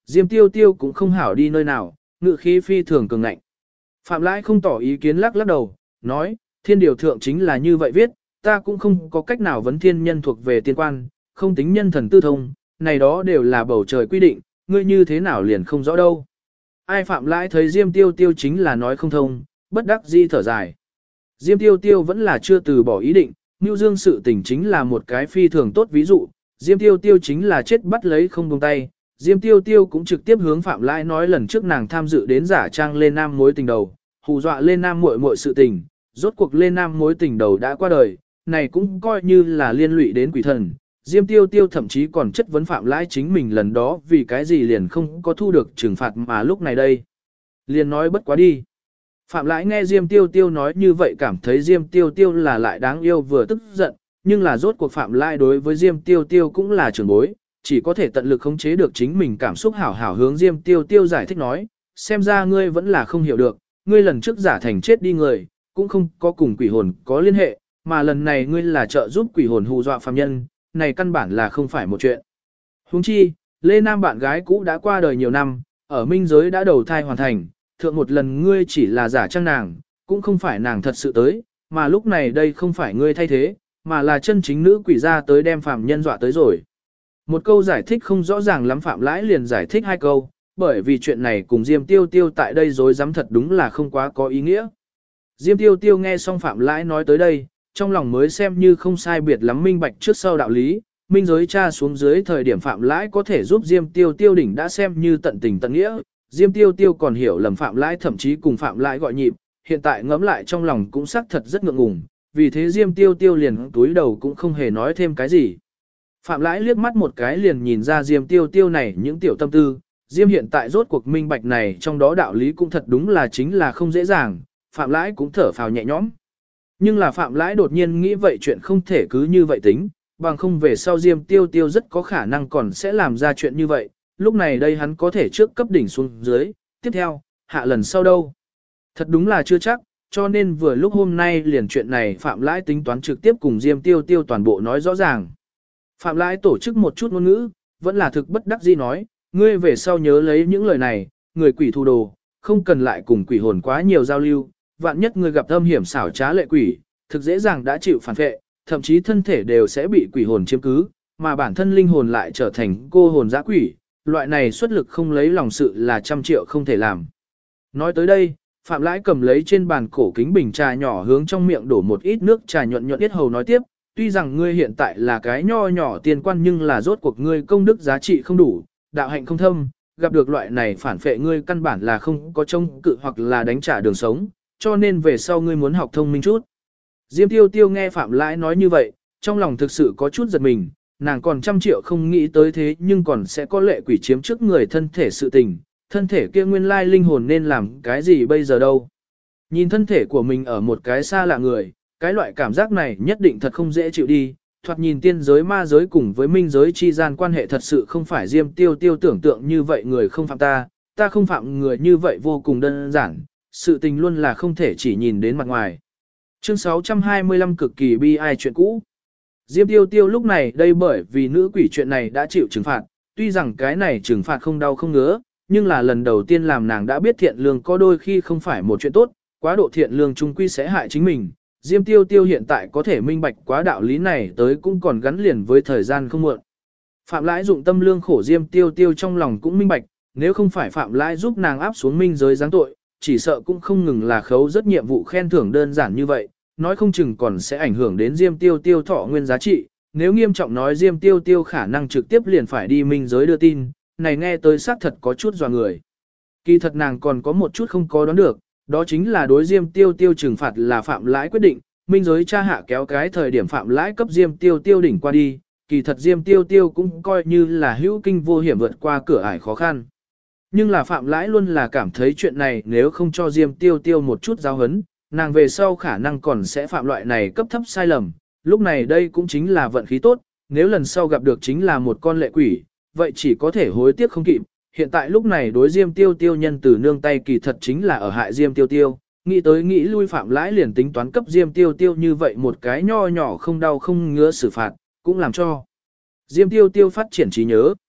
Diêm Tiêu Tiêu cũng không hảo đi nơi nào, ngự khí phi thường cường ngạnh. Phạm Lãi không tỏ ý kiến lắc lắc đầu, nói, thiên điều thượng chính là như vậy viết, ta cũng không có cách nào vấn thiên nhân thuộc về tiên quan, không tính nhân thần tư thông, này đó đều là bầu trời quy định, ngươi như thế nào liền không rõ đâu. Ai Phạm Lãi thấy Diêm Tiêu Tiêu chính là nói không thông, bất đắc dĩ thở dài. Diêm Tiêu Tiêu vẫn là chưa từ bỏ ý định, Nưu Dương sự tình chính là một cái phi thường tốt ví dụ, Diêm Tiêu Tiêu chính là chết bắt lấy không buông tay. Diêm Tiêu Tiêu cũng trực tiếp hướng Phạm Lãi nói lần trước nàng tham dự đến giả trang Lê Nam mối tình đầu, hù dọa Lê Nam muội muội sự tình, rốt cuộc Lê Nam mối tình đầu đã qua đời, này cũng coi như là liên lụy đến quỷ thần. Diêm Tiêu Tiêu thậm chí còn chất vấn Phạm Lãi chính mình lần đó vì cái gì liền không có thu được trừng phạt mà lúc này đây. Liền nói bất quá đi. Phạm Lãi nghe Diêm Tiêu Tiêu nói như vậy cảm thấy Diêm Tiêu Tiêu là lại đáng yêu vừa tức giận, nhưng là rốt cuộc Phạm Lãi đối với Diêm Tiêu Tiêu cũng là trưởng bối, chỉ có thể tận lực khống chế được chính mình cảm xúc hảo hảo hướng Diêm Tiêu Tiêu giải thích nói, xem ra ngươi vẫn là không hiểu được, ngươi lần trước giả thành chết đi người, cũng không có cùng quỷ hồn có liên hệ, mà lần này ngươi là trợ giúp quỷ hồn hù dọa phàm nhân, này căn bản là không phải một chuyện. Huống chi, Lê Nam bạn gái cũ đã qua đời nhiều năm, ở minh giới đã đầu thai hoàn thành, thượng một lần ngươi chỉ là giả trang nàng, cũng không phải nàng thật sự tới, mà lúc này đây không phải ngươi thay thế, mà là chân chính nữ quỷ ra tới đem phàm nhân dọa tới rồi. Một câu giải thích không rõ ràng lắm Phạm Lãi liền giải thích hai câu, bởi vì chuyện này cùng Diêm Tiêu Tiêu tại đây dối dám thật đúng là không quá có ý nghĩa. Diêm Tiêu Tiêu nghe xong Phạm Lãi nói tới đây, trong lòng mới xem như không sai biệt lắm minh bạch trước sau đạo lý, minh giới tra xuống dưới thời điểm Phạm Lãi có thể giúp Diêm Tiêu Tiêu đỉnh đã xem như tận tình tận nghĩa, Diêm Tiêu Tiêu còn hiểu lầm Phạm Lãi thậm chí cùng Phạm Lãi gọi nhịp, hiện tại ngẫm lại trong lòng cũng xác thật rất ngượng ngùng, vì thế Diêm Tiêu Tiêu liền túi đầu cũng không hề nói thêm cái gì. Phạm Lãi liếc mắt một cái liền nhìn ra Diêm Tiêu Tiêu này những tiểu tâm tư, Diêm hiện tại rốt cuộc minh bạch này trong đó đạo lý cũng thật đúng là chính là không dễ dàng, Phạm Lãi cũng thở phào nhẹ nhõm. Nhưng là Phạm Lãi đột nhiên nghĩ vậy chuyện không thể cứ như vậy tính, bằng không về sau Diêm Tiêu Tiêu rất có khả năng còn sẽ làm ra chuyện như vậy, lúc này đây hắn có thể trước cấp đỉnh xuống dưới, tiếp theo, hạ lần sau đâu. Thật đúng là chưa chắc, cho nên vừa lúc hôm nay liền chuyện này Phạm Lãi tính toán trực tiếp cùng Diêm Tiêu Tiêu toàn bộ nói rõ ràng. Phạm Lãi tổ chức một chút ngôn ngữ, vẫn là thực bất đắc dĩ nói, ngươi về sau nhớ lấy những lời này, người quỷ thu đồ, không cần lại cùng quỷ hồn quá nhiều giao lưu, vạn nhất ngươi gặp âm hiểm xảo trá lệ quỷ, thực dễ dàng đã chịu phản vệ, thậm chí thân thể đều sẽ bị quỷ hồn chiếm cứ, mà bản thân linh hồn lại trở thành cô hồn dã quỷ, loại này xuất lực không lấy lòng sự là 100 triệu không thể làm. Nói tới đây, Phạm Lãi cầm lấy trên bàn cổ kính bình trà nhỏ hướng trong miệng đổ một ít nước trà nhuận nhuận yết hầu nói tiếp, tuy rằng ngươi hiện tại là cái nho nhỏ tiên quan nhưng là rốt cuộc ngươi công đức giá trị không đủ, đạo hạnh không thâm, gặp được loại này phản phệ ngươi căn bản là không có trông cự hoặc là đánh trả đường sống, cho nên về sau ngươi muốn học thông minh chút. Diêm Tiêu Tiêu nghe Phạm Lãi nói như vậy, trong lòng thực sự có chút giật mình, nàng còn 100 triệu không nghĩ tới thế nhưng còn sẽ có lệ quỷ chiếm trước người thân thể sự tình, thân thể kia nguyên lai linh hồn nên làm cái gì bây giờ đâu. Nhìn thân thể của mình ở một cái xa lạ người, cái loại cảm giác này nhất định thật không dễ chịu đi, thoạt nhìn tiên giới ma giới cùng với minh giới chi gian quan hệ thật sự không phải Diêm Tiêu Tiêu tưởng tượng như vậy người không phạm ta, ta không phạm người như vậy vô cùng đơn giản, sự tình luôn là không thể chỉ nhìn đến mặt ngoài. Chương 625 cực kỳ bi ai chuyện cũ. Diêm Tiêu Tiêu lúc này đây bởi vì nữ quỷ chuyện này đã chịu trừng phạt, tuy rằng cái này trừng phạt không đau không ngứa, nhưng là lần đầu tiên làm nàng đã biết thiện lương có đôi khi không phải một chuyện tốt, quá độ thiện lương chung quy sẽ hại chính mình. Diêm Tiêu Tiêu hiện tại có thể minh bạch quá đạo lý này tới cũng còn gắn liền với thời gian không muộn. Phạm Lãi dụng tâm lương khổ Diêm Tiêu Tiêu trong lòng cũng minh bạch, nếu không phải Phạm Lãi giúp nàng áp xuống minh giới giáng tội, chỉ sợ cũng không ngừng là khấu rất nhiệm vụ khen thưởng đơn giản như vậy, nói không chừng còn sẽ ảnh hưởng đến Diêm Tiêu Tiêu thọ nguyên giá trị, nếu nghiêm trọng nói Diêm Tiêu Tiêu khả năng trực tiếp liền phải đi minh giới đưa tin, này nghe tới xác thật có chút dọa người. Kỳ thật nàng còn có một chút không có đoán được, đó chính là đối Diêm Tiêu Tiêu trừng phạt là Phạm Lãi quyết định, minh giới tra hạ kéo cái thời điểm Phạm Lãi cấp Diêm Tiêu Tiêu đỉnh qua đi, kỳ thật Diêm Tiêu Tiêu cũng coi như là hữu kinh vô hiểm vượt qua cửa ải khó khăn. Nhưng là Phạm Lãi luôn là cảm thấy chuyện này nếu không cho Diêm Tiêu Tiêu một chút giáo hấn, nàng về sau khả năng còn sẽ phạm loại này cấp thấp sai lầm, lúc này đây cũng chính là vận khí tốt, nếu lần sau gặp được chính là một con lệ quỷ, vậy chỉ có thể hối tiếc không kịp. Hiện tại lúc này đối Diêm Tiêu Tiêu nhân từ nương tay kỳ thật chính là ở hại Diêm Tiêu Tiêu, nghĩ tới nghĩ lui Phạm Lãi liền tính toán cấp Diêm Tiêu Tiêu như vậy một cái nho nhỏ không đau không ngứa xử phạt, cũng làm cho Diêm Tiêu Tiêu phát triển trí nhớ.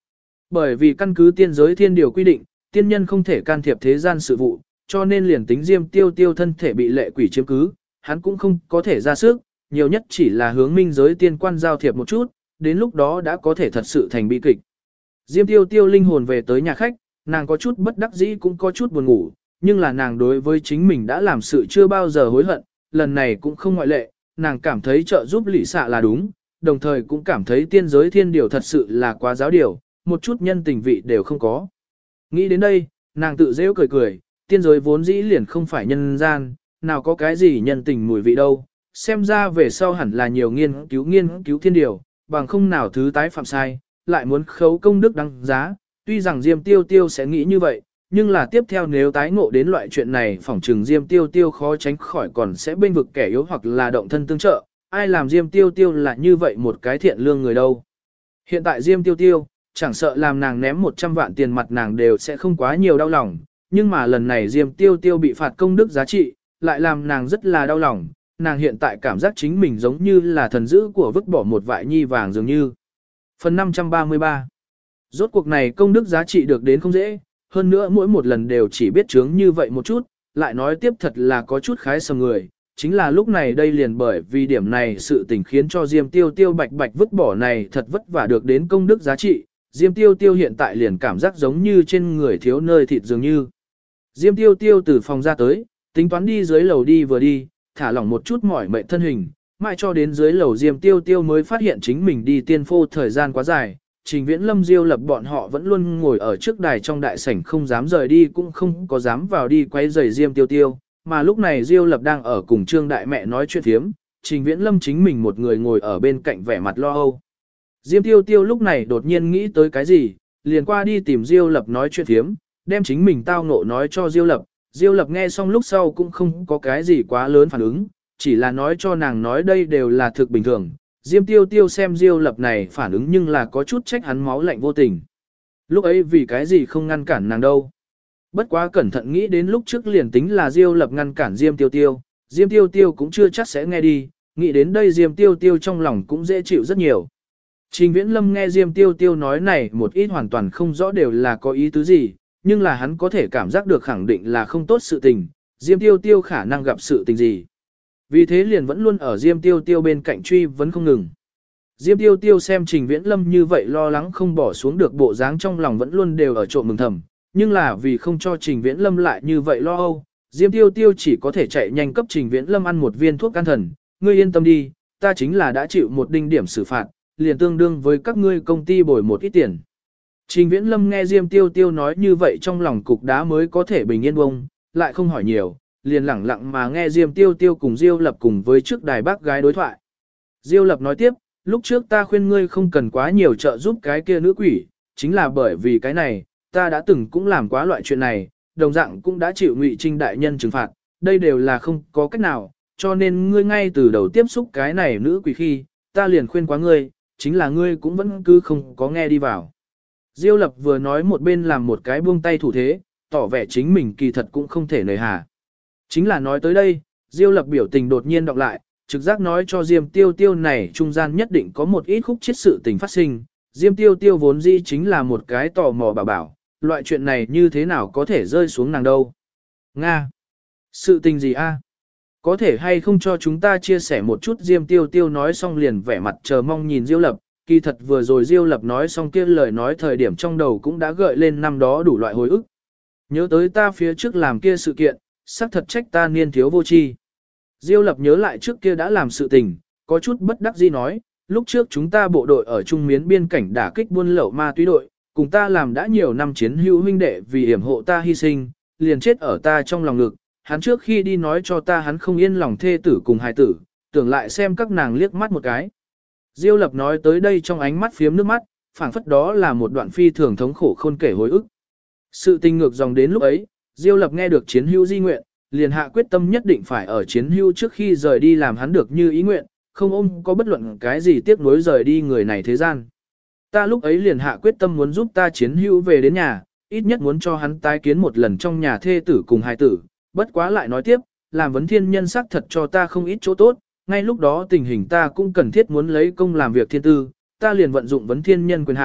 Bởi vì căn cứ tiên giới thiên điều quy định, tiên nhân không thể can thiệp thế gian sự vụ, cho nên liền tính Diêm Tiêu Tiêu thân thể bị lệ quỷ chiếm cứ, hắn cũng không có thể ra sức, nhiều nhất chỉ là hướng minh giới tiên quan giao thiệp một chút, đến lúc đó đã có thể thật sự thành bi kịch. Diêm Tiêu Tiêu linh hồn về tới nhà khách, nàng có chút bất đắc dĩ cũng có chút buồn ngủ, nhưng là nàng đối với chính mình đã làm sự chưa bao giờ hối hận, lần này cũng không ngoại lệ, nàng cảm thấy trợ giúp lỷ xạ là đúng, đồng thời cũng cảm thấy tiên giới thiên điều thật sự là quá giáo điều, một chút nhân tình vị đều không có. Nghĩ đến đây, nàng tự dễ cười cười, tiên giới vốn dĩ liền không phải nhân gian, nào có cái gì nhân tình mùi vị đâu, xem ra về sau hẳn là nhiều nghiên cứu thiên điều, bằng không nào thứ tái phạm sai, lại muốn khấu công đức đăng giá, tuy rằng Diêm Tiêu Tiêu sẽ nghĩ như vậy, nhưng là tiếp theo nếu tái ngộ đến loại chuyện này phỏng trừng Diêm Tiêu Tiêu khó tránh khỏi còn sẽ bên vực kẻ yếu hoặc là động thân tương trợ, ai làm Diêm Tiêu Tiêu là như vậy một cái thiện lương người đâu. Hiện tại Diêm Tiêu Tiêu, chẳng sợ làm nàng ném 100 vạn tiền mặt nàng đều sẽ không quá nhiều đau lòng, nhưng mà lần này Diêm Tiêu Tiêu bị phạt công đức giá trị, lại làm nàng rất là đau lòng, nàng hiện tại cảm giác chính mình giống như là thần dữ của vứt bỏ một vại nhi vàng dường như. Phần 533 Rốt cuộc này công đức giá trị được đến không dễ, hơn nữa mỗi một lần đều chỉ biết chướng như vậy một chút, lại nói tiếp thật là có chút khái sầm người, chính là lúc này đây liền bởi vì điểm này sự tình khiến cho Diêm Tiêu Tiêu bạch bạch vứt bỏ này thật vất vả được đến công đức giá trị, Diêm Tiêu Tiêu hiện tại liền cảm giác giống như trên người thiếu nơi thịt dường như. Diêm Tiêu Tiêu từ phòng ra tới, tính toán đi dưới lầu đi vừa đi, thả lỏng một chút mỏi mệt thân hình, mãi cho đến dưới lầu Diêm Tiêu Tiêu mới phát hiện chính mình đi tiên phô thời gian quá dài. Trình Viễn Lâm Diêu Lập bọn họ vẫn luôn ngồi ở trước đài trong đại sảnh không dám rời đi cũng không có dám vào đi quay rầy Diêm Tiêu Tiêu, mà lúc này Diêu Lập đang ở cùng Trương Đại Mẹ nói chuyện thiếm, Trình Viễn Lâm chính mình một người ngồi ở bên cạnh vẻ mặt lo âu. Diêm Tiêu Tiêu lúc này đột nhiên nghĩ tới cái gì, liền qua đi tìm Diêu Lập nói chuyện thiếm, đem chính mình tao ngộ nói cho Diêu Lập. Diêu Lập nghe xong lúc sau cũng không có cái gì quá lớn phản ứng, chỉ là nói cho nàng nói đây đều là thực bình thường. Diêm Tiêu Tiêu xem Diêu Lập này phản ứng nhưng là có chút trách hắn máu lạnh vô tình. Lúc ấy vì cái gì không ngăn cản nàng đâu. Bất quá cẩn thận nghĩ đến lúc trước liền tính là Diêu Lập ngăn cản Diêm Tiêu Tiêu, Diêm Tiêu Tiêu cũng chưa chắc sẽ nghe đi, nghĩ đến đây Diêm Tiêu Tiêu trong lòng cũng dễ chịu rất nhiều. Trình Viễn Lâm nghe Diêm Tiêu Tiêu nói này một ít hoàn toàn không rõ đều là có ý tứ gì, nhưng là hắn có thể cảm giác được khẳng định là không tốt sự tình, Diêm Tiêu Tiêu khả năng gặp sự tình gì. Vì thế liền vẫn luôn ở Diêm Tiêu Tiêu bên cạnh truy vấn không ngừng. Diêm Tiêu Tiêu xem Trình Viễn Lâm như vậy lo lắng không bỏ xuống được bộ dáng trong lòng vẫn luôn đều ở trộm mừng thầm, nhưng là vì không cho Trình Viễn Lâm lại như vậy lo âu, Diêm Tiêu Tiêu chỉ có thể chạy nhanh cấp Trình Viễn Lâm ăn một viên thuốc can thần, ngươi yên tâm đi, ta chính là đã chịu một đinh điểm xử phạt, liền tương đương với các ngươi công ty bồi một ít tiền. Trình Viễn Lâm nghe Diêm Tiêu Tiêu nói như vậy trong lòng cục đá mới có thể bình yên bông, lại không hỏi nhiều, liền lẳng lặng mà nghe Diêm Tiêu Tiêu cùng Diêu Lập cùng với trước đài bác gái đối thoại. Diêu Lập nói tiếp, lúc trước ta khuyên ngươi không cần quá nhiều trợ giúp cái kia nữ quỷ, chính là bởi vì cái này, ta đã từng cũng làm quá loại chuyện này, đồng dạng cũng đã chịu Ngụy Trinh đại nhân trừng phạt, đây đều là không có cách nào, cho nên ngươi ngay từ đầu tiếp xúc cái này nữ quỷ khi, ta liền khuyên quá ngươi, chính là ngươi cũng vẫn cứ không có nghe đi vào. Diêu Lập vừa nói một bên làm một cái buông tay thủ thế, tỏ vẻ chính mình kỳ thật cũng không thể nời hà. Chính là nói tới đây, Diêu Lập biểu tình đột nhiên đọc lại, trực giác nói cho Diêm Tiêu Tiêu này trung gian nhất định có một ít khúc chiết sự tình phát sinh. Diêm Tiêu Tiêu vốn dĩ chính là một cái tò mò bảo, loại chuyện này như thế nào có thể rơi xuống nàng đâu. Nga! Sự tình gì a? Có thể hay không cho chúng ta chia sẻ một chút? Diêm Tiêu Tiêu nói xong liền vẻ mặt chờ mong nhìn Diêu Lập, kỳ thật vừa rồi Diêu Lập nói xong kia lời nói thời điểm trong đầu cũng đã gợi lên năm đó đủ loại hồi ức. Nhớ tới ta phía trước làm kia sự kiện, xác thật trách ta niên thiếu vô tri. Diêu Lập nhớ lại trước kia đã làm sự tình, có chút bất đắc dĩ nói, lúc trước chúng ta bộ đội ở Trung Miến biên cảnh đả kích buôn lậu ma túy đội, cùng ta làm đã nhiều năm chiến hữu huynh đệ vì hiểm hộ ta hy sinh, liền chết ở ta trong lòng ngực. Hắn trước khi đi nói cho ta hắn không yên lòng thê tử cùng hài tử, tưởng lại xem các nàng liếc mắt một cái. Diêu Lập nói tới đây trong ánh mắt phiếm nước mắt, phảng phất đó là một đoạn phi thường thống khổ khôn kể hồi ức. Sự tình ngược dòng đến lúc ấy, Diêu Lập nghe được chiến hữu di nguyện, liền hạ quyết tâm nhất định phải ở chiến hữu trước khi rời đi làm hắn được như ý nguyện, không ôm có bất luận cái gì tiếc nuối rời đi người này thế gian. Ta lúc ấy liền hạ quyết tâm muốn giúp ta chiến hữu về đến nhà, ít nhất muốn cho hắn tái kiến một lần trong nhà thê tử cùng hài tử, bất quá lại nói tiếp, làm vấn thiên nhân sắc thật cho ta không ít chỗ tốt, ngay lúc đó tình hình ta cũng cần thiết muốn lấy công làm việc thiên tư, ta liền vận dụng vấn thiên nhân quyền hạn,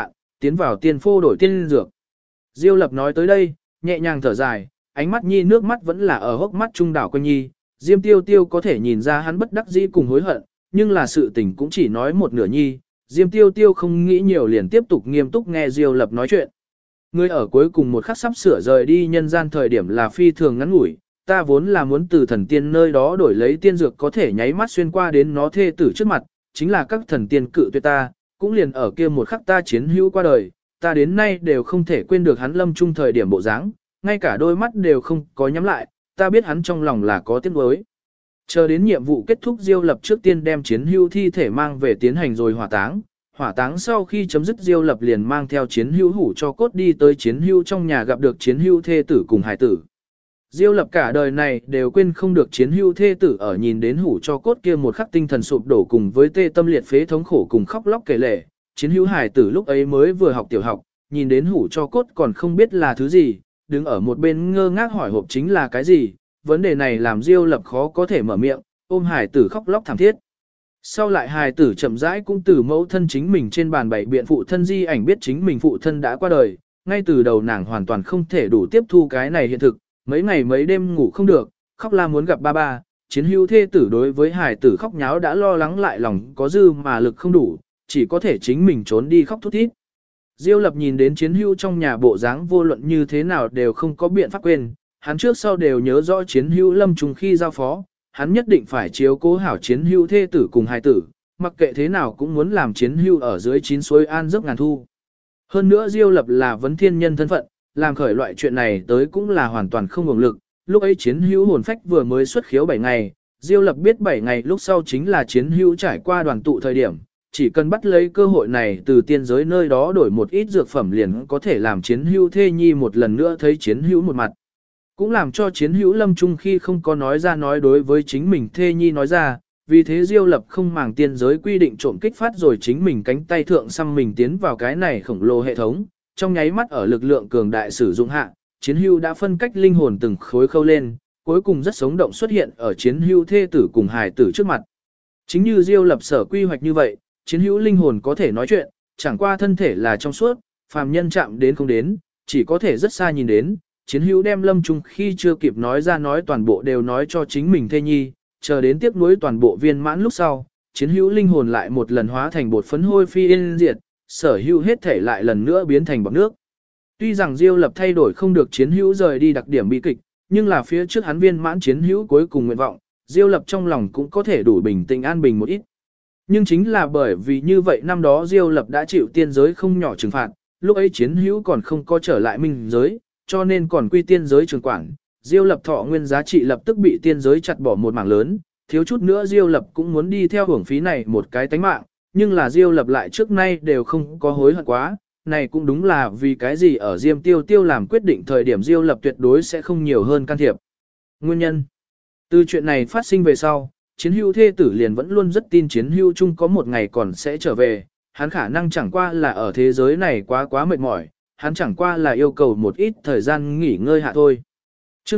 tiến vào tiên phô đổi tiên dược. Diêu Lập nói tới đây, nhẹ nhàng thở dài, ánh mắt nhi nước mắt vẫn là ở hốc mắt trung đảo quanh nhi, Diêm Tiêu Tiêu có thể nhìn ra hắn bất đắc dĩ cùng hối hận, nhưng là sự tình cũng chỉ nói một nửa nhi, Diêm Tiêu Tiêu không nghĩ nhiều liền tiếp tục nghiêm túc nghe Diêu Lập nói chuyện. Ngươi ở cuối cùng một khắc sắp sửa rời đi nhân gian thời điểm là phi thường ngắn ngủi, ta vốn là muốn từ thần tiên nơi đó đổi lấy tiên dược có thể nháy mắt xuyên qua đến nó thê tử trước mặt, chính là các thần tiên cự tuyệt ta, cũng liền ở kia một khắc ta chiến hữu qua đời, ta đến nay đều không thể quên được hắn lâm chung thời điểm bộ dáng, ngay cả đôi mắt đều không có nhắm lại, ta biết hắn trong lòng là có tiếc nuối. Chờ đến nhiệm vụ kết thúc Diêu Lập trước tiên đem chiến hữu thi thể mang về tiến hành rồi hỏa táng sau khi chấm dứt Diêu Lập liền mang theo chiến hữu hủ cho cốt đi tới chiến hữu trong nhà gặp được chiến hữu thê tử cùng hải tử. Diêu Lập cả đời này đều quên không được chiến hữu thê tử ở nhìn đến hủ cho cốt kia một khắc tinh thần sụp đổ cùng với tê tâm liệt phế thống khổ cùng khóc lóc kể lể. Chiến hữu hải tử lúc ấy mới vừa học tiểu học, nhìn đến hủ cho cốt còn không biết là thứ gì, đứng ở một bên ngơ ngác hỏi hộp chính là cái gì, vấn đề này làm Diêu Lập khó có thể mở miệng, ôm hải tử khóc lóc thảm thiết. Sau lại hài tử chậm rãi cũng từ mẫu thân chính mình trên bàn bày biện phụ thân di ảnh biết chính mình phụ thân đã qua đời, ngay từ đầu nàng hoàn toàn không thể đủ tiếp thu cái này hiện thực, mấy ngày mấy đêm ngủ không được, khóc la muốn gặp ba ba, chiến hữu thê tử đối với hài tử khóc nháo đã lo lắng lại lòng có dư mà lực không đủ, chỉ có thể chính mình trốn đi khóc thút thít. Diêu Lập nhìn đến chiến hữu trong nhà bộ dáng vô luận như thế nào đều không có biện pháp quên, hắn trước sau đều nhớ rõ chiến hữu lâm trùng khi giao phó. Hắn nhất định phải chiếu cố hảo chiến hưu thê tử cùng hài tử, mặc kệ thế nào cũng muốn làm chiến hưu ở dưới chín suối an giấc ngàn thu. Hơn nữa Diêu Lập là vấn thiên nhân thân phận, làm khởi loại chuyện này tới cũng là hoàn toàn không hưởng lực. Lúc ấy chiến hưu hồn phách vừa mới xuất khiếu 7 ngày, Diêu Lập biết 7 ngày lúc sau chính là chiến hưu trải qua đoàn tụ thời điểm, chỉ cần bắt lấy cơ hội này từ tiên giới nơi đó đổi một ít dược phẩm liền có thể làm chiến hưu thê nhi một lần nữa thấy chiến hữu một mặt. Cũng làm cho chiến hữu lâm trung khi không có nói ra nói đối với chính mình thê nhi nói ra, vì thế Diêu Lập không màng tiên giới quy định trộm kích phát rồi chính mình cánh tay thượng xăm mình tiến vào cái này khổng lồ hệ thống, trong nháy mắt ở lực lượng cường đại sử dụng hạ, chiến hữu đã phân cách linh hồn từng khối khâu lên, cuối cùng rất sống động xuất hiện ở chiến hữu thê tử cùng hài tử trước mặt. Chính như Diêu Lập sở quy hoạch như vậy, chiến hữu linh hồn có thể nói chuyện, chẳng qua thân thể là trong suốt, phàm nhân chạm đến không đến, chỉ có thể rất xa nhìn đến. Chiến hữu đem lâm trung khi chưa kịp nói ra nói toàn bộ đều nói cho chính mình thê nhi, chờ đến tiếp nối toàn bộ viên mãn lúc sau, chiến hữu linh hồn lại một lần hóa thành bột phấn hôi phi yên diệt, sở hữu hết thể lại lần nữa biến thành bọt nước. Tuy rằng Diêu Lập thay đổi không được chiến hữu rời đi đặc điểm bi kịch, nhưng là phía trước hắn viên mãn chiến hữu cuối cùng nguyện vọng, Diêu Lập trong lòng cũng có thể đủ bình tĩnh an bình một ít. Nhưng chính là bởi vì như vậy năm đó Diêu Lập đã chịu tiên giới không nhỏ trừng phạt, lúc ấy chiến hữu còn không có trở lại minh giới, cho nên còn quy tiên giới trường quản, Diêu Lập thọ nguyên giá trị lập tức bị tiên giới chặt bỏ một mảng lớn, thiếu chút nữa Diêu Lập cũng muốn đi theo hưởng phí này một cái tánh mạng, nhưng là Diêu Lập lại trước nay đều không có hối hận quá, này cũng đúng là vì cái gì ở Diêm Tiêu Tiêu làm quyết định thời điểm Diêu Lập tuyệt đối sẽ không nhiều hơn can thiệp. Nguyên nhân từ chuyện này phát sinh về sau, chiến hữu thê tử liền vẫn luôn rất tin chiến hữu chung có một ngày còn sẽ trở về, hắn khả năng chẳng qua là ở thế giới này quá mệt mỏi. Hắn chẳng qua là yêu cầu một ít thời gian nghỉ ngơi hạ thôi. Chương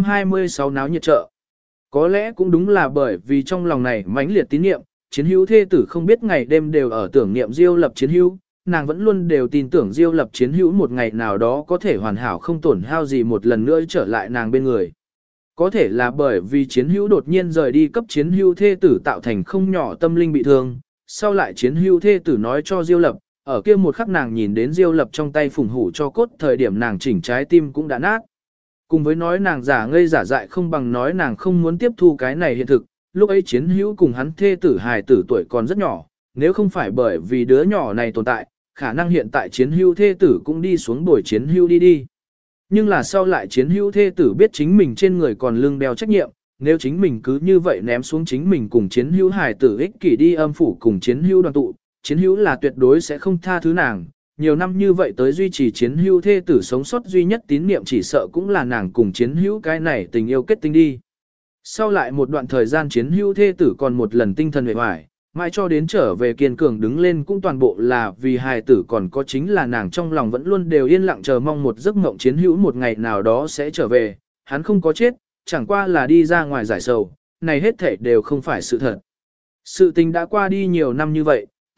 626 náo nhiệt chợ. Có lẽ cũng đúng là bởi vì trong lòng này mãnh liệt tín niệm, chiến hữu thê tử không biết ngày đêm đều ở tưởng niệm Diêu Lập chiến hữu, nàng vẫn luôn đều tin tưởng Diêu Lập chiến hữu một ngày nào đó có thể hoàn hảo không tổn hao gì một lần nữa trở lại nàng bên người. Có thể là bởi vì chiến hữu đột nhiên rời đi cấp chiến hữu thê tử tạo thành không nhỏ tâm linh bị thương, sau lại chiến hữu thê tử nói cho Diêu Lập, ở kia một khắc nàng nhìn đến Diêu Lập trong tay phùng hủ cho cốt thời điểm nàng chỉnh trái tim cũng đã nát. Cùng với nói nàng giả ngây giả dại không bằng nói nàng không muốn tiếp thu cái này hiện thực, lúc ấy chiến hữu cùng hắn thê tử hài tử tuổi còn rất nhỏ, nếu không phải bởi vì đứa nhỏ này tồn tại, khả năng hiện tại chiến hữu thê tử cũng đi xuống bồi chiến hữu đi. Nhưng là sau lại chiến hữu thê tử biết chính mình trên người còn lưng đeo trách nhiệm, nếu chính mình cứ như vậy ném xuống chính mình cùng chiến hữu hài tử ích kỷ đi âm phủ cùng chiến hữu đoàn tụ, chiến hữu là tuyệt đối sẽ không tha thứ nàng, nhiều năm như vậy tới duy trì chiến hữu thê tử sống sót duy nhất tín niệm chỉ sợ cũng là nàng cùng chiến hữu cái này tình yêu kết tinh đi. Sau lại một đoạn thời gian chiến hữu thê tử còn một lần tinh thần hề hoài, mãi cho đến trở về kiên cường đứng lên cũng toàn bộ là vì hài tử còn có chính là nàng trong lòng vẫn luôn đều yên lặng chờ mong một giấc mộng chiến hữu một ngày nào đó sẽ trở về, hắn không có chết, chẳng qua là đi ra ngoài giải sầu, này hết thể đều không phải sự thật. Sự tình đã qua đi nhiều năm như vậy,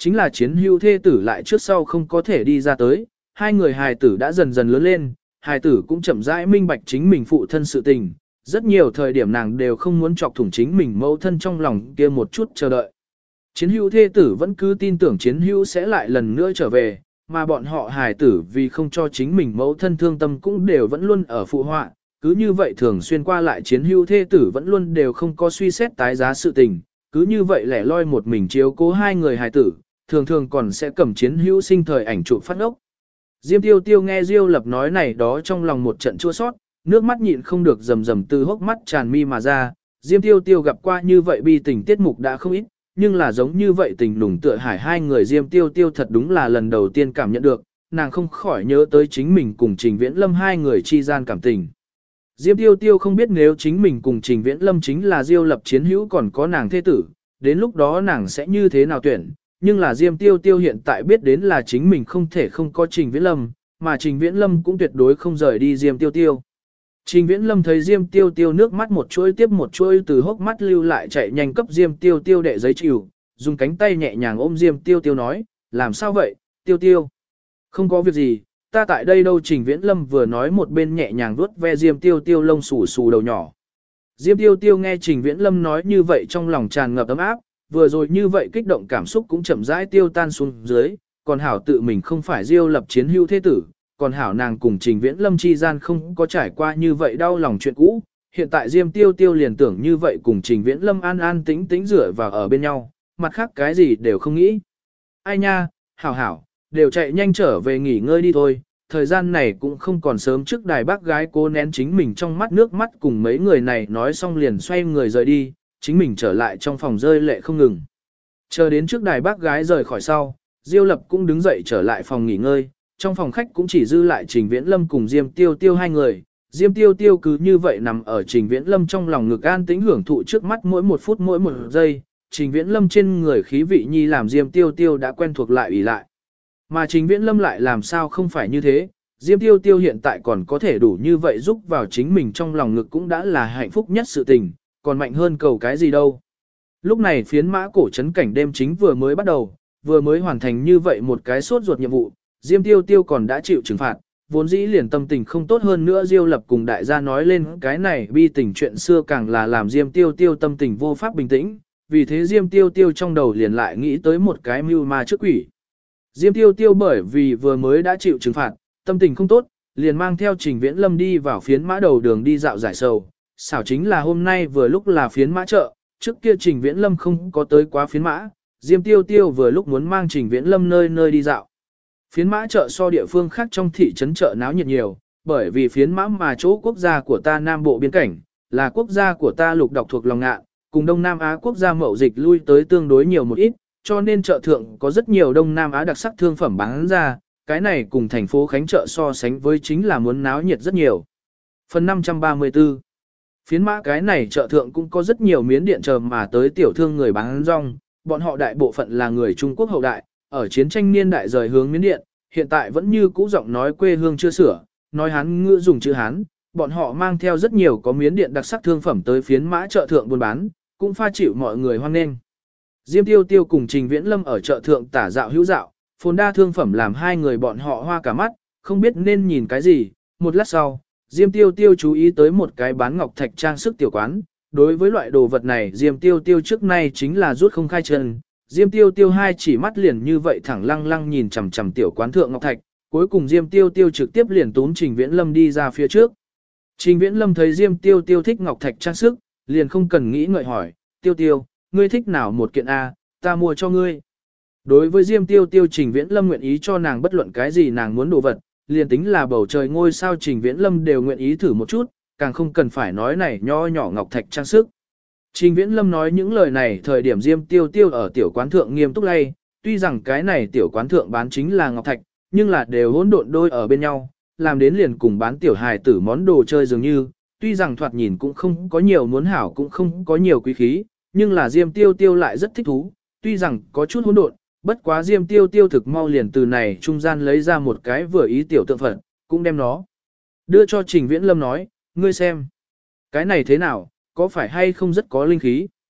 chính là chiến hữu thê tử lại trước sau không có thể đi ra tới, hai người hài tử đã dần dần lớn lên, hài tử cũng chậm rãi minh bạch chính mình phụ thân sự tình, rất nhiều thời điểm nàng đều không muốn chọc thủng chính mình mẫu thân trong lòng kia một chút chờ đợi. Chiến hữu thê tử vẫn cứ tin tưởng chiến hữu sẽ lại lần nữa trở về, mà bọn họ hài tử vì không cho chính mình mẫu thân thương tâm cũng đều vẫn luôn ở phụ họa, cứ như vậy thường xuyên qua lại chiến hữu thê tử vẫn luôn đều không có suy xét tái giá sự tình, cứ như vậy lẻ loi một mình chiếu cố hai người hài tử, thường thường còn sẽ cầm chiến hữu sinh thời ảnh chụp phát ốc. Diêm Tiêu Tiêu nghe Diêu Lập nói này đó trong lòng một trận chua sót, nước mắt nhịn không được rầm rầm từ hốc mắt tràn mi mà ra. Diêm Tiêu Tiêu gặp qua như vậy bi tình tiết mục đã không ít, nhưng là giống như vậy tình lùng tựa hải hai người Diêm Tiêu Tiêu thật đúng là lần đầu tiên cảm nhận được, nàng không khỏi nhớ tới chính mình cùng Trình Viễn Lâm hai người chi gian cảm tình. Diêm Tiêu Tiêu không biết nếu chính mình cùng Trình Viễn Lâm chính là Diêu Lập chiến hữu còn có nàng thế tử, đến lúc đó nàng sẽ như thế nào tuyển, nhưng là Diêm Tiêu Tiêu hiện tại biết đến là chính mình không thể không có Trình Viễn Lâm, mà Trình Viễn Lâm cũng tuyệt đối không rời đi Diêm Tiêu Tiêu. Trình Viễn Lâm thấy Diêm Tiêu Tiêu nước mắt một chuỗi tiếp một chuỗi từ hốc mắt lưu lại chạy nhanh cấp Diêm Tiêu Tiêu đệ giấy chịu, dùng cánh tay nhẹ nhàng ôm Diêm Tiêu Tiêu nói, làm sao vậy, Tiêu Tiêu? Không có việc gì, ta tại đây đâu. Trình Viễn Lâm vừa nói một bên nhẹ nhàng vuốt ve Diêm Tiêu Tiêu lông xù xù đầu nhỏ. Diêm Tiêu Tiêu nghe Trình Viễn Lâm nói như vậy trong lòng tràn ngập ấm áp, vừa rồi như vậy kích động cảm xúc cũng chậm rãi tiêu tan xuống dưới, còn hảo tự mình không phải Diêu Lập chiến hữu thế tử, còn hảo nàng cùng Trình Viễn Lâm chi gian không có trải qua như vậy đau lòng chuyện cũ, hiện tại Diêm Tiêu Tiêu liền tưởng như vậy cùng Trình Viễn Lâm an an tĩnh tĩnh rửa vào ở bên nhau, mặt khác cái gì đều không nghĩ. Ai nha, hảo hảo, đều chạy nhanh trở về nghỉ ngơi đi thôi, thời gian này cũng không còn sớm. Trước đài bác gái cố nén chính mình trong mắt nước mắt cùng mấy người này nói xong liền xoay người rời đi, chính mình trở lại trong phòng rơi lệ không ngừng. Chờ đến trước đài bác gái rời khỏi sau, Diêu Lập cũng đứng dậy trở lại phòng nghỉ ngơi, trong phòng khách cũng chỉ dư lại Trình Viễn Lâm cùng Diêm Tiêu Tiêu hai người. Diêm Tiêu Tiêu cứ như vậy nằm ở Trình Viễn Lâm trong lòng ngực an tĩnh hưởng thụ trước mắt mỗi một phút mỗi một giây, Trình Viễn Lâm trên người khí vị nhi làm Diêm Tiêu Tiêu đã quen thuộc lại ủy lại. Mà Trình Viễn Lâm lại làm sao không phải như thế, Diêm Tiêu Tiêu hiện tại còn có thể đủ như vậy giúp vào chính mình trong lòng ngực cũng đã là hạnh phúc nhất sự tình, còn mạnh hơn cầu cái gì đâu. Lúc này phiến mã cổ trấn cảnh đêm chính vừa mới bắt đầu, vừa mới hoàn thành như vậy một cái sốt ruột nhiệm vụ, Diêm Tiêu Tiêu còn đã chịu trừng phạt, vốn dĩ liền tâm tình không tốt hơn nữa. Diêu Lập cùng đại gia nói lên cái này bi tình chuyện xưa càng là làm Diêm Tiêu Tiêu tâm tình vô pháp bình tĩnh, vì thế Diêm Tiêu Tiêu trong đầu liền lại nghĩ tới một cái mưu ma trước quỷ. Diêm Tiêu Tiêu bởi vì vừa mới đã chịu trừng phạt, tâm tình không tốt, liền mang theo Trình Viễn Lâm đi vào phiến mã đầu đường đi dạo giải sầu. Xảo chính là hôm nay vừa lúc là phiến mã chợ, trước kia Trình Viễn Lâm không có tới quá phiến mã, Diêm Tiêu Tiêu vừa lúc muốn mang Trình Viễn Lâm nơi nơi đi dạo. Phiến mã chợ so địa phương khác trong thị trấn chợ náo nhiệt nhiều, bởi vì phiến mã mà chỗ quốc gia của ta Nam Bộ biên cảnh, là quốc gia của ta lục đọc thuộc lòng ngạn, cùng Đông Nam Á quốc gia mậu dịch lui tới tương đối nhiều một ít, cho nên chợ thượng có rất nhiều Đông Nam Á đặc sắc thương phẩm bán ra, cái này cùng thành phố Khánh chợ so sánh với chính là muốn náo nhiệt rất nhiều. Phần 534 Phiến mã cái này chợ thượng cũng có rất nhiều miến điện chờ mà tới tiểu thương người bán rong, bọn họ đại bộ phận là người Trung Quốc hậu đại, ở chiến tranh niên đại rời hướng miến điện, hiện tại vẫn như cũ giọng nói quê hương chưa sửa, nói Hán ngữ dùng chữ Hán, bọn họ mang theo rất nhiều có miến điện đặc sắc thương phẩm tới phiến mã chợ thượng buôn bán, cũng pha chịu mọi người hoan nghênh. Diêm Tiêu Tiêu cùng Trình Viễn Lâm ở chợ thượng tả dạo hữu dạo, phồn đa thương phẩm làm hai người bọn họ hoa cả mắt, không biết nên nhìn cái gì. Một lát sau, Diêm Tiêu Tiêu chú ý tới một cái bán ngọc thạch trang sức tiểu quán. Đối với loại đồ vật này Diêm Tiêu Tiêu trước nay chính là rút không khai chân. Diêm Tiêu Tiêu hai chỉ mắt liền như vậy thẳng lăng lăng nhìn chằm chằm tiểu quán thượng ngọc thạch. Cuối cùng Diêm Tiêu Tiêu trực tiếp liền túm Trình Viễn Lâm đi ra phía trước. Trình Viễn Lâm thấy Diêm Tiêu Tiêu thích ngọc thạch trang sức, liền không cần nghĩ ngợi hỏi, Tiêu Tiêu, ngươi thích nào một kiện A, ta mua cho ngươi. Đối với Diêm Tiêu Tiêu Trình Viễn Lâm nguyện ý cho nàng bất luận cái gì nàng muốn đồ vật, liền tính là bầu trời ngôi sao Trình Viễn Lâm đều nguyện ý thử một chút, càng không cần phải nói này nho nhỏ ngọc thạch trang sức. Trình Viễn Lâm nói những lời này thời điểm Diêm Tiêu Tiêu ở tiểu quán thượng nghiêm túc lay, tuy rằng cái này tiểu quán thượng bán chính là ngọc thạch, nhưng là đều hỗn độn đôi ở bên nhau, làm đến liền cùng bán tiểu hài tử món đồ chơi dường như, tuy rằng thoạt nhìn cũng không có nhiều muốn hảo cũng không có nhiều quý khí, nhưng là Diêm Tiêu Tiêu lại rất thích thú, tuy rằng có chút hỗn độn, bất quá Diêm Tiêu Tiêu thực mau liền từ này trung gian lấy ra một cái vừa ý tiểu tượng Phật, cũng đem nó đưa cho Trình Viễn Lâm nói, ngươi xem, cái này thế nào, có phải hay không rất có linh khí.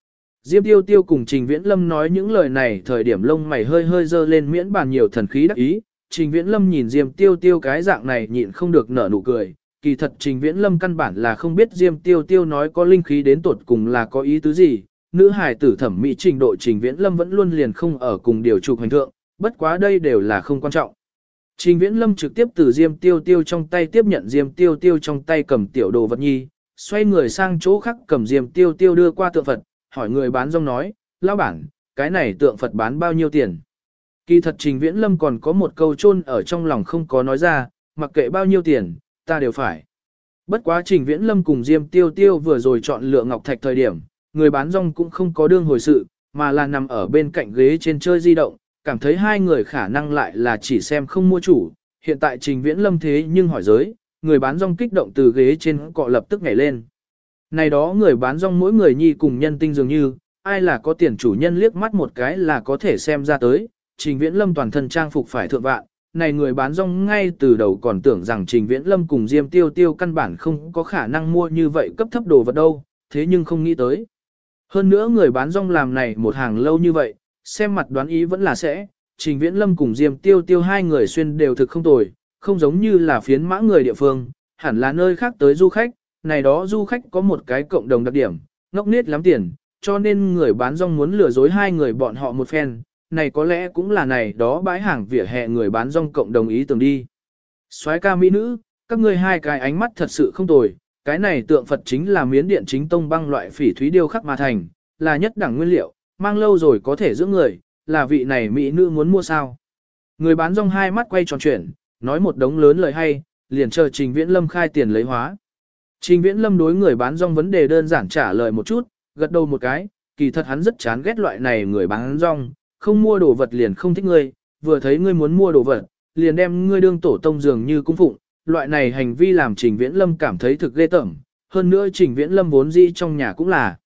Diêm Tiêu Tiêu cùng Trình Viễn Lâm nói những lời này thời điểm lông mày hơi hơi dơ lên miễn bàn nhiều thần khí đắc ý. Trình Viễn Lâm nhìn Diêm Tiêu Tiêu cái dạng này nhịn không được nở nụ cười. Kỳ thật Trình Viễn Lâm căn bản là không biết Diêm Tiêu Tiêu nói có linh khí đến tuột cùng là có ý tứ gì. Nữ hài tử thẩm mỹ trình độ Trình Viễn Lâm vẫn luôn liền không ở cùng điều trục hành thượng, bất quá đây đều là không quan trọng. Trình Viễn Lâm trực tiếp từ Diêm Tiêu Tiêu trong tay tiếp nhận Diêm Tiêu Tiêu trong tay cầm tiểu đồ vật nhi, xoay người sang chỗ khác cầm Diêm Tiêu Tiêu đưa qua tượng Phật, hỏi người bán rong nói, lão bản, cái này tượng Phật bán bao nhiêu tiền? Kỳ thật Trình Viễn Lâm còn có một câu chôn ở trong lòng không có nói ra, mặc kệ bao nhiêu tiền, ta đều phải. Bất quá Trình Viễn Lâm cùng Diêm Tiêu Tiêu vừa rồi chọn lựa ngọc thạch thời điểm, người bán rong cũng không có đương hồi sự, mà là nằm ở bên cạnh ghế trên chơi di động, cảm thấy hai người khả năng lại là chỉ xem không mua chủ. Hiện tại Trình Viễn Lâm thế nhưng hỏi giới, người bán rong kích động từ ghế trên cọ lập tức nhảy lên. Này đó người bán rong mỗi người nhi cùng nhân tinh dường như, ai là có tiền chủ nhân liếc mắt một cái là có thể xem ra tới, Trình Viễn Lâm toàn thân trang phục phải thượng vạn. Này người bán rong ngay từ đầu còn tưởng rằng Trình Viễn Lâm cùng Diêm Tiêu Tiêu căn bản không có khả năng mua như vậy cấp thấp đồ vật đâu, thế nhưng không nghĩ tới. Hơn nữa người bán rong làm này một hàng lâu như vậy, xem mặt đoán ý vẫn là sẽ, Trình Viễn Lâm cùng Diêm Tiêu Tiêu hai người xuyên đều thực không tồi, không giống như là phiến mã người địa phương, hẳn là nơi khác tới du khách, này đó du khách có một cái cộng đồng đặc điểm, ngốc nết lắm tiền, cho nên người bán rong muốn lừa dối hai người bọn họ một phen, này có lẽ cũng là này đó bãi hàng vỉa hè người bán rong cộng đồng ý tưởng đi. Soái ca mỹ nữ, các ngươi hai cái ánh mắt thật sự không tồi, cái này tượng Phật chính là miến điện chính tông băng loại phỉ thúy điêu khắc mà thành, là nhất đẳng nguyên liệu, mang lâu rồi có thể dưỡng người, là vị này mỹ nữ muốn mua sao. Người bán rong hai mắt quay tròn chuyển, nói một đống lớn lời hay, liền chờ Trình Viễn Lâm khai tiền lấy hóa. Trình Viễn Lâm đối người bán rong vấn đề đơn giản trả lời một chút, gật đầu một cái, kỳ thật hắn rất chán ghét loại này người bán rong, không mua đồ vật liền không thích ngươi, vừa thấy ngươi muốn mua đồ vật, liền đem ngươi đương tổ tông dường như cung phụng, loại này hành vi làm Trình Viễn Lâm cảm thấy thực ghê tởm, hơn nữa Trình Viễn Lâm vốn dĩ trong nhà cũng là